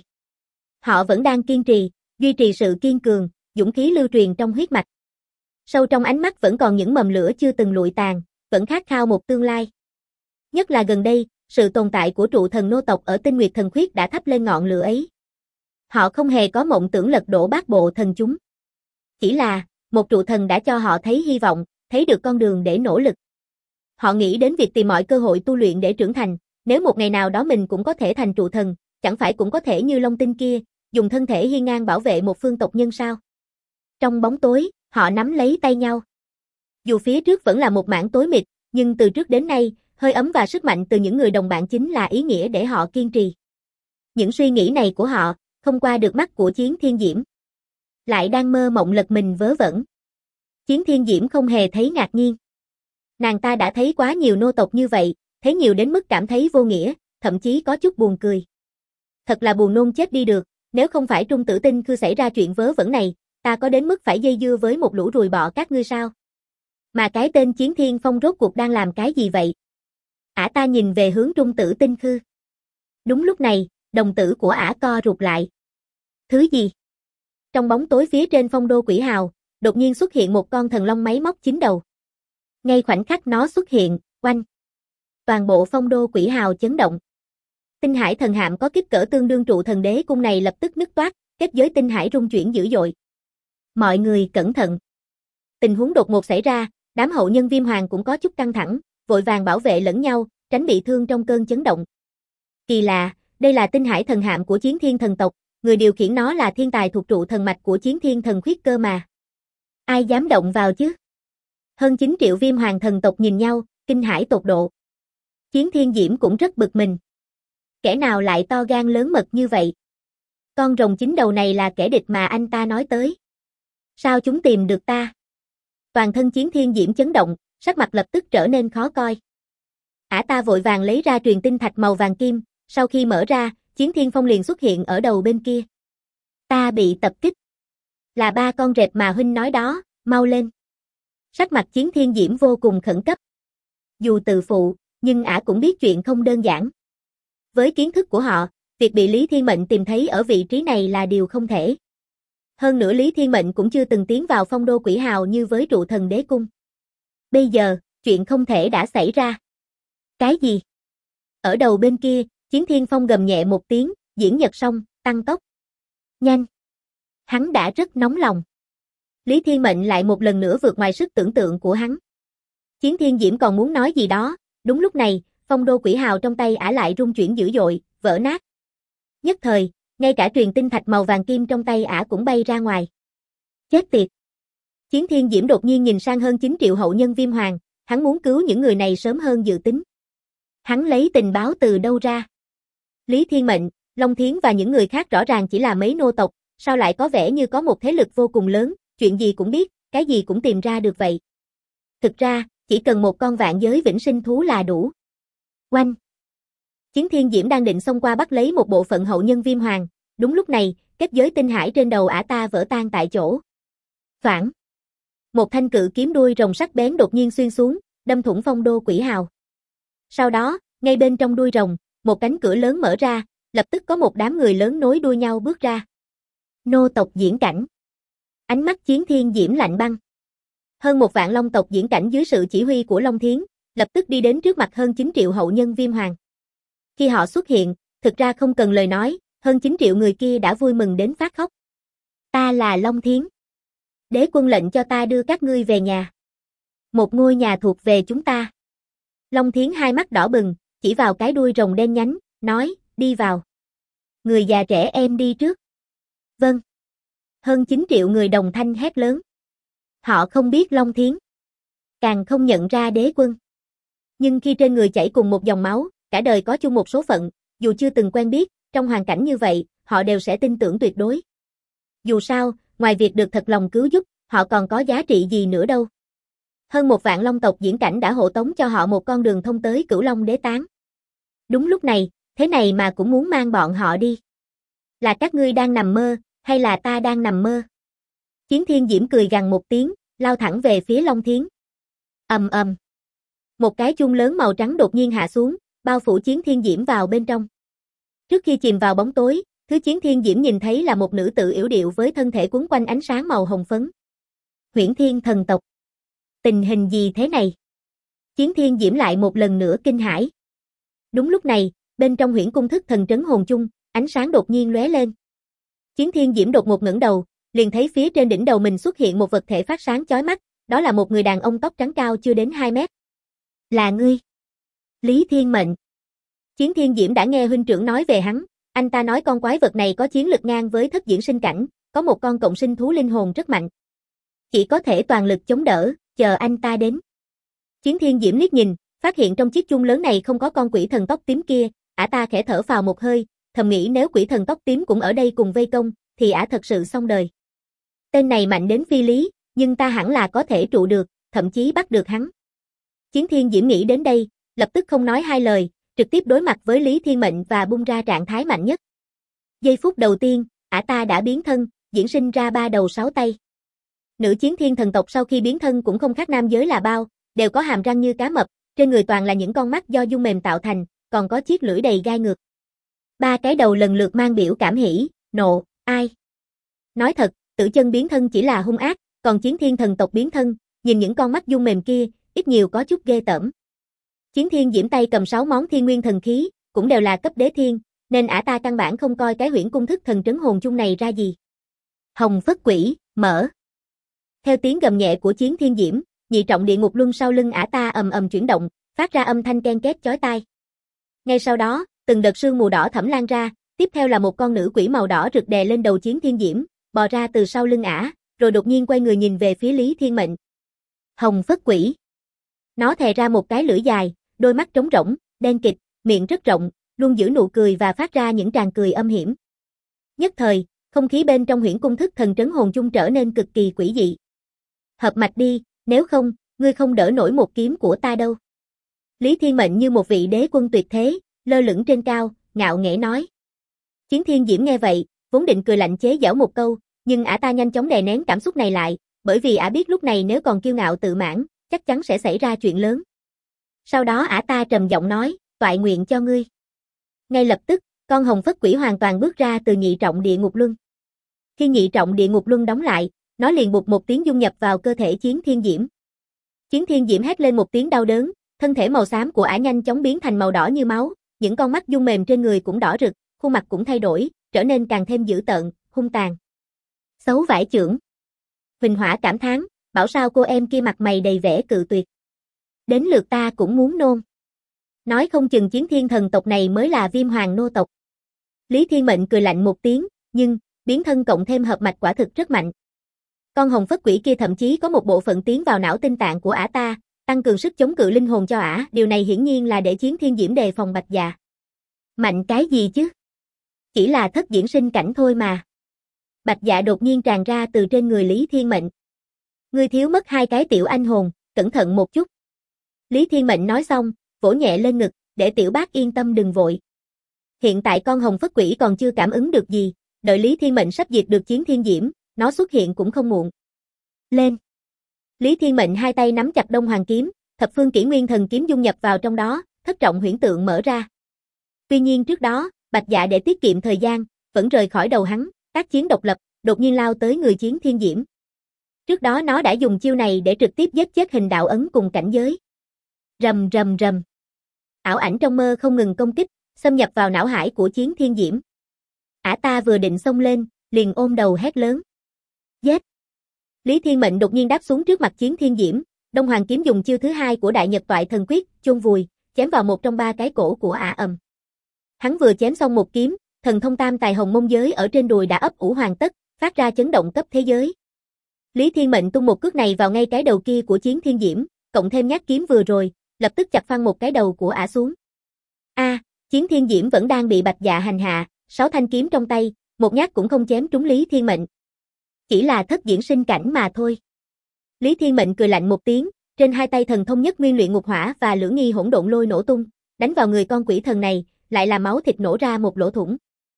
Họ vẫn đang kiên trì, duy trì sự kiên cường, dũng khí lưu truyền trong huyết mạch. Sâu trong ánh mắt vẫn còn những mầm lửa chưa từng lụi tàn, vẫn khát khao một tương lai. Nhất là gần đây, sự tồn tại của trụ thần nô tộc ở Tinh Nguyệt Thần Khuyết đã thắp lên ngọn lửa ấy. Họ không hề có mộng tưởng lật đổ bát bộ thần chúng. Chỉ là, một trụ thần đã cho họ thấy hy vọng, thấy được con đường để nỗ lực. Họ nghĩ đến việc tìm mọi cơ hội tu luyện để trưởng thành, nếu một ngày nào đó mình cũng có thể thành trụ thần, chẳng phải cũng có thể như Long Tinh kia, dùng thân thể hiên ngang bảo vệ một phương tộc nhân sao? Trong bóng tối, họ nắm lấy tay nhau. Dù phía trước vẫn là một mảng tối mịt, nhưng từ trước đến nay, hơi ấm và sức mạnh từ những người đồng bạn chính là ý nghĩa để họ kiên trì. Những suy nghĩ này của họ, không qua được mắt của Chiến Thiên Diễm. Lại đang mơ mộng lật mình vớ vẩn. Chiến Thiên Diễm không hề thấy ngạc nhiên. Nàng ta đã thấy quá nhiều nô tộc như vậy, thấy nhiều đến mức cảm thấy vô nghĩa, thậm chí có chút buồn cười. Thật là buồn nôn chết đi được, nếu không phải Trung Tử Tinh Khư xảy ra chuyện vớ vẩn này, ta có đến mức phải dây dưa với một lũ ruồi bọ các ngươi sao? Mà cái tên Chiến Thiên Phong rốt cuộc đang làm cái gì vậy? Ả ta nhìn về hướng Trung Tử Tinh Khư. Đúng lúc này, đồng tử của Ả co rụt lại. Thứ gì? Trong bóng tối phía trên phong đô quỷ hào, đột nhiên xuất hiện một con thần long máy móc 9 đầu. Ngay khoảnh khắc nó xuất hiện, oanh. Toàn bộ phong đô quỷ hào chấn động. Tinh hải thần hạm có kích cỡ tương đương trụ thần đế cung này lập tức nứt toác, kết giới tinh hải rung chuyển dữ dội. Mọi người cẩn thận. Tình huống đột ngột xảy ra, đám hậu nhân Viêm Hoàng cũng có chút căng thẳng, vội vàng bảo vệ lẫn nhau, tránh bị thương trong cơn chấn động. Kỳ lạ, đây là tinh hải thần hạm của Chiến Thiên thần tộc, người điều khiển nó là thiên tài thuộc trụ thần mạch của Chiến Thiên thần khuyết cơ mà. Ai dám động vào chứ? Hơn 9 triệu Viêm Hoàng thần tộc nhìn nhau, kinh hãi tột độ. Chiến Thiên Diễm cũng rất bực mình. Kẻ nào lại to gan lớn mật như vậy? Con rồng 9 đầu này là kẻ địch mà anh ta nói tới. Sao chúng tìm được ta? Toàn thân Chiến Thiên Diễm chấn động, sắc mặt lập tức trở nên khó coi. Ả ta vội vàng lấy ra truyền tinh thạch màu vàng kim, sau khi mở ra, Chiến Thiên Phong liền xuất hiện ở đầu bên kia. Ta bị tập kích. Là 3 con rệp mà huynh nói đó, mau lên. Sắc mặt Chiến Thiên Diễm vô cùng khẩn cấp. Dù tự phụ, nhưng Ả cũng biết chuyện không đơn giản. Với kiến thức của họ, việc bị Lý Thiên Mệnh tìm thấy ở vị trí này là điều không thể. Hơn nữa Lý Thiên Mệnh cũng chưa từng tiến vào phong đô quỷ hào như với trụ thần đế cung. Bây giờ, chuyện không thể đã xảy ra. Cái gì? Ở đầu bên kia, Chiến Thiên Phong gầm nhẹ một tiếng, diễn nhật xong, tăng tốc. Nhanh! Hắn đã rất nóng lòng. Lý Thiên Mệnh lại một lần nữa vượt ngoài sức tưởng tượng của hắn. Chiến Thiên Diễm còn muốn nói gì đó, đúng lúc này, phong đô quỷ hào trong tay Ả lại rung chuyển dữ dội, vỡ nát. Nhất thời, ngay cả truyền tinh thạch màu vàng kim trong tay Ả cũng bay ra ngoài. Chết tiệt! Chiến Thiên Diễm đột nhiên nhìn sang hơn 9 triệu hậu nhân Viêm Hoàng, hắn muốn cứu những người này sớm hơn dự tính. Hắn lấy tình báo từ đâu ra? Lý Thiên Mệnh, Long Thiến và những người khác rõ ràng chỉ là mấy nô tộc, sao lại có vẻ như có một thế lực vô cùng lớn, chuyện gì cũng biết, cái gì cũng tìm ra được vậy. Thực ra, chỉ cần một con vạn giới vĩnh sinh thú là đủ. Oanh! Chiến Thiên Diễm đang định xông qua bắt lấy một bộ phận hậu nhân Viêm Hoàng, đúng lúc này, kết giới tinh hải trên đầu Ả ta vỡ tan tại chỗ. Phản! Một thanh cự kiếm đuôi rồng sắc bén đột nhiên xuyên xuống, đâm thủng phong đô quỷ hào. Sau đó, ngay bên trong đuôi rồng, một cánh cửa lớn mở ra, lập tức có một đám người lớn nối đuôi nhau bước ra. Nô tộc diễn cảnh. Ánh mắt Chiến Thiên Diễm lạnh băng. Hơn 1 vạn long tộc diễn cảnh dưới sự chỉ huy của Long Thiến, lập tức đi đến trước mặt hơn 9 triệu hậu nhân Viêm Hoàng. Khi họ xuất hiện, thực ra không cần lời nói, hơn 9 triệu người kia đã vui mừng đến phát khóc. Ta là Long Thiến. Đế quân lệnh cho ta đưa các ngươi về nhà. Một ngôi nhà thuộc về chúng ta. Long Thiến hai mắt đỏ bừng, chỉ vào cái đuôi rồng đen nhánh, nói, đi vào. Người già trẻ em đi trước. Vâng. Hơn 9 triệu người đồng thanh hét lớn. Họ không biết Long Thiến. Càng không nhận ra đế quân. Nhưng khi trên người chảy cùng một dòng máu, cả đời có chung một số phận, dù chưa từng quen biết, trong hoàn cảnh như vậy, họ đều sẽ tin tưởng tuyệt đối. Dù sao, ngoài việc được thật lòng cứu giúp, họ còn có giá trị gì nữa đâu. Hơn 1 vạn Long tộc diễn cảnh đã hộ tống cho họ một con đường thông tới Cửu Long Đế Tán. Đúng lúc này, thế này mà cũng muốn mang bọn họ đi. Là các ngươi đang nằm mơ, hay là ta đang nằm mơ? Chiến Thiên Diễm cười gằn một tiếng, lao thẳng về phía Long Thiến. Ầm ầm. Một cái chuông lớn màu trắng đột nhiên hạ xuống, bao phủ Chiến Thiên Diễm vào bên trong. Trước khi chìm vào bóng tối, thứ Chiến Thiên Diễm nhìn thấy là một nữ tử yểu điệu với thân thể quấn quanh ánh sáng màu hồng phấn. Huyễn Thiên thần tộc. Tình hình gì thế này? Chiến Thiên Diễm lại một lần nữa kinh hãi. Đúng lúc này, bên trong huyễn cung thức thần trấn hồn chung, ánh sáng đột nhiên lóe lên. Chiến Thiên Diễm đột ngột ngẩng đầu, liền thấy phía trên đỉnh đầu mình xuất hiện một vật thể phát sáng chói mắt, đó là một người đàn ông tóc trắng cao chưa đến 2 mét. Là ngươi? Lý Thiên Mệnh. Chiến Thiên Diễm đã nghe huynh trưởng nói về hắn, anh ta nói con quái vật này có chiến lực ngang với thất diễn sinh cảnh, có một con cộng sinh thú linh hồn rất mạnh. Chỉ có thể toàn lực chống đỡ, chờ anh ta đến. Chiến Thiên Diễm liếc nhìn, phát hiện trong chiếc chung lớn này không có con quỷ thần tóc tím kia, ả ta khẽ thở phào một hơi, thầm nghĩ nếu quỷ thần tóc tím cũng ở đây cùng vây công, thì ả thật sự xong đời. Tên này mạnh đến phi lý, nhưng ta hẳn là có thể trụ được, thậm chí bắt được hắn. Chiến Thiên Diễm nghĩ đến đây, lập tức không nói hai lời, trực tiếp đối mặt với Lý Thiên Mệnh và bung ra trạng thái mạnh nhất. Giây phút đầu tiên, ả ta đã biến thân, diễn sinh ra 3 đầu 6 tay. Nữ chiến thiên thần tộc sau khi biến thân cũng không khác nam giới là bao, đều có hàm răng như cá mập, trên người toàn là những con mắt do dung mềm tạo thành, còn có chiếc lưỡi đầy gai ngược. 3 cái đầu lần lượt mang biểu cảm hỉ, nộ, ai. Nói thật, Tử Chân biến thân chỉ là hung ác, còn chiến thiên thần tộc biến thân, nhìn những con mắt dung mềm kia, ít nhiều có chút ghê tởm. Chiến Thiên Diễm tay cầm 6 món thiên nguyên thần khí, cũng đều là cấp đế thiên, nên ả ta căn bản không coi cái huyễn cung thức thần trấn hồn chung này ra gì. Hồng Phất Quỷ, mở. Theo tiếng gầm nhẹ của Chiến Thiên Diễm, nhị trọng địa ngục luân sau lưng ả ta ầm ầm chuyển động, phát ra âm thanh ken két chói tai. Ngay sau đó, từng đợt sương mù đỏ thẫm lan ra, tiếp theo là một con nữ quỷ màu đỏ rực đè lên đầu Chiến Thiên Diễm, bò ra từ sau lưng ả, rồi đột nhiên quay người nhìn về phía Lý Thiên Mệnh. Hồng Phất Quỷ. Nó thè ra một cái lưỡi dài, đôi mắt trống rỗng, đen kịt, miệng rất rộng, luôn giữ nụ cười và phát ra những tràng cười âm hiểm. Nhất thời, không khí bên trong huyễn cung thức thần trấn hồn chung trở nên cực kỳ quỷ dị. Hợp mạch đi, nếu không, ngươi không đỡ nổi một kiếm của ta đâu. Lý Thiên Mệnh như một vị đế quân tuyệt thế, lơ lửng trên cao, ngạo nghễ nói. Chiến Thiên Diễm nghe vậy, vốn định cười lạnh chế giễu một câu, nhưng ả ta nhanh chóng đè nén cảm xúc này lại, bởi vì ả biết lúc này nếu còn kiêu ngạo tự mãn, chắc chắn sẽ xảy ra chuyện lớn. Sau đó ả ta trầm giọng nói, toại nguyện cho ngươi. Ngay lập tức, con Hồng Phất Quỷ hoàn toàn bước ra từ nhị trọng địa ngục luân. Khi nhị trọng địa ngục luân đóng lại, nó liền bụt một tiếng dung nhập vào cơ thể Chiến Thiên Diễm. Chiến Thiên Diễm hét lên một tiếng đau đớn, thân thể màu xám của ả nhanh chóng biến thành màu đỏ như máu, những con mắt dung mềm trên người cũng đỏ rực, khuôn mặt cũng thay đổi, trở nên càng thêm dữ tợn, hung tàn. Xấu vải chưởng. Huỳnh Hỏa cảm thán, bảo sao cô em kia mặt mày đầy vẻ cự tuyệt. Đến lượt ta cũng muốn nôn. Nói không chừng chiến thiên thần tộc này mới là Viêm Hoàng nô tộc. Lý Thiên Mệnh cười lạnh một tiếng, nhưng, biến thân cộng thêm hợp mạch quả thực rất mạnh. Con Hồng Phất Quỷ kia thậm chí có một bộ phận tiến vào não tinh tạng của ả ta, tăng cường sức chống cự linh hồn cho ả, điều này hiển nhiên là để Chiến Thiên Diễm đề phòng Bạch Dạ. Mạnh cái gì chứ? Chỉ là thất diễn sinh cảnh thôi mà. Bạch Dạ đột nhiên tràn ra từ trên người Lý Thiên Mệnh. Ngươi thiếu mất 2 cái tiểu anh hồn, cẩn thận một chút. Lý Thiên Mệnh nói xong, vỗ nhẹ lên ngực, để tiểu bác yên tâm đừng vội. Hiện tại con Hồng Phất Quỷ còn chưa cảm ứng được gì, đợi Lý Thiên Mệnh sắp diệt được Chiến Thiên Diễm, nó xuất hiện cũng không muộn. Lên. Lý Thiên Mệnh hai tay nắm chặt Đông Hoàng kiếm, thập phương kỷ nguyên thần kiếm dung nhập vào trong đó, thất trọng huyễn tượng mở ra. Tuy nhiên trước đó, Bạch Dạ để tiết kiệm thời gian, vẫn rời khỏi đầu hắn, tác chiến độc lập, đột nhiên lao tới người Chiến Thiên Diễm. Trước đó nó đã dùng chiêu này để trực tiếp giết chết hình đạo ấn cùng cảnh giới. Rầm rầm rầm. Ảo ảnh trong mơ không ngừng công kích, xâm nhập vào não hải của Chiến Thiên Diễm. Ả ta vừa định xông lên, liền ôm đầu hét lớn. Giết! Lý Thiên Mệnh đột nhiên đáp xuống trước mặt Chiến Thiên Diễm, Đông Hoàng kiếm dùng chiêu thứ 2 của Đại Nhật Toại Thần Quyết, chôn vùi, chém vào một trong 3 cái cổ của ả ầm. Hắn vừa chém xong một kiếm, thần thông tam tài hồng mông giới ở trên đùi đã ấp ủ hoàn tất, phát ra chấn động cấp thế giới. Lý Thiên Mệnh tung một cước này vào ngay cái đầu kia của Chiến Thiên Diễm, cộng thêm nhát kiếm vừa rồi, lập tức chặt phăng một cái đầu của ả xuống. Chiến Thiên Diễm vẫn đang bị Bạch Dạ hành hạ, 6 thanh kiếm trong tay, một nhát cũng không chém trúng Lý Thiên Mệnh. Chỉ là thất diễn sinh cảnh mà thôi. Lý Thiên Mệnh cười lạnh một tiếng, Trên hai tay thần thông nhất nguyên luyện ngục hỏa và lưỡng nghi hỗn độn lôi nổ tung, đánh vào người con quỷ thần này, lại là máu thịt nổ ra một lỗ thủng.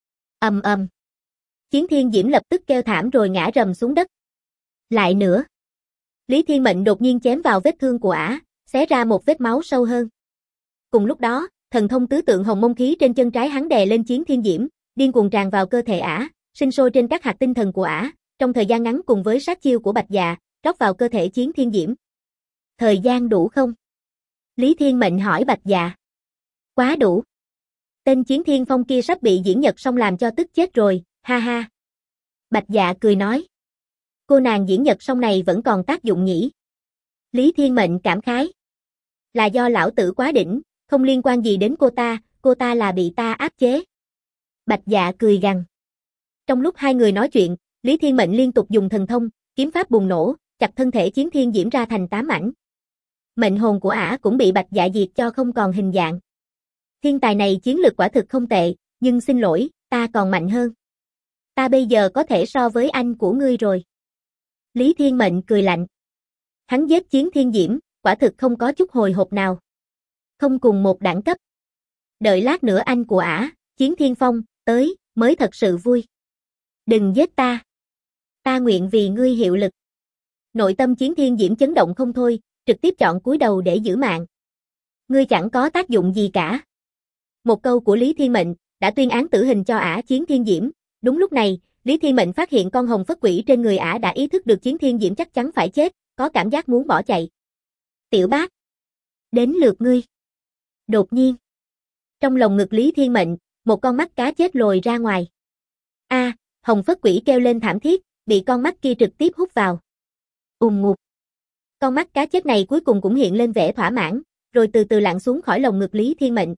Ầm ầm. Chiến Thiên Diễm lập tức kêu thảm rồi ngã rầm xuống đất. Lại nữa. Lý Thiên Mệnh đột nhiên chém vào vết thương của ả, xé ra một vết máu sâu hơn. Cùng lúc đó, thần thông tứ tượng hồng mông khí trên chân trái hắn đè lên Chiến Thiên Diễm, điên cuồng tràn vào cơ thể ả, sinh sôi trên các hạt tinh thần của ả, trong thời gian ngắn cùng với sát chiêu của Bạch Dạ, rót vào cơ thể Chiến Thiên Diễm. Thời gian đủ không? Lý Thiên Mệnh hỏi Bạch Dạ. Quá đủ. Tên Chiến Thiên Phong kia sắp bị Diễn Nhật Song làm cho tức chết rồi, ha ha. Bạch Dạ cười nói. Cô nàng Diễn Nhật Song này vẫn còn tác dụng nhỉ? Lý Thiên Mệnh cảm khái. Là do lão tử quá đỉnh, không liên quan gì đến cô ta là bị ta áp chế. Bạch Dạ cười gằn. Trong lúc hai người nói chuyện, Lý Thiên Mệnh liên tục dùng thần thông, kiếm pháp bùng nổ, chặt thân thể Chiến Thiên Diễm ra thành 8 mảnh. Mệnh hồn của ả cũng bị Bạch Dạ diệt cho không còn hình dạng. Thiên tài này chiến lực quả thực không tệ, nhưng xin lỗi, ta còn mạnh hơn. Ta bây giờ có thể so với anh của ngươi rồi. Lý Thiên Mệnh cười lạnh. Hắn giết Chiến Thiên Diễm, quả thực không có chút hồi hộp nào. Không cùng một đẳng cấp. Đợi lát nữa anh của ả, Chiến Thiên Phong, tới, mới thật sự vui. Đừng giết ta. Ta nguyện vì ngươi hiệu lực. Nội tâm Chiến Thiên Diễm chấn động không thôi, trực tiếp chọn cúi đầu để giữ mạng. Ngươi chẳng có tác dụng gì cả. Một câu của Lý Thiên Mệnh đã tuyên án tử hình cho ả Chiến Thiên Diễm. Đúng lúc này, Lý Thiên Mệnh phát hiện con hồng phất quỷ trên người ả đã ý thức được Chiến Thiên Diễm chắc chắn phải chết, có cảm giác muốn bỏ chạy. Tiểu bác, đến lượt ngươi. Đột nhiên, trong lồng ngực Lý Thiên Mệnh, một con mắt cá chết lồi ra ngoài. A, hồng phất quỷ kêu lên thảm thiết, bị con mắt kia trực tiếp hút vào. Ngục. Con mắt cá chết này cuối cùng cũng hiện lên vẻ thỏa mãn, rồi từ từ lặn xuống khỏi lồng ngực Lý Thiên Mệnh.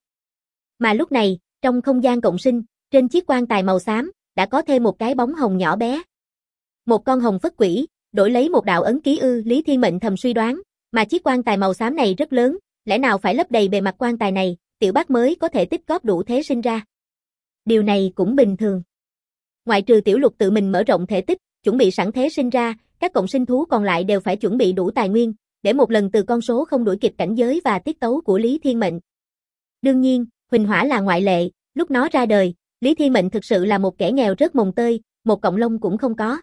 Mà lúc này, trong không gian cộng sinh, trên chiếc quan tài màu xám, đã có thêm một cái bóng hồng nhỏ bé. Một con hồng phất quỷ, đổi lấy một đạo ấn ký ư? Lý Thiên Mệnh thầm suy đoán, mà chiếc quan tài màu xám này rất lớn, lẽ nào phải lấp đầy bề mặt quan tài này, tiểu bác mới có thể tích góp đủ thế sinh ra. Điều này cũng bình thường. Ngoại trừ Tiểu Lục tự mình mở rộng thể tích, chuẩn bị sẵn thế sinh ra, các cộng sinh thú còn lại đều phải chuẩn bị đủ tài nguyên, để một lần từ con số không đuổi kịp cảnh giới và tiết tấu của Lý Thiên Mệnh. Đương nhiên, Huỳnh Hỏa là ngoại lệ, lúc nó ra đời, Lý Thiên Mệnh thực sự là một kẻ nghèo rớt mồng tơi, một cọng lông cũng không có.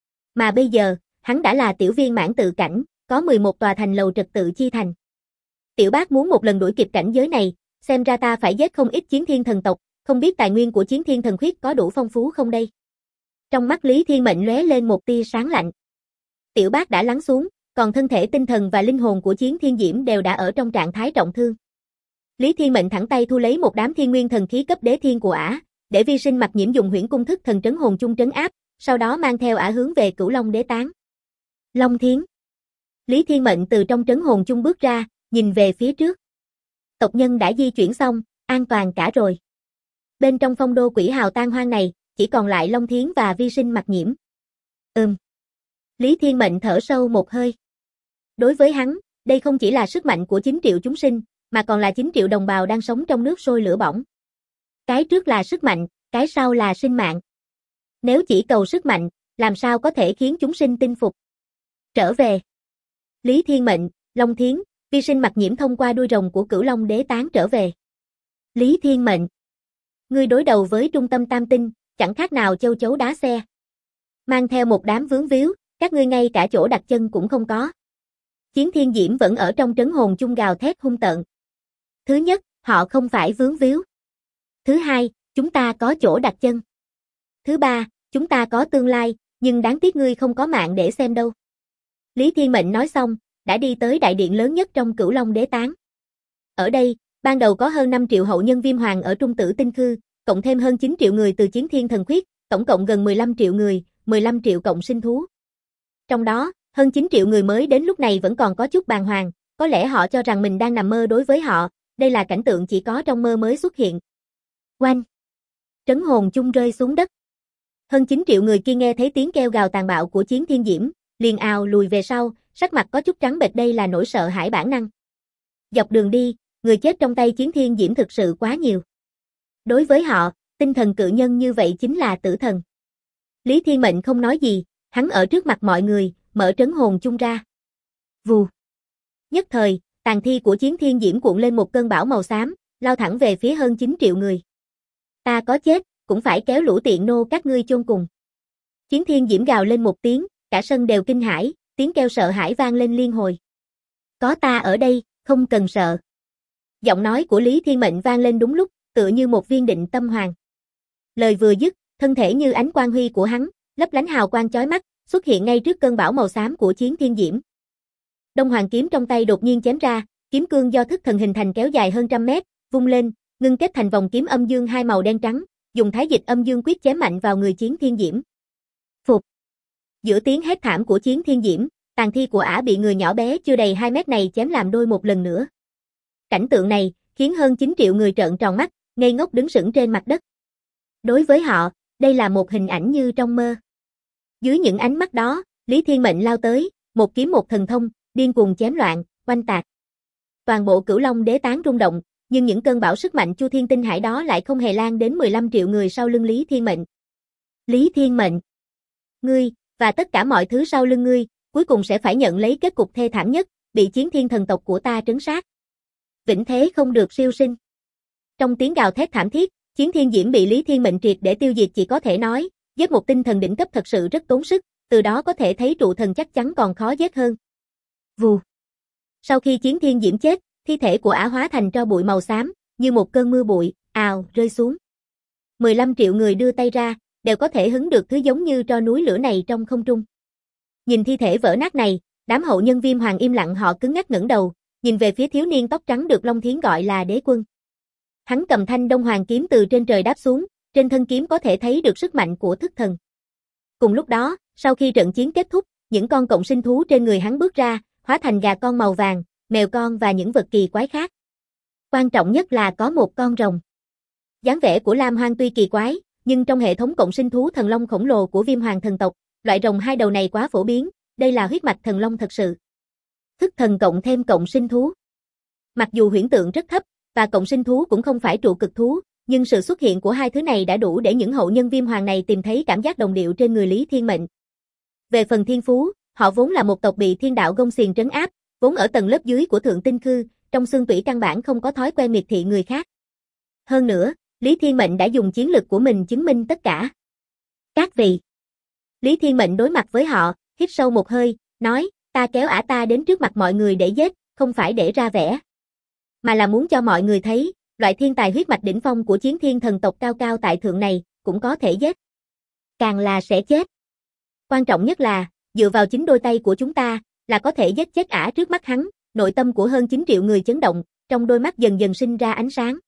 Mà bây giờ, hắn đã là tiểu viên mãn tự cảnh, có 11 tòa thành lầu trật tự chi thành. Tiểu bác muốn một lần đuổi kịp cảnh giới này, xem ra ta phải giết không ít chiến thiên thần tộc, không biết tài nguyên của chiến thiên thần khuyết có đủ phong phú không đây? Trong mắt Lý Thiên Mệnh lóe lên một tia sáng lạnh. Tiểu bác đã lắng xuống, còn thân thể tinh thần và linh hồn của Chiến Thiên Diễm đều đã ở trong trạng thái trọng thương. Lý Thiên Mệnh thẳng tay thu lấy một đám thiên nguyên thần khí cấp đế thiên của ả, để Vi Sinh Mặc Nhiễm dùng huyễn cung thức thần trấn hồn chung trấn áp, sau đó mang theo ả hướng về Cửu Long Đế Tán. Long Thiến. Lý Thiên Mệnh từ trong trấn hồn chung bước ra, nhìn về phía trước. Tộc nhân đã di chuyển xong, an toàn cả rồi. Bên trong phong đô quỷ hào tan hoang này, chỉ còn lại Long Thiến và Vi Sinh Mặc Nhiễm. Lý Thiên Mệnh thở sâu một hơi. Đối với hắn, đây không chỉ là sức mạnh của 9 triệu chúng sinh, mà còn là 9 triệu đồng bào đang sống trong nước sôi lửa bỏng. Cái trước là sức mạnh, cái sau là sinh mạng. Nếu chỉ cầu sức mạnh, làm sao có thể khiến chúng sinh tin phục? Trở về. Lý Thiên Mệnh, Long Thiến, Vi Sinh Mặc Nhiễm thông qua đuôi rồng của Cửu Long Đế Tán trở về. Lý Thiên Mệnh. Ngươi đối đầu với trung tâm tam tinh, chẳng khác nào châu chấu đá xe. Mang theo một đám vướng víu, các ngươi ngay cả chỗ đặt chân cũng không có. Chiến Thiên Diễm vẫn ở trong trấn hồn chung gào thét hung tợn. Thứ nhất, họ không phải vướng víu. Thứ hai, chúng ta có chỗ đặt chân. Thứ ba, chúng ta có tương lai, nhưng đáng tiếc ngươi không có mạng để xem đâu. Lý Thiên Mệnh nói xong, đã đi tới đại điện lớn nhất trong Cửu Long Đế Tán. Ở đây, ban đầu có hơn 5 triệu hậu nhân Viêm Hoàng ở Trung Tử Tinh Khư, cộng thêm hơn 9 triệu người từ Chiến Thiên Thần Khuyết, tổng cộng gần 15 triệu người, 15 triệu cộng sinh thú. Trong đó, hơn 9 triệu người mới đến lúc này vẫn còn có chút bàng hoàng, có lẽ họ cho rằng mình đang nằm mơ. Đối với họ, đây là cảnh tượng chỉ có trong mơ mới xuất hiện. Oanh! Trấn hồn chung rơi xuống đất. Hơn 9 triệu người kia nghe thấy tiếng kêu gào tàn bạo của Chiến Thiên Diễm, liền ào lùi về sau, sắc mặt có chút trắng bệch. Đây là nỗi sợ hãi bản năng. Dọc đường đi, người chết trong tay Chiến Thiên Diễm thực sự quá nhiều. Đối với họ, tinh thần cự nhân như vậy chính là tử thần. Lý Thiên Mệnh không nói gì, hắn ở trước mặt mọi người, mở trấn hồn chung ra. Vù. Nhất thời, tàn thi của Chiến Thiên Diễm cuộn lên một cơn bão màu xám, lao thẳng về phía hơn 9 triệu người. Ta có chết, cũng phải kéo lũ tiện nô các ngươi chôn cùng. Chiến Thiên Diễm gào lên một tiếng, cả sân đều kinh hãi, tiếng kêu sợ hãi vang lên liên hồi. Có ta ở đây, không cần sợ. Giọng nói của Lý Thiên Mệnh vang lên đúng lúc, tựa như một viên định tâm hoàng. Lời vừa dứt, thân thể như ánh quang huy của hắn, lấp lánh hào quang chói mắt, xuất hiện ngay trước cơn bão màu xám của Chiến Thiên Diễm. Đông Hoàng kiếm trong tay đột nhiên chém ra, kiếm cương do thức thần hình thành kéo dài hơn trăm mét, vung lên, ngưng kết thành vòng kiếm âm dương hai màu đen trắng, dùng thái dịch âm dương quyết chém mạnh vào người Chiến Thiên Diễm. Phục. Giữa tiếng hét thảm của Chiến Thiên Diễm, tàn thi của ả bị người nhỏ bé chưa đầy 2 mét này chém làm đôi một lần nữa. Cảnh tượng này khiến hơn 9 triệu người trợn tròn mắt, ngây ngốc đứng sững trên mặt đất. Đối với họ, đây là một hình ảnh như trong mơ. Dưới những ánh mắt đó, Lý Thiên Mệnh lao tới, một kiếm một thần thông, điên cuồng chém loạn, oanh tạc. Toàn bộ Cửu Long Đế tán rung động, nhưng những cơn bão sức mạnh Chu Thiên Tinh Hải đó lại không hề lan đến 15 triệu người sau lưng Lý Thiên Mệnh. Lý Thiên Mệnh, ngươi và tất cả mọi thứ sau lưng ngươi, cuối cùng sẽ phải nhận lấy kết cục thê thảm nhất, bị Chiến Thiên thần tộc của ta trấn sát. Vĩnh thế không được siêu sinh. Trong tiếng gào thét thảm thiết, Chiến Thiên Diễm bị Lý Thiên Mệnh triệt để tiêu diệt, chỉ có thể nói, giết một tinh thần đỉnh cấp thật sự rất tốn sức, từ đó có thể thấy trụ thần chắc chắn còn khó giết hơn. Vù. Sau khi Chiến Thiên Diễm chết, thi thể của ả hóa thành tro bụi màu xám, như một cơn mưa bụi, ào, rơi xuống. 15 triệu người đưa tay ra, đều có thể hứng được thứ giống như tro núi lửa này trong không trung. Nhìn thi thể vỡ nát này, đám hậu nhân Viêm Hoàng im lặng, họ cứng ngắc ngẩng đầu, nhìn về phía thiếu niên tóc trắng được Long Thiến gọi là Đế Quân. Hắn cầm thanh Đông Hoàng kiếm từ trên trời đáp xuống, trên thân kiếm có thể thấy được sức mạnh của thức thần. Cùng lúc đó, sau khi trận chiến kết thúc, những con cộng sinh thú trên người hắn bước ra, hóa thành gà con màu vàng, mèo con và những vật kỳ quái khác. Quan trọng nhất là có một con rồng. Dáng vẻ của Lam Hoang tuy kỳ quái, nhưng trong hệ thống cộng sinh thú thần long khổng lồ của Viêm Hoàng thần tộc, loại rồng hai đầu này quá phổ biến, đây là huyết mạch thần long thật sự. Thức thần cộng thêm cộng sinh thú. Mặc dù huyễn tượng rất thấp, và cộng sinh thú cũng không phải trụ cực thú, nhưng sự xuất hiện của hai thứ này đã đủ để những hậu nhân Viêm Hoàng này tìm thấy cảm giác đồng điệu trên người Lý Thiên Mệnh. Về phần thiên phú, họ vốn là một tộc bị thiên đạo gông xiềng trấn áp, vốn ở tầng lớp dưới của thượng tinh khư, trong xương tủy căn bản không có thói quen miệt thị người khác. Hơn nữa, Lý Thiên Mệnh đã dùng chiến lực của mình chứng minh tất cả. Các vị. Lý Thiên Mệnh đối mặt với họ, hít sâu một hơi, nói, ta kéo ả ta đến trước mặt mọi người để giết, không phải để ra vẻ, mà là muốn cho mọi người thấy, loại thiên tài huyết mạch đỉnh phong của Chiến Thiên thần tộc cao cao tại thượng này, cũng có thể giết. Càng là sẽ chết. Quan trọng nhất là, dựa vào chính đôi tay của chúng ta, là có thể giết chết ả trước mắt hắn. Nội tâm của hơn 9 triệu người chấn động, trong đôi mắt dần dần sinh ra ánh sáng.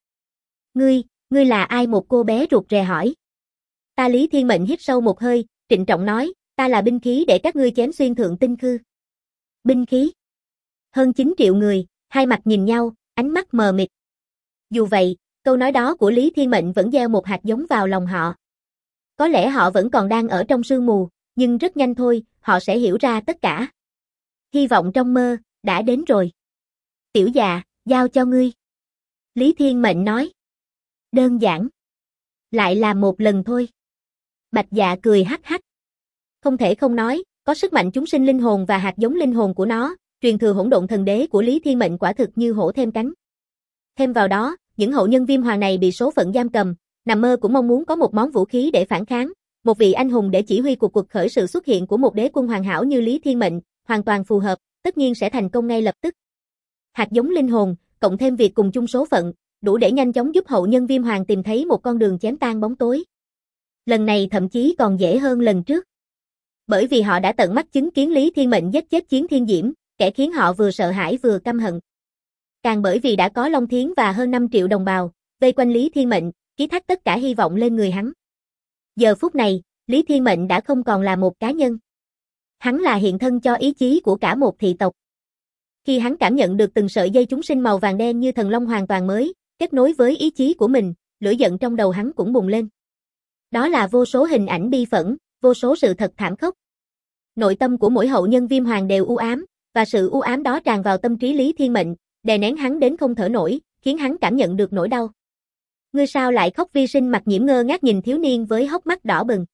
Ngươi là ai? Một cô bé rụt rè hỏi. Ta Lý Thiên Mệnh hít sâu một hơi, trịnh trọng nói, ta là binh khí để các ngươi chém xuyên thượng tinh khư. Binh khí? Hơn 9 triệu người, hai mặt nhìn nhau, ánh mắt mờ mịt. Dù vậy, câu nói đó của Lý Thiên Mệnh vẫn gieo một hạt giống vào lòng họ. Có lẽ họ vẫn còn đang ở trong sương mù, nhưng rất nhanh thôi, họ sẽ hiểu ra tất cả. Hy vọng trong mơ đã đến rồi. Tiểu già, giao cho ngươi. Lý Thiên Mệnh nói. Đơn giản. Lại làm một lần thôi. Bạch Dạ cười hắc hắc. Không thể không nói, có sức mạnh chúng sinh linh hồn và hạt giống linh hồn của nó, truyền thừa hỗn độn thần đế của Lý Thiên Mệnh quả thực như hổ thêm cánh. Thêm vào đó, những hậu nhân Viêm Hoàng này bị số phận giam cầm, nằm mơ cũng mong muốn có một món vũ khí để phản kháng, một vị anh hùng để chỉ huy cuộc cuộc khởi, sự xuất hiện của một đế quân hoàn hảo như Lý Thiên Mệnh, hoàn toàn phù hợp, tất nhiên sẽ thành công ngay lập tức. Hạt giống linh hồn, cộng thêm việc cùng chung số phận, đủ để nhanh chóng giúp hậu nhân Viêm Hoàng tìm thấy một con đường chém tan bóng tối. Lần này thậm chí còn dễ hơn lần trước. Bởi vì họ đã tận mắt chứng kiến Lý Thiên Mệnh giết chết Chiến Thiên Diễm, kẻ khiến họ vừa sợ hãi vừa căm hận. Càng bởi vì đã có Long Thiến và hơn 5 triệu đồng bào vây quanh Lý Thiên Mệnh, ký thác tất cả hy vọng lên người hắn. Giờ phút này, Lý Thiên Mệnh đã không còn là một cá nhân. Hắn là hiện thân cho ý chí của cả một thị tộc. Khi hắn cảm nhận được từng sợi dây chúng sinh màu vàng đen như thần long hoàn toàn mới, kết nối với ý chí của mình, lửa giận trong đầu hắn cũng bùng lên. Đó là vô số hình ảnh bi phẫn, vô số sự thật thảm khốc. Nội tâm của mỗi hậu nhân Viêm Hoàng đều u ám, và sự u ám đó tràn vào tâm trí Lý Thiên Mệnh, đè nén hắn đến không thở nổi, khiến hắn cảm nhận được nỗi đau. Ngươi sao lại khóc? Vi Sinh mặt nhiễm ngơ ngác nhìn thiếu niên với hốc mắt đỏ bừng.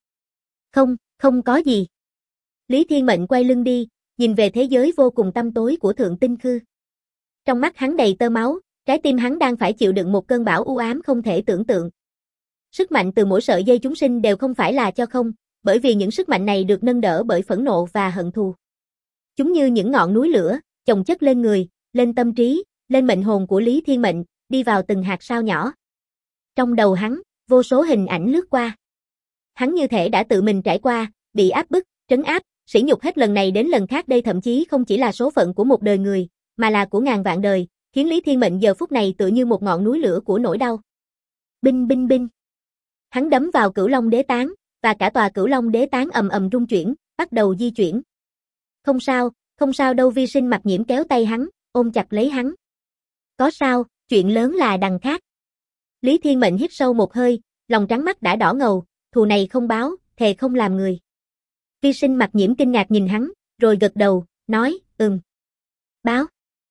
Không có gì. Lý Thiên Mệnh quay lưng đi, nhìn về thế giới vô cùng tăm tối của thượng tinh khư. Trong mắt hắn đầy tơ máu, trái tim hắn đang phải chịu đựng một cơn bão u ám không thể tưởng tượng. Sức mạnh từ mỗi sợi dây chúng sinh đều không phải là cho không, bởi vì những sức mạnh này được nâng đỡ bởi phẫn nộ và hận thù. Chúng như những ngọn núi lửa, chồng chất lên người, lên tâm trí, lên mệnh hồn của Lý Thiên Mệnh, đi vào từng hạt sao nhỏ. Trong đầu hắn, vô số hình ảnh lướt qua. Hắn như thể đã tự mình trải qua, bị áp bức, trấn áp, sỉ nhục hết lần này đến lần khác, đây thậm chí không chỉ là số phận của một đời người, mà là của ngàn vạn đời, khiến Lý Thiên Mệnh giờ phút này tựa như một ngọn núi lửa của nỗi đau. Binh binh binh. Hắn đấm vào Cửu Long Đế Tán, và cả tòa Cửu Long Đế Tán ầm ầm rung chuyển, bắt đầu di chuyển. Không sao đâu, Vi Sinh Mặc Nhiễm kéo tay hắn, ôm chặt lấy hắn. Có sao, chuyện lớn là đằng khác. Lý Thiên Mệnh hít sâu một hơi, lòng trắng mắt đã đỏ ngầu, thù này không báo, thề không làm người. Vi Sinh Mặc Nhiễm kinh ngạc nhìn hắn, rồi gật đầu, nói, báo.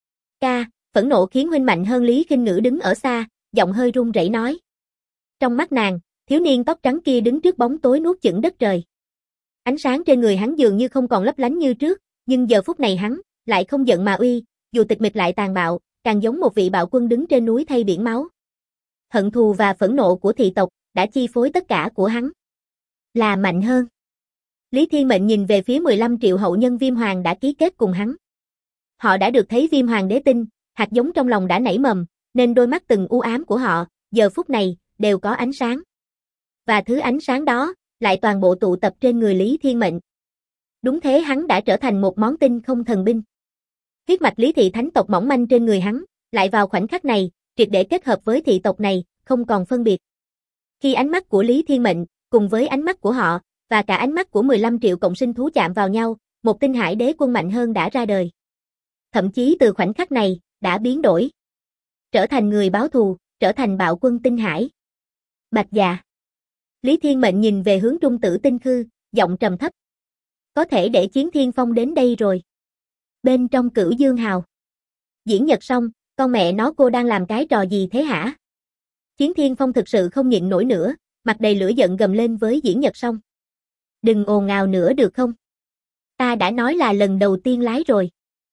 Ca, phẫn nộ khiến huynh mạnh hơn. Lý Khinh Ngữ đứng ở xa, giọng hơi run rẩy nói. Trong mắt nàng, thiếu niên tóc trắng kia đứng trước bóng tối nuốt chửng đất trời. Ánh sáng trên người hắn dường như không còn lấp lánh như trước, nhưng giờ phút này hắn lại không giận mà uy, dù tịch mịch lại tàn bạo, càng giống một vị bạo quân đứng trên núi thay biển máu. Hận thù và phẫn nộ của thị tộc đã chi phối tất cả của hắn. Là mạnh hơn. Lý Thiên Mệnh nhìn về phía 15 triệu hậu nhân Viêm Hoàng đã ký kết cùng hắn. Họ đã được thấy Viêm Hoàng đế tinh, hạt giống trong lòng đã nảy mầm, nên đôi mắt từng u ám của họ, giờ phút này, đều có ánh sáng. Và thứ ánh sáng đó, lại toàn bộ tụ tập trên người Lý Thiên Mệnh. Đúng thế, hắn đã trở thành một món tinh không thần binh. Huyết mạch Lý thị thánh tộc mỏng manh trên người hắn, lại vào khoảnh khắc này, triệt để kết hợp với thị tộc này, không còn phân biệt. Khi ánh mắt của Lý Thiên Mệnh, cùng với ánh mắt của họ, và cả ánh mắt của 15 triệu cộng sinh thú chạm vào nhau, một tinh hải đế quân mạnh hơn đã ra đời. Thậm chí từ khoảnh khắc này, đã biến đổi. Trở thành người báo thù, trở thành bạo quân tinh hải. Bạch Dạ. Lý Thiên Mệnh nhìn về hướng Trung Tử Tinh Khư, giọng trầm thấp. Có thể để Chiến Thiên Phong đến đây rồi. Bên trong Cửu Dương Hào. Diễn Nhật xong, con mẹ nó, cô đang làm cái trò gì thế hả? Chiến Thiên Phong thực sự không nhịn nổi nữa, mặt đầy lửa giận gầm lên với Diễn Nhật xong. Đừng ồn ào nữa được không? Ta đã nói là lần đầu tiên lái rồi.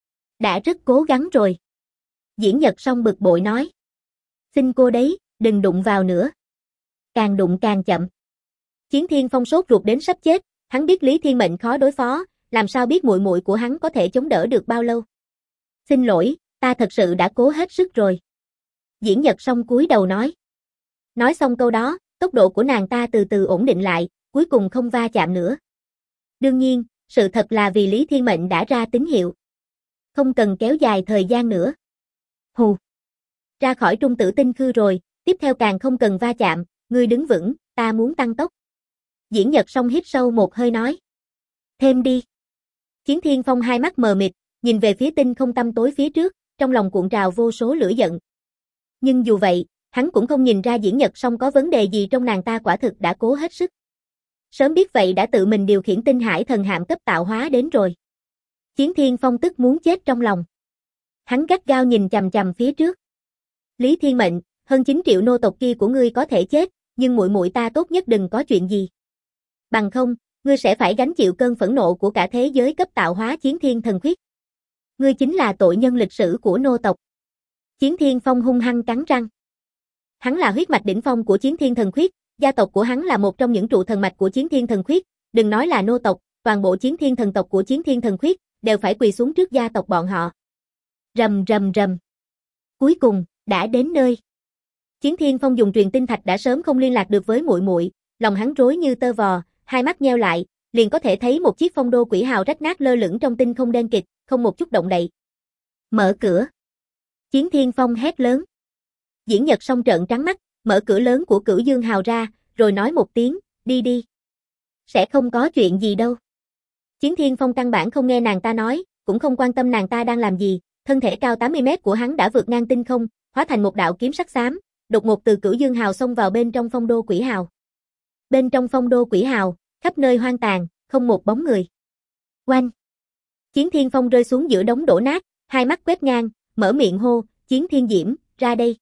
Đã rất cố gắng rồi. Diễn Nhật xong bực bội nói. Xin cô đấy, đừng đụng vào nữa. Càng đụng càng chậm. Chiến Thiên Phong sốt ruột đến sắp chết, hắn biết Lý Thiên Mệnh khó đối phó, làm sao biết muội muội của hắn có thể chống đỡ được bao lâu. Xin lỗi, ta thật sự đã cố hết sức rồi. Diễn Nhật xong cúi đầu nói. Nói xong câu đó, tốc độ của nàng ta từ từ ổn định lại, cuối cùng không va chạm nữa. Đương nhiên, sự thật là vì Lý Thiên Mệnh đã ra tín hiệu. Không cần kéo dài thời gian nữa. Hù. Ra khỏi Trung Tử Tinh Khư rồi, tiếp theo càng không cần va chạm, ngươi đứng vững, ta muốn tăng tốc. Diễn Nhật xong hít sâu một hơi nói. Thêm đi. Chiến Thiên Phong hai mắt mờ mịt, nhìn về phía tinh không tăm tối phía trước, trong lòng cuộn trào vô số lửa giận. Nhưng dù vậy, hắn cũng không nhìn ra Diễn Nhật xong có vấn đề gì trong nàng ta, quả thực đã cố hết sức. Sớm biết vậy đã tự mình điều khiển tinh hải thần hạm cấp tạo hóa đến rồi. Chiến Thiên Phong tức muốn chết trong lòng. Hắn gắt gao nhìn chằm chằm phía trước. Lý Thiên Mệnh, hơn 9 triệu nô tộc kia của ngươi có thể chết, nhưng muội muội ta tốt nhất đừng có chuyện gì. Bằng không, ngươi sẽ phải gánh chịu cơn phẫn nộ của cả thế giới cấp tạo hóa Chiến Thiên Thần Khuyết. Ngươi chính là tội nhân lịch sử của nô tộc. Chiến Thiên Phong hung hăng cắn răng. Hắn là huyết mạch đỉnh phong của Chiến Thiên Thần Khuyết, gia tộc của hắn là một trong những trụ thần mạch của Chiến Thiên Thần Khuyết, đừng nói là nô tộc, toàn bộ Chiến Thiên thần tộc của Chiến Thiên Thần Khuyết đều phải quỳ xuống trước gia tộc bọn họ. Rầm rầm rầm. Cuối cùng, đã đến nơi. Chiến Thiên Phong dùng truyền tinh thạch đã sớm không liên lạc được với muội muội, lòng hắn rối như tơ vò, hai mắt nheo lại, liền có thể thấy một chiếc phong đô quỷ hào rách nát lơ lửng trong tinh không đen kịt, không một chút động đậy. Mở cửa. Chiến Thiên Phong hét lớn. Diễn Nhật xong trợn trắng mắt, mở cửa lớn của Cửu Dương Hào ra, rồi nói một tiếng, đi đi. Sẽ không có chuyện gì đâu. Chiến Thiên Phong căn bản không nghe nàng ta nói, cũng không quan tâm nàng ta đang làm gì, thân thể cao 80 mét của hắn đã vượt ngang tinh không, hóa thành một đạo kiếm sắc xám, đột ngột từ Cửu Dương Hào xông vào bên trong phong đô quỷ hào. Bên trong phong đô quỷ hào, khắp nơi hoang tàn, không một bóng người. Oanh! Chiến Thiên Phong rơi xuống giữa đống đổ nát, hai mắt quét ngang, mở miệng hô, Chiến Thiên Diễm, ra đây.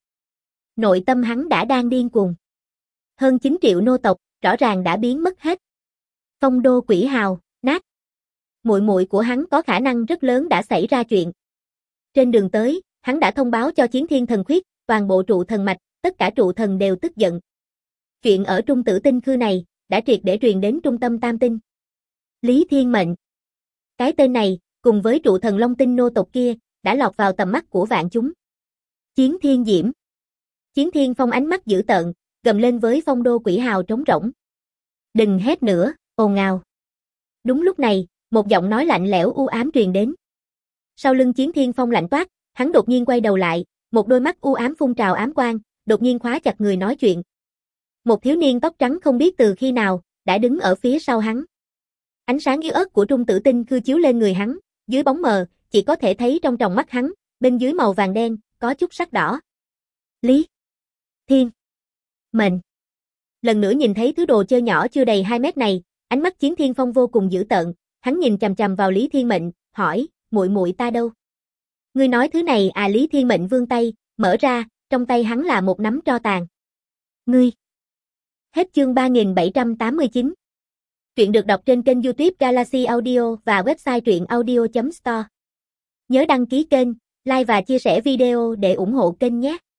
Nội tâm hắn đã đang điên cuồng. Hơn 9 triệu nô tộc, rõ ràng đã biến mất hết. Phong đô quỷ hào, nát. Muội muội của hắn có khả năng rất lớn đã xảy ra chuyện. Trên đường tới, hắn đã thông báo cho Chiến Thiên Thần Khuyết, toàn bộ trụ thần mạch, tất cả trụ thần đều tức giận. Chuyện ở Trung Tử Tinh Khư này, đã triệt để truyền đến trung tâm Tam Tinh. Lý Thiên Mệnh. Cái tên này, cùng với trụ thần Long Tinh nô tộc kia, đã lọt vào tầm mắt của vạn chúng. Chiến Thiên Diễm. Chiến Thiên Phong ánh mắt dữ tợn, gầm lên với phong đô quỷ hào trống rỗng. Đừng hét nữa, ồn ào. Đúng lúc này, một giọng nói lạnh lẽo u ám truyền đến. Sau lưng Chiến Thiên Phong lạnh toát, hắn đột nhiên quay đầu lại, một đôi mắt u ám phun trào ám quang, đột nhiên khóa chặt người nói chuyện. Một thiếu niên tóc trắng không biết từ khi nào, đã đứng ở phía sau hắn. Ánh sáng yếu ớt của Trung Tử Tinh Khư chiếu lên người hắn, dưới bóng mờ, chỉ có thể thấy trong tròng mắt hắn, bên dưới màu vàng đen, có chút sắc đỏ. Lý Thiên Mệnh. Lần nữa nhìn thấy thứ đồ chơi nhỏ chưa đầy 2 mét này, ánh mắt Chiến Thiên Phong vô cùng dữ tợn, hắn nhìn chằm chằm vào Lý Thiên Mệnh, hỏi, muội muội ta đâu? Ngươi nói thứ này à? Lý Thiên Mệnh vươn tay, mở ra, trong tay hắn là một nắm tro tàn. Ngươi. Hết chương 3789. Truyện được đọc trên kênh YouTube Galaxy Audio và website truyệnaudio.store. Nhớ đăng ký kênh, like và chia sẻ video để ủng hộ kênh nhé.